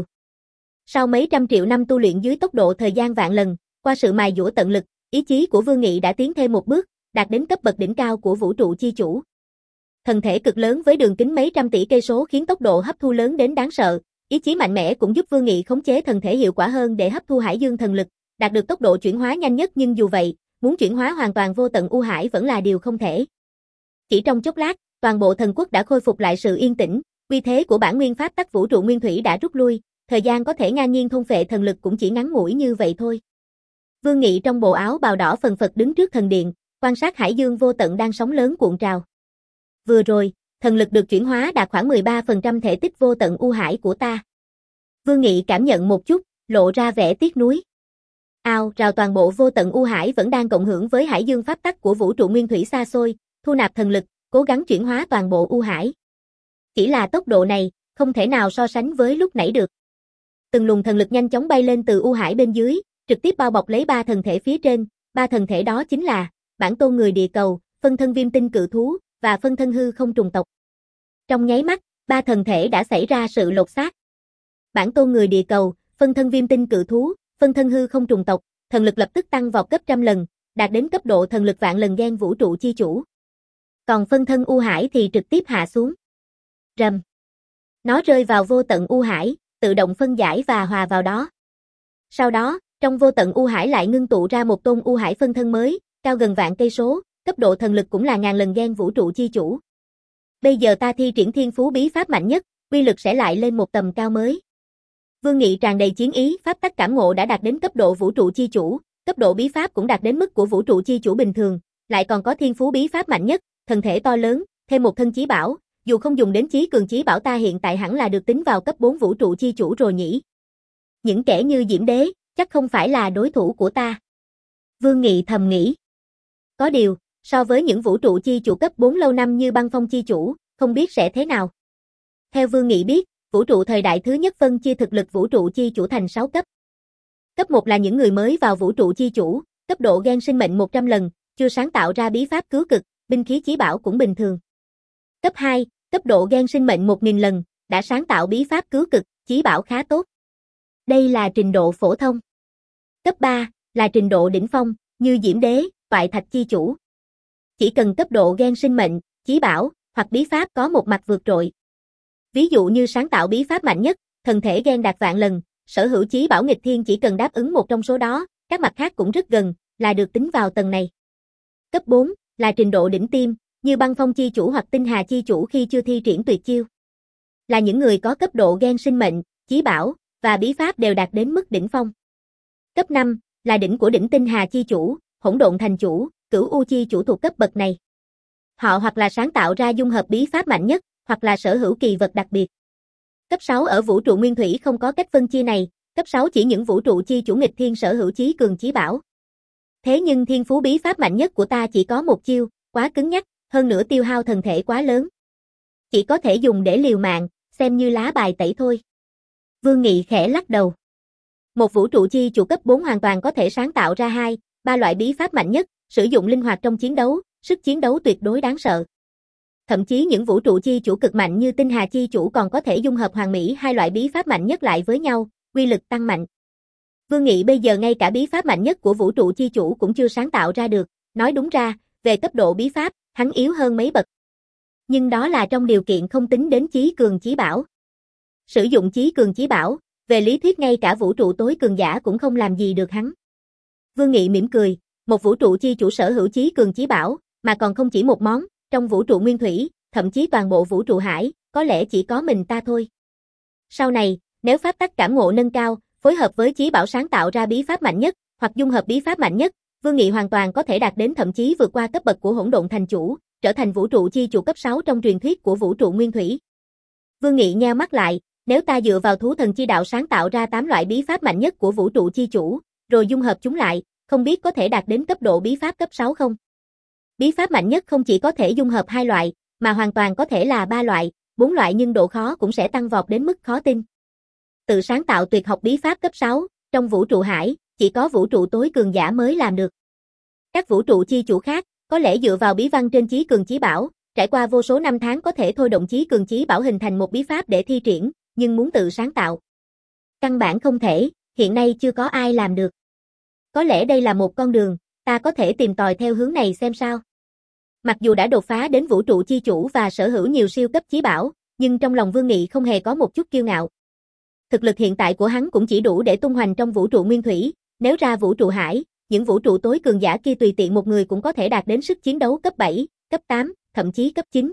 Sau mấy trăm triệu năm tu luyện dưới tốc độ thời gian vạn lần, qua sự mài dũa tận lực, ý chí của Vương Nghị đã tiến thêm một bước, đạt đến cấp bậc đỉnh cao của vũ trụ chi chủ. Thần thể cực lớn với đường kính mấy trăm tỷ cây số khiến tốc độ hấp thu lớn đến đáng sợ, ý chí mạnh mẽ cũng giúp Vương Nghị khống chế thần thể hiệu quả hơn để hấp thu hải dương thần lực, đạt được tốc độ chuyển hóa nhanh nhất, nhưng dù vậy, muốn chuyển hóa hoàn toàn vô tận u hải vẫn là điều không thể. Chỉ trong chốc lát, toàn bộ thần quốc đã khôi phục lại sự yên tĩnh, uy thế của bản nguyên pháp tắc vũ trụ nguyên thủy đã rút lui, thời gian có thể ngang nhiên thôn phệ thần lực cũng chỉ ngắn ngủi như vậy thôi. Vương Nghị trong bộ áo bào đỏ phần phật đứng trước thần điện, quan sát hải dương vô tận đang sóng lớn cuộn trào. Vừa rồi, thần lực được chuyển hóa đạt khoảng mười ba phần trăm thể tích vô tận u hải của ta. Vương Nghị cảm nhận một chút, lộ ra vẻ tiếc nuối. Ao, rào toàn bộ vô tận u hải vẫn đang cộng hưởng với hải dương pháp tắc của vũ trụ nguyên thủy xa xôi, thu nạp thần lực, cố gắng chuyển hóa toàn bộ u hải. Chỉ là tốc độ này, không thể nào so sánh với lúc nãy được. Từng luồng thần lực nhanh chóng bay lên từ u hải bên dưới, trực tiếp bao bọc lấy ba thần thể phía trên, ba thần thể đó chính là bản tôn người địa cầu, phân thân viêm tinh cự thú và phân thân hư không trùng tộc. Trong nháy mắt, ba thần thể đã xảy ra sự lột xác. Bản tôn người địa cầu, phân thân viêm tinh cự thú, phân thân hư không trùng tộc, thần lực lập tức tăng vọt gấp trăm lần, đạt đến cấp độ thần lực vạn lần gen vũ trụ chi chủ. Còn phân thân u hải thì trực tiếp hạ xuống. Rầm. Nó rơi vào vô tận u hải, tự động phân giải và hòa vào đó. Sau đó, trong vô tận u hải lại ngưng tụ ra một tôn u hải phân thân mới, cao gần vạn cây số, cấp độ thần lực cũng là ngàn lần gen vũ trụ chi chủ. Bây giờ ta thi triển thiên phú bí pháp mạnh nhất, uy lực sẽ lại lên một tầm cao mới. Vương Nghị tràn đầy chiến ý, pháp tắc cảm ngộ đã đạt đến cấp độ vũ trụ chi chủ, cấp độ bí pháp cũng đạt đến mức của vũ trụ chi chủ bình thường, lại còn có thiên phú bí pháp mạnh nhất, thân thể to lớn, thêm một thân chí bảo, dù không dùng đến chí cường chí bảo ta hiện tại hẳn là được tính vào cấp bốn vũ trụ chi chủ rồi nhỉ. Những kẻ như Diễm Đế, chắc không phải là đối thủ của ta. Vương Nghị thầm nghĩ. Có điều, so với những vũ trụ chi chủ cấp bốn lâu năm như Băng Phong chi chủ, không biết sẽ thế nào. Theo Vương Nghị biết, vũ trụ thời đại thứ nhất phân chia thực lực vũ trụ chi chủ thành sáu cấp. Cấp một là những người mới vào vũ trụ chi chủ, cấp độ gen sinh mệnh một trăm lần, chưa sáng tạo ra bí pháp cứu cực, binh khí chí bảo cũng bình thường. Cấp hai, cấp độ gen sinh mệnh một nghìn lần, đã sáng tạo bí pháp cứu cực, chí bảo khá tốt. Đây là trình độ phổ thông. Cấp ba là trình độ đỉnh phong, như Diễm Đế, Toại Thạch chi chủ. Chỉ cần cấp độ gen sinh mệnh, chí bảo hoặc bí pháp có một mặt vượt trội. Ví dụ như sáng tạo bí pháp mạnh nhất, thần thể gen đạt vạn lần, sở hữu chí bảo nghịch thiên chỉ cần đáp ứng một trong số đó, các mặt khác cũng rất gần, là được tính vào tầng này. Cấp bốn là trình độ đỉnh tiêm, như Băng Phong chi chủ hoặc Tinh Hà chi chủ khi chưa thi triển tuyệt chiêu. Là những người có cấp độ gen sinh mệnh, chí bảo và bí pháp đều đạt đến mức đỉnh phong. Cấp năm là đỉnh của đỉnh Tinh Hà chi chủ, Hỗn Độn thành chủ, Cửu U chi chủ thuộc cấp bậc này. Họ hoặc là sáng tạo ra dung hợp bí pháp mạnh nhất, hoặc là sở hữu kỳ vật đặc biệt. Cấp sáu ở vũ trụ nguyên thủy không có cách phân chia này, cấp sáu chỉ những vũ trụ chi chủ nghịch thiên sở hữu chí cường chí bảo. Thế nhưng thiên phú bí pháp mạnh nhất của ta chỉ có một chiêu, quá cứng nhắc, hơn nữa tiêu hao thần thể quá lớn. Chỉ có thể dùng để liều mạng, xem như lá bài tẩy thôi. Vương Nghị khẽ lắc đầu. Một vũ trụ chi chủ cấp bốn hoàn toàn có thể sáng tạo ra hai, ba loại bí pháp mạnh nhất, sử dụng linh hoạt trong chiến đấu, sức chiến đấu tuyệt đối đáng sợ. Thậm chí những vũ trụ chi chủ cực mạnh như Tinh Hà chi chủ còn có thể dung hợp hoàn mỹ hai loại bí pháp mạnh nhất lại với nhau, uy lực tăng mạnh. Vương Nghị bây giờ ngay cả bí pháp mạnh nhất của vũ trụ chi chủ cũng chưa sáng tạo ra được, nói đúng ra, về cấp độ bí pháp, hắn yếu hơn mấy bậc. Nhưng đó là trong điều kiện không tính đến chí cường chí bảo. Sử dụng chí cường chí bảo, về lý thuyết ngay cả vũ trụ tối cường giả cũng không làm gì được hắn. Vương Nghị mỉm cười, một vũ trụ chi chủ sở hữu chí cường chí bảo, mà còn không chỉ một món, trong vũ trụ nguyên thủy, thậm chí toàn bộ vũ trụ hải, có lẽ chỉ có mình ta thôi. Sau này, nếu pháp tắc cảm ngộ nâng cao, phối hợp với chí bảo sáng tạo ra bí pháp mạnh nhất, hoặc dung hợp bí pháp mạnh nhất, Vương Nghị hoàn toàn có thể đạt đến thậm chí vượt qua cấp bậc của Hỗn Độn thành chủ, trở thành vũ trụ chi chủ cấp sáu trong truyền thuyết của vũ trụ nguyên thủy. Vương Nghị nheo mắt lại, nếu ta dựa vào thú thần chi đạo sáng tạo ra tám loại bí pháp mạnh nhất của vũ trụ chi chủ, rồi dung hợp chúng lại, không biết có thể đạt đến cấp độ bí pháp cấp sáu không? Bí pháp mạnh nhất không chỉ có thể dung hợp hai loại, mà hoàn toàn có thể là ba loại, bốn loại nhưng độ khó cũng sẽ tăng vọt đến mức khó tin. Tự sáng tạo tuyệt học bí pháp cấp sáu, trong vũ trụ hải, chỉ có vũ trụ tối cường giả mới làm được. Các vũ trụ chi chủ khác, có lẽ dựa vào bí văn trên chí cường chí bảo, trải qua vô số năm tháng có thể thôi động chí cường chí bảo hình thành một bí pháp để thi triển, nhưng muốn tự sáng tạo. Căn bản không thể, hiện nay chưa có ai làm được. Có lẽ đây là một con đường, ta có thể tìm tòi theo hướng này xem sao. Mặc dù đã đột phá đến vũ trụ chi chủ và sở hữu nhiều siêu cấp chí bảo, nhưng trong lòng Vương Nghị không hề có một chút kiêu ngạo. Thực lực hiện tại của hắn cũng chỉ đủ để tung hoành trong vũ trụ nguyên thủy, nếu ra vũ trụ hải, những vũ trụ tối cường giả kia tùy tiện một người cũng có thể đạt đến sức chiến đấu cấp bảy, cấp tám, thậm chí cấp chín.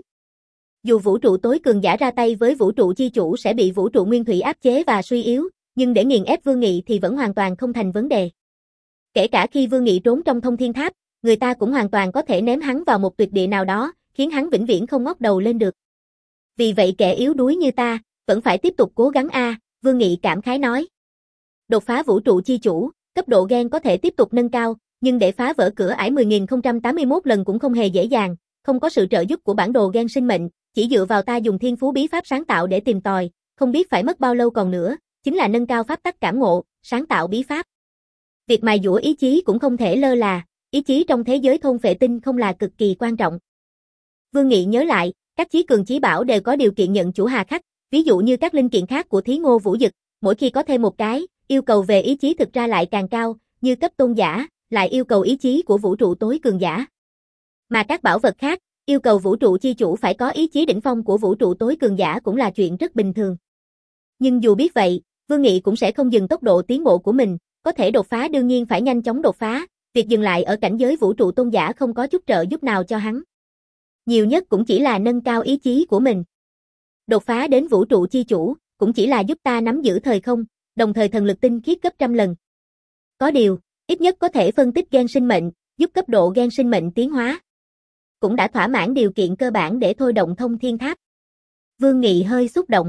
Dù vũ trụ tối cường giả ra tay với vũ trụ chi chủ sẽ bị vũ trụ nguyên thủy áp chế và suy yếu, nhưng để nghiền ép Vương Nghị thì vẫn hoàn toàn không thành vấn đề. Kể cả khi Vương Nghị trốn trong thông thiên tháp, người ta cũng hoàn toàn có thể ném hắn vào một tuyệt địa nào đó, khiến hắn vĩnh viễn không ngóc đầu lên được. Vì vậy kẻ yếu đuối như ta, vẫn phải tiếp tục cố gắng a, Vương Nghị cảm khái nói. Đột phá vũ trụ chi chủ, cấp độ gen có thể tiếp tục nâng cao, nhưng để phá vỡ cửa ải mười nghìn không trăm tám mươi mốt lần cũng không hề dễ dàng, không có sự trợ giúp của bản đồ gen sinh mệnh, chỉ dựa vào ta dùng thiên phú bí pháp sáng tạo để tìm tòi, không biết phải mất bao lâu còn nữa, chính là nâng cao pháp tắc cảm ngộ, sáng tạo bí pháp. Việc mài dũa ý chí cũng không thể lơ là, ý chí trong thế giới thôn phệ tinh không là cực kỳ quan trọng. Vương Nghị nhớ lại, các chí cường chí bảo đều có điều kiện nhận chủ hà khắc, ví dụ như các linh kiện khác của Thí Ngô Vũ Dực, mỗi khi có thêm một cái, yêu cầu về ý chí thực ra lại càng cao, như cấp tôn giả, lại yêu cầu ý chí của vũ trụ tối cường giả. Mà các bảo vật khác, Yêu cầu vũ trụ chi chủ phải có ý chí đỉnh phong của vũ trụ tối cường giả cũng là chuyện rất bình thường. Nhưng dù biết vậy, Vương Nghị cũng sẽ không dừng tốc độ tiến bộ của mình, có thể đột phá đương nhiên phải nhanh chóng đột phá, việc dừng lại ở cảnh giới vũ trụ tôn giả không có chút trợ giúp nào cho hắn. Nhiều nhất cũng chỉ là nâng cao ý chí của mình. Đột phá đến vũ trụ chi chủ, cũng chỉ là giúp ta nắm giữ thời không, đồng thời thần lực tinh khiết gấp trăm lần. Có điều, ít nhất có thể phân tích gen sinh mệnh, giúp cấp độ gen sinh mệnh tiến hóa. Cũng đã thỏa mãn điều kiện cơ bản để thôi động thông thiên tháp. Vương Nghị hơi xúc động.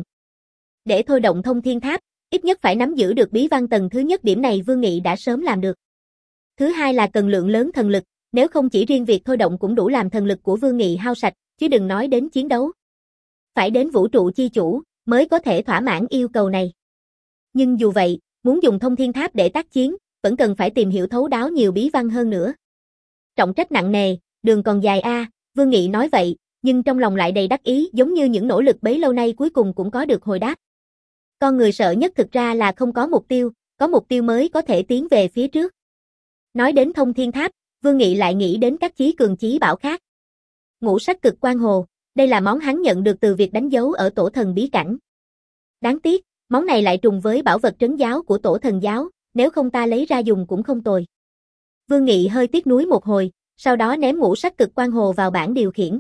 Để thôi động thông thiên tháp, ít nhất phải nắm giữ được bí văn tầng thứ nhất, điểm này Vương Nghị đã sớm làm được. Thứ hai là cần lượng lớn thần lực, nếu không chỉ riêng việc thôi động cũng đủ làm thần lực của Vương Nghị hao sạch, chứ đừng nói đến chiến đấu. Phải đến vũ trụ chi chủ, mới có thể thỏa mãn yêu cầu này. Nhưng dù vậy, muốn dùng thông thiên tháp để tác chiến, vẫn cần phải tìm hiểu thấu đáo nhiều bí văn hơn nữa. Trọng trách nặng nề, đường còn dài a, Vương Nghị nói vậy, nhưng trong lòng lại đầy đắc ý, giống như những nỗ lực bấy lâu nay cuối cùng cũng có được hồi đáp. Con người sợ nhất thực ra là không có mục tiêu, có mục tiêu mới có thể tiến về phía trước. Nói đến thông thiên tháp, Vương Nghị lại nghĩ đến các chí cường chí bảo khác. Ngũ sắc cực quang hồ, đây là món hắn nhận được từ việc đánh dấu ở tổ thần bí cảnh. Đáng tiếc, món này lại trùng với bảo vật trấn giáo của tổ thần giáo, nếu không ta lấy ra dùng cũng không tồi. Vương Nghị hơi tiếc nuối một hồi, sau đó ném ngũ sắc cực quang hồ vào bảng điều khiển.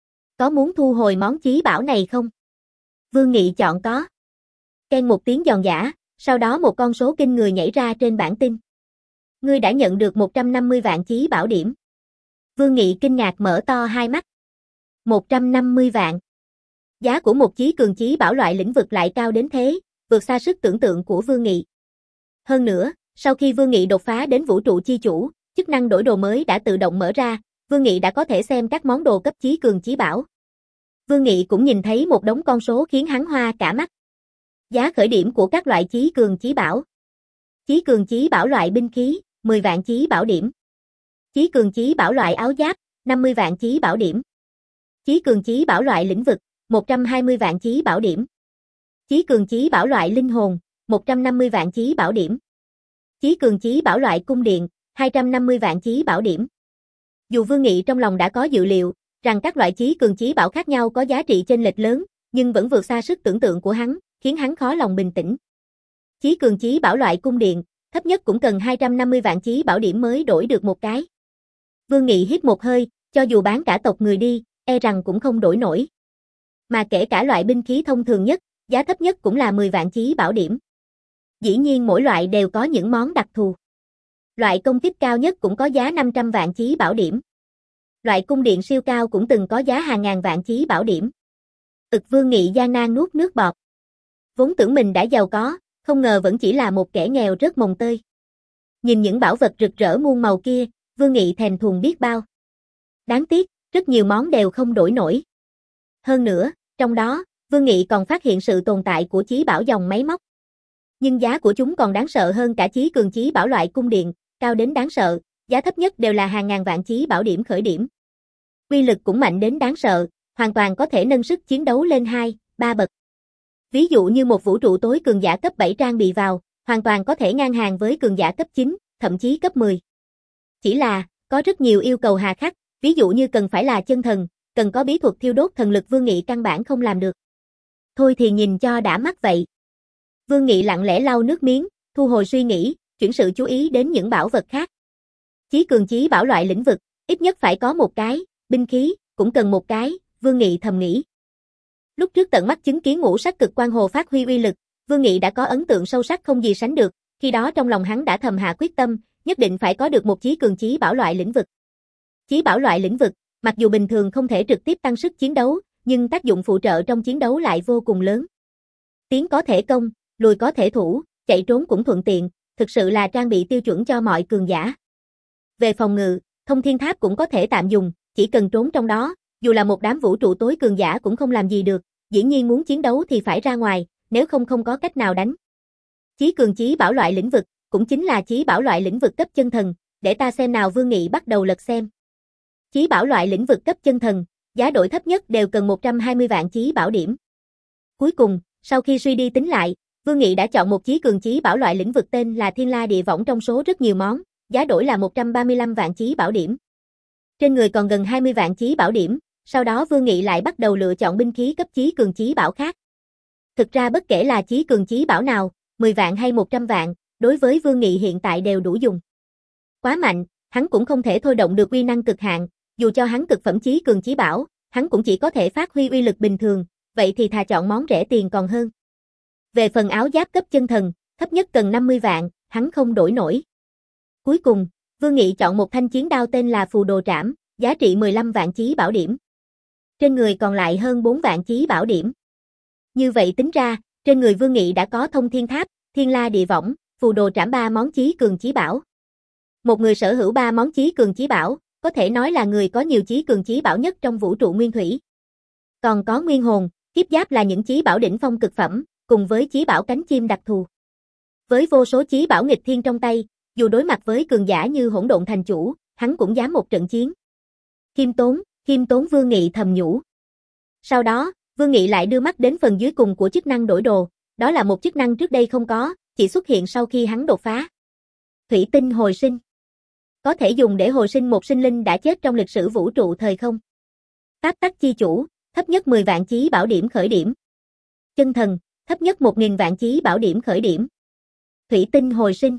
Có muốn thu hồi món chí bảo này không? Vương Nghị chọn có. Keng một tiếng giòn giã, sau đó một con số kinh người nhảy ra trên bảng tin. Ngươi đã nhận được một trăm năm mươi vạn chí bảo điểm. Vương Nghị kinh ngạc mở to hai mắt. một trăm năm mươi vạn. Giá của một chí cường chí bảo loại lĩnh vực lại cao đến thế, vượt xa sức tưởng tượng của Vương Nghị. Hơn nữa, sau khi Vương Nghị đột phá đến vũ trụ chi chủ, chức năng đổi đồ mới đã tự động mở ra, Vương Nghị đã có thể xem các món đồ cấp chí cường chí bảo. Vương Nghị cũng nhìn thấy một đống con số khiến hắn hoa cả mắt. Giá khởi điểm của các loại chí cường chí bảo. Chí cường chí bảo loại binh khí, mười vạn chí bảo điểm. Chí cường chí bảo loại áo giáp, năm mươi vạn chí bảo điểm. Chí cường chí bảo loại lĩnh vực, một trăm hai mươi vạn chí bảo điểm. Chí cường chí bảo loại linh hồn, một trăm năm mươi vạn chí bảo điểm. Chí cường chí bảo loại cung điện, hai trăm năm mươi vạn chí bảo điểm. Dù Vương Nghị trong lòng đã có dự liệu, rằng các loại chí cường chí bảo khác nhau có giá trị chênh lệch lớn, nhưng vẫn vượt xa sức tưởng tượng của hắn, khiến hắn khó lòng bình tĩnh. Chí cường chí bảo loại cung điện, thấp nhất cũng cần hai trăm năm mươi vạn chí bảo điểm mới đổi được một cái. Vương Nghị hít một hơi, cho dù bán cả tộc người đi, e rằng cũng không đổi nổi. Mà kể cả loại binh khí thông thường nhất, giá thấp nhất cũng là mười vạn chí bảo điểm. Dĩ nhiên mỗi loại đều có những món đặc thù. Loại công kích cao nhất cũng có giá năm trăm vạn chí bảo điểm. Loại cung điện siêu cao cũng từng có giá hàng ngàn vạn chí bảo điểm. Ực Vương Nghị gian nan nuốt nước bọt. Vốn tưởng mình đã giàu có, không ngờ vẫn chỉ là một kẻ nghèo rất mồng tơi. Nhìn những bảo vật rực rỡ muôn màu kia, Vương Nghị thèm thuồng biết bao. Đáng tiếc, rất nhiều món đều không đổi nổi. Hơn nữa, trong đó, Vương Nghị còn phát hiện sự tồn tại của chí bảo dòng máy móc. Nhưng giá của chúng còn đáng sợ hơn cả chí cường chí bảo loại cung điện, cao đến đáng sợ, giá thấp nhất đều là hàng ngàn vạn chí bảo điểm khởi điểm. Uy lực cũng mạnh đến đáng sợ, hoàn toàn có thể nâng sức chiến đấu lên hai, ba bậc. Ví dụ như một vũ trụ tối cường giả cấp bảy trang bị vào, hoàn toàn có thể ngang hàng với cường giả cấp chín, thậm chí cấp mười. Chỉ là, có rất nhiều yêu cầu hà khắc, ví dụ như cần phải là chân thần, cần có bí thuật thiêu đốt thần lực Vương Nghị căn bản không làm được. Thôi thì nhìn cho đã mắt vậy. Vương Nghị lặng lẽ lau nước miếng, thu hồi suy nghĩ, chuyển sự chú ý đến những bảo vật khác. Chí cường chí bảo loại lĩnh vực, ít nhất phải có một cái, binh khí, cũng cần một cái, Vương Nghị thầm nghĩ. Lúc trước tận mắt chứng kiến ngũ sắc cực quang hồ phát huy uy lực, Vương Nghị đã có ấn tượng sâu sắc không gì sánh được, khi đó trong lòng hắn đã thầm hạ quyết tâm, nhất định phải có được một chí cường chí bảo loại lĩnh vực. Chí bảo loại lĩnh vực, mặc dù bình thường không thể trực tiếp tăng sức chiến đấu, nhưng tác dụng phụ trợ trong chiến đấu lại vô cùng lớn. Tiến có thể công, lùi có thể thủ, chạy trốn cũng thuận tiện, thực sự là trang bị tiêu chuẩn cho mọi cường giả. Về phòng ngự, thông thiên tháp cũng có thể tạm dùng, chỉ cần trốn trong đó, dù là một đám vũ trụ tối cường giả cũng không làm gì được, dĩ nhiên muốn chiến đấu thì phải ra ngoài, nếu không không có cách nào đánh. Chí cường chí bảo loại lĩnh vực, cũng chính là chí bảo loại lĩnh vực cấp chân thần, để ta xem nào. Vương Nghị bắt đầu lật xem. Chí bảo loại lĩnh vực cấp chân thần, giá đổi thấp nhất đều cần một trăm hai mươi vạn chí bảo điểm. Cuối cùng, sau khi suy đi tính lại, Vương Nghị đã chọn một chí cường chí bảo loại lĩnh vực tên là Thiên La Địa Võng trong số rất nhiều món, giá đổi là một trăm ba mươi lăm vạn chí bảo điểm. Trên người còn gần hai mươi vạn chí bảo điểm, sau đó Vương Nghị lại bắt đầu lựa chọn binh khí cấp chí cường chí bảo khác. Thực ra bất kể là chí cường chí bảo nào, mười vạn hay một trăm vạn, đối với Vương Nghị hiện tại đều đủ dùng. Quá mạnh, hắn cũng không thể thôi động được uy năng cực hạn, dù cho hắn cực phẩm chí cường chí bảo, hắn cũng chỉ có thể phát huy uy lực bình thường, vậy thì thà chọn món rẻ tiền còn hơn. Về phần áo giáp cấp chân thần, thấp nhất cần năm mươi vạn, hắn không đổi nổi. Cuối cùng, Vương Nghị chọn một thanh chiến đao tên là Phù Đồ Trảm, giá trị mười lăm vạn chí bảo điểm. Trên người còn lại hơn bốn vạn chí bảo điểm. Như vậy tính ra, trên người Vương Nghị đã có Thông Thiên Tháp, Thiên La Địa Võng, Phù Đồ Trảm ba món chí cường chí bảo. Một người sở hữu ba món chí cường chí bảo, có thể nói là người có nhiều chí cường chí bảo nhất trong vũ trụ nguyên thủy. Còn có Nguyên Hồn, Kiếp Giáp là những chí bảo đỉnh phong cực phẩm, cùng với chí bảo cánh chim đặc thù. Với vô số chí bảo nghịch thiên trong tay, dù đối mặt với cường giả như Hỗn Độn Thành Chủ, hắn cũng dám một trận chiến. Khiêm tốn, khiêm tốn Vương Nghị thầm nhủ. Sau đó, Vương Nghị lại đưa mắt đến phần dưới cùng của chức năng đổi đồ, đó là một chức năng trước đây không có, chỉ xuất hiện sau khi hắn đột phá. Thủy tinh hồi sinh. Có thể dùng để hồi sinh một sinh linh đã chết trong lịch sử vũ trụ thời không. Pháp tắc chi chủ, thấp nhất mười vạn chí bảo điểm khởi điểm. Chân thần, thấp nhất một nghìn vạn chí bảo điểm khởi điểm. Thủy tinh hồi sinh.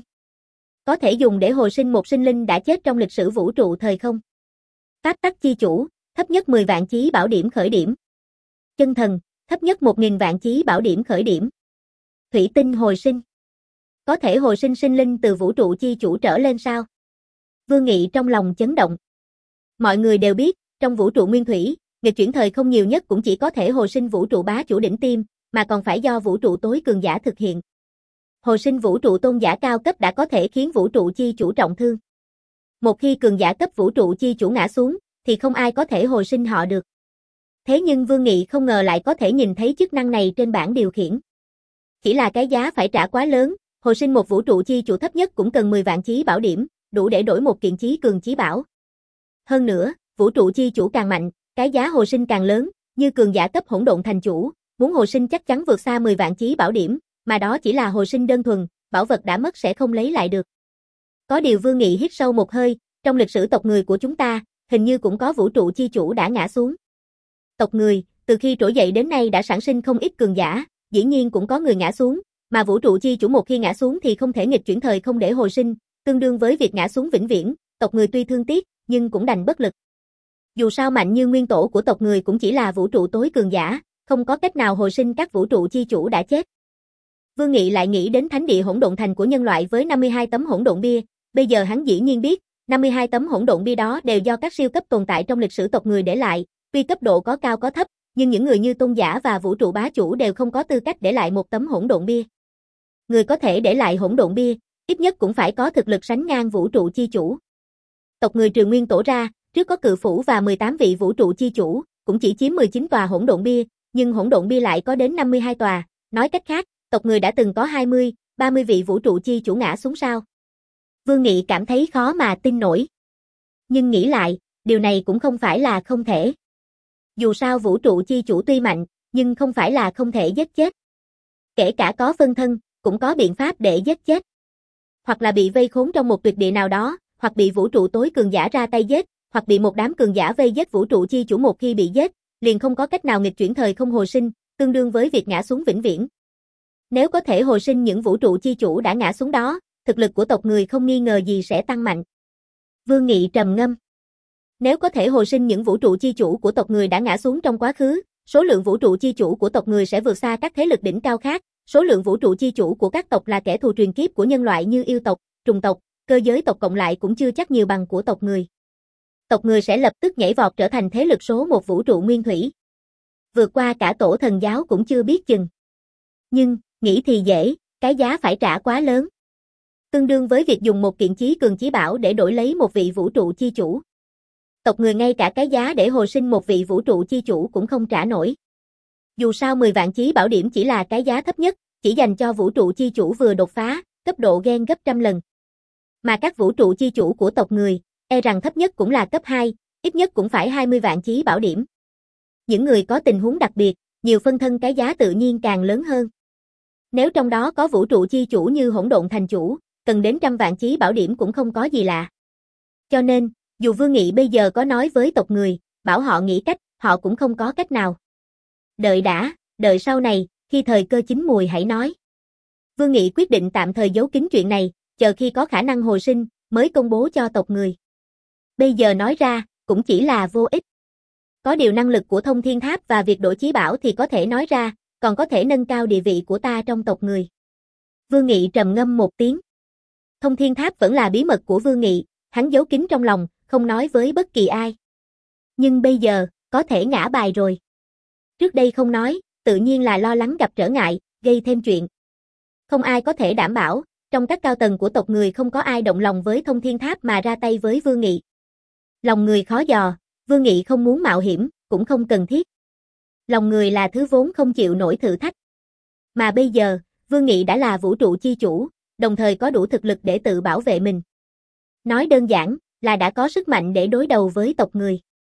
Có thể dùng để hồi sinh một sinh linh đã chết trong lịch sử vũ trụ thời không. Pháp tắc chi chủ, thấp nhất mười vạn chí bảo điểm khởi điểm. Chân thần, thấp nhất một nghìn vạn chí bảo điểm khởi điểm. Thủy tinh hồi sinh. Có thể hồi sinh sinh linh từ vũ trụ chi chủ trở lên sao? Vương Nghị trong lòng chấn động. Mọi người đều biết, trong vũ trụ nguyên thủy, nghịch chuyển thời không nhiều nhất cũng chỉ có thể hồi sinh vũ trụ bá chủ đỉnh tiêm, mà còn phải do vũ trụ tối cường giả thực hiện. Hồi sinh vũ trụ tôn giả cao cấp đã có thể khiến vũ trụ chi chủ trọng thương. Một khi cường giả cấp vũ trụ chi chủ ngã xuống, thì không ai có thể hồi sinh họ được. Thế nhưng Vương Nghị không ngờ lại có thể nhìn thấy chức năng này trên bảng điều khiển. Chỉ là cái giá phải trả quá lớn, hồi sinh một vũ trụ chi chủ thấp nhất cũng cần mười vạn chí bảo điểm, đủ để đổi một kiện chí cường chí bảo. Hơn nữa, vũ trụ chi chủ càng mạnh, cái giá hồi sinh càng lớn, như cường giả cấp Hỗn Độn Thành Chủ, muốn hồi sinh chắc chắn vượt xa mười vạn chí bảo điểm, mà đó chỉ là hồi sinh đơn thuần, bảo vật đã mất sẽ không lấy lại được. Có điều Vương Nghị hít sâu một hơi, trong lịch sử tộc người của chúng ta, hình như cũng có vũ trụ chi chủ đã ngã xuống. Tộc người, từ khi trỗi dậy đến nay đã sản sinh không ít cường giả, dĩ nhiên cũng có người ngã xuống, mà vũ trụ chi chủ một khi ngã xuống thì không thể nghịch chuyển thời không để hồi sinh, tương đương với việc ngã xuống vĩnh viễn, tộc người tuy thương tiếc, nhưng cũng đành bất lực. Dù sao mạnh như nguyên tổ của tộc người cũng chỉ là vũ trụ tối cường giả, không có cách nào hồi sinh các vũ trụ chi chủ đã chết. Vương Nghị lại nghĩ đến thánh địa hỗn độn thành của nhân loại với năm mươi hai tấm hỗn độn bia, bây giờ hắn dĩ nhiên biết, năm mươi hai tấm hỗn độn bia đó đều do các siêu cấp tồn tại trong lịch sử tộc người để lại, tuy cấp độ có cao có thấp, nhưng những người như tôn giả và vũ trụ bá chủ đều không có tư cách để lại một tấm hỗn độn bia. Người có thể để lại hỗn độn bia, ít nhất cũng phải có thực lực sánh ngang vũ trụ chi chủ. Tộc người trừ nguyên tổ ra, trước có cự phủ và mười tám vị vũ trụ chi chủ, cũng chỉ chiếm mười chín tòa hỗn độn bia, nhưng hỗn độn bia lại có đến năm mươi hai tòa, nói cách khác, tộc người đã từng có hai mươi, ba mươi vị vũ trụ chi chủ ngã xuống sao. Vương Nghị cảm thấy khó mà tin nổi. Nhưng nghĩ lại, điều này cũng không phải là không thể. Dù sao vũ trụ chi chủ tuy mạnh, nhưng không phải là không thể giết chết. Kể cả có phân thân, cũng có biện pháp để giết chết. Hoặc là bị vây khốn trong một tuyệt địa nào đó, hoặc bị vũ trụ tối cường giả ra tay giết, hoặc bị một đám cường giả vây giết vũ trụ chi chủ một khi bị giết, liền không có cách nào nghịch chuyển thời không hồi sinh, tương đương với việc ngã xuống vĩnh viễn. Nếu có thể hồi sinh những vũ trụ chi chủ đã ngã xuống đó, thực lực của tộc người không nghi ngờ gì sẽ tăng mạnh. Vương Nghị trầm ngâm. Nếu có thể hồi sinh những vũ trụ chi chủ của tộc người đã ngã xuống trong quá khứ, số lượng vũ trụ chi chủ của tộc người sẽ vượt xa các thế lực đỉnh cao khác, số lượng vũ trụ chi chủ của các tộc là kẻ thù truyền kiếp của nhân loại như yêu tộc, trùng tộc, cơ giới tộc cộng lại cũng chưa chắc nhiều bằng của tộc người. Tộc người sẽ lập tức nhảy vọt trở thành thế lực số một vũ trụ nguyên thủy. Vượt qua cả tổ thần giáo cũng chưa biết chừng. Nhưng, nghĩ thì dễ, cái giá phải trả quá lớn. Tương đương với việc dùng một kiện chí cường chí bảo để đổi lấy một vị vũ trụ chi chủ. Tộc người ngay cả cái giá để hồi sinh một vị vũ trụ chi chủ cũng không trả nổi. Dù sao mười vạn chí bảo điểm chỉ là cái giá thấp nhất, chỉ dành cho vũ trụ chi chủ vừa đột phá, cấp độ gen gấp trăm lần. Mà các vũ trụ chi chủ của tộc người, e rằng thấp nhất cũng là cấp hai, ít nhất cũng phải hai mươi vạn chí bảo điểm. Những người có tình huống đặc biệt, nhiều phân thân cái giá tự nhiên càng lớn hơn. Nếu trong đó có vũ trụ chi chủ như Hỗn Độn Thành Chủ, cần đến trăm vạn chí bảo điểm cũng không có gì lạ. Cho nên, dù Vương Nghị bây giờ có nói với tộc người, bảo họ nghĩ cách, họ cũng không có cách nào. Đợi đã, đợi sau này, khi thời cơ chín mùi hãy nói. Vương Nghị quyết định tạm thời giấu kín chuyện này, chờ khi có khả năng hồi sinh, mới công bố cho tộc người. Bây giờ nói ra, cũng chỉ là vô ích. Có điều năng lực của Thông Thiên Tháp và việc đổi chí bảo thì có thể nói ra, còn có thể nâng cao địa vị của ta trong tộc người. Vương Nghị trầm ngâm một tiếng. Thông Thiên Tháp vẫn là bí mật của Vương Nghị, hắn giấu kín trong lòng, không nói với bất kỳ ai. Nhưng bây giờ, có thể ngã bài rồi. Trước đây không nói, tự nhiên là lo lắng gặp trở ngại, gây thêm chuyện. Không ai có thể đảm bảo, trong các cao tầng của tộc người không có ai động lòng với Thông Thiên Tháp mà ra tay với Vương Nghị. Lòng người khó dò, Vương Nghị không muốn mạo hiểm, cũng không cần thiết. Lòng người là thứ vốn không chịu nổi thử thách. Mà bây giờ, Vương Nghị đã là vũ trụ chi chủ, đồng thời có đủ thực lực để tự bảo vệ mình. Nói đơn giản, là đã có sức mạnh để đối đầu với tộc người.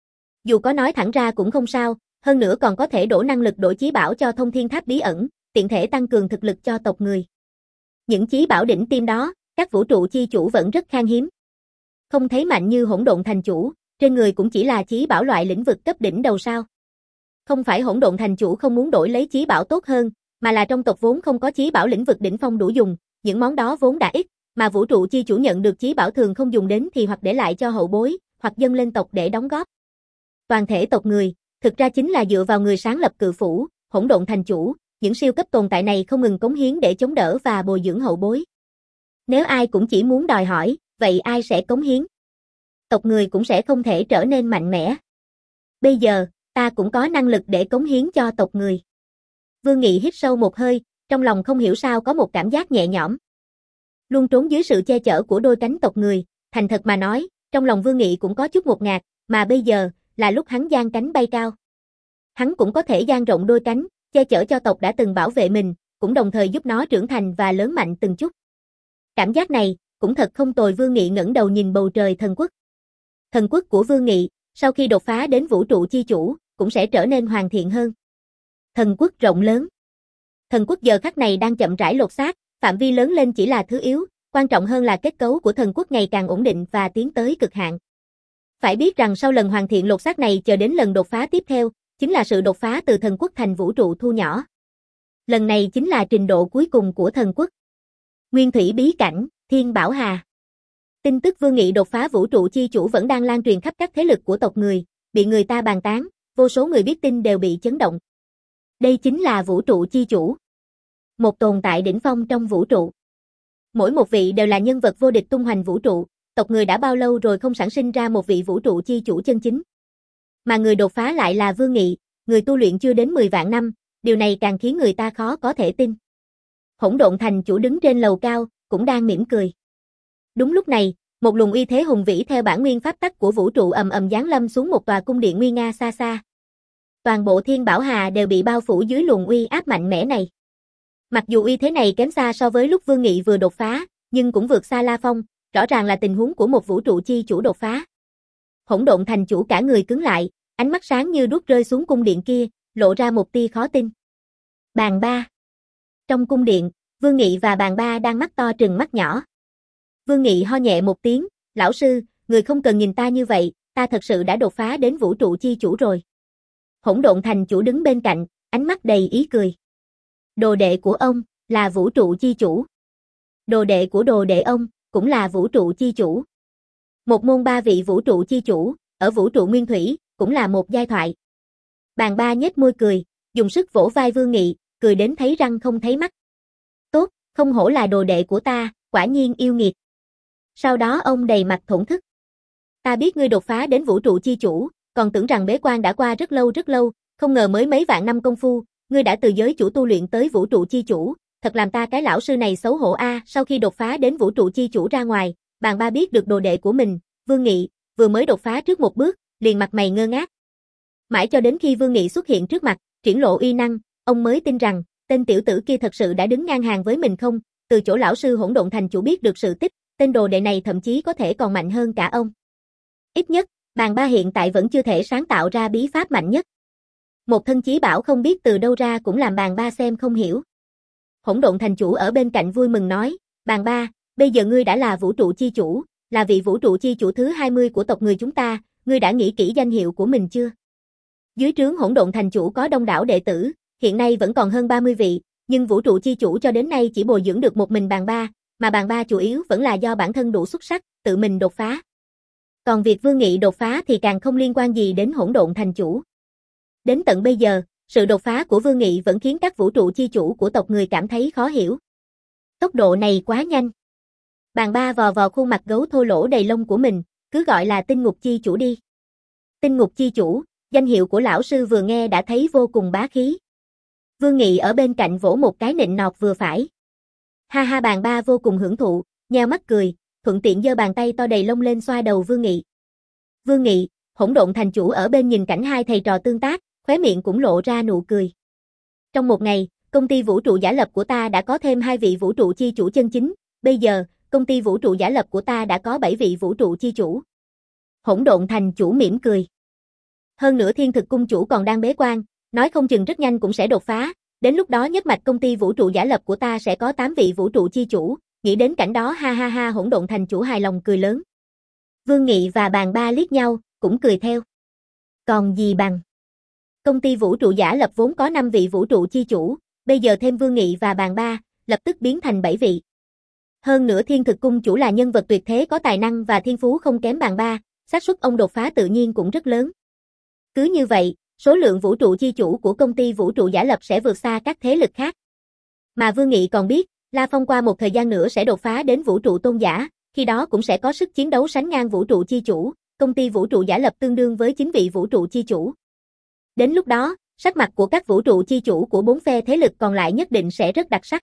Dù có nói thẳng ra cũng không sao, hơn nữa còn có thể đổ năng lực đổi chí bảo cho Thông Thiên Tháp bí ẩn, tiện thể tăng cường thực lực cho tộc người. Những chí bảo đỉnh tiêm đó, các vũ trụ chi chủ vẫn rất khan hiếm. Không thấy mạnh như Hỗn Độn Thành Chủ, trên người cũng chỉ là chí bảo loại lĩnh vực cấp đỉnh đầu sao. Không phải Hỗn Độn Thành Chủ không muốn đổi lấy chí bảo tốt hơn, mà là trong tộc vốn không có chí bảo lĩnh vực đỉnh phong đủ dùng, những món đó vốn đã ít, mà vũ trụ chi chủ nhận được chí bảo thường không dùng đến thì hoặc để lại cho hậu bối, hoặc dâng lên tộc để đóng góp. Toàn thể tộc người, thực ra chính là dựa vào người sáng lập Cự Phủ, Hỗn Độn Thành Chủ, những siêu cấp tồn tại này không ngừng cống hiến để chống đỡ và bồi dưỡng hậu bối. Nếu ai cũng chỉ muốn đòi hỏi, vậy ai sẽ cống hiến? Tộc người cũng sẽ không thể trở nên mạnh mẽ. Bây giờ, ta cũng có năng lực để cống hiến cho tộc người. Vương Nghị hít sâu một hơi, trong lòng không hiểu sao có một cảm giác nhẹ nhõm. Luôn trốn dưới sự che chở của đôi cánh tộc người, thành thật mà nói, trong lòng Vương Nghị cũng có chút ngột ngạt, mà bây giờ, là lúc hắn giang cánh bay cao. Hắn cũng có thể dang rộng đôi cánh, che chở cho tộc đã từng bảo vệ mình, cũng đồng thời giúp nó trưởng thành và lớn mạnh từng chút. Cảm giác này, cũng thật không tồi. Vương Nghị ngẩng đầu nhìn bầu trời thần quốc. Thần quốc của Vương Nghị, sau khi đột phá đến vũ trụ chi chủ, cũng sẽ trở nên hoàn thiện hơn. Thần quốc rộng lớn. Thần quốc giờ khắc này đang chậm rãi lột xác, phạm vi lớn lên chỉ là thứ yếu, quan trọng hơn là kết cấu của thần quốc ngày càng ổn định và tiến tới cực hạn. Phải biết rằng sau lần hoàn thiện lột xác này chờ đến lần đột phá tiếp theo, chính là sự đột phá từ thần quốc thành vũ trụ thu nhỏ. Lần này chính là trình độ cuối cùng của thần quốc. Nguyên thủy bí cảnh, Thiên Bảo Hà. Tin tức Vương Nghị đột phá vũ trụ chi chủ vẫn đang lan truyền khắp các thế lực của tộc người, bị người ta bàn tán, vô số người biết tin đều bị chấn động. Đây chính là vũ trụ chi chủ. Một tồn tại đỉnh phong trong vũ trụ. Mỗi một vị đều là nhân vật vô địch tung hoành vũ trụ, tộc người đã bao lâu rồi không sản sinh ra một vị vũ trụ chi chủ chân chính. Mà người đột phá lại là Vương Nghị, người tu luyện chưa đến mười vạn năm, điều này càng khiến người ta khó có thể tin. Hỗn Độn Thành Chủ đứng trên lầu cao, cũng đang mỉm cười. Đúng lúc này, một luồng uy thế hùng vĩ theo bản nguyên pháp tắc của vũ trụ ầm ầm giáng lâm xuống một tòa cung điện nguy nga xa xa. Toàn bộ Thiên Bảo Hà đều bị bao phủ dưới luồng uy áp mạnh mẽ này. Mặc dù uy thế này kém xa so với lúc Vương Nghị vừa đột phá, nhưng cũng vượt xa La Phong, rõ ràng là tình huống của một vũ trụ chi chủ đột phá. Hỗn Độn Thành Chủ cả người cứng lại, ánh mắt sáng như đuốc rơi xuống cung điện kia, lộ ra một tia khó tin. Bàn Ba. Trong cung điện, Vương Nghị và Bàn Ba đang mắt to trừng mắt nhỏ. Vương Nghị ho nhẹ một tiếng, lão sư, người không cần nhìn ta như vậy, ta thật sự đã đột phá đến vũ trụ chi chủ rồi. Hỗn Độn Thành Chủ đứng bên cạnh, ánh mắt đầy ý cười. Đồ đệ của ông, là vũ trụ chi chủ. Đồ đệ của đồ đệ ông, cũng là vũ trụ chi chủ. Một môn ba vị vũ trụ chi chủ, ở vũ trụ nguyên thủy, cũng là một giai thoại. Bàn Ba nhếch môi cười, dùng sức vỗ vai Vương Nghị, cười đến thấy răng không thấy mắt. Tốt, không hổ là đồ đệ của ta, quả nhiên yêu nghiệt. Sau đó ông đầy mặt thổn thức. Ta biết ngươi đột phá đến vũ trụ chi chủ, còn tưởng rằng bế quan đã qua rất lâu rất lâu, không ngờ mới mấy vạn năm công phu, ngươi đã từ giới chủ tu luyện tới vũ trụ chi chủ, thật làm ta cái lão sư này xấu hổ a. Sau khi đột phá đến vũ trụ chi chủ ra ngoài, Bàn Ba biết được đồ đệ của mình, Vương Nghị, vừa mới đột phá trước một bước, liền mặt mày ngơ ngác. Mãi cho đến khi Vương Nghị xuất hiện trước mặt, triển lộ uy năng, ông mới tin rằng, tên tiểu tử kia thật sự đã đứng ngang hàng với mình không, từ chỗ lão sư Hỗn Độn Thành Chủ biết được sự tích, tên đồ đệ này thậm chí có thể còn mạnh hơn cả ông. Ít nhất, Bàn Ba hiện tại vẫn chưa thể sáng tạo ra bí pháp mạnh nhất. Một thân chí bảo không biết từ đâu ra cũng làm Bàn Ba xem không hiểu. Hỗn Độn Thành Chủ ở bên cạnh vui mừng nói, Bàn Ba, bây giờ ngươi đã là vũ trụ chi chủ, là vị vũ trụ chi chủ thứ hai mươi của tộc người chúng ta, ngươi đã nghĩ kỹ danh hiệu của mình chưa? Dưới trướng Hỗn Độn Thành chủ có đông đảo đệ tử, hiện nay vẫn còn hơn ba mươi vị, nhưng vũ trụ chi chủ cho đến nay chỉ bồi dưỡng được một mình Bàn Ba, mà Bàn Ba chủ yếu vẫn là do bản thân đủ xuất sắc, tự mình đột phá. Còn việc Vương Nghị đột phá thì càng không liên quan gì đến Hỗn Độn Thành chủ. Đến tận bây giờ, sự đột phá của Vương Nghị vẫn khiến các vũ trụ chi chủ của tộc người cảm thấy khó hiểu. Tốc độ này quá nhanh. Bàn Ba vò vò khuôn mặt gấu thô lỗ đầy lông của mình, cứ gọi là Tinh Ngục chi chủ đi. Tinh Ngục chi chủ, danh hiệu của lão sư vừa nghe đã thấy vô cùng bá khí. Vương Nghị ở bên cạnh vỗ một cái nịnh nọt vừa phải. Ha ha, Bàn Ba vô cùng hưởng thụ, nheo mắt cười, thuận tiện giơ bàn tay to đầy lông lên xoa đầu Vương Nghị. Vương Nghị, Hỗn Độn Thành chủ ở bên nhìn cảnh hai thầy trò tương tác, khóe miệng cũng lộ ra nụ cười. Trong một ngày, công ty vũ trụ giả lập của ta đã có thêm hai vị vũ trụ chi chủ chân chính, bây giờ, công ty vũ trụ giả lập của ta đã có bảy vị vũ trụ chi chủ. Hỗn Độn Thành chủ mỉm cười. Hơn nữa Thiên Thực cung chủ còn đang bế quan, nói không chừng rất nhanh cũng sẽ đột phá, đến lúc đó nhất mạch công ty vũ trụ giả lập của ta sẽ có tám vị vũ trụ chi chủ, nghĩ đến cảnh đó ha ha ha. Hỗn Độn Thành chủ hài lòng cười lớn. Vương Nghị và Bàn Ba liếc nhau, cũng cười theo. Còn gì bằng. Công ty vũ trụ giả lập vốn có năm vị vũ trụ chi chủ, bây giờ thêm Vương Nghị và Bàn Ba, lập tức biến thành bảy vị. Hơn nữa Thiên Thực cung chủ là nhân vật tuyệt thế có tài năng và thiên phú không kém Bàn Ba, xác suất ông đột phá tự nhiên cũng rất lớn. Cứ như vậy, số lượng vũ trụ chi chủ của công ty vũ trụ giả lập sẽ vượt xa các thế lực khác. Mà Vương Nghị còn biết, La Phong qua một thời gian nữa sẽ đột phá đến vũ trụ tôn giả, khi đó cũng sẽ có sức chiến đấu sánh ngang vũ trụ chi chủ, công ty vũ trụ giả lập tương đương với chín vị vũ trụ chi chủ. Đến lúc đó, sắc mặt của các vũ trụ chi chủ của bốn phe thế lực còn lại nhất định sẽ rất đặc sắc.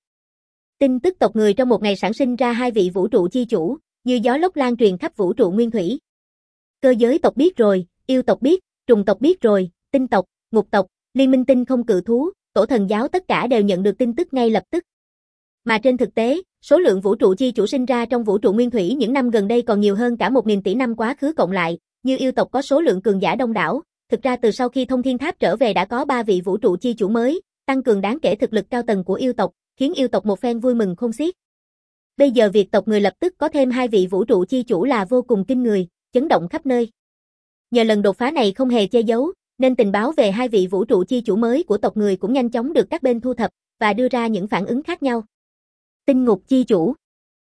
Tin tức tộc người trong một ngày sản sinh ra hai vị vũ trụ chi chủ, như gió lốc lan truyền khắp vũ trụ nguyên thủy. Cơ giới tộc biết rồi, yêu tộc biết, trùng tộc biết rồi, tinh tộc, ngục tộc, liên minh tinh không cự thú, tổ thần giáo tất cả đều nhận được tin tức ngay lập tức. Mà trên thực tế, số lượng vũ trụ chi chủ sinh ra trong vũ trụ nguyên thủy những năm gần đây còn nhiều hơn cả một nghìn tỷ năm quá khứ cộng lại, như yêu tộc có số lượng cường giả đông đảo. Thực ra từ sau khi Thông Thiên Tháp trở về đã có ba vị vũ trụ chi chủ mới, tăng cường đáng kể thực lực cao tầng của yêu tộc, khiến yêu tộc một phen vui mừng khôn xiết. Bây giờ việc tộc người lập tức có thêm hai vị vũ trụ chi chủ là vô cùng kinh người, chấn động khắp nơi. Nhờ lần đột phá này không hề che giấu, nên tình báo về hai vị vũ trụ chi chủ mới của tộc người cũng nhanh chóng được các bên thu thập và đưa ra những phản ứng khác nhau. Tinh Ngục chi chủ,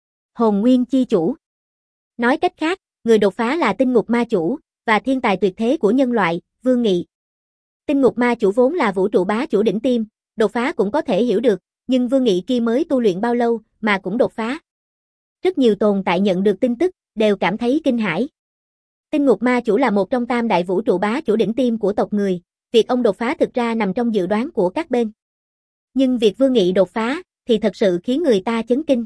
Hồn Nguyên chi chủ. Nói cách khác, người đột phá là Tinh Ngục ma chủ và thiên tài tuyệt thế của nhân loại, Vương Nghị. Tinh Ngục ma chủ vốn là vũ trụ bá chủ đỉnh tiêm, đột phá cũng có thể hiểu được, nhưng Vương Nghị kia mới tu luyện bao lâu mà cũng đột phá. Rất nhiều tồn tại nhận được tin tức, đều cảm thấy kinh hãi. Tinh Ngục ma chủ là một trong tam đại vũ trụ bá chủ đỉnh tiêm của tộc người, việc ông đột phá thực ra nằm trong dự đoán của các bên. Nhưng việc Vương Nghị đột phá, thì thật sự khiến người ta chấn kinh.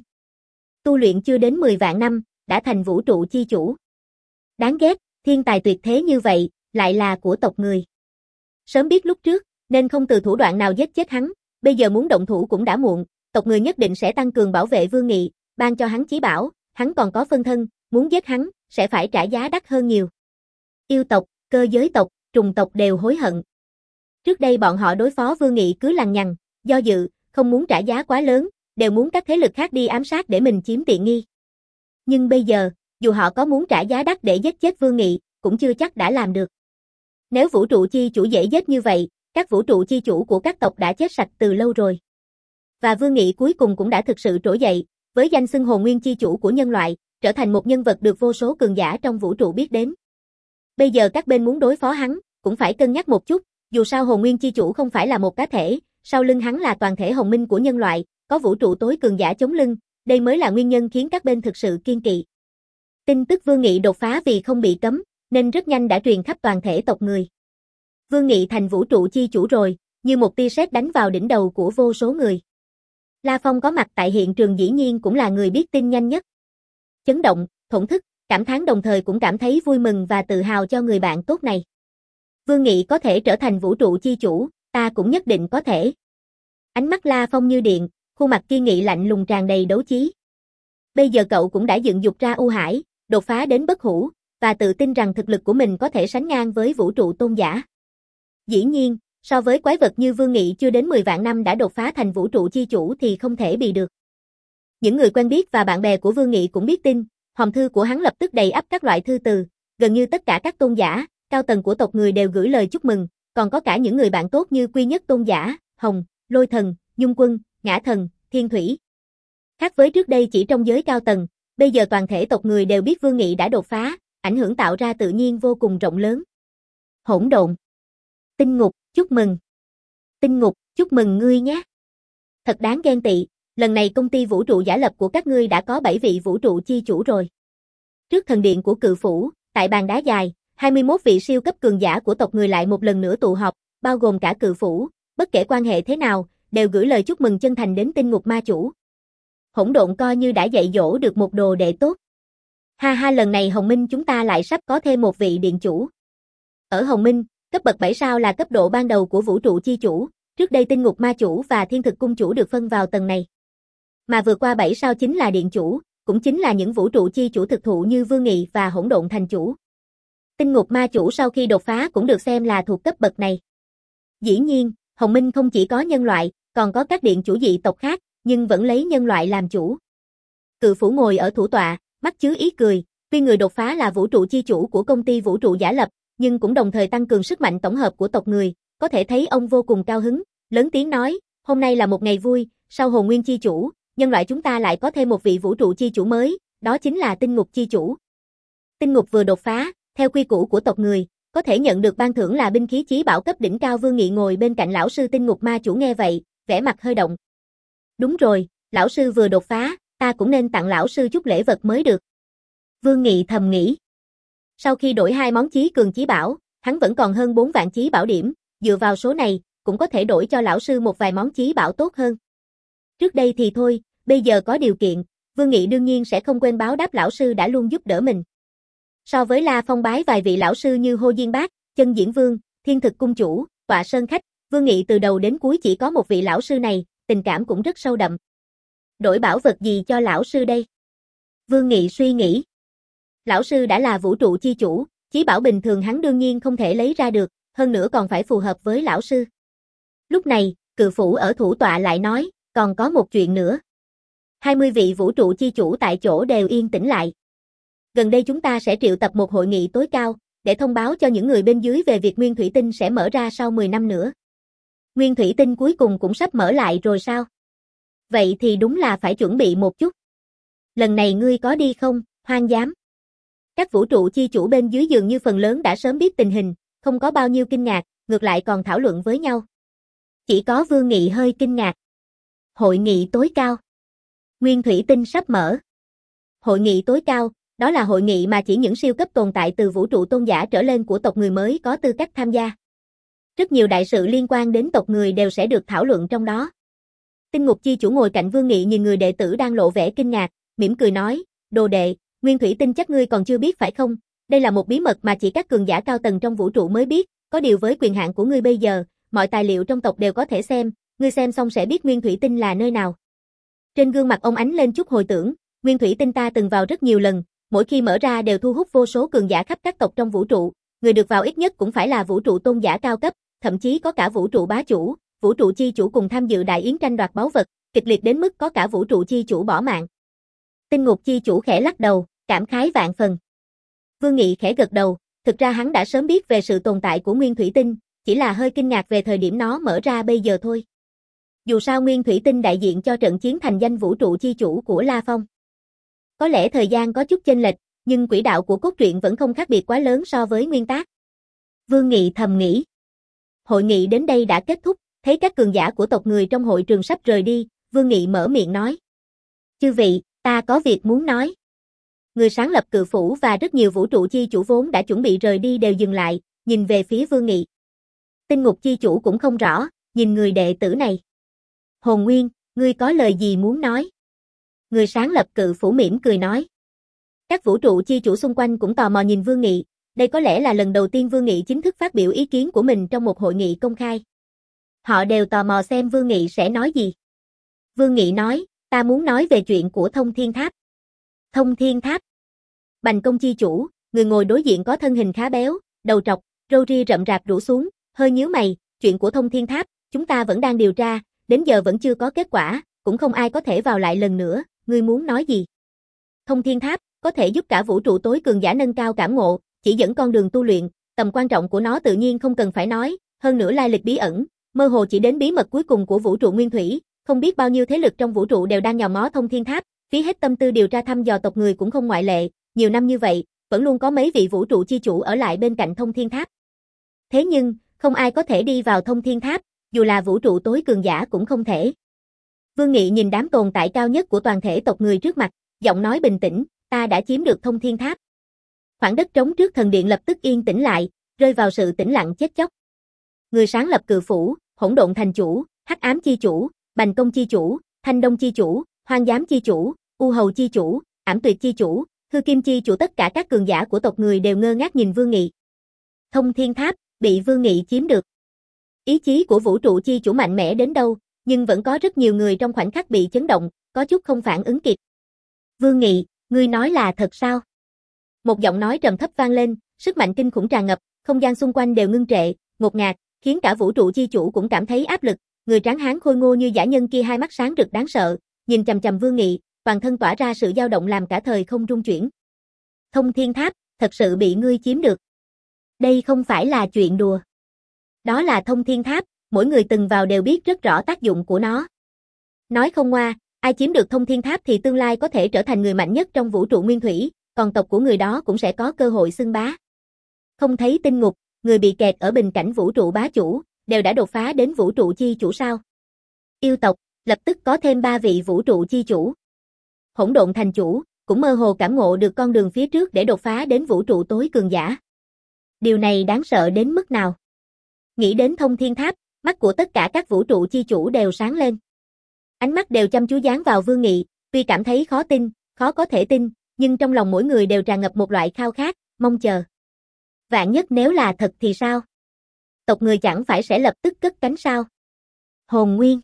Tu luyện chưa đến mười vạn năm, đã thành vũ trụ chi chủ. Đáng ghét, thiên tài tuyệt thế như vậy, lại là của tộc người. Sớm biết lúc trước, nên không từ thủ đoạn nào giết chết hắn, bây giờ muốn động thủ cũng đã muộn, tộc người nhất định sẽ tăng cường bảo vệ Vương Nghị, ban cho hắn chí bảo, hắn còn có phân thân, muốn giết hắn, sẽ phải trả giá đắt hơn nhiều. Yêu tộc, cơ giới tộc, trùng tộc đều hối hận. Trước đây bọn họ đối phó Vương Nghị cứ lằng nhằng, do dự, không muốn trả giá quá lớn, đều muốn các thế lực khác đi ám sát để mình chiếm tiện nghi. Nhưng bây giờ, dù họ có muốn trả giá đắt để giết chết Vương Nghị, cũng chưa chắc đã làm được. Nếu vũ trụ chi chủ dễ giết như vậy, các vũ trụ chi chủ của các tộc đã chết sạch từ lâu rồi. Và Vương Nghị cuối cùng cũng đã thực sự trỗi dậy, với danh xưng Hồn Nguyên chi chủ của nhân loại, trở thành một nhân vật được vô số cường giả trong vũ trụ biết đến. Bây giờ các bên muốn đối phó hắn, cũng phải cân nhắc một chút, dù sao Hồn Nguyên chi chủ không phải là một cá thể, sau lưng hắn là toàn thể hồng minh của nhân loại, có vũ trụ tối cường giả chống lưng, đây mới là nguyên nhân khiến các bên thực sự kiên kỵ. Tin tức Vương Nghị đột phá vì không bị cấm, nên rất nhanh đã truyền khắp toàn thể tộc người. Vương Nghị thành vũ trụ chi chủ rồi, như một tia sét đánh vào đỉnh đầu của vô số người. La Phong có mặt tại hiện trường dĩ nhiên cũng là người biết tin nhanh nhất. Chấn động, thổn thức, cảm thán đồng thời cũng cảm thấy vui mừng và tự hào cho người bạn tốt này. Vương Nghị có thể trở thành vũ trụ chi chủ, ta cũng nhất định có thể. Ánh mắt La Phong như điện, khuôn mặt kiên nghị lạnh lùng tràn đầy đấu chí. Bây giờ cậu cũng đã dựng dục ra U Hải, đột phá đến bất hủ, và tự tin rằng thực lực của mình có thể sánh ngang với vũ trụ tôn giả. Dĩ nhiên, so với quái vật như Vương Nghị chưa đến mười vạn năm đã đột phá thành vũ trụ chi chủ thì không thể bị được. Những người quen biết và bạn bè của Vương Nghị cũng biết tin, hòm thư của hắn lập tức đầy ắp các loại thư từ, gần như tất cả các tôn giả, cao tầng của tộc người đều gửi lời chúc mừng, còn có cả những người bạn tốt như Quy Nhất Tôn Giả, Hồng, Lôi Thần, Nhung Quân, Ngã Thần, Thiên Thủy. Khác với trước đây chỉ trong giới cao tầng, bây giờ toàn thể tộc người đều biết Vương Nghị đã đột phá, ảnh hưởng tạo ra tự nhiên vô cùng rộng lớn. Hỗn độn. Tinh Ngục, chúc mừng. Tinh Ngục, chúc mừng ngươi nhé. Thật đáng ghen tị, lần này công ty vũ trụ giả lập của các ngươi đã có bảy vị vũ trụ chi chủ rồi. Trước thần điện của Cự Phủ, tại bàn đá dài, hai mươi mốt vị siêu cấp cường giả của tộc người lại một lần nữa tụ họp, bao gồm cả Cự Phủ, bất kể quan hệ thế nào, đều gửi lời chúc mừng chân thành đến Tinh Ngục ma chủ. Hỗn độn coi như đã dạy dỗ được một đồ đệ tốt. Ha ha, lần này Hồng Minh chúng ta lại sắp có thêm một vị điện chủ. Ở Hồng Minh, cấp bậc bảy sao là cấp độ ban đầu của vũ trụ chi chủ, trước đây Tinh Ngục ma chủ và Thiên Thực cung chủ được phân vào tầng này. Mà vượt qua bảy sao chính là điện chủ, cũng chính là những vũ trụ chi chủ thực thụ như Vương Nghị và Hỗn Độn thành chủ. Tinh Ngục ma chủ sau khi đột phá cũng được xem là thuộc cấp bậc này. Dĩ nhiên, Hồng Minh không chỉ có nhân loại, còn có các điện chủ dị tộc khác, nhưng vẫn lấy nhân loại làm chủ. Cự Phủ ngồi ở thủ tọa, mắt chứa ý cười, tuy người đột phá là vũ trụ chi chủ của công ty vũ trụ giả lập, nhưng cũng đồng thời tăng cường sức mạnh tổng hợp của tộc người, có thể thấy ông vô cùng cao hứng, lớn tiếng nói, hôm nay là một ngày vui, sau Hồn Nguyên chi chủ, nhân loại chúng ta lại có thêm một vị vũ trụ chi chủ mới, đó chính là Tinh Ngục chi chủ. Tinh Ngục vừa đột phá, theo quy củ của tộc người, có thể nhận được ban thưởng là binh khí chí bảo cấp đỉnh cao. Vương Nghị ngồi bên cạnh lão sư Tinh Ngục ma chủ nghe vậy, vẻ mặt hơi động. Đúng rồi, lão sư vừa đột phá, ta cũng nên tặng lão sư chút lễ vật mới được. Vương Nghị thầm nghĩ. Sau khi đổi hai món chí cường chí bảo, hắn vẫn còn hơn bốn vạn chí bảo điểm, dựa vào số này, cũng có thể đổi cho lão sư một vài món chí bảo tốt hơn. Trước đây thì thôi, bây giờ có điều kiện, Vương Nghị đương nhiên sẽ không quên báo đáp lão sư đã luôn giúp đỡ mình. So với La Phong bái vài vị lão sư như Hồ Diên Bác, Chân Diễn Vương, Thiên Thực cung chủ, Tọa Sơn khách, Vương Nghị từ đầu đến cuối chỉ có một vị lão sư này, tình cảm cũng rất sâu đậm. Đổi bảo vật gì cho lão sư đây? Vương Nghị suy nghĩ. Lão sư đã là vũ trụ chi chủ, chí bảo bình thường hắn đương nhiên không thể lấy ra được, hơn nữa còn phải phù hợp với lão sư. Lúc này, Cự Phủ ở thủ tọa lại nói, còn có một chuyện nữa. hai mươi vị vũ trụ chi chủ tại chỗ đều yên tĩnh lại. Gần đây chúng ta sẽ triệu tập một hội nghị tối cao, để thông báo cho những người bên dưới về việc Nguyên Thủy Tinh sẽ mở ra sau mười năm nữa. Nguyên Thủy Tinh cuối cùng cũng sắp mở lại rồi sao? Vậy thì đúng là phải chuẩn bị một chút. Lần này ngươi có đi không, Hoang Dám? Các vũ trụ chi chủ bên dưới dường như phần lớn đã sớm biết tình hình, không có bao nhiêu kinh ngạc, ngược lại còn thảo luận với nhau. Chỉ có Vương Nghị hơi kinh ngạc. Hội nghị tối cao. Nguyên Thủy Tinh sắp mở. Hội nghị tối cao, đó là hội nghị mà chỉ những siêu cấp tồn tại từ vũ trụ tôn giả trở lên của tộc người mới có tư cách tham gia. Rất nhiều đại sự liên quan đến tộc người đều sẽ được thảo luận trong đó. Tinh Ngục chi chủ ngồi cạnh Vương Nghị nhìn người đệ tử đang lộ vẻ kinh ngạc, mỉm cười nói, đồ đệ, Nguyên Thủy Tinh chắc ngươi còn chưa biết phải không? Đây là một bí mật mà chỉ các cường giả cao tầng trong vũ trụ mới biết, có điều với quyền hạn của ngươi bây giờ, mọi tài liệu trong tộc đều có thể xem, ngươi xem xong sẽ biết Nguyên Thủy Tinh là nơi nào. Trên gương mặt ông ánh lên chút hồi tưởng, Nguyên Thủy Tinh ta từng vào rất nhiều lần, mỗi khi mở ra đều thu hút vô số cường giả khắp các tộc trong vũ trụ, người được vào ít nhất cũng phải là vũ trụ tôn giả cao cấp, thậm chí có cả vũ trụ bá chủ, vũ trụ chi chủ cùng tham dự đại yến tranh đoạt báu vật, kịch liệt đến mức có cả vũ trụ chi chủ bỏ mạng. Tinh Ngục chi chủ khẽ lắc đầu, cảm khái vạn phần. Vương Nghị khẽ gật đầu, thực ra hắn đã sớm biết về sự tồn tại của Nguyên Thủy Tinh, chỉ là hơi kinh ngạc về thời điểm nó mở ra bây giờ thôi. Dù sao Nguyên Thủy Tinh đại diện cho trận chiến thành danh vũ trụ chi chủ của La Phong. Có lẽ thời gian có chút chênh lệch, nhưng quỹ đạo của cốt truyện vẫn không khác biệt quá lớn so với nguyên tác. Vương Nghị thầm nghĩ. Hội nghị đến đây đã kết thúc, thấy các cường giả của tộc người trong hội trường sắp rời đi, Vương Nghị mở miệng nói. Chư vị, ta có việc muốn nói. Người sáng lập Cự Phủ và rất nhiều vũ trụ chi chủ vốn đã chuẩn bị rời đi đều dừng lại, nhìn về phía Vương Nghị. Tinh Ngục chi chủ cũng không rõ, nhìn người đệ tử này. Hồn Nguyên, ngươi có lời gì muốn nói? Người sáng lập Cự Phủ mỉm cười nói. Các vũ trụ chi chủ xung quanh cũng tò mò nhìn Vương Nghị, đây có lẽ là lần đầu tiên Vương Nghị chính thức phát biểu ý kiến của mình trong một hội nghị công khai. Họ đều tò mò xem Vương Nghị sẽ nói gì. Vương Nghị nói, ta muốn nói về chuyện của Thông Thiên Tháp. Thông Thiên Tháp. Bành Công chi chủ, người ngồi đối diện có thân hình khá béo, đầu trọc, râu ria rậm rạp rủ xuống, hơi nhíu mày, chuyện của Thông Thiên Tháp, chúng ta vẫn đang điều tra, đến giờ vẫn chưa có kết quả, cũng không ai có thể vào lại lần nữa, ngươi muốn nói gì? Thông Thiên Tháp, có thể giúp cả vũ trụ tối cường giả nâng cao cảm ngộ, chỉ dẫn con đường tu luyện, tầm quan trọng của nó tự nhiên không cần phải nói, hơn nữa lai lịch bí ẩn, mơ hồ chỉ đến bí mật cuối cùng của vũ trụ nguyên thủy, không biết bao nhiêu thế lực trong vũ trụ đều đang nhòm ngó Thông Thiên Tháp, phí hết tâm tư điều tra thăm dò tộc người cũng không ngoại lệ, nhiều năm như vậy, vẫn luôn có mấy vị vũ trụ chi chủ ở lại bên cạnh Thông Thiên Tháp. Thế nhưng, không ai có thể đi vào Thông Thiên Tháp, dù là vũ trụ tối cường giả cũng không thể. Vương Nghị nhìn đám tồn tại cao nhất của toàn thể tộc người trước mặt, giọng nói bình tĩnh, ta đã chiếm được Thông Thiên Tháp. Khoảng đất trống trước thần điện lập tức yên tĩnh lại, rơi vào sự tĩnh lặng chết chóc. Người sáng lập Cự Phủ, Hỗn Độn Thành Chủ, Hắc Ám Chi Chủ, Bành Công Chi Chủ, Thanh Đông Chi Chủ, Hoang Giám Chi Chủ, U Hầu Chi Chủ, Ảm Tuyệt Chi Chủ, Hư Kim Chi Chủ, tất cả các cường giả của tộc người đều ngơ ngác nhìn Vương Nghị. Thông Thiên Tháp bị Vương Nghị chiếm được. Ý chí của vũ trụ chi chủ mạnh mẽ đến đâu, nhưng vẫn có rất nhiều người trong khoảnh khắc bị chấn động, có chút không phản ứng kịp. Vương Nghị, ngươi nói là thật sao? Một giọng nói trầm thấp vang lên, sức mạnh kinh khủng tràn ngập, không gian xung quanh đều ngưng trệ, ngột ngạt, khiến cả vũ trụ chi chủ cũng cảm thấy áp lực. Người tráng hán khôi ngô như dã nhân kia hai mắt sáng rực đáng sợ, nhìn chằm chằm Vương Nghị, toàn thân tỏa ra sự dao động làm cả thời không rung chuyển. Thông Thiên Tháp, thật sự bị ngươi chiếm được. Đây không phải là chuyện đùa. Đó là Thông Thiên Tháp, mỗi người từng vào đều biết rất rõ tác dụng của nó. Nói không ngoa, ai chiếm được Thông Thiên Tháp thì tương lai có thể trở thành người mạnh nhất trong vũ trụ nguyên thủy, còn tộc của người đó cũng sẽ có cơ hội xưng bá. Không thấy tinh ngục, người bị kẹt ở bình cảnh vũ trụ bá chủ, đều đã đột phá đến vũ trụ chi chủ sao? Yêu tộc, lập tức có thêm ba vị vũ trụ chi chủ. Hỗn Độn Thành Chủ, cũng mơ hồ cảm ngộ được con đường phía trước để đột phá đến vũ trụ tối cường giả. Điều này đáng sợ đến mức nào? Nghĩ đến Thông Thiên Tháp, mắt của tất cả các vũ trụ chi chủ đều sáng lên. Ánh mắt đều chăm chú dán vào Vương Nghị, tuy cảm thấy khó tin, khó có thể tin, nhưng trong lòng mỗi người đều tràn ngập một loại khao khát, mong chờ. Vạn nhất nếu là thật thì sao? Tộc người chẳng phải sẽ lập tức cất cánh sao? Hồn Nguyên.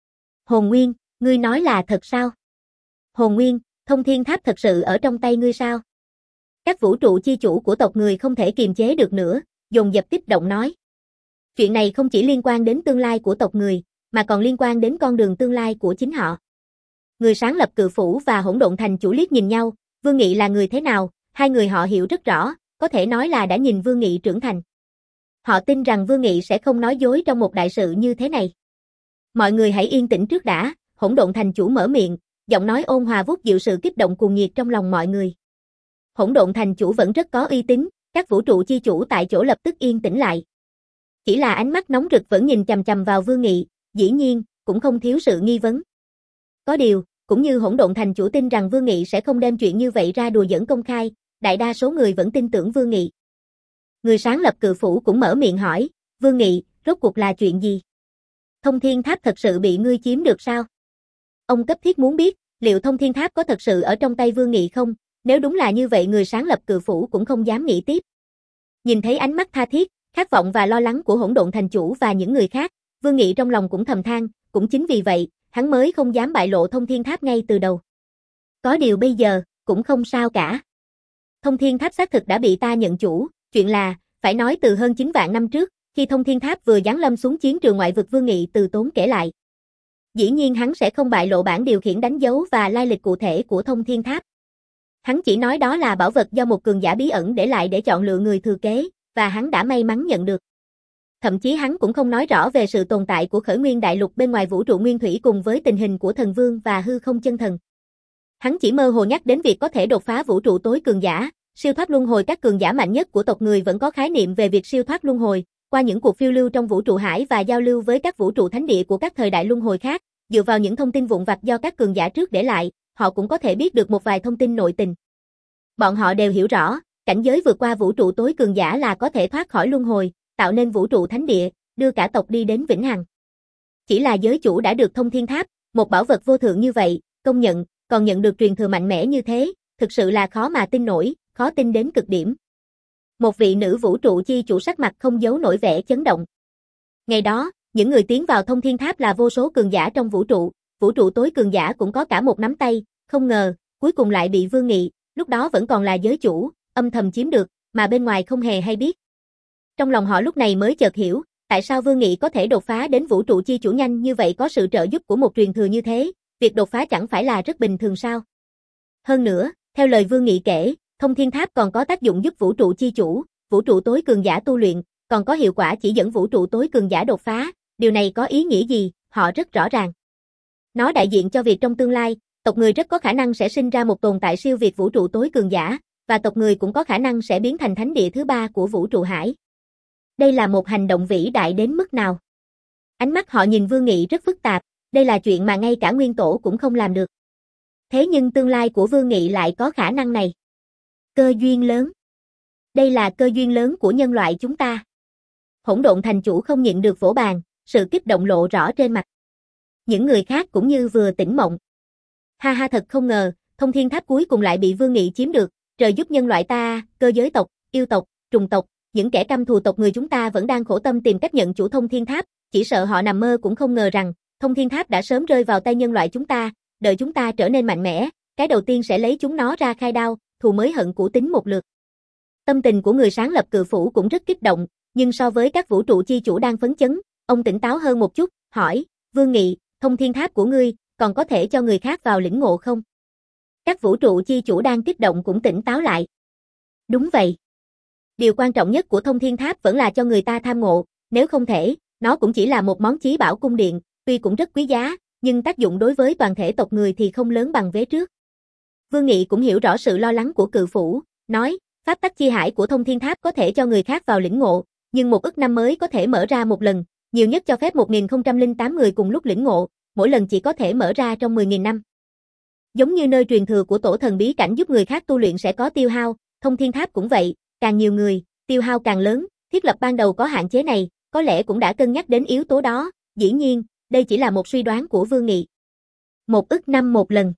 Hồn Nguyên, ngươi nói là thật sao? Hồn Nguyên, Thông Thiên Tháp thật sự ở trong tay ngươi sao? Các vũ trụ chi chủ của tộc người không thể kiềm chế được nữa, dồn dập kích động nói. Chuyện này không chỉ liên quan đến tương lai của tộc người, mà còn liên quan đến con đường tương lai của chính họ. Người sáng lập Cự Phủ và Hỗn Độn Thành Chủ liếc nhìn nhau, Vương Nghị là người thế nào, hai người họ hiểu rất rõ, có thể nói là đã nhìn Vương Nghị trưởng thành. Họ tin rằng Vương Nghị sẽ không nói dối trong một đại sự như thế này. Mọi người hãy yên tĩnh trước đã, Hỗn Độn Thành Chủ mở miệng, giọng nói ôn hòa vút dịu sự kích động cuồng nhiệt trong lòng mọi người. Hỗn Độn Thành Chủ vẫn rất có uy tín, các vũ trụ chi chủ tại chỗ lập tức yên tĩnh lại. Chỉ là ánh mắt nóng rực vẫn nhìn chằm chằm vào Vương Nghị, dĩ nhiên, cũng không thiếu sự nghi vấn. Có điều, cũng như Hỗn Độn Thành Chủ tin rằng Vương Nghị sẽ không đem chuyện như vậy ra đùa giỡn công khai, đại đa số người vẫn tin tưởng Vương Nghị. Người sáng lập Cự Phủ cũng mở miệng hỏi, Vương Nghị, rốt cuộc là chuyện gì? Thông Thiên Tháp thật sự bị ngươi chiếm được sao? Ông cấp thiết muốn biết, liệu Thông Thiên Tháp có thật sự ở trong tay Vương Nghị không? Nếu đúng là như vậy người sáng lập Cự Phủ cũng không dám nghĩ tiếp. Nhìn thấy ánh mắt tha thiết, khát vọng và lo lắng của Hỗn Độn Thành Chủ và những người khác, Vương Nghị trong lòng cũng thầm than, cũng chính vì vậy, hắn mới không dám bại lộ Thông Thiên Tháp ngay từ đầu. Có điều bây giờ, cũng không sao cả. Thông Thiên Tháp xác thực đã bị ta nhận chủ, chuyện là, phải nói từ hơn chín vạn năm trước, khi Thông Thiên Tháp vừa giáng lâm xuống chiến trường ngoại vực, Vương Nghị từ tốn kể lại. Dĩ nhiên hắn sẽ không bại lộ bản điều khiển đánh dấu và lai lịch cụ thể của Thông Thiên Tháp. Hắn chỉ nói đó là bảo vật do một cường giả bí ẩn để lại để chọn lựa người thừa kế, và hắn đã may mắn nhận được. Thậm chí hắn cũng không nói rõ về sự tồn tại của Khởi Nguyên Đại Lục bên ngoài vũ trụ nguyên thủy cùng với tình hình của Thần Vương và Hư Không Chân Thần. Hắn chỉ mơ hồ nhắc đến việc có thể đột phá vũ trụ tối cường giả, siêu thoát luân hồi. Các cường giả mạnh nhất của tộc người vẫn có khái niệm về việc siêu thoát luân hồi, qua những cuộc phiêu lưu trong vũ trụ hải và giao lưu với các vũ trụ thánh địa của các thời đại luân hồi khác, dựa vào những thông tin vụn vặt do các cường giả trước để lại, họ cũng có thể biết được một vài thông tin nội tình. Bọn họ đều hiểu rõ, cảnh giới vượt qua vũ trụ tối cường giả là có thể thoát khỏi luân hồi, tạo nên vũ trụ thánh địa, đưa cả tộc đi đến vĩnh hằng. Chỉ là giới chủ đã được Thông Thiên Tháp, một bảo vật vô thượng như vậy, công nhận, còn nhận được truyền thừa mạnh mẽ như thế, thực sự là khó mà tin nổi, khó tin đến cực điểm. Một vị nữ vũ trụ chi chủ sắc mặt không giấu nổi vẻ chấn động. Ngày đó, những người tiến vào Thông Thiên Tháp là vô số cường giả trong vũ trụ, vũ trụ tối cường giả cũng có cả một nắm tay, không ngờ, cuối cùng lại bị Vương Nghị, lúc đó vẫn còn là giới chủ, âm thầm chiếm được, mà bên ngoài không hề hay biết. Trong lòng họ lúc này mới chợt hiểu, tại sao Vương Nghị có thể đột phá đến vũ trụ chi chủ nhanh như vậy, có sự trợ giúp của một truyền thừa như thế, việc đột phá chẳng phải là rất bình thường sao? Hơn nữa, theo lời Vương Nghị kể, Thông Thiên Tháp còn có tác dụng giúp vũ trụ chi chủ, vũ trụ tối cường giả tu luyện, còn có hiệu quả chỉ dẫn vũ trụ tối cường giả đột phá, điều này có ý nghĩa gì, họ rất rõ ràng. Nó đại diện cho việc trong tương lai, tộc người rất có khả năng sẽ sinh ra một tồn tại siêu việt vũ trụ tối cường giả, và tộc người cũng có khả năng sẽ biến thành thánh địa thứ ba của vũ trụ hải. Đây là một hành động vĩ đại đến mức nào? Ánh mắt họ nhìn Vương Nghị rất phức tạp, đây là chuyện mà ngay cả nguyên tổ cũng không làm được. Thế nhưng tương lai của Vương Nghị lại có khả năng này. Cơ duyên lớn. Đây là cơ duyên lớn của nhân loại chúng ta. Hỗn Độn Thành Chủ không nhịn được vỗ bàn, sự kích động lộ rõ trên mặt. Những người khác cũng như vừa tỉnh mộng. Ha ha, thật không ngờ, Thông Thiên Tháp cuối cùng lại bị Vương Nghị chiếm được, trời giúp nhân loại ta, cơ giới tộc, yêu tộc, trùng tộc, những kẻ căm thù tộc người chúng ta vẫn đang khổ tâm tìm cách nhận chủ Thông Thiên Tháp, chỉ sợ họ nằm mơ cũng không ngờ rằng, Thông Thiên Tháp đã sớm rơi vào tay nhân loại chúng ta, đợi chúng ta trở nên mạnh mẽ, cái đầu tiên sẽ lấy chúng nó ra khai đao, thù mới hận cũ tính một lượt. Tâm tình của người sáng lập Cự Phủ cũng rất kích động, nhưng so với các vũ trụ chi chủ đang phấn chấn, ông tỉnh táo hơn một chút, hỏi, Vương Nghị, Thông Thiên Tháp của ngươi, còn có thể cho người khác vào lĩnh ngộ không? Các vũ trụ chi chủ đang kích động cũng tỉnh táo lại. Đúng vậy. Điều quan trọng nhất của Thông Thiên Tháp vẫn là cho người ta tham ngộ, nếu không thể, nó cũng chỉ là một món chí bảo cung điện, tuy cũng rất quý giá, nhưng tác dụng đối với toàn thể tộc người thì không lớn bằng vế trước. Vương Nghị cũng hiểu rõ sự lo lắng của Cự Phủ, nói, pháp tắc chi hải của Thông Thiên Tháp có thể cho người khác vào lĩnh ngộ, nhưng một ức năm mới có thể mở ra một lần, nhiều nhất cho phép một nghìn không trăm lẻ tám người cùng lúc lĩnh ngộ, mỗi lần chỉ có thể mở ra trong mười nghìn năm. Giống như nơi truyền thừa của tổ thần bí cảnh giúp người khác tu luyện sẽ có tiêu hao, Thông Thiên Tháp cũng vậy, càng nhiều người, tiêu hao càng lớn, thiết lập ban đầu có hạn chế này, có lẽ cũng đã cân nhắc đến yếu tố đó, dĩ nhiên, đây chỉ là một suy đoán của Vương Nghị. Một ức năm một lần.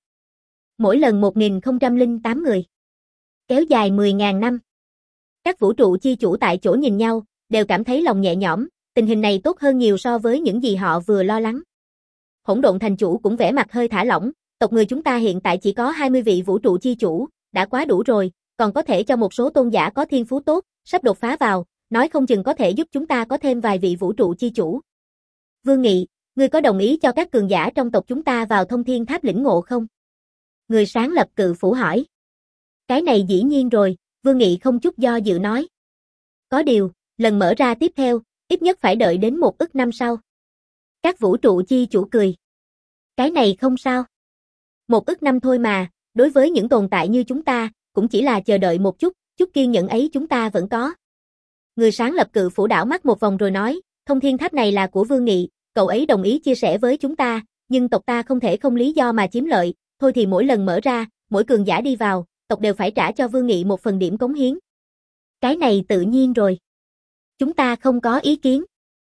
Mỗi lần một nghìn không trăm lẻ tám người. Kéo dài mười nghìn năm. Các vũ trụ chi chủ tại chỗ nhìn nhau, đều cảm thấy lòng nhẹ nhõm, tình hình này tốt hơn nhiều so với những gì họ vừa lo lắng. Hỗn Độn Thành Chủ cũng vẻ mặt hơi thả lỏng, tộc người chúng ta hiện tại chỉ có hai mươi vị vũ trụ chi chủ, đã quá đủ rồi, còn có thể cho một số tôn giả có thiên phú tốt, sắp đột phá vào, nói không chừng có thể giúp chúng ta có thêm vài vị vũ trụ chi chủ. Vương Nghị, ngươi có đồng ý cho các cường giả trong tộc chúng ta vào Thông Thiên Tháp lĩnh ngộ không? Người sáng lập Cự Phủ hỏi. Cái này dĩ nhiên rồi, Vương Nghị không chút do dự nói. Có điều, lần mở ra tiếp theo, ít nhất phải đợi đến một ức năm sau. Các vũ trụ chi chủ cười. Cái này không sao. Một ức năm thôi mà, đối với những tồn tại như chúng ta, cũng chỉ là chờ đợi một chút, chút kiên nhẫn ấy chúng ta vẫn có. Người sáng lập Cự Phủ đảo mắt một vòng rồi nói, Thông Thiên Tháp này là của Vương Nghị, cậu ấy đồng ý chia sẻ với chúng ta, nhưng tộc ta không thể không lý do mà chiếm lợi, thôi thì mỗi lần mở ra, mỗi cường giả đi vào, tộc đều phải trả cho Vương Nghị một phần điểm cống hiến. Cái này tự nhiên rồi. Chúng ta không có ý kiến.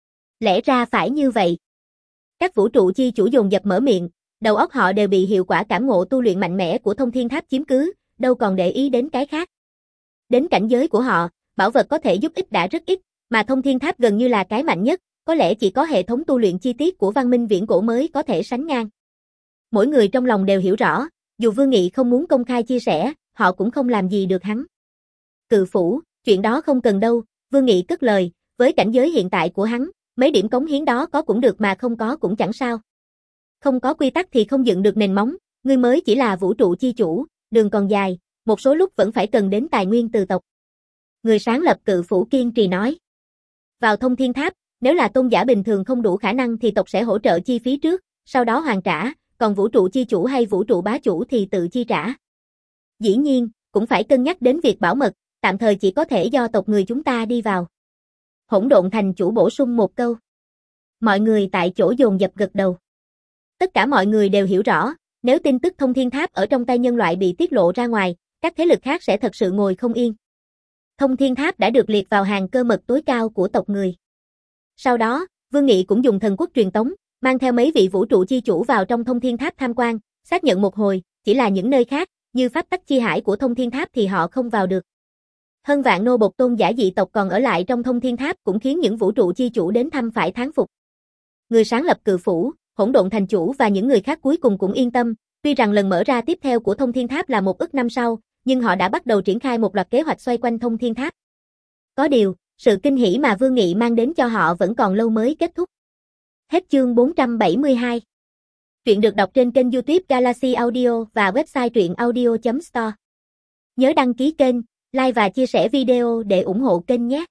Lẽ ra phải như vậy. Các vũ trụ chi chủ dồn dập mở miệng, đầu óc họ đều bị hiệu quả cảm ngộ tu luyện mạnh mẽ của Thông Thiên Tháp chiếm cứ, đâu còn để ý đến cái khác. Đến cảnh giới của họ, bảo vật có thể giúp ích đã rất ít, mà Thông Thiên Tháp gần như là cái mạnh nhất, có lẽ chỉ có hệ thống tu luyện chi tiết của văn minh viễn cổ mới có thể sánh ngang. Mỗi người trong lòng đều hiểu rõ, dù Vương Nghị không muốn công khai chia sẻ, họ cũng không làm gì được hắn. Cự Phủ, chuyện đó không cần đâu, Vương Nghị cất lời, với cảnh giới hiện tại của hắn, mấy điểm cống hiến đó có cũng được mà không có cũng chẳng sao. Không có quy tắc thì không dựng được nền móng, ngươi mới chỉ là vũ trụ chi chủ, đường còn dài, một số lúc vẫn phải cần đến tài nguyên từ tộc. Người sáng lập Cự Phủ kiên trì nói. Vào Thông Thiên Tháp, nếu là tôn giả bình thường không đủ khả năng thì tộc sẽ hỗ trợ chi phí trước, sau đó hoàn trả, còn vũ trụ chi chủ hay vũ trụ bá chủ thì tự chi trả. Dĩ nhiên, cũng phải cân nhắc đến việc bảo mật, tạm thời chỉ có thể do tộc người chúng ta đi vào. Hỗn Độn Thành Chủ bổ sung một câu. Mọi người tại chỗ dồn dập gật đầu. Tất cả mọi người đều hiểu rõ, nếu tin tức Thông Thiên Tháp ở trong tay nhân loại bị tiết lộ ra ngoài, các thế lực khác sẽ thật sự ngồi không yên. Thông Thiên Tháp đã được liệt vào hàng cơ mật tối cao của tộc người. Sau đó, Vương Nghị cũng dùng thần quốc truyền tống, mang theo mấy vị vũ trụ chi chủ vào trong Thông Thiên Tháp tham quan, xác nhận một hồi, chỉ là những nơi khác, như pháp tắc chi hải của Thông Thiên Tháp thì họ không vào được. Hơn vạn nô bộc tôn giả dị tộc còn ở lại trong Thông Thiên Tháp cũng khiến những vũ trụ chi chủ đến thăm phải thán phục. Người sáng lập Cự Phủ, Hỗn Độn Thành Chủ và những người khác cuối cùng cũng yên tâm, tuy rằng lần mở ra tiếp theo của Thông Thiên Tháp là một ức năm sau, nhưng họ đã bắt đầu triển khai một loạt kế hoạch xoay quanh Thông Thiên Tháp. Có điều, sự kinh hỉ mà Vương Nghị mang đến cho họ vẫn còn lâu mới kết thúc. Hết chương bốn trăm bảy mươi hai. Truyện được đọc trên kênh YouTube Galaxy Audio và website truyện audio chấm store. Nhớ đăng ký kênh, like và chia sẻ video để ủng hộ kênh nhé.